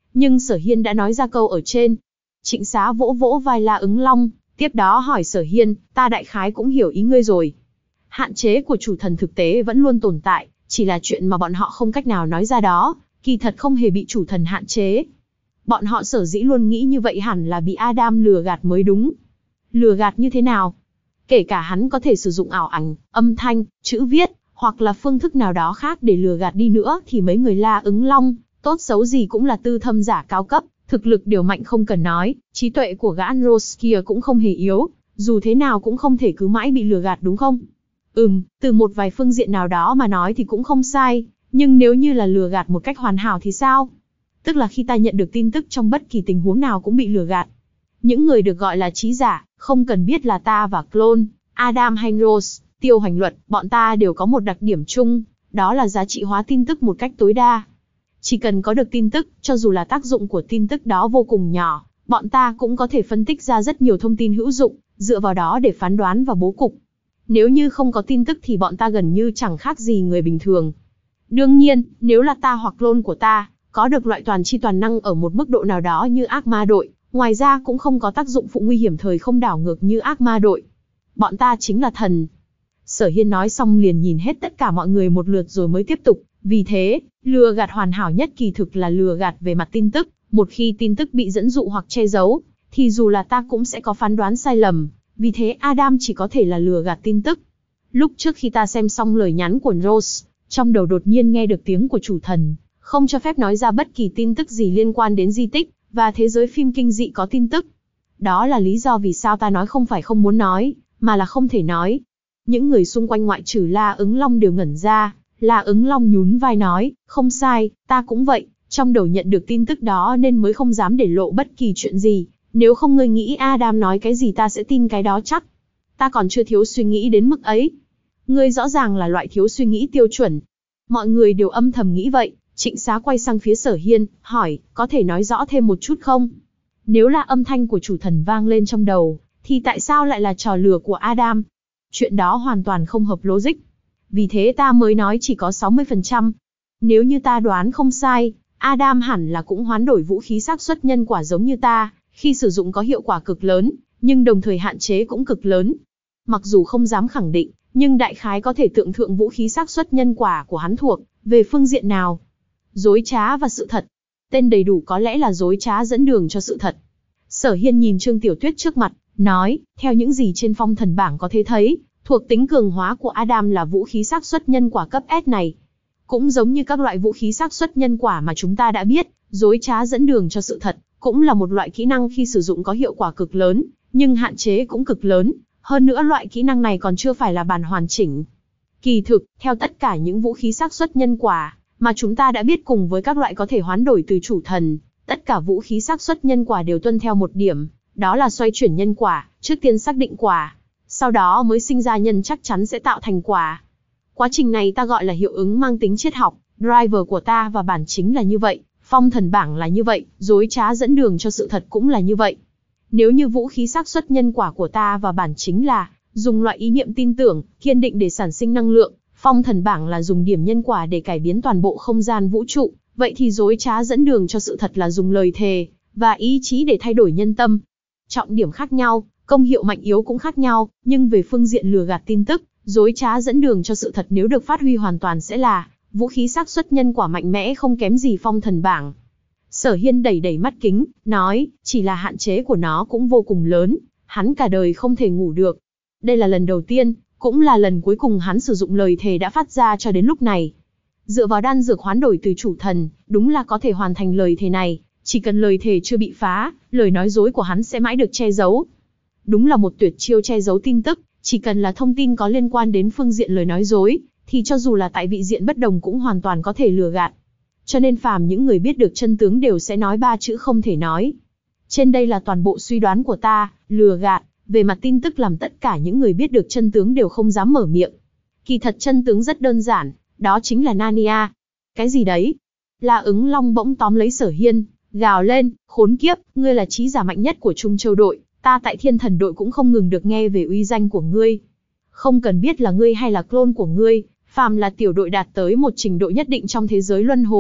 nhưng Sở Hiên đã nói ra câu ở trên. Trịnh Xá vỗ vỗ vai La Ứng Long, tiếp đó hỏi Sở Hiên, ta đại khái cũng hiểu ý ngươi rồi. Hạn chế của chủ thần thực tế vẫn luôn tồn tại, chỉ là chuyện mà bọn họ không cách nào nói ra đó, kỳ thật không hề bị chủ thần hạn chế. Bọn họ sở dĩ luôn nghĩ như vậy hẳn là bị Adam lừa gạt mới đúng. Lừa gạt như thế nào? Kể cả hắn có thể sử dụng ảo ảnh, âm thanh, chữ viết, hoặc là phương thức nào đó khác để lừa gạt đi nữa thì mấy người La Ứng Long, tốt xấu gì cũng là tư thâm giả cao cấp, thực lực điều mạnh không cần nói, trí tuệ của gã Rose kia cũng không hề yếu, dù thế nào cũng không thể cứ mãi bị lừa gạt đúng không? Ừm, từ một vài phương diện nào đó mà nói thì cũng không sai, nhưng nếu như là lừa gạt một cách hoàn hảo thì sao? Tức là khi ta nhận được tin tức trong bất kỳ tình huống nào cũng bị lừa gạt. Những người được gọi là trí giả, không cần biết là ta và clone, Adam hay Rose, Tiêu Hoành Luật, bọn ta đều có một đặc điểm chung, đó là giá trị hóa tin tức một cách tối đa. Chỉ cần có được tin tức, cho dù là tác dụng của tin tức đó vô cùng nhỏ, bọn ta cũng có thể phân tích ra rất nhiều thông tin hữu dụng, dựa vào đó để phán đoán và bố cục. Nếu như không có tin tức thì bọn ta gần như chẳng khác gì người bình thường. Đương nhiên, nếu là ta hoặc clone của ta, có được loại toàn chi toàn năng ở một mức độ nào đó như ác ma đội, ngoài ra cũng không có tác dụng phụ nguy hiểm thời không đảo ngược như ác ma đội. Bọn ta chính là thần. Sở Hiên nói xong liền nhìn hết tất cả mọi người một lượt rồi mới tiếp tục. Vì thế, lừa gạt hoàn hảo nhất kỳ thực là lừa gạt về mặt tin tức. Một khi tin tức bị dẫn dụ hoặc che giấu, thì dù là ta cũng sẽ có phán đoán sai lầm. Vì thế Adam chỉ có thể là lừa gạt tin tức. Lúc trước khi ta xem xong lời nhắn của Rose, trong đầu đột nhiên nghe được tiếng của chủ thần, không cho phép nói ra bất kỳ tin tức gì liên quan đến di tích, và thế giới phim kinh dị có tin tức. Đó là lý do vì sao ta nói không phải không muốn nói, mà là không thể nói. Những người xung quanh ngoại trừ La Ứng Long đều ngẩn ra, La Ứng Long nhún vai nói, không sai, ta cũng vậy, trong đầu nhận được tin tức đó nên mới không dám để lộ bất kỳ chuyện gì, nếu không ngươi nghĩ Adam nói cái gì ta sẽ tin cái đó chắc. Ta còn chưa thiếu suy nghĩ đến mức ấy. Ngươi rõ ràng là loại thiếu suy nghĩ tiêu chuẩn. Mọi người đều âm thầm nghĩ vậy. Trịnh Xá quay sang phía Sở Hiên, hỏi, có thể nói rõ thêm một chút không? Nếu là âm thanh của chủ thần vang lên trong đầu, thì tại sao lại là trò lừa của Adam? Chuyện đó hoàn toàn không hợp logic. Vì thế ta mới nói chỉ có sáu mươi phần trăm. Nếu như ta đoán không sai, Adam hẳn là cũng hoán đổi vũ khí xác suất nhân quả giống như ta, khi sử dụng có hiệu quả cực lớn, nhưng đồng thời hạn chế cũng cực lớn. Mặc dù không dám khẳng định, nhưng đại khái có thể tưởng tượng vũ khí xác suất nhân quả của hắn thuộc về phương diện nào. Dối trá và sự thật. Tên đầy đủ có lẽ là dối trá dẫn đường cho sự thật. Sở Hiên nhìn Trương Tiểu Tuyết trước mặt, nói, theo những gì trên phong thần bảng có thể thấy, thuộc tính cường hóa của Adam là vũ khí xác suất nhân quả cấp S này. Cũng giống như các loại vũ khí xác suất nhân quả mà chúng ta đã biết, dối trá dẫn đường cho sự thật, cũng là một loại kỹ năng khi sử dụng có hiệu quả cực lớn, nhưng hạn chế cũng cực lớn. Hơn nữa loại kỹ năng này còn chưa phải là bản hoàn chỉnh. Kỳ thực, theo tất cả những vũ khí xác suất nhân quả mà chúng ta đã biết cùng với các loại có thể hoán đổi từ chủ thần, tất cả vũ khí xác suất nhân quả đều tuân theo một điểm, đó là xoay chuyển nhân quả, trước tiên xác định quả, sau đó mới sinh ra nhân chắc chắn sẽ tạo thành quả. Quá trình này ta gọi là hiệu ứng mang tính triết học, driver của ta và bản chính là như vậy, phong thần bảng là như vậy, dối trá dẫn đường cho sự thật cũng là như vậy. Nếu như vũ khí xác suất nhân quả của ta và bản chính là dùng loại ý niệm tin tưởng, kiên định để sản sinh năng lượng, phong thần bảng là dùng điểm nhân quả để cải biến toàn bộ không gian vũ trụ, vậy thì dối trá dẫn đường cho sự thật là dùng lời thề và ý chí để thay đổi nhân tâm. Trọng điểm khác nhau, công hiệu mạnh yếu cũng khác nhau, nhưng về phương diện lừa gạt tin tức, dối trá dẫn đường cho sự thật nếu được phát huy hoàn toàn sẽ là vũ khí xác suất nhân quả mạnh mẽ không kém gì phong thần bảng. Sở Hiên đẩy đẩy mắt kính, nói, chỉ là hạn chế của nó cũng vô cùng lớn, hắn cả đời không thể ngủ được. Đây là lần đầu tiên, cũng là lần cuối cùng hắn sử dụng lời thề đã phát ra cho đến lúc này. Dựa vào đan dược hoán đổi từ chủ thần, đúng là có thể hoàn thành lời thề này, chỉ cần lời thề chưa bị phá, lời nói dối của hắn sẽ mãi được che giấu. Đúng là một tuyệt chiêu che giấu tin tức, chỉ cần là thông tin có liên quan đến phương diện lời nói dối, thì cho dù là tại vị diện bất đồng cũng hoàn toàn có thể lừa gạt. Cho nên phàm những người biết được chân tướng đều sẽ nói ba chữ không thể nói. Trên đây là toàn bộ suy đoán của ta, lừa gạt, về mặt tin tức làm tất cả những người biết được chân tướng đều không dám mở miệng. Kỳ thật chân tướng rất đơn giản, đó chính là Narnia. Cái gì đấy? La Ứng Long bỗng tóm lấy Sở Hiên, gào lên, khốn kiếp, ngươi là trí giả mạnh nhất của Trung Châu đội, ta tại Thiên Thần đội cũng không ngừng được nghe về uy danh của ngươi. Không cần biết là ngươi hay là clone của ngươi, phàm là tiểu đội đạt tới một trình độ nhất định trong thế giới luân hồi,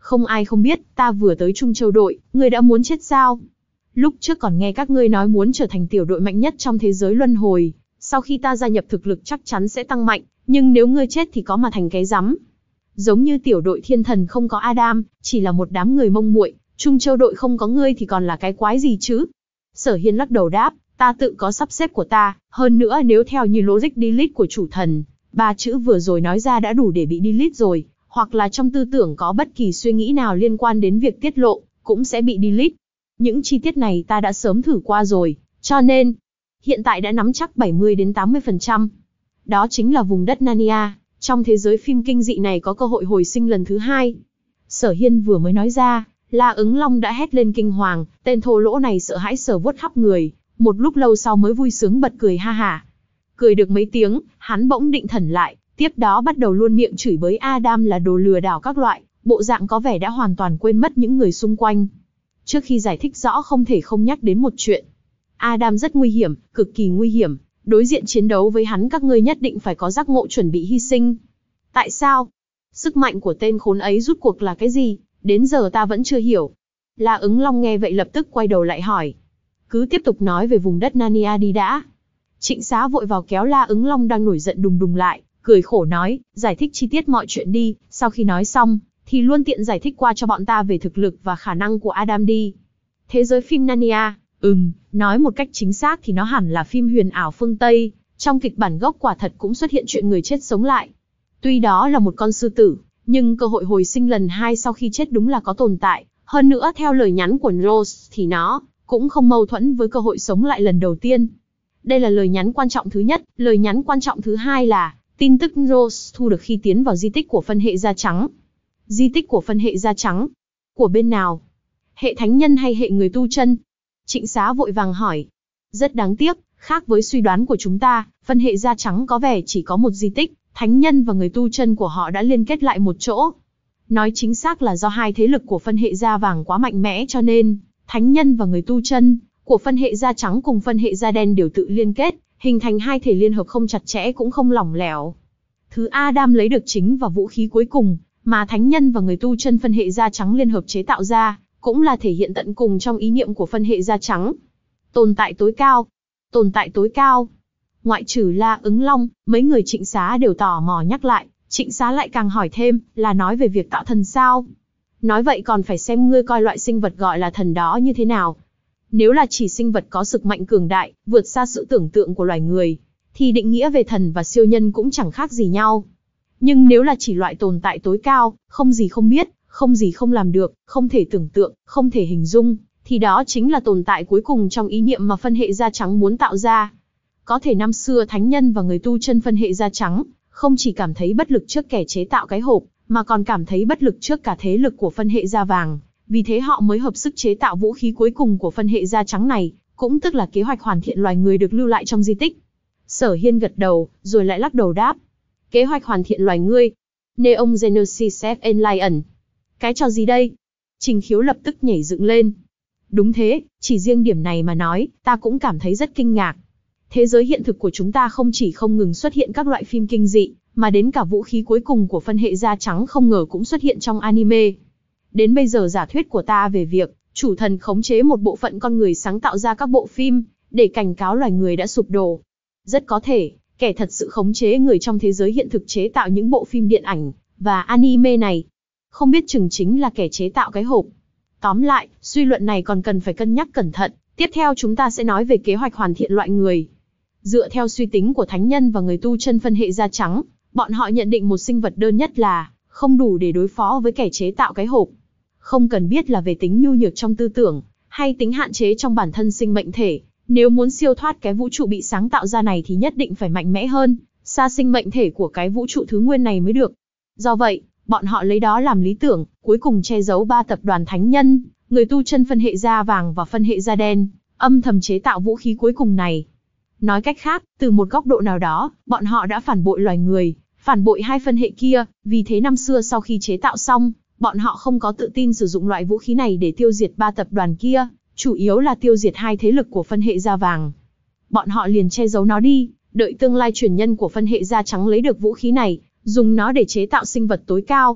Không ai không biết, ta vừa tới Trung Châu đội, ngươi đã muốn chết sao? Lúc trước còn nghe các ngươi nói muốn trở thành tiểu đội mạnh nhất trong thế giới luân hồi, sau khi ta gia nhập thực lực chắc chắn sẽ tăng mạnh, nhưng nếu ngươi chết thì có mà thành cái rắm. Giống như tiểu đội thiên thần không có Adam, chỉ là một đám người mông muội, Trung Châu đội không có ngươi thì còn là cái quái gì chứ? Sở Hiên lắc đầu đáp, ta tự có sắp xếp của ta, hơn nữa nếu theo như logic delete của chủ thần, ba chữ vừa rồi nói ra đã đủ để bị delete rồi, hoặc là trong tư tưởng có bất kỳ suy nghĩ nào liên quan đến việc tiết lộ, cũng sẽ bị delete. Những chi tiết này ta đã sớm thử qua rồi, cho nên, hiện tại đã nắm chắc bảy mươi đến tám mươi phần trăm. Đó chính là vùng đất Narnia, trong thế giới phim kinh dị này có cơ hội hồi sinh lần thứ hai. Sở Hiên vừa mới nói ra, La Ứng Long đã hét lên kinh hoàng, tên thô lỗ này sợ hãi sờ vuốt khắp người, một lúc lâu sau mới vui sướng bật cười ha hả. Cười được mấy tiếng, hắn bỗng định thần lại, tiếp đó bắt đầu luôn miệng chửi bới Adam là đồ lừa đảo các loại, bộ dạng có vẻ đã hoàn toàn quên mất những người xung quanh. Trước khi giải thích rõ không thể không nhắc đến một chuyện. Adam rất nguy hiểm, cực kỳ nguy hiểm, đối diện chiến đấu với hắn các ngươi nhất định phải có giác ngộ chuẩn bị hy sinh. Tại sao? Sức mạnh của tên khốn ấy rút cuộc là cái gì? Đến giờ ta vẫn chưa hiểu. La Ứng Long nghe vậy lập tức quay đầu lại hỏi. Cứ tiếp tục nói về vùng đất Narnia đi đã. Trịnh Xá vội vào kéo La Ứng Long đang nổi giận đùng đùng lại, cười khổ nói, giải thích chi tiết mọi chuyện đi, sau khi nói xong, thì luôn tiện giải thích qua cho bọn ta về thực lực và khả năng của Adam đi. Thế giới phim Narnia, ừm, nói một cách chính xác thì nó hẳn là phim huyền ảo phương Tây, trong kịch bản gốc quả thật cũng xuất hiện chuyện người chết sống lại. Tuy đó là một con sư tử, nhưng cơ hội hồi sinh lần hai sau khi chết đúng là có tồn tại, hơn nữa theo lời nhắn của Rose thì nó cũng không mâu thuẫn với cơ hội sống lại lần đầu tiên. Đây là lời nhắn quan trọng thứ nhất, lời nhắn quan trọng thứ hai là tin tức Rose thu được khi tiến vào di tích của phân hệ da trắng. Di tích của phân hệ da trắng? Của bên nào? Hệ thánh nhân hay hệ người tu chân? Trịnh Xá vội vàng hỏi. Rất đáng tiếc, khác với suy đoán của chúng ta, phân hệ da trắng có vẻ chỉ có một di tích, thánh nhân và người tu chân của họ đã liên kết lại một chỗ. Nói chính xác là do hai thế lực của phân hệ da vàng quá mạnh mẽ cho nên, thánh nhân và người tu chân của phân hệ da trắng cùng phân hệ da đen đều tự liên kết, hình thành hai thể liên hợp không chặt chẽ cũng không lỏng lẻo. Thứ Adam lấy được chính và vũ khí cuối cùng, mà thánh nhân và người tu chân phân hệ da trắng liên hợp chế tạo ra, cũng là thể hiện tận cùng trong ý niệm của phân hệ da trắng. Tồn tại tối cao. Tồn tại tối cao. Ngoại trừ La Ứng Long, mấy người Trịnh Xá đều tò mò nhắc lại, Trịnh Xá lại càng hỏi thêm, là nói về việc tạo thần sao? Nói vậy còn phải xem ngươi coi loại sinh vật gọi là thần đó như thế nào. Nếu là chỉ sinh vật có sức mạnh cường đại, vượt xa sự tưởng tượng của loài người, thì định nghĩa về thần và siêu nhân cũng chẳng khác gì nhau. Nhưng nếu là chỉ loại tồn tại tối cao, không gì không biết, không gì không làm được, không thể tưởng tượng, không thể hình dung, thì đó chính là tồn tại cuối cùng trong ý niệm mà phân hệ da trắng muốn tạo ra. Có thể năm xưa thánh nhân và người tu chân phân hệ da trắng, không chỉ cảm thấy bất lực trước kẻ chế tạo cái hộp, mà còn cảm thấy bất lực trước cả thế lực của phân hệ da vàng, vì thế họ mới hợp sức chế tạo vũ khí cuối cùng của phân hệ da trắng này, cũng tức là kế hoạch hoàn thiện loài người được lưu lại trong di tích. Sở Hiên gật đầu, rồi lại lắc đầu đáp. Kế hoạch hoàn thiện loài ngươi. Neon Genesis Alliance. Cái trò gì đây? Trình Khiếu lập tức nhảy dựng lên. Đúng thế, chỉ riêng điểm này mà nói, ta cũng cảm thấy rất kinh ngạc. Thế giới hiện thực của chúng ta không chỉ không ngừng xuất hiện các loại phim kinh dị, mà đến cả vũ khí cuối cùng của phân hệ da trắng không ngờ cũng xuất hiện trong anime. Đến bây giờ giả thuyết của ta về việc chủ thần khống chế một bộ phận con người sáng tạo ra các bộ phim, để cảnh cáo loài người đã sụp đổ. Rất có thể, kẻ thật sự khống chế người trong thế giới hiện thực chế tạo những bộ phim điện ảnh và anime này. Không biết chừng chính là kẻ chế tạo cái hộp. Tóm lại, suy luận này còn cần phải cân nhắc cẩn thận. Tiếp theo chúng ta sẽ nói về kế hoạch hoàn thiện loại người. Dựa theo suy tính của thánh nhân và người tu chân phân hệ da trắng, bọn họ nhận định một sinh vật đơn nhất là không đủ để đối phó với kẻ chế tạo cái hộp. Không cần biết là về tính nhu nhược trong tư tưởng, hay tính hạn chế trong bản thân sinh mệnh thể, nếu muốn siêu thoát cái vũ trụ bị sáng tạo ra này thì nhất định phải mạnh mẽ hơn, xa sinh mệnh thể của cái vũ trụ thứ nguyên này mới được. Do vậy, bọn họ lấy đó làm lý tưởng, cuối cùng che giấu ba tập đoàn thánh nhân, người tu chân phân hệ da vàng và phân hệ da đen, âm thầm chế tạo vũ khí cuối cùng này. Nói cách khác, từ một góc độ nào đó, bọn họ đã phản bội loài người, phản bội hai phân hệ kia, vì thế năm xưa sau khi chế tạo xong, bọn họ không có tự tin sử dụng loại vũ khí này để tiêu diệt ba tập đoàn kia, chủ yếu là tiêu diệt hai thế lực của phân hệ da vàng. Bọn họ liền che giấu nó đi, đợi tương lai truyền nhân của phân hệ da trắng lấy được vũ khí này, dùng nó để chế tạo sinh vật tối cao.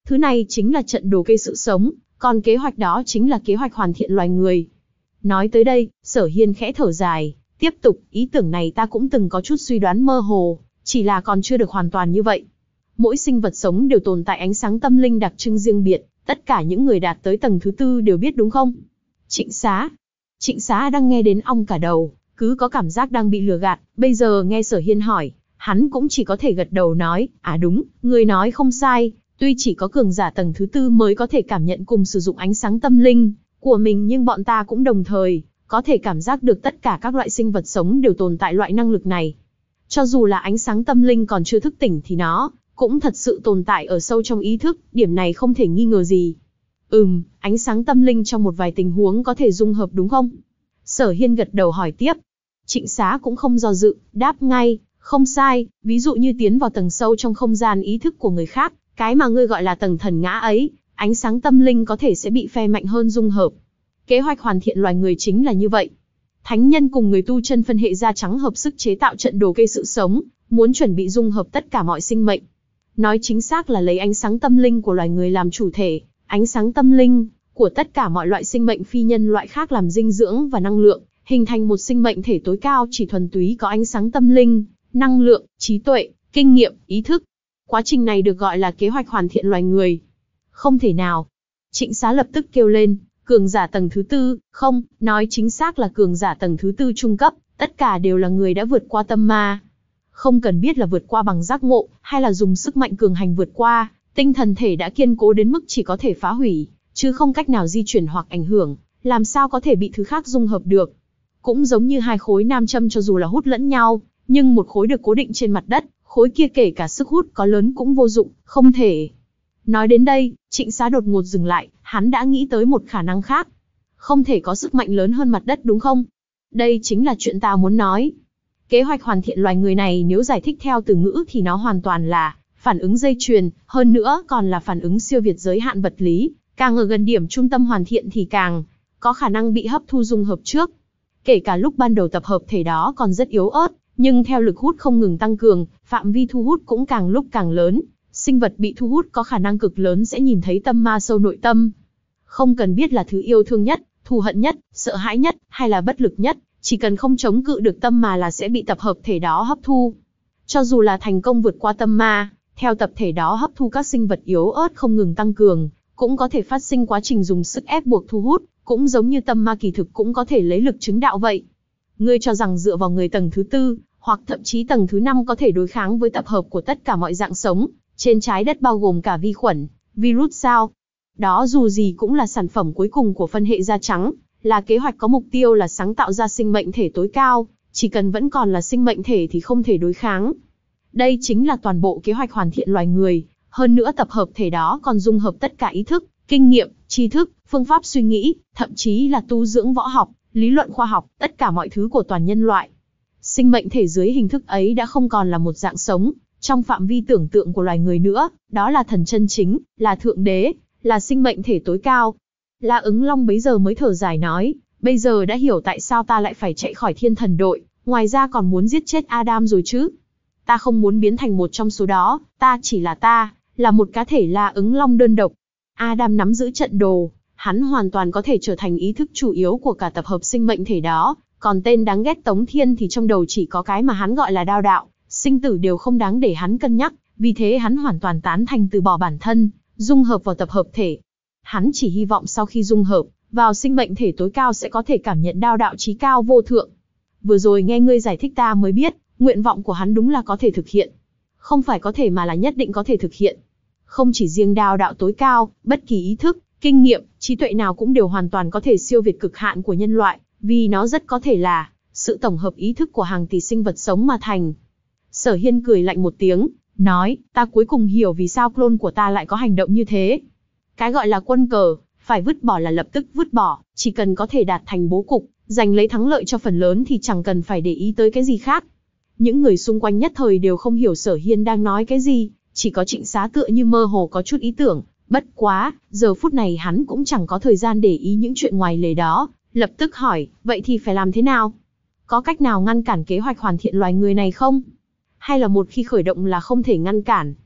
Thứ này chính là trận đồ cây sự sống, còn kế hoạch đó chính là kế hoạch hoàn thiện loài người. Nói tới đây, Sở Hiên khẽ thở dài, tiếp tục, ý tưởng này ta cũng từng có chút suy đoán mơ hồ, chỉ là còn chưa được hoàn toàn như vậy. Mỗi sinh vật sống đều tồn tại ánh sáng tâm linh đặc trưng riêng biệt, tất cả những người đạt tới tầng thứ tư đều biết đúng không? Trịnh Xá. Trịnh Xá đang nghe đến ong cả đầu, cứ có cảm giác đang bị lừa gạt, bây giờ nghe Sở Hiên hỏi, hắn cũng chỉ có thể gật đầu nói, à đúng, người nói không sai, tuy chỉ có cường giả tầng thứ tư mới có thể cảm nhận cùng sử dụng ánh sáng tâm linh của mình, nhưng bọn ta cũng đồng thời có thể cảm giác được tất cả các loại sinh vật sống đều tồn tại loại năng lực này. Cho dù là ánh sáng tâm linh còn chưa thức tỉnh thì nó cũng thật sự tồn tại ở sâu trong ý thức, điểm này không thể nghi ngờ gì. Ừm, ánh sáng tâm linh trong một vài tình huống có thể dung hợp đúng không? Sở Hiên gật đầu hỏi tiếp. Trịnh Xá cũng không do dự, đáp ngay, không sai, ví dụ như tiến vào tầng sâu trong không gian ý thức của người khác, cái mà ngươi gọi là tầng thần ngã ấy, ánh sáng tâm linh có thể sẽ bị phe mạnh hơn dung hợp. Kế hoạch hoàn thiện loài người chính là như vậy. Thánh nhân cùng người tu chân phân hệ da trắng hợp sức chế tạo trận đồ cây sự sống, muốn chuẩn bị dung hợp tất cả mọi sinh mệnh. Nói chính xác là lấy ánh sáng tâm linh của loài người làm chủ thể, ánh sáng tâm linh của tất cả mọi loại sinh mệnh phi nhân loại khác làm dinh dưỡng và năng lượng, hình thành một sinh mệnh thể tối cao chỉ thuần túy có ánh sáng tâm linh, năng lượng, trí tuệ, kinh nghiệm, ý thức. Quá trình này được gọi là kế hoạch hoàn thiện loài người. Không thể nào. Trịnh Xá lập tức kêu lên, cường giả tầng thứ tư, không, nói chính xác là cường giả tầng thứ tư trung cấp, tất cả đều là người đã vượt qua tâm ma. Không cần biết là vượt qua bằng giác ngộ, hay là dùng sức mạnh cường hành vượt qua, tinh thần thể đã kiên cố đến mức chỉ có thể phá hủy, chứ không cách nào di chuyển hoặc ảnh hưởng, làm sao có thể bị thứ khác dung hợp được. Cũng giống như hai khối nam châm cho dù là hút lẫn nhau, nhưng một khối được cố định trên mặt đất, khối kia kể cả sức hút có lớn cũng vô dụng, không thể. Nói đến đây, Trịnh Xá đột ngột dừng lại, hắn đã nghĩ tới một khả năng khác. Không thể có sức mạnh lớn hơn mặt đất đúng không? Đây chính là chuyện ta muốn nói. Kế hoạch hoàn thiện loài người này nếu giải thích theo từ ngữ thì nó hoàn toàn là phản ứng dây chuyền, hơn nữa còn là phản ứng siêu việt giới hạn vật lý, càng ở gần điểm trung tâm hoàn thiện thì càng có khả năng bị hấp thu dung hợp trước. Kể cả lúc ban đầu tập hợp thể đó còn rất yếu ớt, nhưng theo lực hút không ngừng tăng cường, phạm vi thu hút cũng càng lúc càng lớn. Sinh vật bị thu hút có khả năng cực lớn sẽ nhìn thấy tâm ma sâu nội tâm. Không cần biết là thứ yêu thương nhất, thù hận nhất, sợ hãi nhất, hay là bất lực nhất, chỉ cần không chống cự được tâm ma là sẽ bị tập hợp thể đó hấp thu. Cho dù là thành công vượt qua tâm ma, theo tập thể đó hấp thu các sinh vật yếu ớt không ngừng tăng cường, cũng có thể phát sinh quá trình dùng sức ép buộc thu hút, cũng giống như tâm ma kỳ thực cũng có thể lấy lực chứng đạo vậy. Ngươi cho rằng dựa vào người tầng thứ tư, hoặc thậm chí tầng thứ năm có thể đối kháng với tập hợp của tất cả mọi dạng sống trên trái đất bao gồm cả vi khuẩn, virus sao? Đó dù gì cũng là sản phẩm cuối cùng của phân hệ da trắng, là kế hoạch có mục tiêu là sáng tạo ra sinh mệnh thể tối cao, chỉ cần vẫn còn là sinh mệnh thể thì không thể đối kháng. Đây chính là toàn bộ kế hoạch hoàn thiện loài người, hơn nữa tập hợp thể đó còn dung hợp tất cả ý thức, kinh nghiệm, tri thức, phương pháp suy nghĩ, thậm chí là tu dưỡng võ học, lý luận khoa học, tất cả mọi thứ của toàn nhân loại. Sinh mệnh thể dưới hình thức ấy đã không còn là một dạng sống, trong phạm vi tưởng tượng của loài người nữa, đó là thần chân chính, là thượng đế, là sinh mệnh thể tối cao. La Ứng Long bấy giờ mới thở dài nói, bây giờ đã hiểu tại sao ta lại phải chạy khỏi thiên thần đội, ngoài ra còn muốn giết chết Adam rồi chứ. Ta không muốn biến thành một trong số đó, ta chỉ là ta, là một cá thể La Ứng Long đơn độc. Adam nắm giữ trận đồ, hắn hoàn toàn có thể trở thành ý thức chủ yếu của cả tập hợp sinh mệnh thể đó, còn tên đáng ghét Tống Thiên thì trong đầu chỉ có cái mà hắn gọi là đao đạo, sinh tử đều không đáng để hắn cân nhắc, vì thế hắn hoàn toàn tán thành từ bỏ bản thân, dung hợp vào tập hợp thể. Hắn chỉ hy vọng sau khi dung hợp vào sinh mệnh thể tối cao sẽ có thể cảm nhận đao đạo chí cao vô thượng. Vừa rồi nghe ngươi giải thích ta mới biết, nguyện vọng của hắn đúng là có thể thực hiện. Không phải có thể mà là nhất định có thể thực hiện. Không chỉ riêng đao đạo tối cao, bất kỳ ý thức, kinh nghiệm, trí tuệ nào cũng đều hoàn toàn có thể siêu việt cực hạn của nhân loại, vì nó rất có thể là sự tổng hợp ý thức của hàng tỷ sinh vật sống mà thành. Sở Hiên cười lạnh một tiếng, nói, ta cuối cùng hiểu vì sao clone của ta lại có hành động như thế. Cái gọi là quân cờ, phải vứt bỏ là lập tức vứt bỏ, chỉ cần có thể đạt thành bố cục, giành lấy thắng lợi cho phần lớn thì chẳng cần phải để ý tới cái gì khác. Những người xung quanh nhất thời đều không hiểu Sở Hiên đang nói cái gì, chỉ có Trịnh Xá tựa như mơ hồ có chút ý tưởng, bất quá, giờ phút này hắn cũng chẳng có thời gian để ý những chuyện ngoài lề đó, lập tức hỏi, vậy thì phải làm thế nào? Có cách nào ngăn cản kế hoạch hoàn thiện loài người này không? Hay là một khi khởi động là không thể ngăn cản?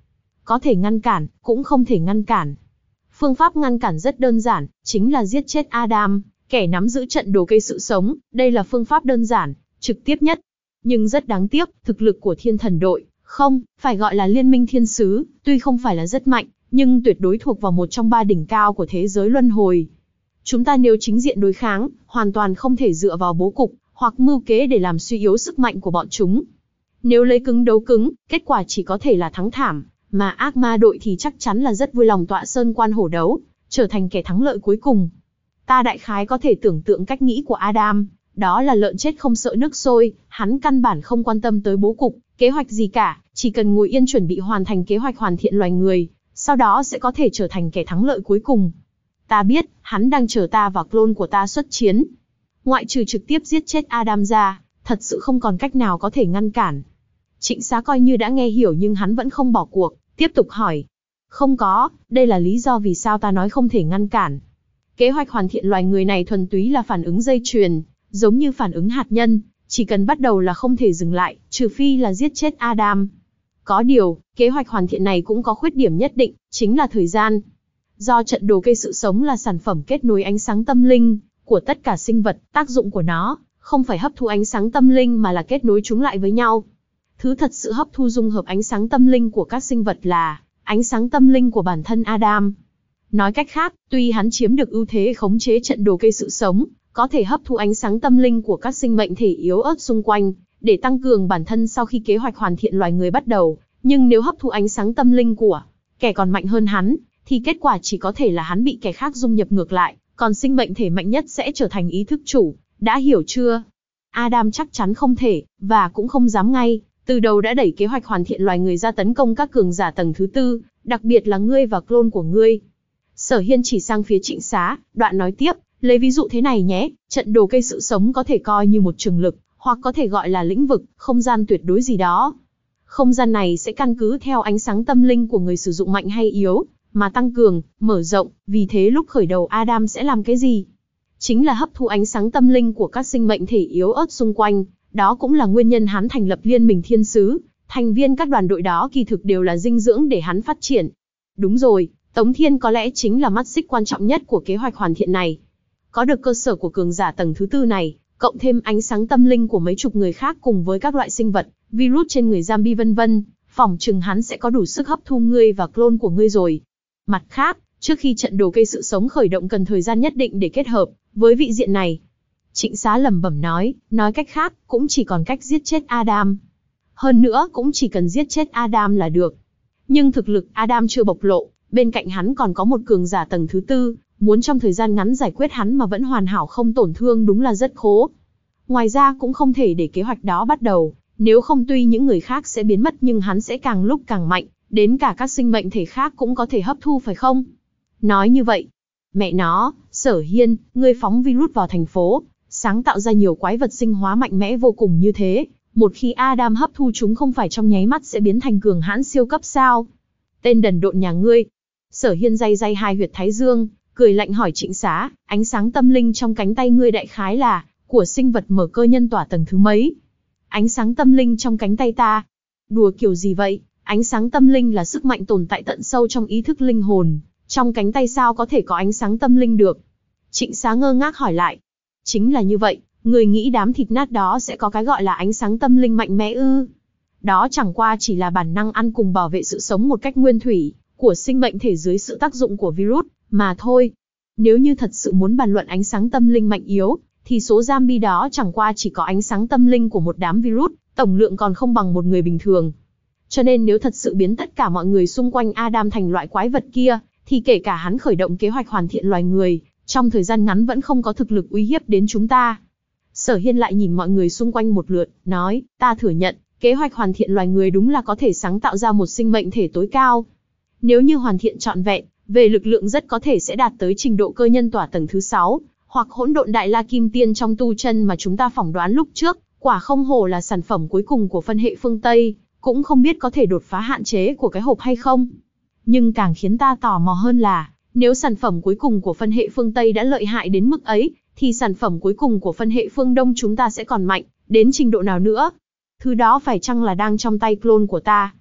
có thể ngăn cản, cũng không thể ngăn cản. Phương pháp ngăn cản rất đơn giản, chính là giết chết Adam, kẻ nắm giữ trận đồ cây sự sống, đây là phương pháp đơn giản, trực tiếp nhất. Nhưng rất đáng tiếc, thực lực của thiên thần đội, không, phải gọi là liên minh thiên sứ, tuy không phải là rất mạnh, nhưng tuyệt đối thuộc vào một trong ba đỉnh cao của thế giới luân hồi. Chúng ta nếu chính diện đối kháng, hoàn toàn không thể dựa vào bố cục, hoặc mưu kế để làm suy yếu sức mạnh của bọn chúng. Nếu lấy cứng đấu cứng, kết quả chỉ có thể là thắng thảm, mà ác ma đội thì chắc chắn là rất vui lòng tọa sơn quan hổ đấu, trở thành kẻ thắng lợi cuối cùng. Ta đại khái có thể tưởng tượng cách nghĩ của Adam, đó là lợn chết không sợ nước sôi, hắn căn bản không quan tâm tới bố cục, kế hoạch gì cả, chỉ cần ngồi yên chuẩn bị hoàn thành kế hoạch hoàn thiện loài người, sau đó sẽ có thể trở thành kẻ thắng lợi cuối cùng. Ta biết, hắn đang chờ ta và clone của ta xuất chiến. Ngoại trừ trực tiếp giết chết Adam ra, thật sự không còn cách nào có thể ngăn cản. Trịnh Xá coi như đã nghe hiểu nhưng hắn vẫn không bỏ cuộc, tiếp tục hỏi. Không có, đây là lý do vì sao ta nói không thể ngăn cản. Kế hoạch hoàn thiện loài người này thuần túy là phản ứng dây chuyền, giống như phản ứng hạt nhân, chỉ cần bắt đầu là không thể dừng lại, trừ phi là giết chết Adam. Có điều, kế hoạch hoàn thiện này cũng có khuyết điểm nhất định, chính là thời gian. Do trận đồ cây sự sống là sản phẩm kết nối ánh sáng tâm linh của tất cả sinh vật, tác dụng của nó không phải hấp thu ánh sáng tâm linh mà là kết nối chúng lại với nhau. Thứ thật sự hấp thu dung hợp ánh sáng tâm linh của các sinh vật là ánh sáng tâm linh của bản thân Adam. Nói cách khác, tuy hắn chiếm được ưu thế khống chế trận đồ cây sự sống, có thể hấp thu ánh sáng tâm linh của các sinh mệnh thể yếu ớt xung quanh, để tăng cường bản thân sau khi kế hoạch hoàn thiện loài người bắt đầu, nhưng nếu hấp thu ánh sáng tâm linh của kẻ còn mạnh hơn hắn, thì kết quả chỉ có thể là hắn bị kẻ khác dung nhập ngược lại, còn sinh mệnh thể mạnh nhất sẽ trở thành ý thức chủ, đã hiểu chưa? Adam chắc chắn không thể, và cũng không dám ngay, từ đầu đã đẩy kế hoạch hoàn thiện loài người ra tấn công các cường giả tầng thứ tư, đặc biệt là ngươi và clone của ngươi. Sở Hiên chỉ sang phía Trịnh Xá, đoạn nói tiếp, lấy ví dụ thế này nhé, trận đồ cây sự sống có thể coi như một trường lực, hoặc có thể gọi là lĩnh vực, không gian tuyệt đối gì đó. Không gian này sẽ căn cứ theo ánh sáng tâm linh của người sử dụng mạnh hay yếu, mà tăng cường, mở rộng, vì thế lúc khởi đầu Adam sẽ làm cái gì? Chính là hấp thu ánh sáng tâm linh của các sinh mệnh thể yếu ớt xung quanh, đó cũng là nguyên nhân hắn thành lập liên minh thiên sứ, thành viên các đoàn đội đó kỳ thực đều là dinh dưỡng để hắn phát triển. Đúng rồi, Tống Thiên có lẽ chính là mắt xích quan trọng nhất của kế hoạch hoàn thiện này. Có được cơ sở của cường giả tầng thứ tư này, cộng thêm ánh sáng tâm linh của mấy chục người khác cùng với các loại sinh vật, virus trên người zombie vân vân, phỏng chừng hắn sẽ có đủ sức hấp thu ngươi và clone của ngươi rồi. Mặt khác, trước khi trận đồ cây sự sống khởi động cần thời gian nhất định để kết hợp với vị diện này. Trịnh Xá lẩm bẩm nói, nói cách khác, cũng chỉ còn cách giết chết Adam. Hơn nữa, cũng chỉ cần giết chết Adam là được. Nhưng thực lực Adam chưa bộc lộ, bên cạnh hắn còn có một cường giả tầng thứ tư, muốn trong thời gian ngắn giải quyết hắn mà vẫn hoàn hảo không tổn thương đúng là rất khó. Ngoài ra cũng không thể để kế hoạch đó bắt đầu, nếu không tuy những người khác sẽ biến mất nhưng hắn sẽ càng lúc càng mạnh, đến cả các sinh mệnh thể khác cũng có thể hấp thu phải không? Nói như vậy, mẹ nó, Sở Hiên, ngươi phóng virus vào thành phố, sáng tạo ra nhiều quái vật sinh hóa mạnh mẽ vô cùng như thế, một khi Adam hấp thu chúng không phải trong nháy mắt sẽ biến thành cường hãn siêu cấp sao? Tên đần độn nhà ngươi. Sở Hiên day day hai huyệt thái dương, cười lạnh hỏi Trịnh Xá, ánh sáng tâm linh trong cánh tay ngươi đại khái là của sinh vật mở cơ nhân tỏa tầng thứ mấy? Ánh sáng tâm linh trong cánh tay ta? Đùa kiểu gì vậy? Ánh sáng tâm linh là sức mạnh tồn tại tận sâu trong ý thức linh hồn, trong cánh tay sao có thể có ánh sáng tâm linh được? Trịnh Xá ngơ ngác hỏi lại. Chính là như vậy, người nghĩ đám thịt nát đó sẽ có cái gọi là ánh sáng tâm linh mạnh mẽ ư? Đó chẳng qua chỉ là bản năng ăn cùng bảo vệ sự sống một cách nguyên thủy của sinh mệnh thể dưới sự tác dụng của virus mà thôi. Nếu như thật sự muốn bàn luận ánh sáng tâm linh mạnh yếu, thì số zombie đó chẳng qua chỉ có ánh sáng tâm linh của một đám virus, tổng lượng còn không bằng một người bình thường. Cho nên nếu thật sự biến tất cả mọi người xung quanh Adam thành loại quái vật kia, thì kể cả hắn khởi động kế hoạch hoàn thiện loài người, trong thời gian ngắn vẫn không có thực lực uy hiếp đến chúng ta. Sở Hiên lại nhìn mọi người xung quanh một lượt, nói, ta thừa nhận, kế hoạch hoàn thiện loài người đúng là có thể sáng tạo ra một sinh mệnh thể tối cao. Nếu như hoàn thiện trọn vẹn, về lực lượng rất có thể sẽ đạt tới trình độ cơ nhân tỏa tầng thứ sáu, hoặc hỗn độn đại la kim tiên trong tu chân mà chúng ta phỏng đoán lúc trước, quả không hổ là sản phẩm cuối cùng của phân hệ phương Tây, cũng không biết có thể đột phá hạn chế của cái hộp hay không. Nhưng càng khiến ta tò mò hơn là, nếu sản phẩm cuối cùng của phân hệ phương Tây đã lợi hại đến mức ấy, thì sản phẩm cuối cùng của phân hệ phương Đông chúng ta sẽ còn mạnh, đến trình độ nào nữa? Thứ đó phải chăng là đang trong tay clone của ta?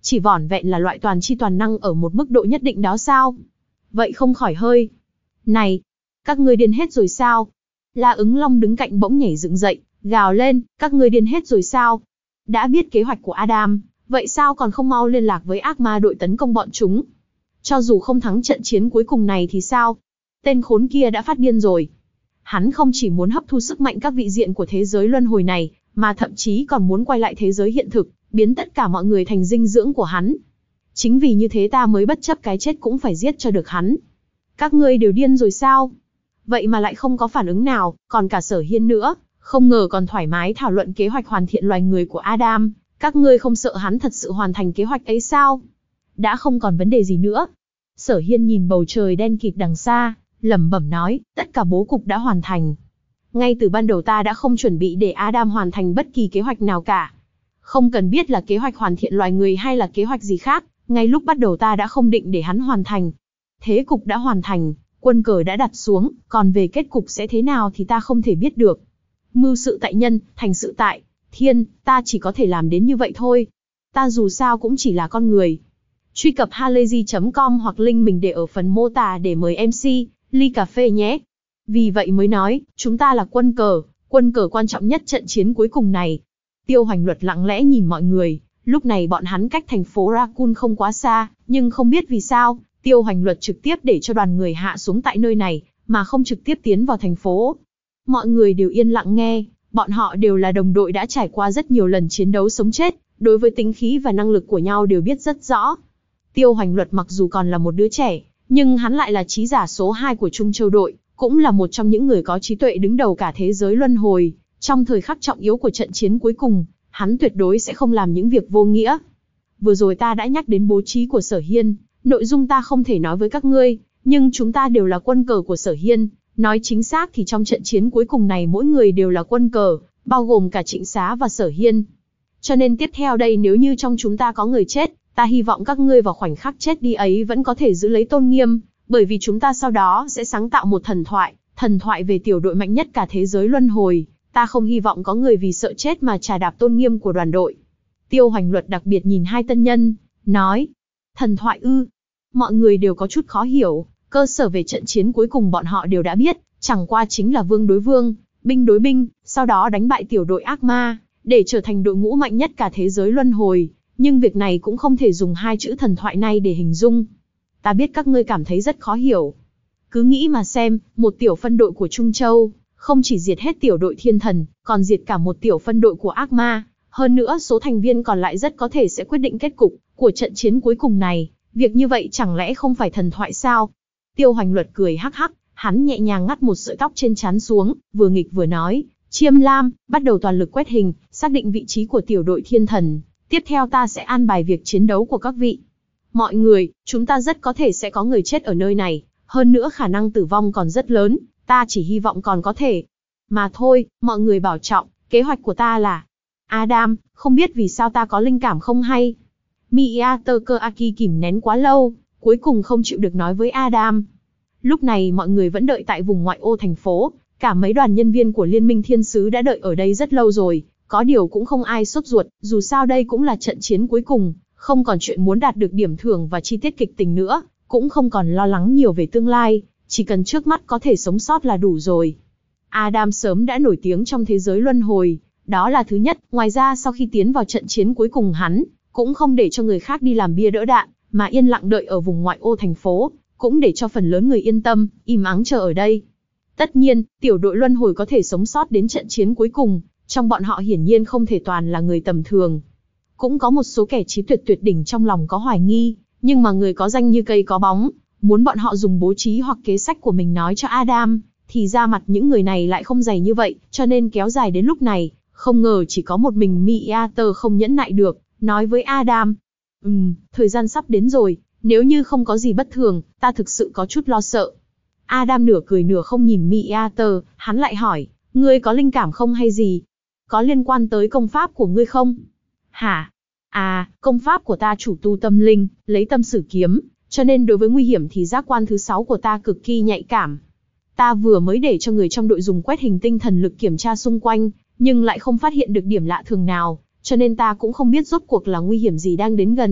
chỉ vỏn vẹn là loại toàn chi toàn năng ở một mức độ nhất định đó sao? Vậy không khỏi hơi. Này, các ngươi điên hết rồi sao? La Ứng Long đứng cạnh bỗng nhảy dựng dậy, gào lên, các ngươi điên hết rồi sao? Đã biết kế hoạch của Adam, vậy sao còn không mau liên lạc với ác ma đội tấn công bọn chúng? Cho dù không thắng trận chiến cuối cùng này thì sao? Tên khốn kia đã phát điên rồi. Hắn không chỉ muốn hấp thu sức mạnh các vị diện của thế giới luân hồi này, mà thậm chí còn muốn quay lại thế giới hiện thực, biến tất cả mọi người thành dinh dưỡng của hắn. Chính vì như thế ta mới bất chấp cái chết cũng phải giết cho được hắn. Các ngươi đều điên rồi sao? Vậy mà lại không có phản ứng nào, còn cả Sở Hiên nữa, không ngờ còn thoải mái thảo luận kế hoạch hoàn thiện loài người của Adam, các ngươi không sợ hắn thật sự hoàn thành kế hoạch ấy sao? Đã không còn vấn đề gì nữa. Sở Hiên nhìn bầu trời đen kịt đằng xa, lẩm bẩm nói, tất cả bố cục đã hoàn thành. Ngay từ ban đầu ta đã không chuẩn bị để Adam hoàn thành bất kỳ kế hoạch nào cả. Không cần biết là kế hoạch hoàn thiện loài người hay là kế hoạch gì khác, ngay lúc bắt đầu ta đã không định để hắn hoàn thành. Thế cục đã hoàn thành, quân cờ đã đặt xuống, còn về kết cục sẽ thế nào thì ta không thể biết được. Mưu sự tại nhân, thành sự tại thiên, ta chỉ có thể làm đến như vậy thôi. Ta dù sao cũng chỉ là con người. Truy cập halayzi chấm com hoặc link mình để ở phần mô tả để mời em xê, ly cà phê nhé. Vì vậy mới nói, chúng ta là quân cờ, quân cờ quan trọng nhất trận chiến cuối cùng này. Tiêu Hoành Luật lặng lẽ nhìn mọi người, lúc này bọn hắn cách thành phố Raccoon không quá xa, nhưng không biết vì sao, Tiêu Hoành Luật trực tiếp để cho đoàn người hạ xuống tại nơi này, mà không trực tiếp tiến vào thành phố. Mọi người đều yên lặng nghe, bọn họ đều là đồng đội đã trải qua rất nhiều lần chiến đấu sống chết, đối với tính khí và năng lực của nhau đều biết rất rõ. Tiêu Hoành Luật mặc dù còn là một đứa trẻ, nhưng hắn lại là trí giả số hai của Trung Châu đội, cũng là một trong những người có trí tuệ đứng đầu cả thế giới luân hồi. Trong thời khắc trọng yếu của trận chiến cuối cùng, hắn tuyệt đối sẽ không làm những việc vô nghĩa. Vừa rồi ta đã nhắc đến bố trí của Sở Hiên, nội dung ta không thể nói với các ngươi, nhưng chúng ta đều là quân cờ của Sở Hiên. Nói chính xác thì trong trận chiến cuối cùng này mỗi người đều là quân cờ, bao gồm cả Trịnh Xá và Sở Hiên. Cho nên tiếp theo đây nếu như trong chúng ta có người chết, ta hy vọng các ngươi vào khoảnh khắc chết đi ấy vẫn có thể giữ lấy tôn nghiêm, bởi vì chúng ta sau đó sẽ sáng tạo một thần thoại, thần thoại về tiểu đội mạnh nhất cả thế giới luân hồi. Ta không hy vọng có người vì sợ chết mà trà đạp tôn nghiêm của đoàn đội. Tiêu Hoành Luật đặc biệt nhìn hai tân nhân, nói, thần thoại ư? Mọi người đều có chút khó hiểu, cơ sở về trận chiến cuối cùng bọn họ đều đã biết, chẳng qua chính là vương đối vương, binh đối binh, sau đó đánh bại tiểu đội ác ma, để trở thành đội ngũ mạnh nhất cả thế giới luân hồi. Nhưng việc này cũng không thể dùng hai chữ thần thoại này để hình dung. Ta biết các ngươi cảm thấy rất khó hiểu. Cứ nghĩ mà xem, một tiểu phân đội của Trung Châu, không chỉ diệt hết tiểu đội thiên thần, còn diệt cả một tiểu phân đội của ác ma. Hơn nữa số thành viên còn lại rất có thể sẽ quyết định kết cục của trận chiến cuối cùng này. Việc như vậy chẳng lẽ không phải thần thoại sao? Tiêu Hoành Luật cười hắc hắc, hắn nhẹ nhàng ngắt một sợi tóc trên trán xuống, vừa nghịch vừa nói, Chiêm Lam, bắt đầu toàn lực quét hình, xác định vị trí của tiểu đội thiên thần. Tiếp theo ta sẽ an bài việc chiến đấu của các vị. Mọi người, chúng ta rất có thể sẽ có người chết ở nơi này, hơn nữa khả năng tử vong còn rất lớn, ta chỉ hy vọng còn có thể. Mà thôi, mọi người bảo trọng, kế hoạch của ta là... Adam, không biết vì sao ta có linh cảm không hay. Miyataka Aki kìm nén quá lâu, cuối cùng không chịu được nói với Adam. Lúc này mọi người vẫn đợi tại vùng ngoại ô thành phố, cả mấy đoàn nhân viên của Liên minh Thiên Sứ đã đợi ở đây rất lâu rồi. Có điều cũng không ai sốt ruột, dù sao đây cũng là trận chiến cuối cùng, không còn chuyện muốn đạt được điểm thưởng và chi tiết kịch tình nữa, cũng không còn lo lắng nhiều về tương lai, chỉ cần trước mắt có thể sống sót là đủ rồi. Adam sớm đã nổi tiếng trong thế giới luân hồi, đó là thứ nhất, ngoài ra sau khi tiến vào trận chiến cuối cùng hắn, cũng không để cho người khác đi làm bia đỡ đạn, mà yên lặng đợi ở vùng ngoại ô thành phố, cũng để cho phần lớn người yên tâm, im ắng chờ ở đây. Tất nhiên, tiểu đội luân hồi có thể sống sót đến trận chiến cuối cùng, trong bọn họ hiển nhiên không thể toàn là người tầm thường. Cũng có một số kẻ trí tuyệt tuyệt đỉnh trong lòng có hoài nghi, nhưng mà người có danh như cây có bóng, muốn bọn họ dùng bố trí hoặc kế sách của mình nói cho Adam, thì ra mặt những người này lại không dày như vậy, cho nên kéo dài đến lúc này, không ngờ chỉ có một mình Miater không nhẫn nại được, nói với Adam. Ừm, thời gian sắp đến rồi, nếu như không có gì bất thường, ta thực sự có chút lo sợ. Adam nửa cười nửa không nhìn Miater, hắn lại hỏi, ngươi có linh cảm không hay gì? Có liên quan tới công pháp của ngươi không? Hả? À, công pháp của ta chủ tu tâm linh, lấy tâm sử kiếm, cho nên đối với nguy hiểm thì giác quan thứ sáu của ta cực kỳ nhạy cảm. Ta vừa mới để cho người trong đội dùng quét hình tinh thần lực kiểm tra xung quanh, nhưng lại không phát hiện được điểm lạ thường nào, cho nên ta cũng không biết rốt cuộc là nguy hiểm gì đang đến gần.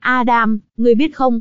Adam, ngươi biết không?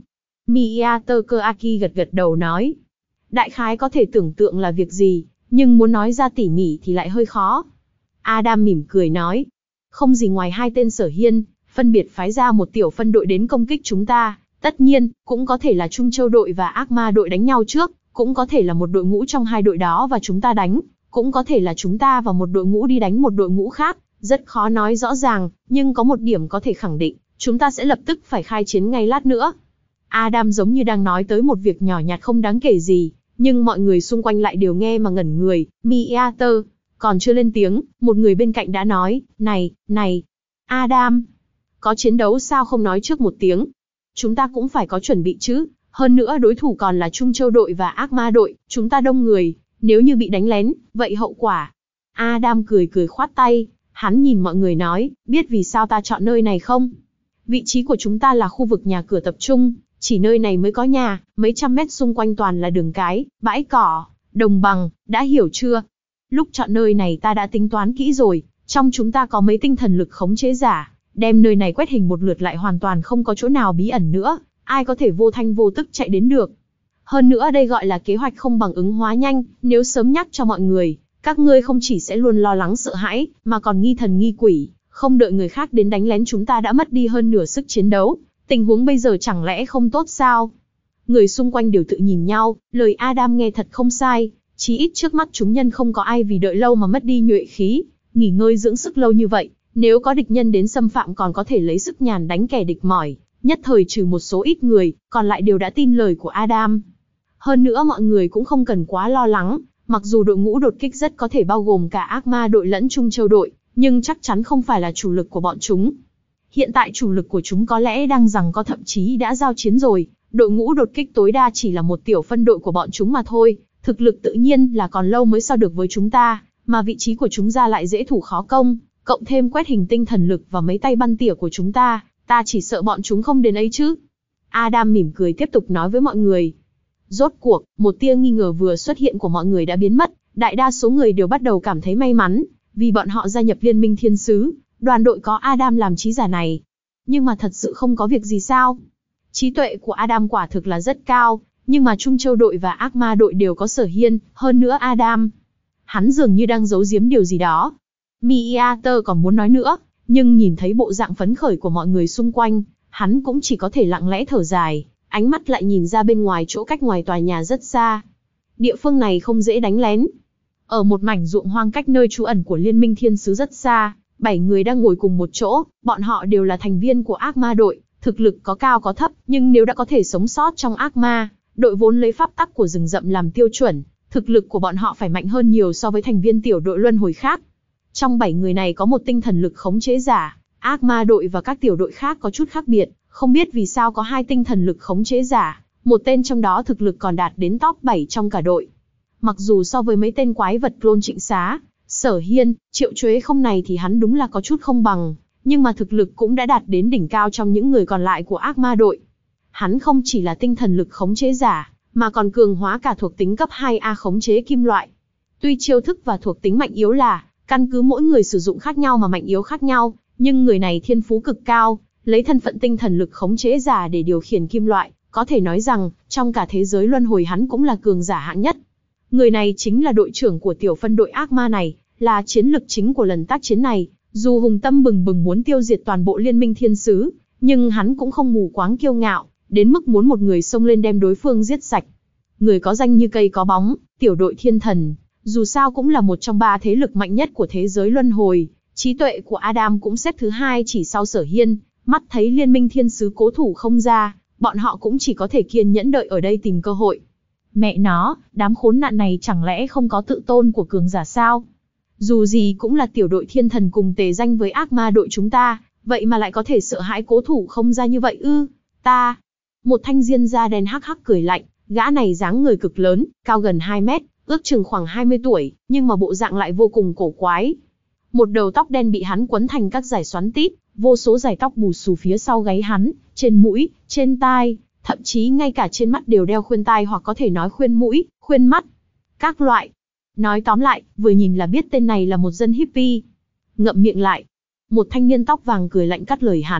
Miyatake gật gật đầu nói. Đại khái có thể tưởng tượng là việc gì, nhưng muốn nói ra tỉ mỉ thì lại hơi khó. Adam mỉm cười nói. Không gì ngoài hai tên Sở Hiên, phân biệt phái ra một tiểu phân đội đến công kích chúng ta. Tất nhiên, cũng có thể là Trung Châu đội và Ác Ma đội đánh nhau trước, cũng có thể là một đội ngũ trong hai đội đó và chúng ta đánh, cũng có thể là chúng ta và một đội ngũ đi đánh một đội ngũ khác. Rất khó nói rõ ràng, nhưng có một điểm có thể khẳng định, chúng ta sẽ lập tức phải khai chiến ngay lát nữa. Adam giống như đang nói tới một việc nhỏ nhặt không đáng kể gì, nhưng mọi người xung quanh lại đều nghe mà ngẩn người. Miyata còn chưa lên tiếng, một người bên cạnh đã nói, này, này, Adam, có chiến đấu sao không nói trước một tiếng? Chúng ta cũng phải có chuẩn bị chứ, hơn nữa đối thủ còn là Trung Châu đội và Ác Ma đội, chúng ta đông người, nếu như bị đánh lén, vậy hậu quả. Adam cười cười khoát tay, hắn nhìn mọi người nói, biết vì sao ta chọn nơi này không? Vị trí của chúng ta là khu vực nhà cửa tập trung, chỉ nơi này mới có nhà, mấy trăm mét xung quanh toàn là đường cái, bãi cỏ, đồng bằng, đã hiểu chưa? Lúc chọn nơi này ta đã tính toán kỹ rồi, trong chúng ta có mấy tinh thần lực khống chế giả, đem nơi này quét hình một lượt lại hoàn toàn không có chỗ nào bí ẩn nữa, ai có thể vô thanh vô tức chạy đến được. Hơn nữa đây gọi là kế hoạch không bằng ứng hóa nhanh, nếu sớm nhắc cho mọi người, các ngươi không chỉ sẽ luôn lo lắng sợ hãi, mà còn nghi thần nghi quỷ, không đợi người khác đến đánh lén chúng ta đã mất đi hơn nửa sức chiến đấu. Tình huống bây giờ chẳng lẽ không tốt sao? Người xung quanh đều tự nhìn nhau, lời Adam nghe thật không sai, chí ít trước mắt chúng nhân không có ai vì đợi lâu mà mất đi nhuệ khí, nghỉ ngơi dưỡng sức lâu như vậy, nếu có địch nhân đến xâm phạm còn có thể lấy sức nhàn đánh kẻ địch mỏi, nhất thời trừ một số ít người, còn lại đều đã tin lời của Adam. Hơn nữa mọi người cũng không cần quá lo lắng, mặc dù đội ngũ đột kích rất có thể bao gồm cả Ác Ma đội lẫn Trung Châu đội, nhưng chắc chắn không phải là chủ lực của bọn chúng. Hiện tại chủ lực của chúng có lẽ đang giằng co thậm chí đã giao chiến rồi, đội ngũ đột kích tối đa chỉ là một tiểu phân đội của bọn chúng mà thôi, thực lực tự nhiên là còn lâu mới so được với chúng ta, mà vị trí của chúng ra lại dễ thủ khó công, cộng thêm quét hình tinh thần lực và mấy tay bắn tỉa của chúng ta, ta chỉ sợ bọn chúng không đến ấy chứ. Adam mỉm cười tiếp tục nói với mọi người. Rốt cuộc, một tia nghi ngờ vừa xuất hiện của mọi người đã biến mất, đại đa số người đều bắt đầu cảm thấy may mắn, vì bọn họ gia nhập Liên minh Thiên Sứ, đoàn đội có Adam làm trí giả này. Nhưng mà thật sự không có việc gì sao? Trí tuệ của Adam quả thực là rất cao, nhưng mà Trung Châu đội và Ác Ma đội đều có Sở Hiên, hơn nữa Adam. Hắn dường như đang giấu giếm điều gì đó. Miyata còn muốn nói nữa, nhưng nhìn thấy bộ dạng phấn khởi của mọi người xung quanh, hắn cũng chỉ có thể lặng lẽ thở dài, ánh mắt lại nhìn ra bên ngoài chỗ cách ngoài tòa nhà rất xa. Địa phương này không dễ đánh lén. Ở một mảnh ruộng hoang cách nơi trú ẩn của Liên minh Thiên Sứ rất xa, bảy người đang ngồi cùng một chỗ, bọn họ đều là thành viên của Ác Ma đội, thực lực có cao có thấp, nhưng nếu đã có thể sống sót trong Ác Ma đội vốn lấy pháp tắc của rừng rậm làm tiêu chuẩn, thực lực của bọn họ phải mạnh hơn nhiều so với thành viên tiểu đội luân hồi khác. Trong bảy người này có một tinh thần lực khống chế giả, Ác Ma đội và các tiểu đội khác có chút khác biệt, không biết vì sao có hai tinh thần lực khống chế giả, một tên trong đó thực lực còn đạt đến top bảy trong cả đội. Mặc dù so với mấy tên quái vật clone Trịnh Xá, Sở Hiên, Triệu Chuế không này thì hắn đúng là có chút không bằng, nhưng mà thực lực cũng đã đạt đến đỉnh cao trong những người còn lại của Ác Ma đội. Hắn không chỉ là tinh thần lực khống chế giả, mà còn cường hóa cả thuộc tính cấp hai A khống chế kim loại. Tuy chiêu thức và thuộc tính mạnh yếu là căn cứ mỗi người sử dụng khác nhau mà mạnh yếu khác nhau, nhưng người này thiên phú cực cao, lấy thân phận tinh thần lực khống chế giả để điều khiển kim loại, có thể nói rằng, trong cả thế giới luân hồi hắn cũng là cường giả hạng nhất. Người này chính là đội trưởng của tiểu phân đội ác ma này, là chiến lực chính của lần tác chiến này, dù hùng tâm bừng bừng muốn tiêu diệt toàn bộ Liên minh Thiên Sứ, nhưng hắn cũng không mù quáng kiêu ngạo, đến mức muốn một người xông lên đem đối phương giết sạch. Người có danh như cây có bóng, tiểu đội thiên thần, dù sao cũng là một trong ba thế lực mạnh nhất của thế giới luân hồi, trí tuệ của Adam cũng xếp thứ hai chỉ sau Sở Hiên, mắt thấy Liên minh Thiên Sứ cố thủ không ra, bọn họ cũng chỉ có thể kiên nhẫn đợi ở đây tìm cơ hội. Mẹ nó, đám khốn nạn này chẳng lẽ không có tự tôn của cường giả sao? Dù gì cũng là tiểu đội thiên thần cùng tề danh với ác ma đội chúng ta, vậy mà lại có thể sợ hãi cố thủ không ra như vậy ư? Ta, một thanh diên da đen hắc hắc cười lạnh, gã này dáng người cực lớn, cao gần hai mét, ước chừng khoảng hai mươi tuổi, nhưng mà bộ dạng lại vô cùng cổ quái. Một đầu tóc đen bị hắn quấn thành các dải xoắn tít, vô số dải tóc bù xù phía sau gáy hắn, trên mũi, trên tai, thậm chí ngay cả trên mắt đều đeo khuyên tai hoặc có thể nói khuyên mũi, khuyên mắt. Các loại. Nói tóm lại, vừa nhìn là biết tên này là một dân hippie. Ngậm miệng lại. Một thanh niên tóc vàng cười lạnh cắt lời hắn,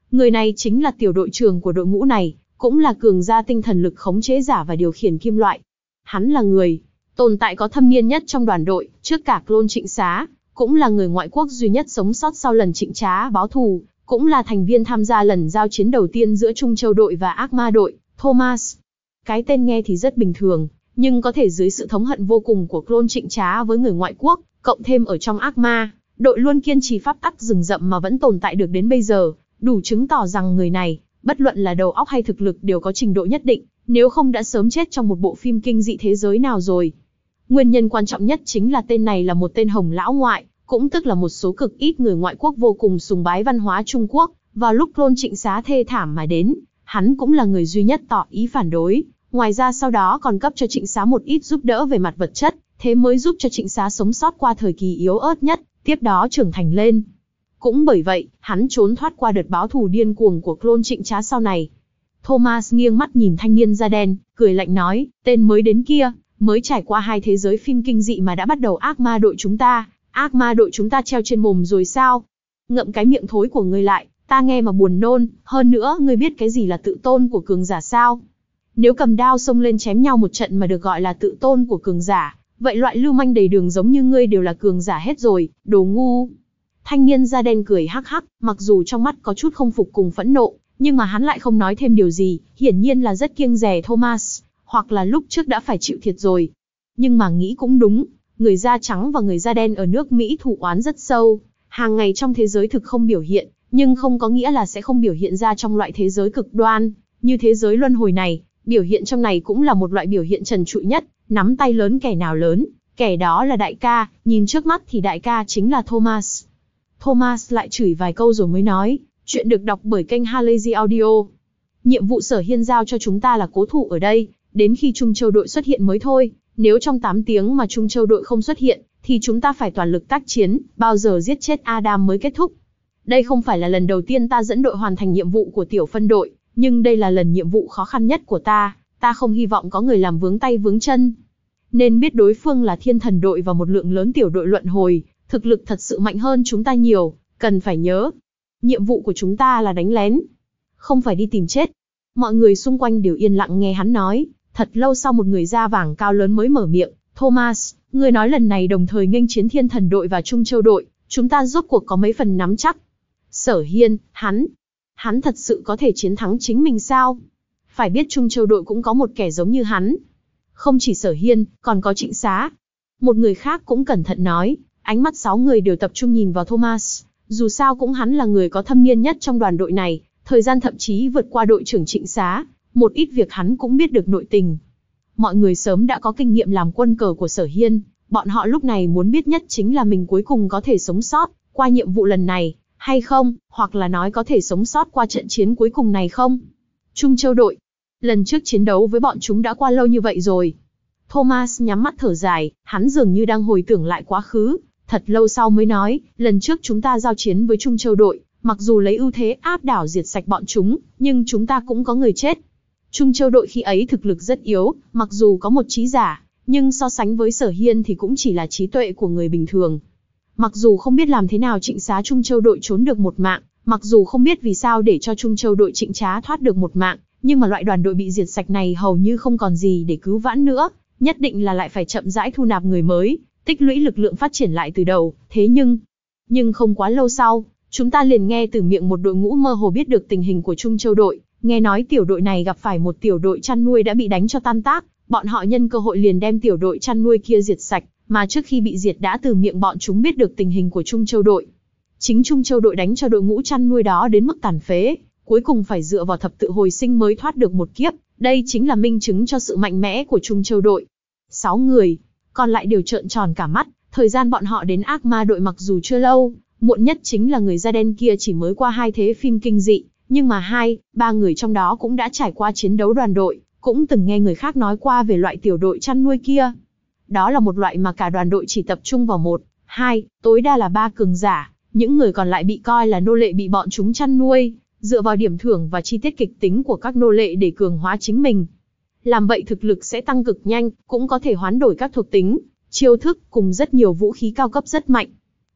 Người này chính là tiểu đội trưởng của đội ngũ này, cũng là cường gia tinh thần lực khống chế giả và điều khiển kim loại. Hắn là người tồn tại có thâm niên nhất trong đoàn đội, trước cả clone Trịnh Xá, cũng là người ngoại quốc duy nhất sống sót sau lần Trịnh Trá báo thù, cũng là thành viên tham gia lần giao chiến đầu tiên giữa Trung Châu đội và Ác Ma đội, Thomas. Cái tên nghe thì rất bình thường, nhưng có thể dưới sự thống hận vô cùng của clone Trịnh Trá với người ngoại quốc, cộng thêm ở trong Ác Ma đội luôn kiên trì pháp tắc rừng rậm mà vẫn tồn tại được đến bây giờ, đủ chứng tỏ rằng người này, bất luận là đầu óc hay thực lực đều có trình độ nhất định, nếu không đã sớm chết trong một bộ phim kinh dị thế giới nào rồi. Nguyên nhân quan trọng nhất chính là tên này là một tên hồng lão ngoại, cũng tức là một số cực ít người ngoại quốc vô cùng sùng bái văn hóa Trung Quốc. Vào lúc clone Trịnh Xá thê thảm mà đến, hắn cũng là người duy nhất tỏ ý phản đối. Ngoài ra sau đó còn cấp cho Trịnh Xá một ít giúp đỡ về mặt vật chất, thế mới giúp cho Trịnh Xá sống sót qua thời kỳ yếu ớt nhất, tiếp đó trưởng thành lên. Cũng bởi vậy, hắn trốn thoát qua đợt báo thù điên cuồng của clone Trịnh Trá sau này. Thomas nghiêng mắt nhìn thanh niên da đen, cười lạnh nói, tên mới đến kia, mới trải qua hai thế giới phim kinh dị mà đã bắt đầu Ác Ma đội chúng ta, Ác Ma đội chúng ta treo trên mồm rồi sao? Ngậm cái miệng thối của ngươi lại, ta nghe mà buồn nôn, hơn nữa ngươi biết cái gì là tự tôn của cường giả sao? Nếu cầm đao xông lên chém nhau một trận mà được gọi là tự tôn của cường giả, vậy loại lưu manh đầy đường giống như ngươi đều là cường giả hết rồi, đồ ngu. Thanh niên da đen cười hắc hắc, mặc dù trong mắt có chút không phục cùng phẫn nộ, nhưng mà hắn lại không nói thêm điều gì, hiển nhiên là rất kiêng dè Thomas, hoặc là lúc trước đã phải chịu thiệt rồi. Nhưng mà nghĩ cũng đúng, người da trắng và người da đen ở nước Mỹ thù oán rất sâu, hàng ngày trong thế giới thực không biểu hiện, nhưng không có nghĩa là sẽ không biểu hiện ra trong loại thế giới cực đoan, như thế giới luân hồi này, biểu hiện trong này cũng là một loại biểu hiện trần trụi nhất, nắm tay lớn kẻ nào lớn, kẻ đó là đại ca, nhìn trước mắt thì đại ca chính là Thomas. Thomas lại chửi vài câu rồi mới nói, chuyện được đọc bởi kênh Halazy Audio. Nhiệm vụ Sở Hiên giao cho chúng ta là cố thủ ở đây, đến khi Trung Châu đội xuất hiện mới thôi, nếu trong tám tiếng mà Trung Châu đội không xuất hiện, thì chúng ta phải toàn lực tác chiến, bao giờ giết chết Adam mới kết thúc. Đây không phải là lần đầu tiên ta dẫn đội hoàn thành nhiệm vụ của tiểu phân đội, nhưng đây là lần nhiệm vụ khó khăn nhất của ta, ta không hy vọng có người làm vướng tay vướng chân. Nên biết đối phương là thiên thần đội và một lượng lớn tiểu đội luận hồi, thực lực thật sự mạnh hơn chúng ta nhiều, cần phải nhớ. Nhiệm vụ của chúng ta là đánh lén, không phải đi tìm chết. Mọi người xung quanh đều yên lặng nghe hắn nói, thật lâu sau một người da vàng cao lớn mới mở miệng, Thomas, ngươi nói lần này đồng thời nghênh chiến thiên thần đội và Trung Châu đội, chúng ta rốt cuộc có mấy phần nắm chắc. Sở Hiên, hắn, hắn thật sự có thể chiến thắng chính mình sao? Phải biết Trung Châu đội cũng có một kẻ giống như hắn. Không chỉ Sở Hiên, còn có Trịnh Xá. Một người khác cũng cẩn thận nói, ánh mắt sáu người đều tập trung nhìn vào Thomas, dù sao cũng hắn là người có thâm niên nhất trong đoàn đội này, thời gian thậm chí vượt qua đội trưởng Trịnh Xá, một ít việc hắn cũng biết được nội tình. Mọi người sớm đã có kinh nghiệm làm quân cờ của Sở Hiên, bọn họ lúc này muốn biết nhất chính là mình cuối cùng có thể sống sót qua nhiệm vụ lần này, hay không, hoặc là nói có thể sống sót qua trận chiến cuối cùng này không. Trung Châu đội, lần trước chiến đấu với bọn chúng đã qua lâu như vậy rồi. Thomas nhắm mắt thở dài, hắn dường như đang hồi tưởng lại quá khứ, thật lâu sau mới nói, lần trước chúng ta giao chiến với Trung Châu đội, mặc dù lấy ưu thế áp đảo diệt sạch bọn chúng, nhưng chúng ta cũng có người chết. Trung Châu đội khi ấy thực lực rất yếu, mặc dù có một trí giả, nhưng so sánh với Sở Hiên thì cũng chỉ là trí tuệ của người bình thường. Mặc dù không biết làm thế nào Trịnh Xá Trung Châu đội trốn được một mạng, mặc dù không biết vì sao để cho Trung Châu đội Trịnh Trá thoát được một mạng, nhưng mà loại đoàn đội bị diệt sạch này hầu như không còn gì để cứu vãn nữa, nhất định là lại phải chậm rãi thu nạp người mới, tích lũy lực lượng phát triển lại từ đầu. Thế nhưng, nhưng không quá lâu sau, chúng ta liền nghe từ miệng một đội ngũ mơ hồ biết được tình hình của Trung Châu đội, nghe nói tiểu đội này gặp phải một tiểu đội chăn nuôi đã bị đánh cho tan tác, bọn họ nhân cơ hội liền đem tiểu đội chăn nuôi kia diệt sạch, mà trước khi bị diệt đã từ miệng bọn chúng biết được tình hình của Trung Châu đội. Chính Trung Châu đội đánh cho đội ngũ chăn nuôi đó đến mức tàn phế, cuối cùng phải dựa vào thập tự hồi sinh mới thoát được một kiếp, đây chính là minh chứng cho sự mạnh mẽ của Trung Châu đội. Sáu người, còn lại đều trợn tròn cả mắt, thời gian bọn họ đến Ác Ma đội mặc dù chưa lâu, muộn nhất chính là người da đen kia chỉ mới qua hai thế phim kinh dị, nhưng mà hai, ba người trong đó cũng đã trải qua chiến đấu đoàn đội, cũng từng nghe người khác nói qua về loại tiểu đội chăn nuôi kia. Đó là một loại mà cả đoàn đội chỉ tập trung vào một, hai, tối đa là ba cường giả, những người còn lại bị coi là nô lệ bị bọn chúng chăn nuôi, dựa vào điểm thưởng và chi tiết kịch tính của các nô lệ để cường hóa chính mình. Làm vậy thực lực sẽ tăng cực nhanh, cũng có thể hoán đổi các thuộc tính, chiêu thức cùng rất nhiều vũ khí cao cấp rất mạnh.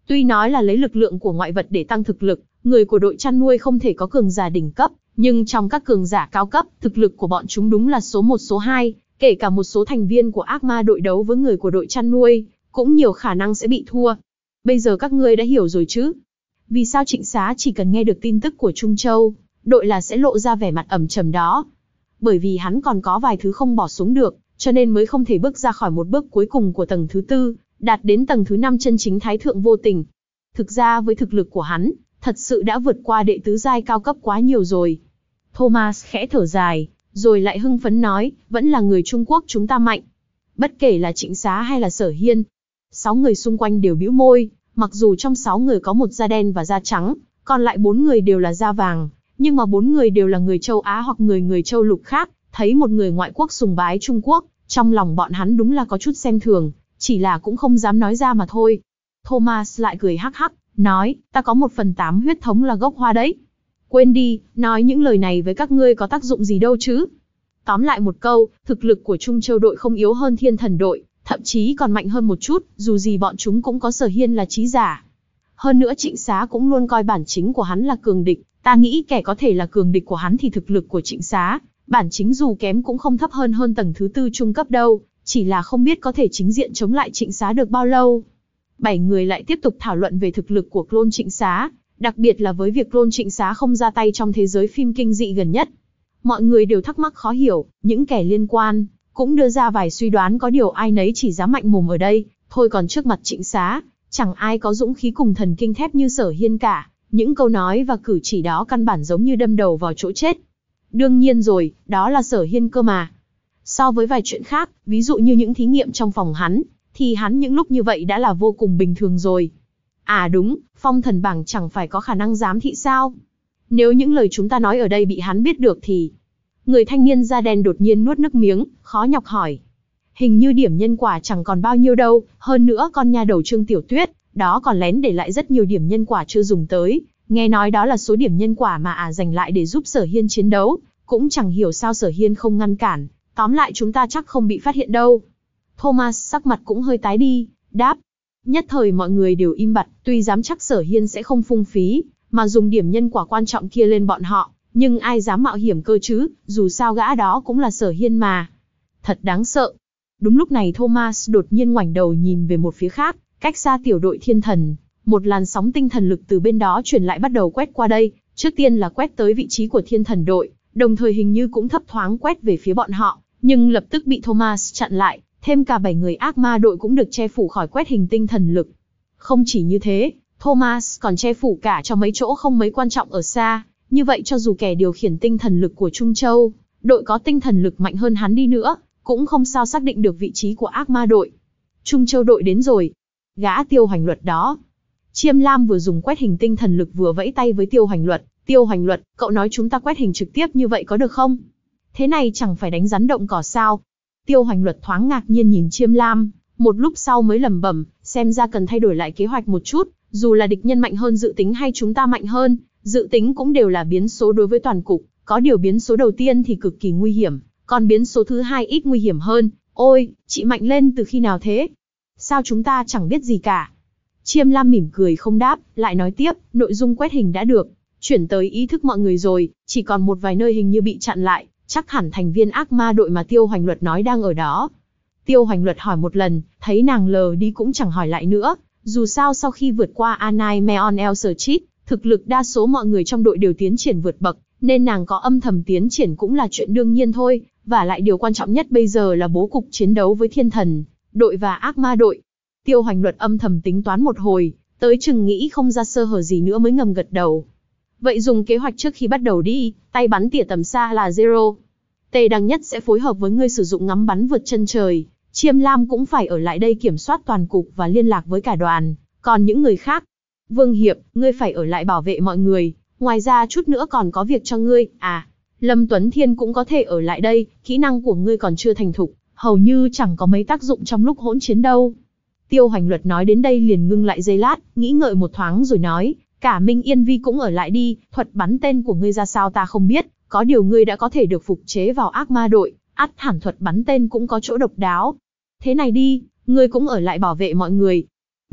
Tuy nói là lấy lực lượng của ngoại vật để tăng thực lực, người của đội chăn nuôi không thể có cường giả đỉnh cấp, nhưng trong các cường giả cao cấp, thực lực của bọn chúng đúng là số một số hai, kể cả một số thành viên của ác ma đội đấu với người của đội chăn nuôi, cũng nhiều khả năng sẽ bị thua. Bây giờ các ngươi đã hiểu rồi chứ? Vì sao Trịnh Xá chỉ cần nghe được tin tức của Trung Châu, đội là sẽ lộ ra vẻ mặt ẩm trầm đó? Bởi vì hắn còn có vài thứ không bỏ xuống được, cho nên mới không thể bước ra khỏi một bước cuối cùng của tầng thứ tư, đạt đến tầng thứ năm chân chính thái thượng vô tình. Thực ra với thực lực của hắn, thật sự đã vượt qua đệ tứ giai cao cấp quá nhiều rồi. Thomas khẽ thở dài, rồi lại hưng phấn nói, vẫn là người Trung Quốc chúng ta mạnh. Bất kể là Trịnh Xá hay là Sở Hiên. Sáu người xung quanh đều bĩu môi, mặc dù trong sáu người có một da đen và da trắng, còn lại bốn người đều là da vàng, nhưng mà bốn người đều là người châu Á hoặc người người châu lục khác, thấy một người ngoại quốc sùng bái Trung Quốc, trong lòng bọn hắn đúng là có chút xem thường, chỉ là cũng không dám nói ra mà thôi. Thomas lại cười hắc hắc, nói, ta có một phần tám huyết thống là gốc hoa đấy. Quên đi, nói những lời này với các ngươi có tác dụng gì đâu chứ. Tóm lại một câu, thực lực của Trung Châu đội không yếu hơn Thiên Thần đội, thậm chí còn mạnh hơn một chút, dù gì bọn chúng cũng có Sở Hiên là trí giả. Hơn nữa Trịnh Xá cũng luôn coi bản chính của hắn là cường địch, ta nghĩ kẻ có thể là cường địch của hắn thì thực lực của Trịnh Xá, bản chính dù kém cũng không thấp hơn hơn tầng thứ tư trung cấp đâu, chỉ là không biết có thể chính diện chống lại Trịnh Xá được bao lâu. Bảy người lại tiếp tục thảo luận về thực lực của clone Trịnh Xá, đặc biệt là với việc clone Trịnh Xá không ra tay trong thế giới phim kinh dị gần nhất. Mọi người đều thắc mắc khó hiểu, những kẻ liên quan cũng đưa ra vài suy đoán, có điều ai nấy chỉ dám mạnh mồm ở đây, thôi còn trước mặt Trịnh Xá, chẳng ai có dũng khí cùng thần kinh thép như Sở Hiên cả, những câu nói và cử chỉ đó căn bản giống như đâm đầu vào chỗ chết. Đương nhiên rồi, đó là Sở Hiên cơ mà. So với vài chuyện khác, ví dụ như những thí nghiệm trong phòng hắn, thì hắn những lúc như vậy đã là vô cùng bình thường rồi. À đúng, phong thần bảng chẳng phải có khả năng giám thị sao? Nếu những lời chúng ta nói ở đây bị hắn biết được thì... Người thanh niên da đen đột nhiên nuốt nước miếng, khó nhọc hỏi. Hình như điểm nhân quả chẳng còn bao nhiêu đâu, hơn nữa con nha đầu Trương Tiểu Tuyết, đó còn lén để lại rất nhiều điểm nhân quả chưa dùng tới. Nghe nói đó là số điểm nhân quả mà ả à dành lại để giúp Sở Hiên chiến đấu, cũng chẳng hiểu sao Sở Hiên không ngăn cản, tóm lại chúng ta chắc không bị phát hiện đâu. Thomas sắc mặt cũng hơi tái đi, đáp. Nhất thời mọi người đều im bặt, tuy dám chắc Sở Hiên sẽ không phung phí, mà dùng điểm nhân quả quan trọng kia lên bọn họ, nhưng ai dám mạo hiểm cơ chứ, dù sao gã đó cũng là Sở Hiên mà. Thật đáng sợ. Đúng lúc này Thomas đột nhiên ngoảnh đầu nhìn về một phía khác, cách xa tiểu đội Thiên Thần, một làn sóng tinh thần lực từ bên đó truyền lại bắt đầu quét qua đây, trước tiên là quét tới vị trí của Thiên Thần đội, đồng thời hình như cũng thấp thoáng quét về phía bọn họ, nhưng lập tức bị Thomas chặn lại, thêm cả bảy người ác ma đội cũng được che phủ khỏi quét hình tinh thần lực. Không chỉ như thế, Thomas còn che phủ cả cho mấy chỗ không mấy quan trọng ở xa, như vậy cho dù kẻ điều khiển tinh thần lực của Trung Châu, đội có tinh thần lực mạnh hơn hắn đi nữa, cũng không sao xác định được vị trí của ác ma đội. Trung Châu đội đến rồi. Gã Tiêu Hành Luật đó. Chiêm Lam vừa dùng quét hình tinh thần lực vừa vẫy tay với Tiêu Hành Luật. Tiêu Hành Luật, cậu nói chúng ta quét hình trực tiếp như vậy có được không? Thế này chẳng phải đánh rắn động cỏ sao? Tiêu Hành Luật thoáng ngạc nhiên nhìn Chiêm Lam, một lúc sau mới lẩm bẩm, xem ra cần thay đổi lại kế hoạch một chút, dù là địch nhân mạnh hơn dự tính hay chúng ta mạnh hơn, dự tính cũng đều là biến số đối với toàn cục, có điều biến số đầu tiên thì cực kỳ nguy hiểm, còn biến số thứ hai ít nguy hiểm hơn. Ôi, chị mạnh lên từ khi nào thế? Sao chúng ta chẳng biết gì cả? Chiêm Lam mỉm cười không đáp, lại nói tiếp, nội dung quét hình đã được chuyển tới ý thức mọi người rồi, chỉ còn một vài nơi hình như bị chặn lại, chắc hẳn thành viên ác ma đội mà Tiêu Hành Luật nói đang ở đó. Tiêu Hành Luật hỏi một lần, thấy nàng lờ đi cũng chẳng hỏi lại nữa, dù sao sau khi vượt qua Anai Meon El Serchit, thực lực đa số mọi người trong đội đều tiến triển vượt bậc, nên nàng có âm thầm tiến triển cũng là chuyện đương nhiên thôi, và lại điều quan trọng nhất bây giờ là bố cục chiến đấu với Thiên Thần đội và ác ma đội. Tiêu Hành Luật âm thầm tính toán một hồi, tới chừng nghĩ không ra sơ hở gì nữa mới ngầm gật đầu. Vậy dùng kế hoạch trước khi bắt đầu đi, tay bắn tỉa tầm xa là Zero. Tề Đăng Nhất sẽ phối hợp với ngươi sử dụng ngắm bắn vượt chân trời, Chiêm Lam cũng phải ở lại đây kiểm soát toàn cục và liên lạc với cả đoàn, còn những người khác. Vương Hiệp, ngươi phải ở lại bảo vệ mọi người, ngoài ra chút nữa còn có việc cho ngươi, à, Lâm Tuấn Thiên cũng có thể ở lại đây, kỹ năng của ngươi còn chưa thành thục, hầu như chẳng có mấy tác dụng trong lúc hỗn chiến đâu. Tiêu Hành Luật nói đến đây liền ngưng lại giây lát, nghĩ ngợi một thoáng rồi nói, cả Minh Yên Vi cũng ở lại đi, thuật bắn tên của ngươi ra sao ta không biết, có điều ngươi đã có thể được phục chế vào ác ma đội, ắt hẳn thuật bắn tên cũng có chỗ độc đáo. Thế này đi, ngươi cũng ở lại bảo vệ mọi người.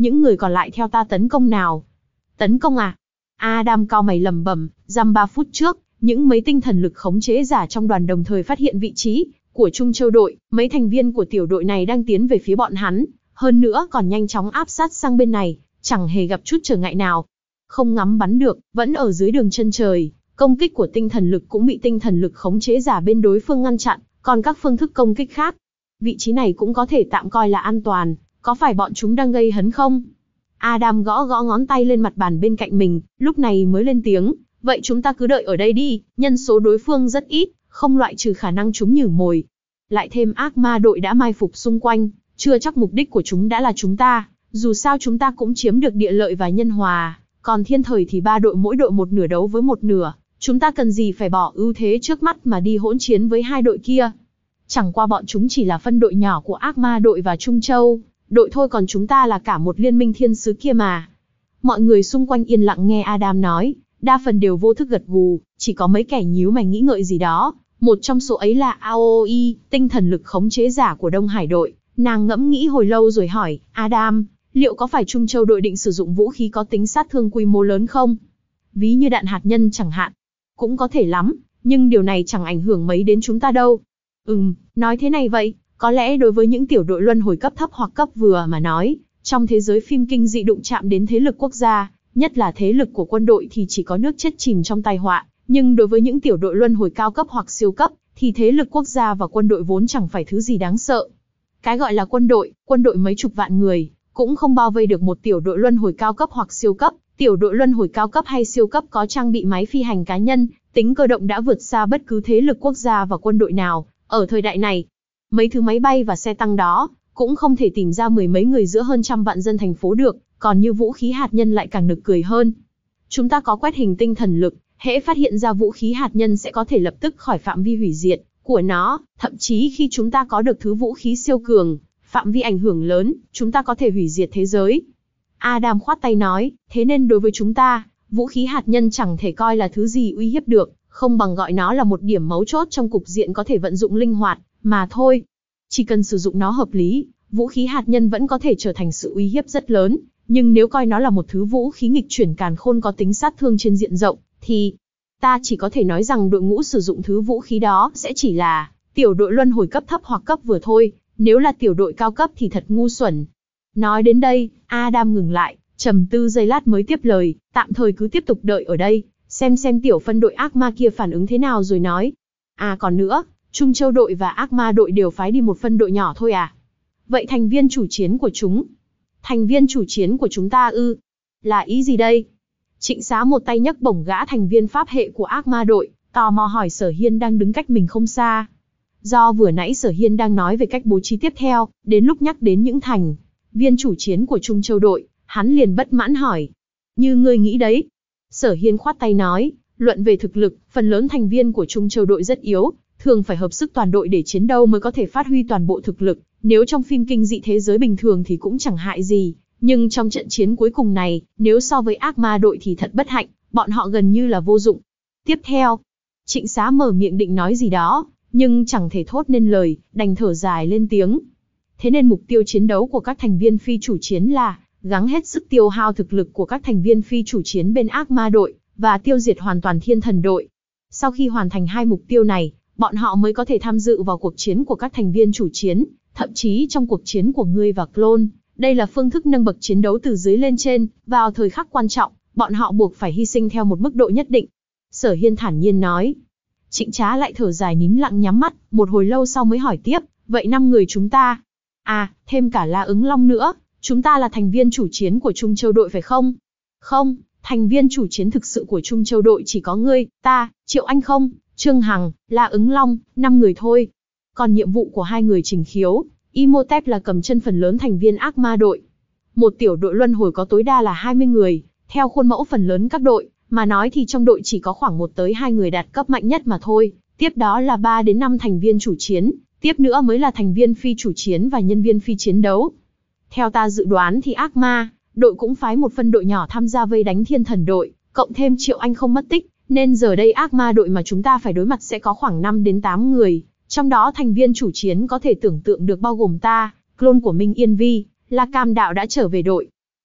những người còn lại theo ta tấn công nào. Tấn công à? Adam cau mày lẩm bẩm, dăm ba phút trước, những mấy tinh thần lực khống chế giả trong đoàn đồng thời phát hiện vị trí của Trung Châu đội, mấy thành viên của tiểu đội này đang tiến về phía bọn hắn, hơn nữa còn nhanh chóng áp sát sang bên này, chẳng hề gặp chút trở ngại nào. Không ngắm bắn được, vẫn ở dưới đường chân trời, công kích của tinh thần lực cũng bị tinh thần lực khống chế giả bên đối phương ngăn chặn, còn các phương thức công kích khác. Vị trí này cũng có thể tạm coi là an toàn, có phải bọn chúng đang gây hấn không? Adam gõ gõ ngón tay lên mặt bàn bên cạnh mình, lúc này mới lên tiếng, vậy chúng ta cứ đợi ở đây đi, nhân số đối phương rất ít, không loại trừ khả năng chúng nhử mồi. Lại thêm ác ma đội đã mai phục xung quanh, chưa chắc mục đích của chúng đã là chúng ta, dù sao chúng ta cũng chiếm được địa lợi và nhân hòa, còn thiên thời thì ba đội mỗi đội một nửa đấu với một nửa, chúng ta cần gì phải bỏ ưu thế trước mắt mà đi hỗn chiến với hai đội kia. Chẳng qua bọn chúng chỉ là phân đội nhỏ của ác ma đội và Trung Châu đội thôi, còn chúng ta là cả một liên minh thiên sứ kia mà. Mọi người xung quanh yên lặng nghe Adam nói, đa phần đều vô thức gật gù, chỉ có mấy kẻ nhíu mày nghĩ ngợi gì đó. Một trong số ấy là a o e, tinh thần lực khống chế giả của Đông Hải đội. Nàng ngẫm nghĩ hồi lâu rồi hỏi, Adam, liệu có phải Trung Châu đội định sử dụng vũ khí có tính sát thương quy mô lớn không? Ví như đạn hạt nhân chẳng hạn. Cũng có thể lắm, nhưng điều này chẳng ảnh hưởng mấy đến chúng ta đâu. Ừm, nói thế này vậy, có lẽ đối với những tiểu đội luân hồi cấp thấp hoặc cấp vừa mà nói, trong thế giới phim kinh dị đụng chạm đến thế lực quốc gia, nhất là thế lực của quân đội thì chỉ có nước chết chìm trong tai họa, nhưng đối với những tiểu đội luân hồi cao cấp hoặc siêu cấp, thì thế lực quốc gia và quân đội vốn chẳng phải thứ gì đáng sợ. Cái gọi là quân đội, quân đội mấy chục vạn người, cũng không bao vây được một tiểu đội luân hồi cao cấp hoặc siêu cấp. Tiểu đội luân hồi cao cấp hay siêu cấp có trang bị máy phi hành cá nhân, tính cơ động đã vượt xa bất cứ thế lực quốc gia và quân đội nào. Ở thời đại này, mấy thứ máy bay và xe tăng đó cũng không thể tìm ra mười mấy người giữa hơn trăm vạn dân thành phố được, còn như vũ khí hạt nhân lại càng nực cười hơn. Chúng ta có quét hình tinh thần lực, hễ phát hiện ra vũ khí hạt nhân sẽ có thể lập tức khỏi phạm vi hủy diệt của nó, thậm chí khi chúng ta có được thứ vũ khí siêu cường, phạm vi ảnh hưởng lớn, chúng ta có thể hủy diệt thế giới. Adam khoát tay nói, thế nên đối với chúng ta, vũ khí hạt nhân chẳng thể coi là thứ gì uy hiếp được, không bằng gọi nó là một điểm mấu chốt trong cục diện có thể vận dụng linh hoạt, mà thôi. Chỉ cần sử dụng nó hợp lý, vũ khí hạt nhân vẫn có thể trở thành sự uy hiếp rất lớn, nhưng nếu coi nó là một thứ vũ khí nghịch chuyển càn khôn có tính sát thương trên diện rộng, thì ta chỉ có thể nói rằng đội ngũ sử dụng thứ vũ khí đó sẽ chỉ là tiểu đội luân hồi cấp thấp hoặc cấp vừa thôi, nếu là tiểu đội cao cấp thì thật ngu xuẩn. Nói đến đây, Adam ngừng lại, trầm tư giây lát mới tiếp lời, tạm thời cứ tiếp tục đợi ở đây, xem xem tiểu phân đội ác ma kia phản ứng thế nào rồi nói. À còn nữa, Trung Châu đội và ác ma đội đều phái đi một phân đội nhỏ thôi à? Vậy thành viên chủ chiến của chúng? Thành viên chủ chiến của chúng ta ư? Là ý gì đây? Trịnh Xá một tay nhấc bổng gã thành viên pháp hệ của ác ma đội, tò mò hỏi Sở Hiên đang đứng cách mình không xa. Do vừa nãy Sở Hiên đang nói về cách bố trí tiếp theo, đến lúc nhắc đến những thành viên chủ chiến của Trung Châu đội, hắn liền bất mãn hỏi. Như ngươi nghĩ đấy. Sở Hiên khoát tay nói, luận về thực lực, phần lớn thành viên của Trung Châu đội rất yếu, thường phải hợp sức toàn đội để chiến đấu mới có thể phát huy toàn bộ thực lực. Nếu trong phim kinh dị thế giới bình thường thì cũng chẳng hại gì, nhưng trong trận chiến cuối cùng này, nếu so với ác ma đội thì thật bất hạnh, bọn họ gần như là vô dụng. Tiếp theo, Trịnh Xá mở miệng định nói gì đó, nhưng chẳng thể thốt nên lời, đành thở dài lên tiếng. Thế nên mục tiêu chiến đấu của các thành viên phi chủ chiến là gắng hết sức tiêu hao thực lực của các thành viên phi chủ chiến bên ác ma đội, và tiêu diệt hoàn toàn thiên thần đội. Sau khi hoàn thành hai mục tiêu này, bọn họ mới có thể tham dự vào cuộc chiến của các thành viên chủ chiến, thậm chí trong cuộc chiến của ngươi và clone. Đây là phương thức nâng bậc chiến đấu từ dưới lên trên, vào thời khắc quan trọng, bọn họ buộc phải hy sinh theo một mức độ nhất định. Sở Hiên thản nhiên nói. Trịnh Trá lại thở dài nín lặng nhắm mắt, một hồi lâu sau mới hỏi tiếp, vậy năm người chúng ta? À, thêm cả La Ứng Long nữa, chúng ta là thành viên chủ chiến của Trung Châu đội phải không? Không, thành viên chủ chiến thực sự của Trung Châu đội chỉ có ngươi, ta, Triệu Anh không, Trương Hằng, La Ứng Long, năm người thôi. Còn nhiệm vụ của hai người Trình Khiếu, Imhotep là cầm chân phần lớn thành viên ác ma đội. Một tiểu đội luân hồi có tối đa là hai mươi người, theo khuôn mẫu phần lớn các đội, mà nói thì trong đội chỉ có khoảng một tới hai người đạt cấp mạnh nhất mà thôi, tiếp đó là ba đến năm thành viên chủ chiến, tiếp nữa mới là thành viên phi chủ chiến và nhân viên phi chiến đấu. Theo ta dự đoán thì ác ma đội cũng phái một phân đội nhỏ tham gia vây đánh thiên thần đội, cộng thêm Triệu Anh không mất tích, nên giờ đây ác ma đội mà chúng ta phải đối mặt sẽ có khoảng năm đến tám người, trong đó thành viên chủ chiến có thể tưởng tượng được bao gồm ta, clone của Minh Yên Vi, La Cam Đạo đã trở về đội.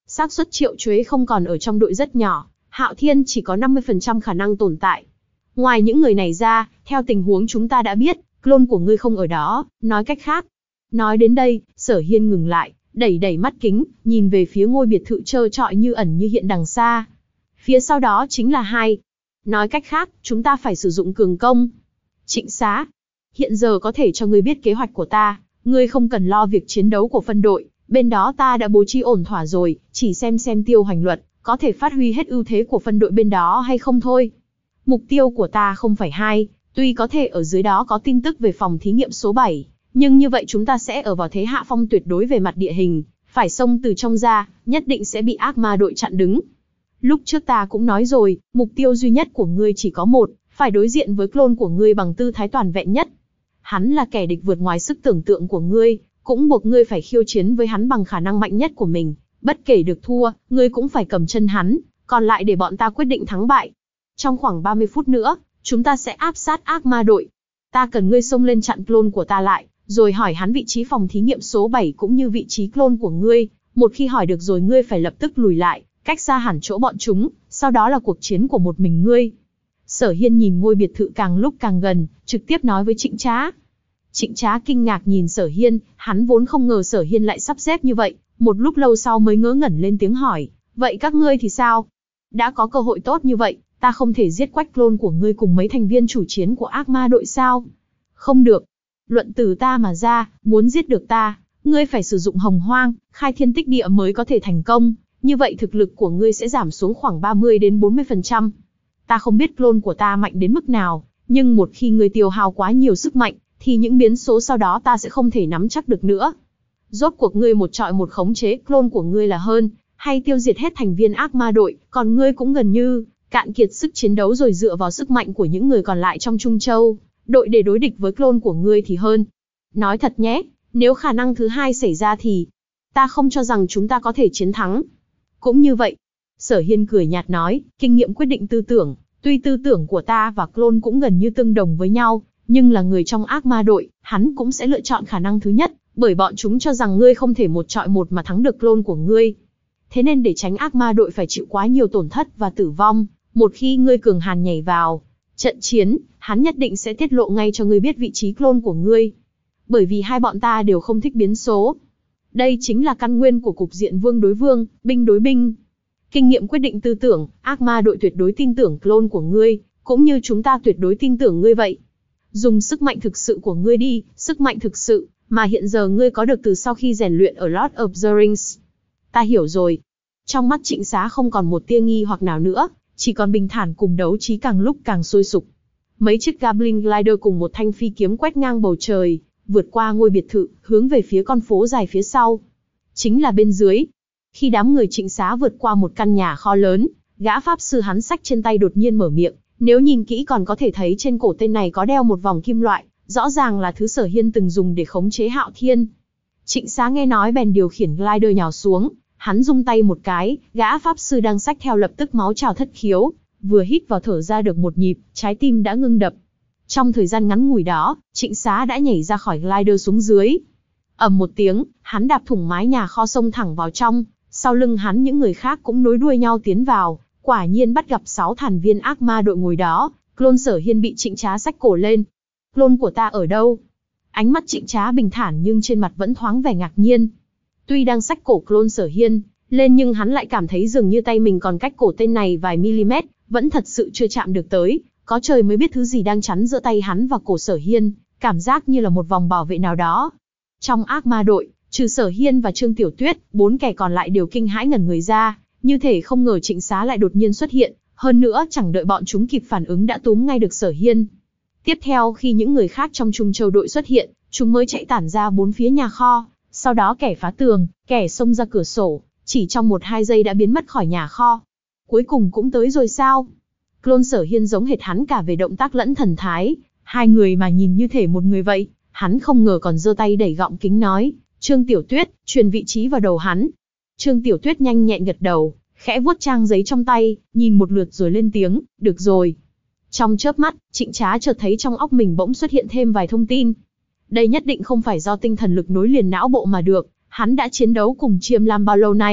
xác suất Triệu Chuế không còn ở trong đội rất nhỏ, Hạo Thiên chỉ có năm mươi phần trăm khả năng tồn tại. Ngoài những người này ra, theo tình huống chúng ta đã biết, clone của ngươi không ở đó, nói cách khác. Nói đến đây, Sở Hiên ngừng lại, đẩy đẩy mắt kính, nhìn về phía ngôi biệt thự trơ trọi như ẩn như hiện đằng xa. Phía sau đó chính là hai. Nói cách khác, chúng ta phải sử dụng cường công. Trịnh Xá, hiện giờ có thể cho ngươi biết kế hoạch của ta, ngươi không cần lo việc chiến đấu của phân đội, bên đó ta đã bố trí ổn thỏa rồi, chỉ xem xem Tiêu Hoành Luật có thể phát huy hết ưu thế của phân đội bên đó hay không thôi. Mục tiêu của ta không phải hai, tuy có thể ở dưới đó có tin tức về phòng thí nghiệm số bảy, nhưng như vậy chúng ta sẽ ở vào thế hạ phong tuyệt đối về mặt địa hình, phải xông từ trong ra, nhất định sẽ bị ác ma đội chặn đứng. Lúc trước ta cũng nói rồi, mục tiêu duy nhất của ngươi chỉ có một, phải đối diện với clone của ngươi bằng tư thái toàn vẹn nhất. Hắn là kẻ địch vượt ngoài sức tưởng tượng của ngươi, cũng buộc ngươi phải khiêu chiến với hắn bằng khả năng mạnh nhất của mình. Bất kể được thua, ngươi cũng phải cầm chân hắn, còn lại để bọn ta quyết định thắng bại. Trong khoảng ba mươi phút nữa, chúng ta sẽ áp sát ác ma đội. Ta cần ngươi xông lên chặn clone của ta lại, rồi hỏi hắn vị trí phòng thí nghiệm số bảy cũng như vị trí clone của ngươi. Một khi hỏi được rồi ngươi phải lập tức lùi lại, cách xa hẳn chỗ bọn chúng, sau đó là cuộc chiến của một mình ngươi. Sở Hiên nhìn ngôi biệt thự càng lúc càng gần, trực tiếp nói với Trịnh Trá. Trịnh Trá kinh ngạc nhìn Sở Hiên, hắn vốn không ngờ Sở Hiên lại sắp xếp như vậy, một lúc lâu sau mới ngớ ngẩn lên tiếng hỏi, vậy các ngươi thì sao? Đã có cơ hội tốt như vậy, ta không thể giết quách clone của ngươi cùng mấy thành viên chủ chiến của ác ma đội sao? Không được. Luận từ ta mà ra, muốn giết được ta, ngươi phải sử dụng hồng hoang, khai thiên tích địa mới có thể thành công, như vậy thực lực của ngươi sẽ giảm xuống khoảng ba mươi đến bốn mươi phần trăm. Ta không biết clone của ta mạnh đến mức nào, nhưng một khi ngươi tiêu hao quá nhiều sức mạnh, thì những biến số sau đó ta sẽ không thể nắm chắc được nữa. Rốt cuộc ngươi một trọi một khống chế clone của ngươi là hơn, hay tiêu diệt hết thành viên ác ma đội, còn ngươi cũng gần như cạn kiệt sức chiến đấu rồi dựa vào sức mạnh của những người còn lại trong Trung Châu đội để đối địch với clone của ngươi thì hơn. Nói thật nhé, nếu khả năng thứ hai xảy ra thì ta không cho rằng chúng ta có thể chiến thắng. Cũng như vậy, Sở Hiên cười nhạt nói, kinh nghiệm quyết định tư tưởng, tuy tư tưởng của ta và clone cũng gần như tương đồng với nhau, nhưng là người trong ác ma đội, hắn cũng sẽ lựa chọn khả năng thứ nhất, bởi bọn chúng cho rằng ngươi không thể một trọi một mà thắng được clone của ngươi. Thế nên để tránh ác ma đội phải chịu quá nhiều tổn thất và tử vong, một khi ngươi cường hàn nhảy vào trận chiến, hắn nhất định sẽ tiết lộ ngay cho ngươi biết vị trí clone của ngươi. Bởi vì hai bọn ta đều không thích biến số. Đây chính là căn nguyên của cục diện vương đối vương, binh đối binh. Kinh nghiệm quyết định tư tưởng, ác ma đội tuyệt đối tin tưởng clone của ngươi, cũng như chúng ta tuyệt đối tin tưởng ngươi vậy. Dùng sức mạnh thực sự của ngươi đi, sức mạnh thực sự mà hiện giờ ngươi có được từ sau khi rèn luyện ở Lord of the Rings. Ta hiểu rồi. Trong mắt Trịnh Xá không còn một tia nghi hoặc nào nữa, chỉ còn bình thản cùng đấu trí càng lúc càng sôi sục. Mấy chiếc Goblin Glider cùng một thanh phi kiếm quét ngang bầu trời, vượt qua ngôi biệt thự, hướng về phía con phố dài phía sau. Chính là bên dưới. Khi đám người Trịnh Xá vượt qua một căn nhà kho lớn, gã pháp sư hắn xách trên tay đột nhiên mở miệng, nếu nhìn kỹ còn có thể thấy trên cổ tên này có đeo một vòng kim loại, rõ ràng là thứ Sở Hiên từng dùng để khống chế Hạo Thiên. Trịnh Xá nghe nói bèn điều khiển glider nhào xuống, hắn rung tay một cái, gã pháp sư đang xách theo lập tức máu trào thất khiếu, vừa hít vào thở ra được một nhịp, trái tim đã ngưng đập. Trong thời gian ngắn ngủi đó, Trịnh Xá đã nhảy ra khỏi glider xuống dưới. Ầm một tiếng, hắn đạp thủng mái nhà kho xông thẳng vào trong, sau lưng hắn những người khác cũng nối đuôi nhau tiến vào, quả nhiên bắt gặp sáu thành viên ác ma đội ngồi đó, clone Sở Hiên bị Trịnh Trá xách cổ lên. Clone của ta ở đâu? Ánh mắt Trịnh Trá bình thản nhưng trên mặt vẫn thoáng vẻ ngạc nhiên. Tuy đang xách cổ clone Sở Hiên lên nhưng hắn lại cảm thấy dường như tay mình còn cách cổ tên này vài mm, vẫn thật sự chưa chạm được tới, có trời mới biết thứ gì đang chắn giữa tay hắn và cổ Sở Hiên, cảm giác như là một vòng bảo vệ nào đó. Trong ác ma đội, trừ Sở Hiên và Trương Tiểu Tuyết, bốn kẻ còn lại đều kinh hãi ngẩn người ra, như thể không ngờ Trịnh Xá lại đột nhiên xuất hiện, hơn nữa chẳng đợi bọn chúng kịp phản ứng đã túm ngay được Sở Hiên. Tiếp theo khi những người khác trong Trung Châu đội xuất hiện, chúng mới chạy tản ra bốn phía nhà kho, sau đó kẻ phá tường, kẻ xông ra cửa sổ, chỉ trong một hai giây đã biến mất khỏi nhà kho. Cuối cùng cũng tới rồi sao? Clone Sở Hiên giống hệt hắn cả về động tác lẫn thần thái, hai người mà nhìn như thể một người vậy, hắn không ngờ còn giơ tay đẩy gọng kính nói, Trương Tiểu Tuyết, truyền vị trí vào đầu hắn. Trương Tiểu Tuyết nhanh nhẹn gật đầu, khẽ vuốt trang giấy trong tay, nhìn một lượt rồi lên tiếng, được rồi. Trong chớp mắt, Trịnh Trá chợt thấy trong óc mình bỗng xuất hiện thêm vài thông tin. Đây nhất định không phải do tinh thần lực nối liền não bộ mà được, hắn đã chiến đấu cùng Chiêm Lam bao lâu nay,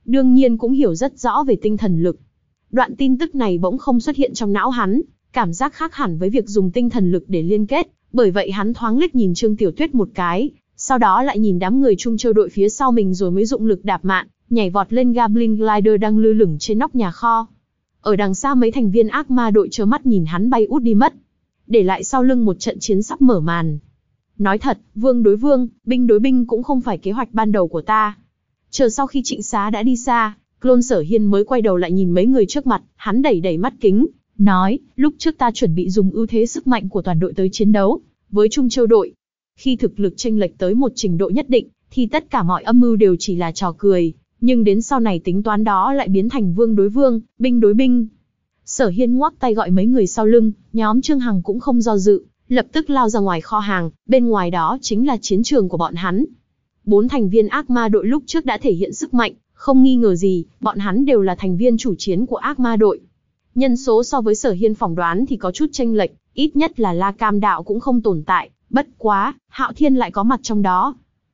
đương nhiên cũng hiểu rất rõ về tinh thần lực. Đoạn tin tức này bỗng không xuất hiện trong não hắn, cảm giác khác hẳn với việc dùng tinh thần lực để liên kết, bởi vậy hắn thoáng liếc nhìn Trương Tiểu Tuyết một cái, sau đó lại nhìn đám người Trung Châu đội phía sau mình rồi mới dụng lực đạp mạn, nhảy vọt lên Goblin Glider đang lơ lửng trên nóc nhà kho. Ở đằng xa mấy thành viên ác ma đội trơ mắt nhìn hắn bay út đi mất, để lại sau lưng một trận chiến sắp mở màn. Nói thật, vương đối vương, binh đối binh cũng không phải kế hoạch ban đầu của ta. Chờ sau khi Trịnh Xá đã đi xa, Clone Sở Hiên mới quay đầu lại nhìn mấy người trước mặt, hắn đẩy đẩy mắt kính, nói, lúc trước ta chuẩn bị dùng ưu thế sức mạnh của toàn đội tới chiến đấu với Trung Châu đội. Khi thực lực chênh lệch tới một trình độ nhất định, thì tất cả mọi âm mưu đều chỉ là trò cười, nhưng đến sau này tính toán đó lại biến thành vương đối vương, binh đối binh. Sở Hiên ngoắc tay gọi mấy người sau lưng, nhóm Trương Hằng cũng không do dự, lập tức lao ra ngoài kho hàng, bên ngoài đó chính là chiến trường của bọn hắn. Bốn thành viên ác ma đội lúc trước đã thể hiện sức mạnh, không nghi ngờ gì, bọn hắn đều là thành viên chủ chiến của ác ma đội. Nhân số so với Sở Hiên phỏng đoán thì có chút chênh lệch, ít nhất là La Cam Đạo cũng không tồn tại, bất quá, Hạo Thiên lại có mặt trong đó.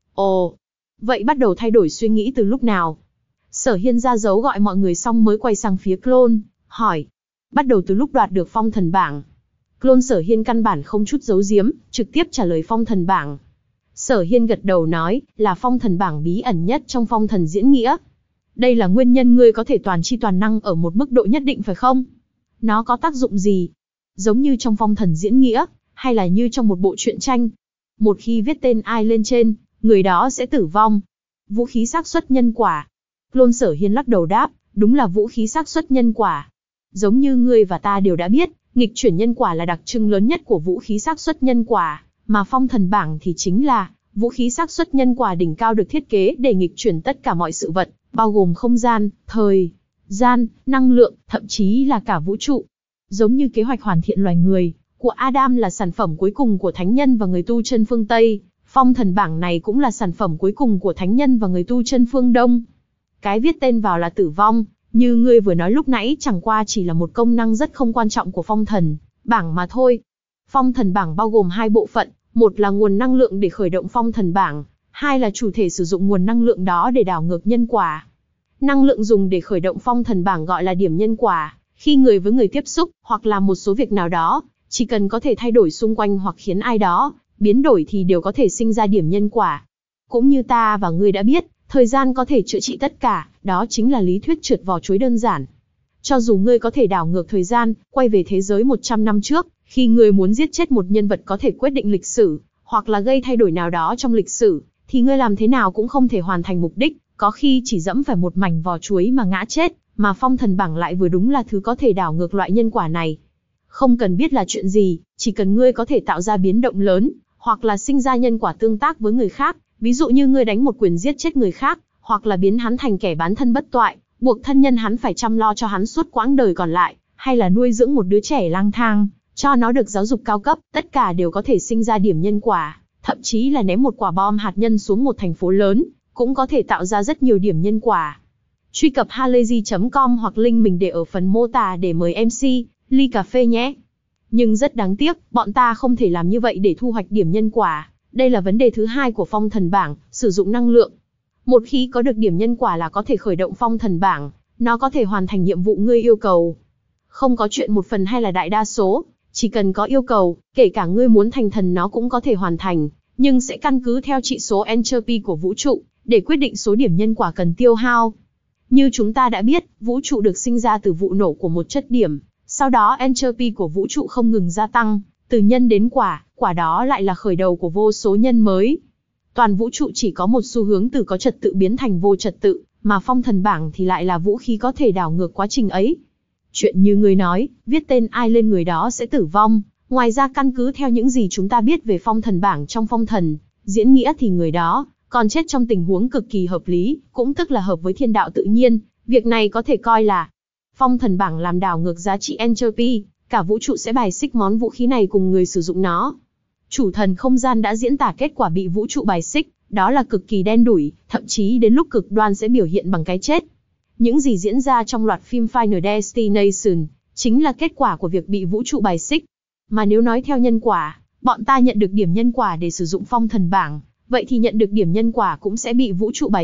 Ồ, vậy bắt đầu thay đổi suy nghĩ từ lúc nào? Sở Hiên ra dấu gọi mọi người xong mới quay sang phía Clone, hỏi. Bắt đầu từ lúc đoạt được phong thần bảng. Clone Sở Hiên căn bản không chút giấu giếm, trực tiếp trả lời phong thần bảng. Sở Hiên gật đầu nói, là phong thần bảng bí ẩn nhất trong phong thần diễn nghĩa. Đây là nguyên nhân ngươi có thể toàn chi toàn năng ở một mức độ nhất định phải không? Nó có tác dụng gì? Giống như trong phong thần diễn nghĩa, hay là như trong một bộ truyện tranh? Một khi viết tên ai lên trên, người đó sẽ tử vong. Vũ khí xác suất nhân quả. Clone Sở Hiên lắc đầu đáp, đúng là vũ khí xác suất nhân quả. Giống như ngươi và ta đều đã biết, nghịch chuyển nhân quả là đặc trưng lớn nhất của vũ khí xác suất nhân quả, mà phong thần bảng thì chính là vũ khí xác suất nhân quả đỉnh cao được thiết kế để nghịch chuyển tất cả mọi sự vật, bao gồm không gian, thời gian, năng lượng, thậm chí là cả vũ trụ. Giống như kế hoạch hoàn thiện loài người của Adam là sản phẩm cuối cùng của thánh nhân và người tu chân phương Tây, phong thần bảng này cũng là sản phẩm cuối cùng của thánh nhân và người tu chân phương Đông. Cái viết tên vào là tử vong, như ngươi vừa nói lúc nãy chẳng qua chỉ là một công năng rất không quan trọng của phong thần bảng mà thôi. Phong thần bảng bao gồm hai bộ phận, một là nguồn năng lượng để khởi động phong thần bảng, hai là chủ thể sử dụng nguồn năng lượng đó để đảo ngược nhân quả. Năng lượng dùng để khởi động phong thần bảng gọi là điểm nhân quả, khi người với người tiếp xúc, hoặc làm một số việc nào đó, chỉ cần có thể thay đổi xung quanh hoặc khiến ai đó biến đổi thì đều có thể sinh ra điểm nhân quả. Cũng như ta và ngươi đã biết, thời gian có thể chữa trị tất cả, đó chính là lý thuyết trượt vỏ chuối đơn giản. Cho dù ngươi có thể đảo ngược thời gian, quay về thế giới một trăm năm trước, khi ngươi muốn giết chết một nhân vật có thể quyết định lịch sử, hoặc là gây thay đổi nào đó trong lịch sử, thì ngươi làm thế nào cũng không thể hoàn thành mục đích, có khi chỉ dẫm phải một mảnh vỏ chuối mà ngã chết, mà phong thần bảng lại vừa đúng là thứ có thể đảo ngược loại nhân quả này. Không cần biết là chuyện gì, chỉ cần ngươi có thể tạo ra biến động lớn, hoặc là sinh ra nhân quả tương tác với người khác, ví dụ như ngươi đánh một quyền giết chết người khác, hoặc là biến hắn thành kẻ bán thân bất toại, buộc thân nhân hắn phải chăm lo cho hắn suốt quãng đời còn lại, hay là nuôi dưỡng một đứa trẻ lang thang, cho nó được giáo dục cao cấp, tất cả đều có thể sinh ra điểm nhân quả, thậm chí là ném một quả bom hạt nhân xuống một thành phố lớn, cũng có thể tạo ra rất nhiều điểm nhân quả. Truy cập halayzi chấm com hoặc link mình để ở phần mô tả để mời em xê, ly cà phê nhé. Nhưng rất đáng tiếc, bọn ta không thể làm như vậy để thu hoạch điểm nhân quả. Đây là vấn đề thứ hai của phong thần bảng, sử dụng năng lượng. Một khi có được điểm nhân quả là có thể khởi động phong thần bảng, nó có thể hoàn thành nhiệm vụ ngươi yêu cầu. Không có chuyện một phần hay là đại đa số, chỉ cần có yêu cầu, kể cả ngươi muốn thành thần nó cũng có thể hoàn thành, nhưng sẽ căn cứ theo trị số entropy của vũ trụ, để quyết định số điểm nhân quả cần tiêu hao. Như chúng ta đã biết, vũ trụ được sinh ra từ vụ nổ của một chất điểm, sau đó entropy của vũ trụ không ngừng gia tăng, từ nhân đến quả, quả đó lại là khởi đầu của vô số nhân mới. Toàn vũ trụ chỉ có một xu hướng từ có trật tự biến thành vô trật tự, mà phong thần bảng thì lại là vũ khí có thể đảo ngược quá trình ấy. Chuyện như người nói, viết tên ai lên người đó sẽ tử vong. Ngoài ra căn cứ theo những gì chúng ta biết về phong thần bảng trong phong thần diễn nghĩa thì người đó còn chết trong tình huống cực kỳ hợp lý, cũng tức là hợp với thiên đạo tự nhiên. Việc này có thể coi là phong thần bảng làm đảo ngược giá trị entropy, cả vũ trụ sẽ bài xích món vũ khí này cùng người sử dụng nó. Chủ thần không gian đã diễn tả kết quả bị vũ trụ bài xích, đó là cực kỳ đen đủi, thậm chí đến lúc cực đoan sẽ biểu hiện bằng cái chết. Những gì diễn ra trong loạt phim Final Destination chính là kết quả của việc bị vũ trụ bài xích. Mà nếu nói theo nhân quả, bọn ta nhận được điểm nhân quả để sử dụng phong thần bảng, vậy thì nhận được điểm nhân quả cũng sẽ bị vũ trụ bài xích,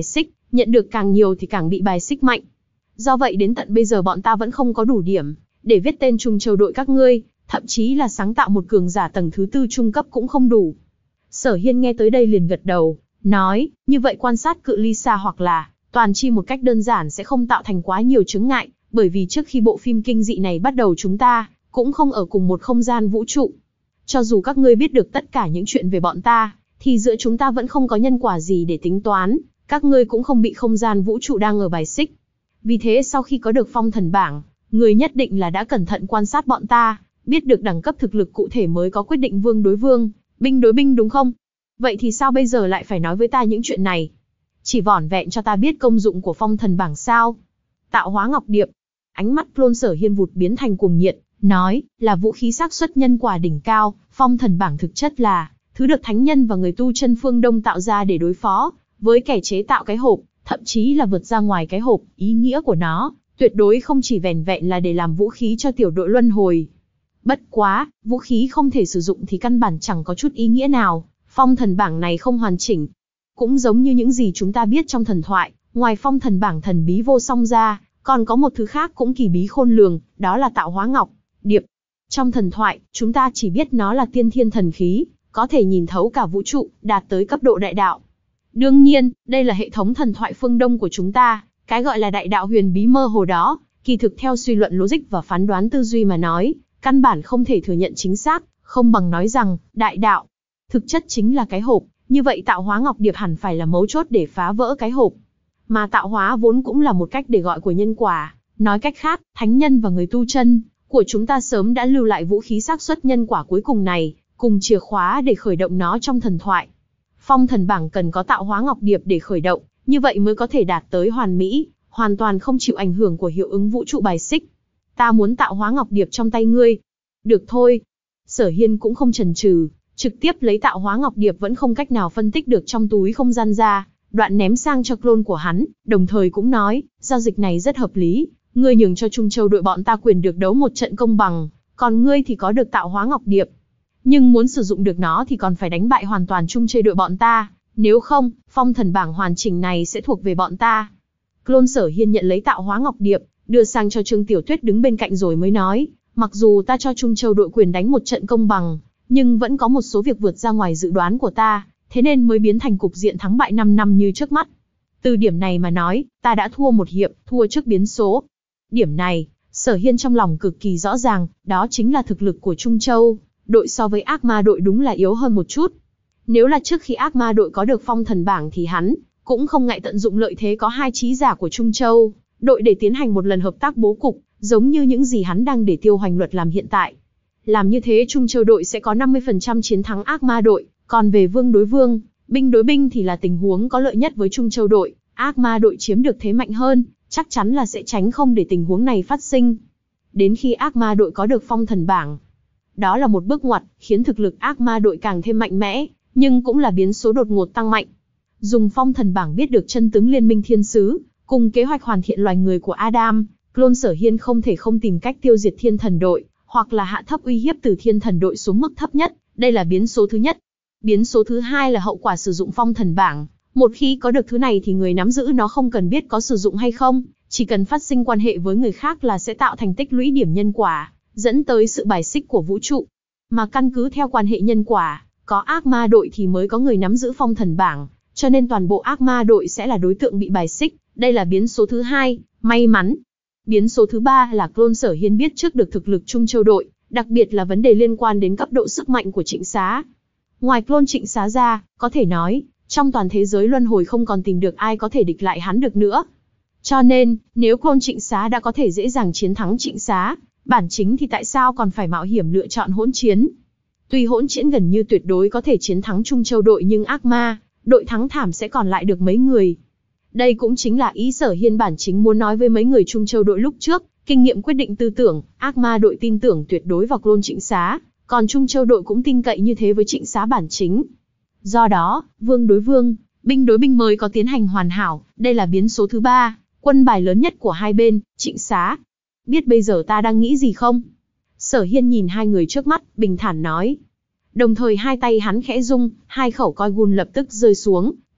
nhận được càng nhiều thì càng bị bài xích mạnh. Do vậy đến tận bây giờ bọn ta vẫn không có đủ điểm để viết tên Trung Châu đội các ngươi, thậm chí là sáng tạo một cường giả tầng thứ tư trung cấp cũng không đủ. Sở Hiên nghe tới đây liền gật đầu, nói, như vậy quan sát cự ly xa hoặc là toàn chi một cách đơn giản sẽ không tạo thành quá nhiều chướng ngại, bởi vì trước khi bộ phim kinh dị này bắt đầu chúng ta cũng không ở cùng một không gian vũ trụ. Cho dù các ngươi biết được tất cả những chuyện về bọn ta, thì giữa chúng ta vẫn không có nhân quả gì để tính toán, các ngươi cũng không bị không gian vũ trụ đang ở bài xích. Vì thế sau khi có được phong thần bảng, người nhất định là đã cẩn thận quan sát bọn ta, biết được đẳng cấp thực lực cụ thể mới có quyết định vương đối vương, binh đối binh đúng không? Vậy thì sao bây giờ lại phải nói với ta những chuyện này? Chỉ vỏn vẹn cho ta biết công dụng của phong thần bảng sao? Tạo hóa ngọc điệp. Ánh mắt Clone Sở Hiên vụt biến thành cuồng nhiệt, nói, là vũ khí xác suất nhân quả đỉnh cao, phong thần bảng thực chất là thứ được thánh nhân và người tu chân phương Đông tạo ra để đối phó với kẻ chế tạo cái hộp, thậm chí là vượt ra ngoài cái hộp, ý nghĩa của nó tuyệt đối không chỉ vẻn vẹn là để làm vũ khí cho tiểu đội luân hồi. Bất quá, vũ khí không thể sử dụng thì căn bản chẳng có chút ý nghĩa nào, phong thần bảng này không hoàn chỉnh. Cũng giống như những gì chúng ta biết trong thần thoại, ngoài phong thần bảng thần bí vô song ra, còn có một thứ khác cũng kỳ bí khôn lường, đó là tạo hóa ngọc điệp. Trong thần thoại, chúng ta chỉ biết nó là tiên thiên thần khí, có thể nhìn thấu cả vũ trụ, đạt tới cấp độ đại đạo. Đương nhiên, đây là hệ thống thần thoại phương Đông của chúng ta, cái gọi là đại đạo huyền bí mơ hồ đó, kỳ thực theo suy luận logic và phán đoán tư duy mà nói, căn bản không thể thừa nhận chính xác, không bằng nói rằng, đại đạo thực chất chính là cái hộp, như vậy tạo hóa ngọc điệp hẳn phải là mấu chốt để phá vỡ cái hộp. Mà tạo hóa vốn cũng là một cách để gọi của nhân quả, nói cách khác, thánh nhân và người tu chân của chúng ta sớm đã lưu lại vũ khí xác suất nhân quả cuối cùng này, cùng chìa khóa để khởi động nó trong thần thoại. Phong thần bảng cần có tạo hóa ngọc điệp để khởi động, như vậy mới có thể đạt tới hoàn mỹ, hoàn toàn không chịu ảnh hưởng của hiệu ứng vũ trụ bài xích. Ta muốn tạo hóa ngọc điệp trong tay ngươi. Được thôi. Sở Hiên cũng không chần chừ, trực tiếp lấy tạo hóa ngọc điệp vẫn không cách nào phân tích được trong túi không gian ra, đoạn ném sang cho clone của hắn, đồng thời cũng nói, giao dịch này rất hợp lý, ngươi nhường cho Trung Châu đội bọn ta quyền được đấu một trận công bằng, còn ngươi thì có được tạo hóa ngọc điệp. Nhưng muốn sử dụng được nó thì còn phải đánh bại hoàn toàn Trung Châu đội bọn ta, nếu không, phong thần bảng hoàn chỉnh này sẽ thuộc về bọn ta. Clone Sở Hiên nhận lấy tạo hóa ngọc điệp, đưa sang cho Trương Tiểu Tuyết đứng bên cạnh rồi mới nói, mặc dù ta cho Trung Châu đội quyền đánh một trận công bằng, nhưng vẫn có một số việc vượt ra ngoài dự đoán của ta, thế nên mới biến thành cục diện thắng bại năm năm như trước mắt. Từ điểm này mà nói, ta đã thua một hiệp, thua trước biến số. Điểm này, Sở Hiên trong lòng cực kỳ rõ ràng, đó chính là thực lực của Trung Châu đội so với ác ma đội đúng là yếu hơn một chút. Nếu là trước khi ác ma đội có được phong thần bảng thì hắn cũng không ngại tận dụng lợi thế có hai trí giả của Trung Châu đội để tiến hành một lần hợp tác bố cục, giống như những gì hắn đang để Tiêu Hoành Luật làm hiện tại. Làm như thế Trung Châu đội sẽ có năm mươi phần trăm chiến thắng ác ma đội, còn về vương đối vương, binh đối binh thì là tình huống có lợi nhất với Trung Châu đội, ác ma đội chiếm được thế mạnh hơn, chắc chắn là sẽ tránh không để tình huống này phát sinh. Đến khi ác ma đội có được phong thần bảng, đó là một bước ngoặt, khiến thực lực ác ma đội càng thêm mạnh mẽ, nhưng cũng là biến số đột ngột tăng mạnh. Dùng phong thần bảng biết được chân tướng liên minh thiên sứ, cùng kế hoạch hoàn thiện loài người của Adam, Clone Sở Hiên không thể không tìm cách tiêu diệt thiên thần đội, hoặc là hạ thấp uy hiếp từ thiên thần đội xuống mức thấp nhất, đây là biến số thứ nhất. Biến số thứ hai là hậu quả sử dụng phong thần bảng. Một khi có được thứ này thì người nắm giữ nó không cần biết có sử dụng hay không, chỉ cần phát sinh quan hệ với người khác là sẽ tạo thành tích lũy điểm nhân quả, dẫn tới sự bài xích của vũ trụ. Mà căn cứ theo quan hệ nhân quả, có ác ma đội thì mới có người nắm giữ phong thần bảng, cho nên toàn bộ ác ma đội sẽ là đối tượng bị bài xích, đây là biến số thứ hai, may mắn. Biến số thứ ba là Clone Sở Hiên biết trước được thực lực Trung Châu đội, đặc biệt là vấn đề liên quan đến cấp độ sức mạnh của Trịnh Xá. Ngoài Clone Trịnh Xá ra, có thể nói, trong toàn thế giới luân hồi không còn tìm được ai có thể địch lại hắn được nữa. Cho nên, nếu Clone Trịnh Xá đã có thể dễ dàng chiến thắng Trịnh Xá, bản chính thì tại sao còn phải mạo hiểm lựa chọn hỗn chiến? Tuy hỗn chiến gần như tuyệt đối có thể chiến thắng Trung Châu đội nhưng ác ma đội thắng thảm sẽ còn lại được mấy người. Đây cũng chính là ý Sở Hiên bản chính muốn nói với mấy người Trung Châu đội lúc trước, kinh nghiệm quyết định tư tưởng, ác ma đội tin tưởng tuyệt đối vào Clone Trịnh Xá, còn Trung Châu đội cũng tin cậy như thế với Trịnh Xá bản chính. Do đó, vương đối vương, binh đối binh mới có tiến hành hoàn hảo, đây là biến số thứ ba, quân bài lớn nhất của hai bên, Trịnh Xá. Biết bây giờ ta đang nghĩ gì không? Sở Hiên nhìn hai người trước mắt, bình thản nói. Đồng thời hai tay hắn khẽ rung, hai khẩu coi gun lập tức rơi xuống,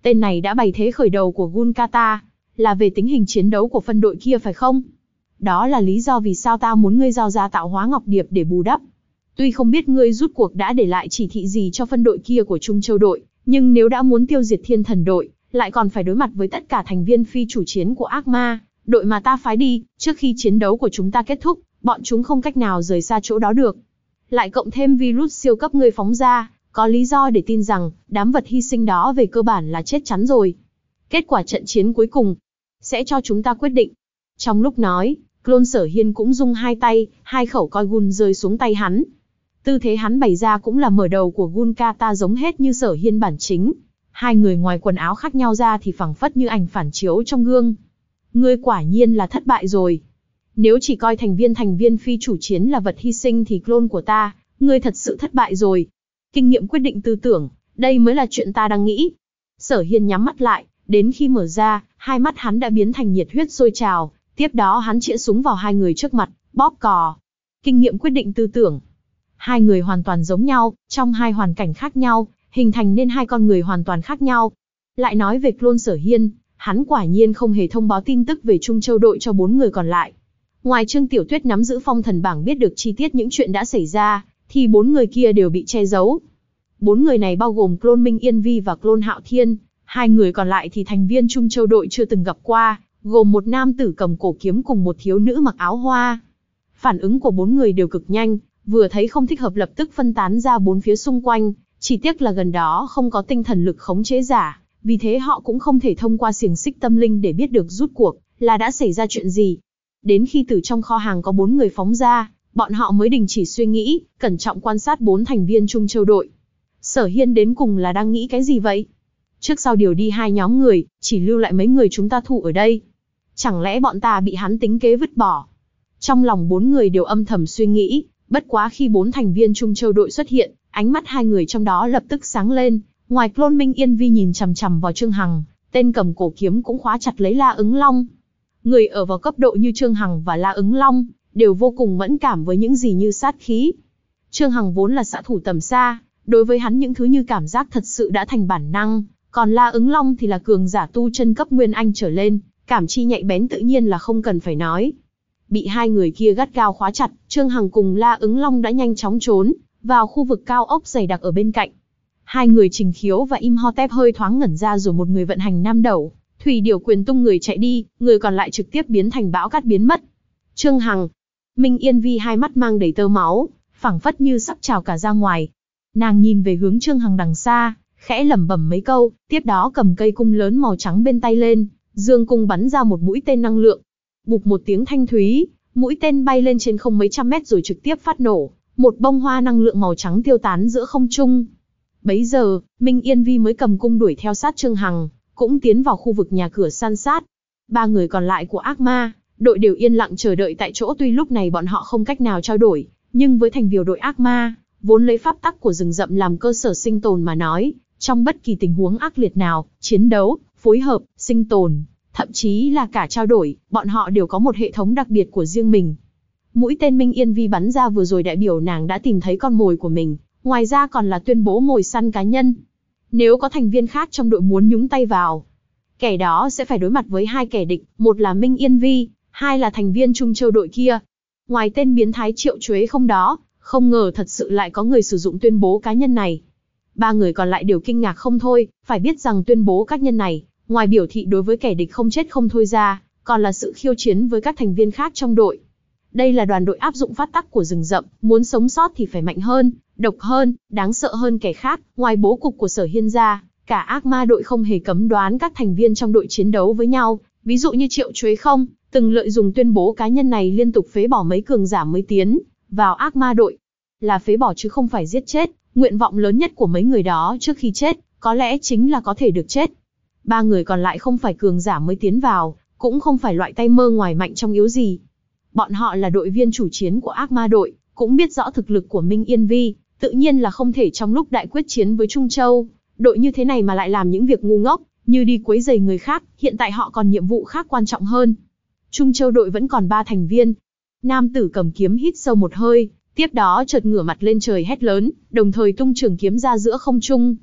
Tên này đã bày thế khởi đầu của Golgotha, là về tình hình chiến đấu của phân đội kia phải không? Đó là lý do vì sao ta muốn ngươi giao ra tạo hóa ngọc điệp để bù đắp. Tuy không biết ngươi rút cuộc đã để lại chỉ thị gì cho phân đội kia của Trung Châu đội, nhưng nếu đã muốn tiêu diệt Thiên Thần đội, lại còn phải đối mặt với tất cả thành viên phi chủ chiến của ác ma, đội mà ta phái đi, trước khi chiến đấu của chúng ta kết thúc, bọn chúng không cách nào rời xa chỗ đó được. Lại cộng thêm virus siêu cấp ngươi phóng ra, có lý do để tin rằng, đám vật hy sinh đó về cơ bản là chết chắn rồi. Kết quả trận chiến cuối cùng, sẽ cho chúng ta quyết định. Trong lúc nói, Clone Sở Hiên cũng rung hai tay, hai khẩu coi gun rơi xuống tay hắn. Tư thế hắn bày ra cũng là mở đầu của Golgotha giống hết như Sở Hiên bản chính. Hai người ngoài quần áo khác nhau ra thì phẳng phất như ảnh phản chiếu trong gương. Ngươi quả nhiên là thất bại rồi. Nếu chỉ coi thành viên thành viên phi chủ chiến là vật hy sinh thì clone của ta, ngươi thật sự thất bại rồi. Kinh nghiệm quyết định tư tưởng, đây mới là chuyện ta đang nghĩ. Sở Hiên nhắm mắt lại, đến khi mở ra, hai mắt hắn đã biến thành nhiệt huyết sôi trào. Tiếp đó hắn chĩa súng vào hai người trước mặt, bóp cò. Kinh nghiệm quyết định tư tưởng. Hai người hoàn toàn giống nhau, trong hai hoàn cảnh khác nhau, hình thành nên hai con người hoàn toàn khác nhau. Lại nói về clone Sở Hiên, hắn quả nhiên không hề thông báo tin tức về Trung Châu đội cho bốn người còn lại. Ngoài Trương Tiểu Tuyết nắm giữ phong thần bảng biết được chi tiết những chuyện đã xảy ra, thì bốn người kia đều bị che giấu. Bốn người này bao gồm clone Minh Yên Vi và clone Hạo Thiên, hai người còn lại thì thành viên Trung Châu đội chưa từng gặp qua, gồm một nam tử cầm cổ kiếm cùng một thiếu nữ mặc áo hoa. Phản ứng của bốn người đều cực nhanh, vừa thấy không thích hợp lập tức phân tán ra bốn phía xung quanh, chỉ tiếc là gần đó không có tinh thần lực khống chế giả, vì thế họ cũng không thể thông qua xiềng xích tâm linh để biết được rút cuộc là đã xảy ra chuyện gì. Đến khi từ trong kho hàng có bốn người phóng ra, bọn họ mới đình chỉ suy nghĩ, cẩn trọng quan sát bốn thành viên Trung Châu đội. Sở Hiên đến cùng là đang nghĩ cái gì vậy? Trước sau điều đi hai nhóm người, chỉ lưu lại mấy người chúng ta thủ ở đây. Chẳng lẽ bọn ta bị hắn tính kế vứt bỏ? Trong lòng bốn người đều âm thầm suy nghĩ, bất quá khi bốn thành viên Trung Châu đội xuất hiện, ánh mắt hai người trong đó lập tức sáng lên. Ngoài clone Minh Yên Vi nhìn chằm chằm vào Trương Hằng, tên cầm cổ kiếm cũng khóa chặt lấy La Ứng Long. Người ở vào cấp độ như Trương Hằng và La Ứng Long, đều vô cùng mẫn cảm với những gì như sát khí. Trương Hằng vốn là xạ thủ tầm xa, đối với hắn những thứ như cảm giác thật sự đã thành bản năng, còn La Ứng Long thì là cường giả tu chân cấp Nguyên Anh trở lên, cảm chi nhạy bén tự nhiên là không cần phải nói. Bị hai người kia gắt gao khóa chặt, Trương Hằng cùng La Ứng Long đã nhanh chóng trốn vào khu vực cao ốc dày đặc ở bên cạnh. Hai người Trình Khiếu và Imhotep hơi thoáng ngẩn ra rồi một người vận hành nam đầu, Thủy Điểu Quyền tung người chạy đi, người còn lại trực tiếp biến thành bão cát biến mất. Trương Hằng, Minh Yên Vi hai mắt mang đầy tơ máu, phảng phất như sắp trào cả ra ngoài. Nàng nhìn về hướng Trương Hằng đằng xa, khẽ lẩm bẩm mấy câu, tiếp đó cầm cây cung lớn màu trắng bên tay lên, dương cung bắn ra một mũi tên năng lượng. Bụp một tiếng thanh thúy, mũi tên bay lên trên không mấy trăm mét rồi trực tiếp phát nổ, một bông hoa năng lượng màu trắng tiêu tán giữa không trung. Bấy giờ, Minh Yên Vi mới cầm cung đuổi theo sát Trương Hằng, cũng tiến vào khu vực nhà cửa san sát. Ba người còn lại của ác ma đội đều yên lặng chờ đợi tại chỗ, tuy lúc này bọn họ không cách nào trao đổi, nhưng với thành viên đội ác ma, vốn lấy pháp tắc của rừng rậm làm cơ sở sinh tồn mà nói, trong bất kỳ tình huống ác liệt nào, chiến đấu, phối hợp, sinh tồn, thậm chí là cả trao đổi, bọn họ đều có một hệ thống đặc biệt của riêng mình. Mũi tên Minh Yên Vi bắn ra vừa rồi đại biểu nàng đã tìm thấy con mồi của mình, ngoài ra còn là tuyên bố mồi săn cá nhân. Nếu có thành viên khác trong đội muốn nhúng tay vào, kẻ đó sẽ phải đối mặt với hai kẻ địch, một là Minh Yên Vi, hai là thành viên Trung Châu đội kia. Ngoài tên biến thái Triệu Chuế không đó, không ngờ thật sự lại có người sử dụng tuyên bố cá nhân này. Ba người còn lại đều kinh ngạc không thôi, phải biết rằng tuyên bố cá nhân này, ngoài biểu thị đối với kẻ địch không chết không thôi ra, còn là sự khiêu chiến với các thành viên khác trong đội. Đây là đoàn đội áp dụng pháp tắc của rừng rậm, muốn sống sót thì phải mạnh hơn, độc hơn, đáng sợ hơn kẻ khác. Ngoài bố cục của Sở Hiên ra, cả ác ma đội không hề cấm đoán các thành viên trong đội chiến đấu với nhau. Ví dụ như Triệu Chuế không, từng lợi dụng tuyên bố cá nhân này liên tục phế bỏ mấy cường giả mới tiến vào ác ma đội. Là phế bỏ chứ không phải giết chết, nguyện vọng lớn nhất của mấy người đó trước khi chết, có lẽ chính là có thể được chết. Ba người còn lại không phải cường giả mới tiến vào, cũng không phải loại tay mơ ngoài mạnh trong yếu gì. Bọn họ là đội viên chủ chiến của ác ma đội, cũng biết rõ thực lực của Minh Yên Vi, tự nhiên là không thể trong lúc đại quyết chiến với Trung Châu đội như thế này mà lại làm những việc ngu ngốc, như đi quấy rầy người khác. Hiện tại họ còn nhiệm vụ khác quan trọng hơn. Trung Châu đội vẫn còn ba thành viên. Nam tử cầm kiếm hít sâu một hơi, tiếp đó chợt ngửa mặt lên trời hét lớn, đồng thời tung trường kiếm ra giữa không trung.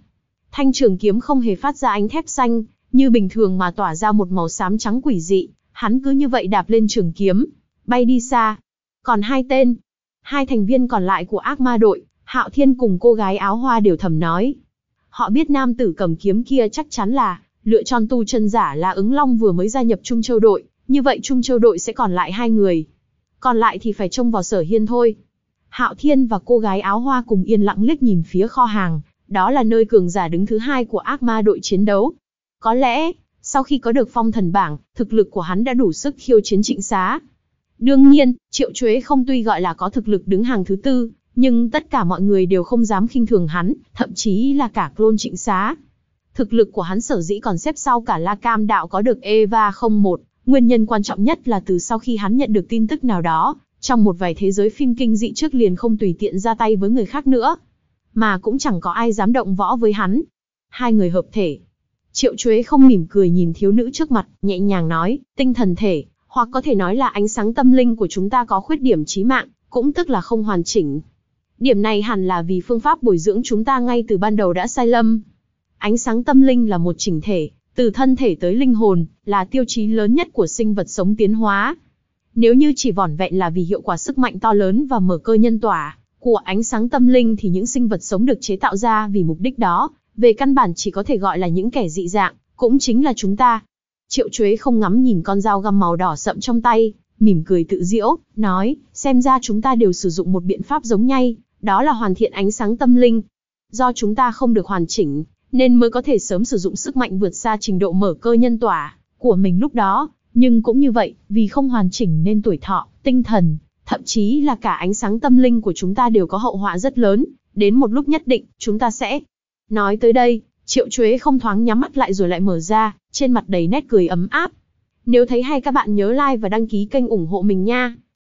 Thanh trường kiếm không hề phát ra ánh thép xanh, như bình thường mà tỏa ra một màu xám trắng quỷ dị, hắn cứ như vậy đạp lên trường kiếm, bay đi xa. Còn hai tên, hai thành viên còn lại của ác ma đội, Hạo Thiên cùng cô gái áo hoa đều thầm nói. Họ biết nam tử cầm kiếm kia chắc chắn là lựa chọn tu chân giả là ứng long vừa mới gia nhập Trung Châu đội, như vậy Trung Châu đội sẽ còn lại hai người. Còn lại thì phải trông vào Sở Hiên thôi. Hạo Thiên và cô gái áo hoa cùng yên lặng liếc nhìn phía kho hàng, đó là nơi cường giả đứng thứ hai của ác ma đội chiến đấu. Có lẽ, sau khi có được phong thần bảng, thực lực của hắn đã đủ sức khiêu chiến Trịnh Xá. Đương nhiên, Triệu Chuế không tuy gọi là có thực lực đứng hàng thứ tư, nhưng tất cả mọi người đều không dám khinh thường hắn, thậm chí là cả clone Trịnh Xá. Thực lực của hắn sở dĩ còn xếp sau cả La Cam Đạo có được Eva không một, nguyên nhân quan trọng nhất là từ sau khi hắn nhận được tin tức nào đó, trong một vài thế giới phim kinh dị trước liền không tùy tiện ra tay với người khác nữa. Mà cũng chẳng có ai dám động võ với hắn. Hai người hợp thể. Triệu Chuế không mỉm cười nhìn thiếu nữ trước mặt, nhẹ nhàng nói, tinh thần thể, hoặc có thể nói là ánh sáng tâm linh của chúng ta có khuyết điểm chí mạng, cũng tức là không hoàn chỉnh. Điểm này hẳn là vì phương pháp bồi dưỡng chúng ta ngay từ ban đầu đã sai lầm. Ánh sáng tâm linh là một chỉnh thể, từ thân thể tới linh hồn, là tiêu chí lớn nhất của sinh vật sống tiến hóa. Nếu như chỉ vỏn vẹn là vì hiệu quả sức mạnh to lớn và mở cơ nhân tỏa của ánh sáng tâm linh thì những sinh vật sống được chế tạo ra vì mục đích đó, về căn bản chỉ có thể gọi là những kẻ dị dạng, cũng chính là chúng ta. Triệu Chuế không ngắm nhìn con dao găm màu đỏ sậm trong tay, mỉm cười tự giễu, nói, xem ra chúng ta đều sử dụng một biện pháp giống nhau, đó là hoàn thiện ánh sáng tâm linh. Do chúng ta không được hoàn chỉnh, nên mới có thể sớm sử dụng sức mạnh vượt xa trình độ mở cơ nhân tỏa của mình lúc đó. Nhưng cũng như vậy, vì không hoàn chỉnh nên tuổi thọ, tinh thần, thậm chí là cả ánh sáng tâm linh của chúng ta đều có hậu họa rất lớn. Đến một lúc nhất định, chúng ta sẽ... Nói tới đây, Triệu Chuế không thoáng nhắm mắt lại rồi lại mở ra, trên mặt đầy nét cười ấm áp. Nếu thấy hay các bạn nhớ like và đăng ký kênh ủng hộ mình nha.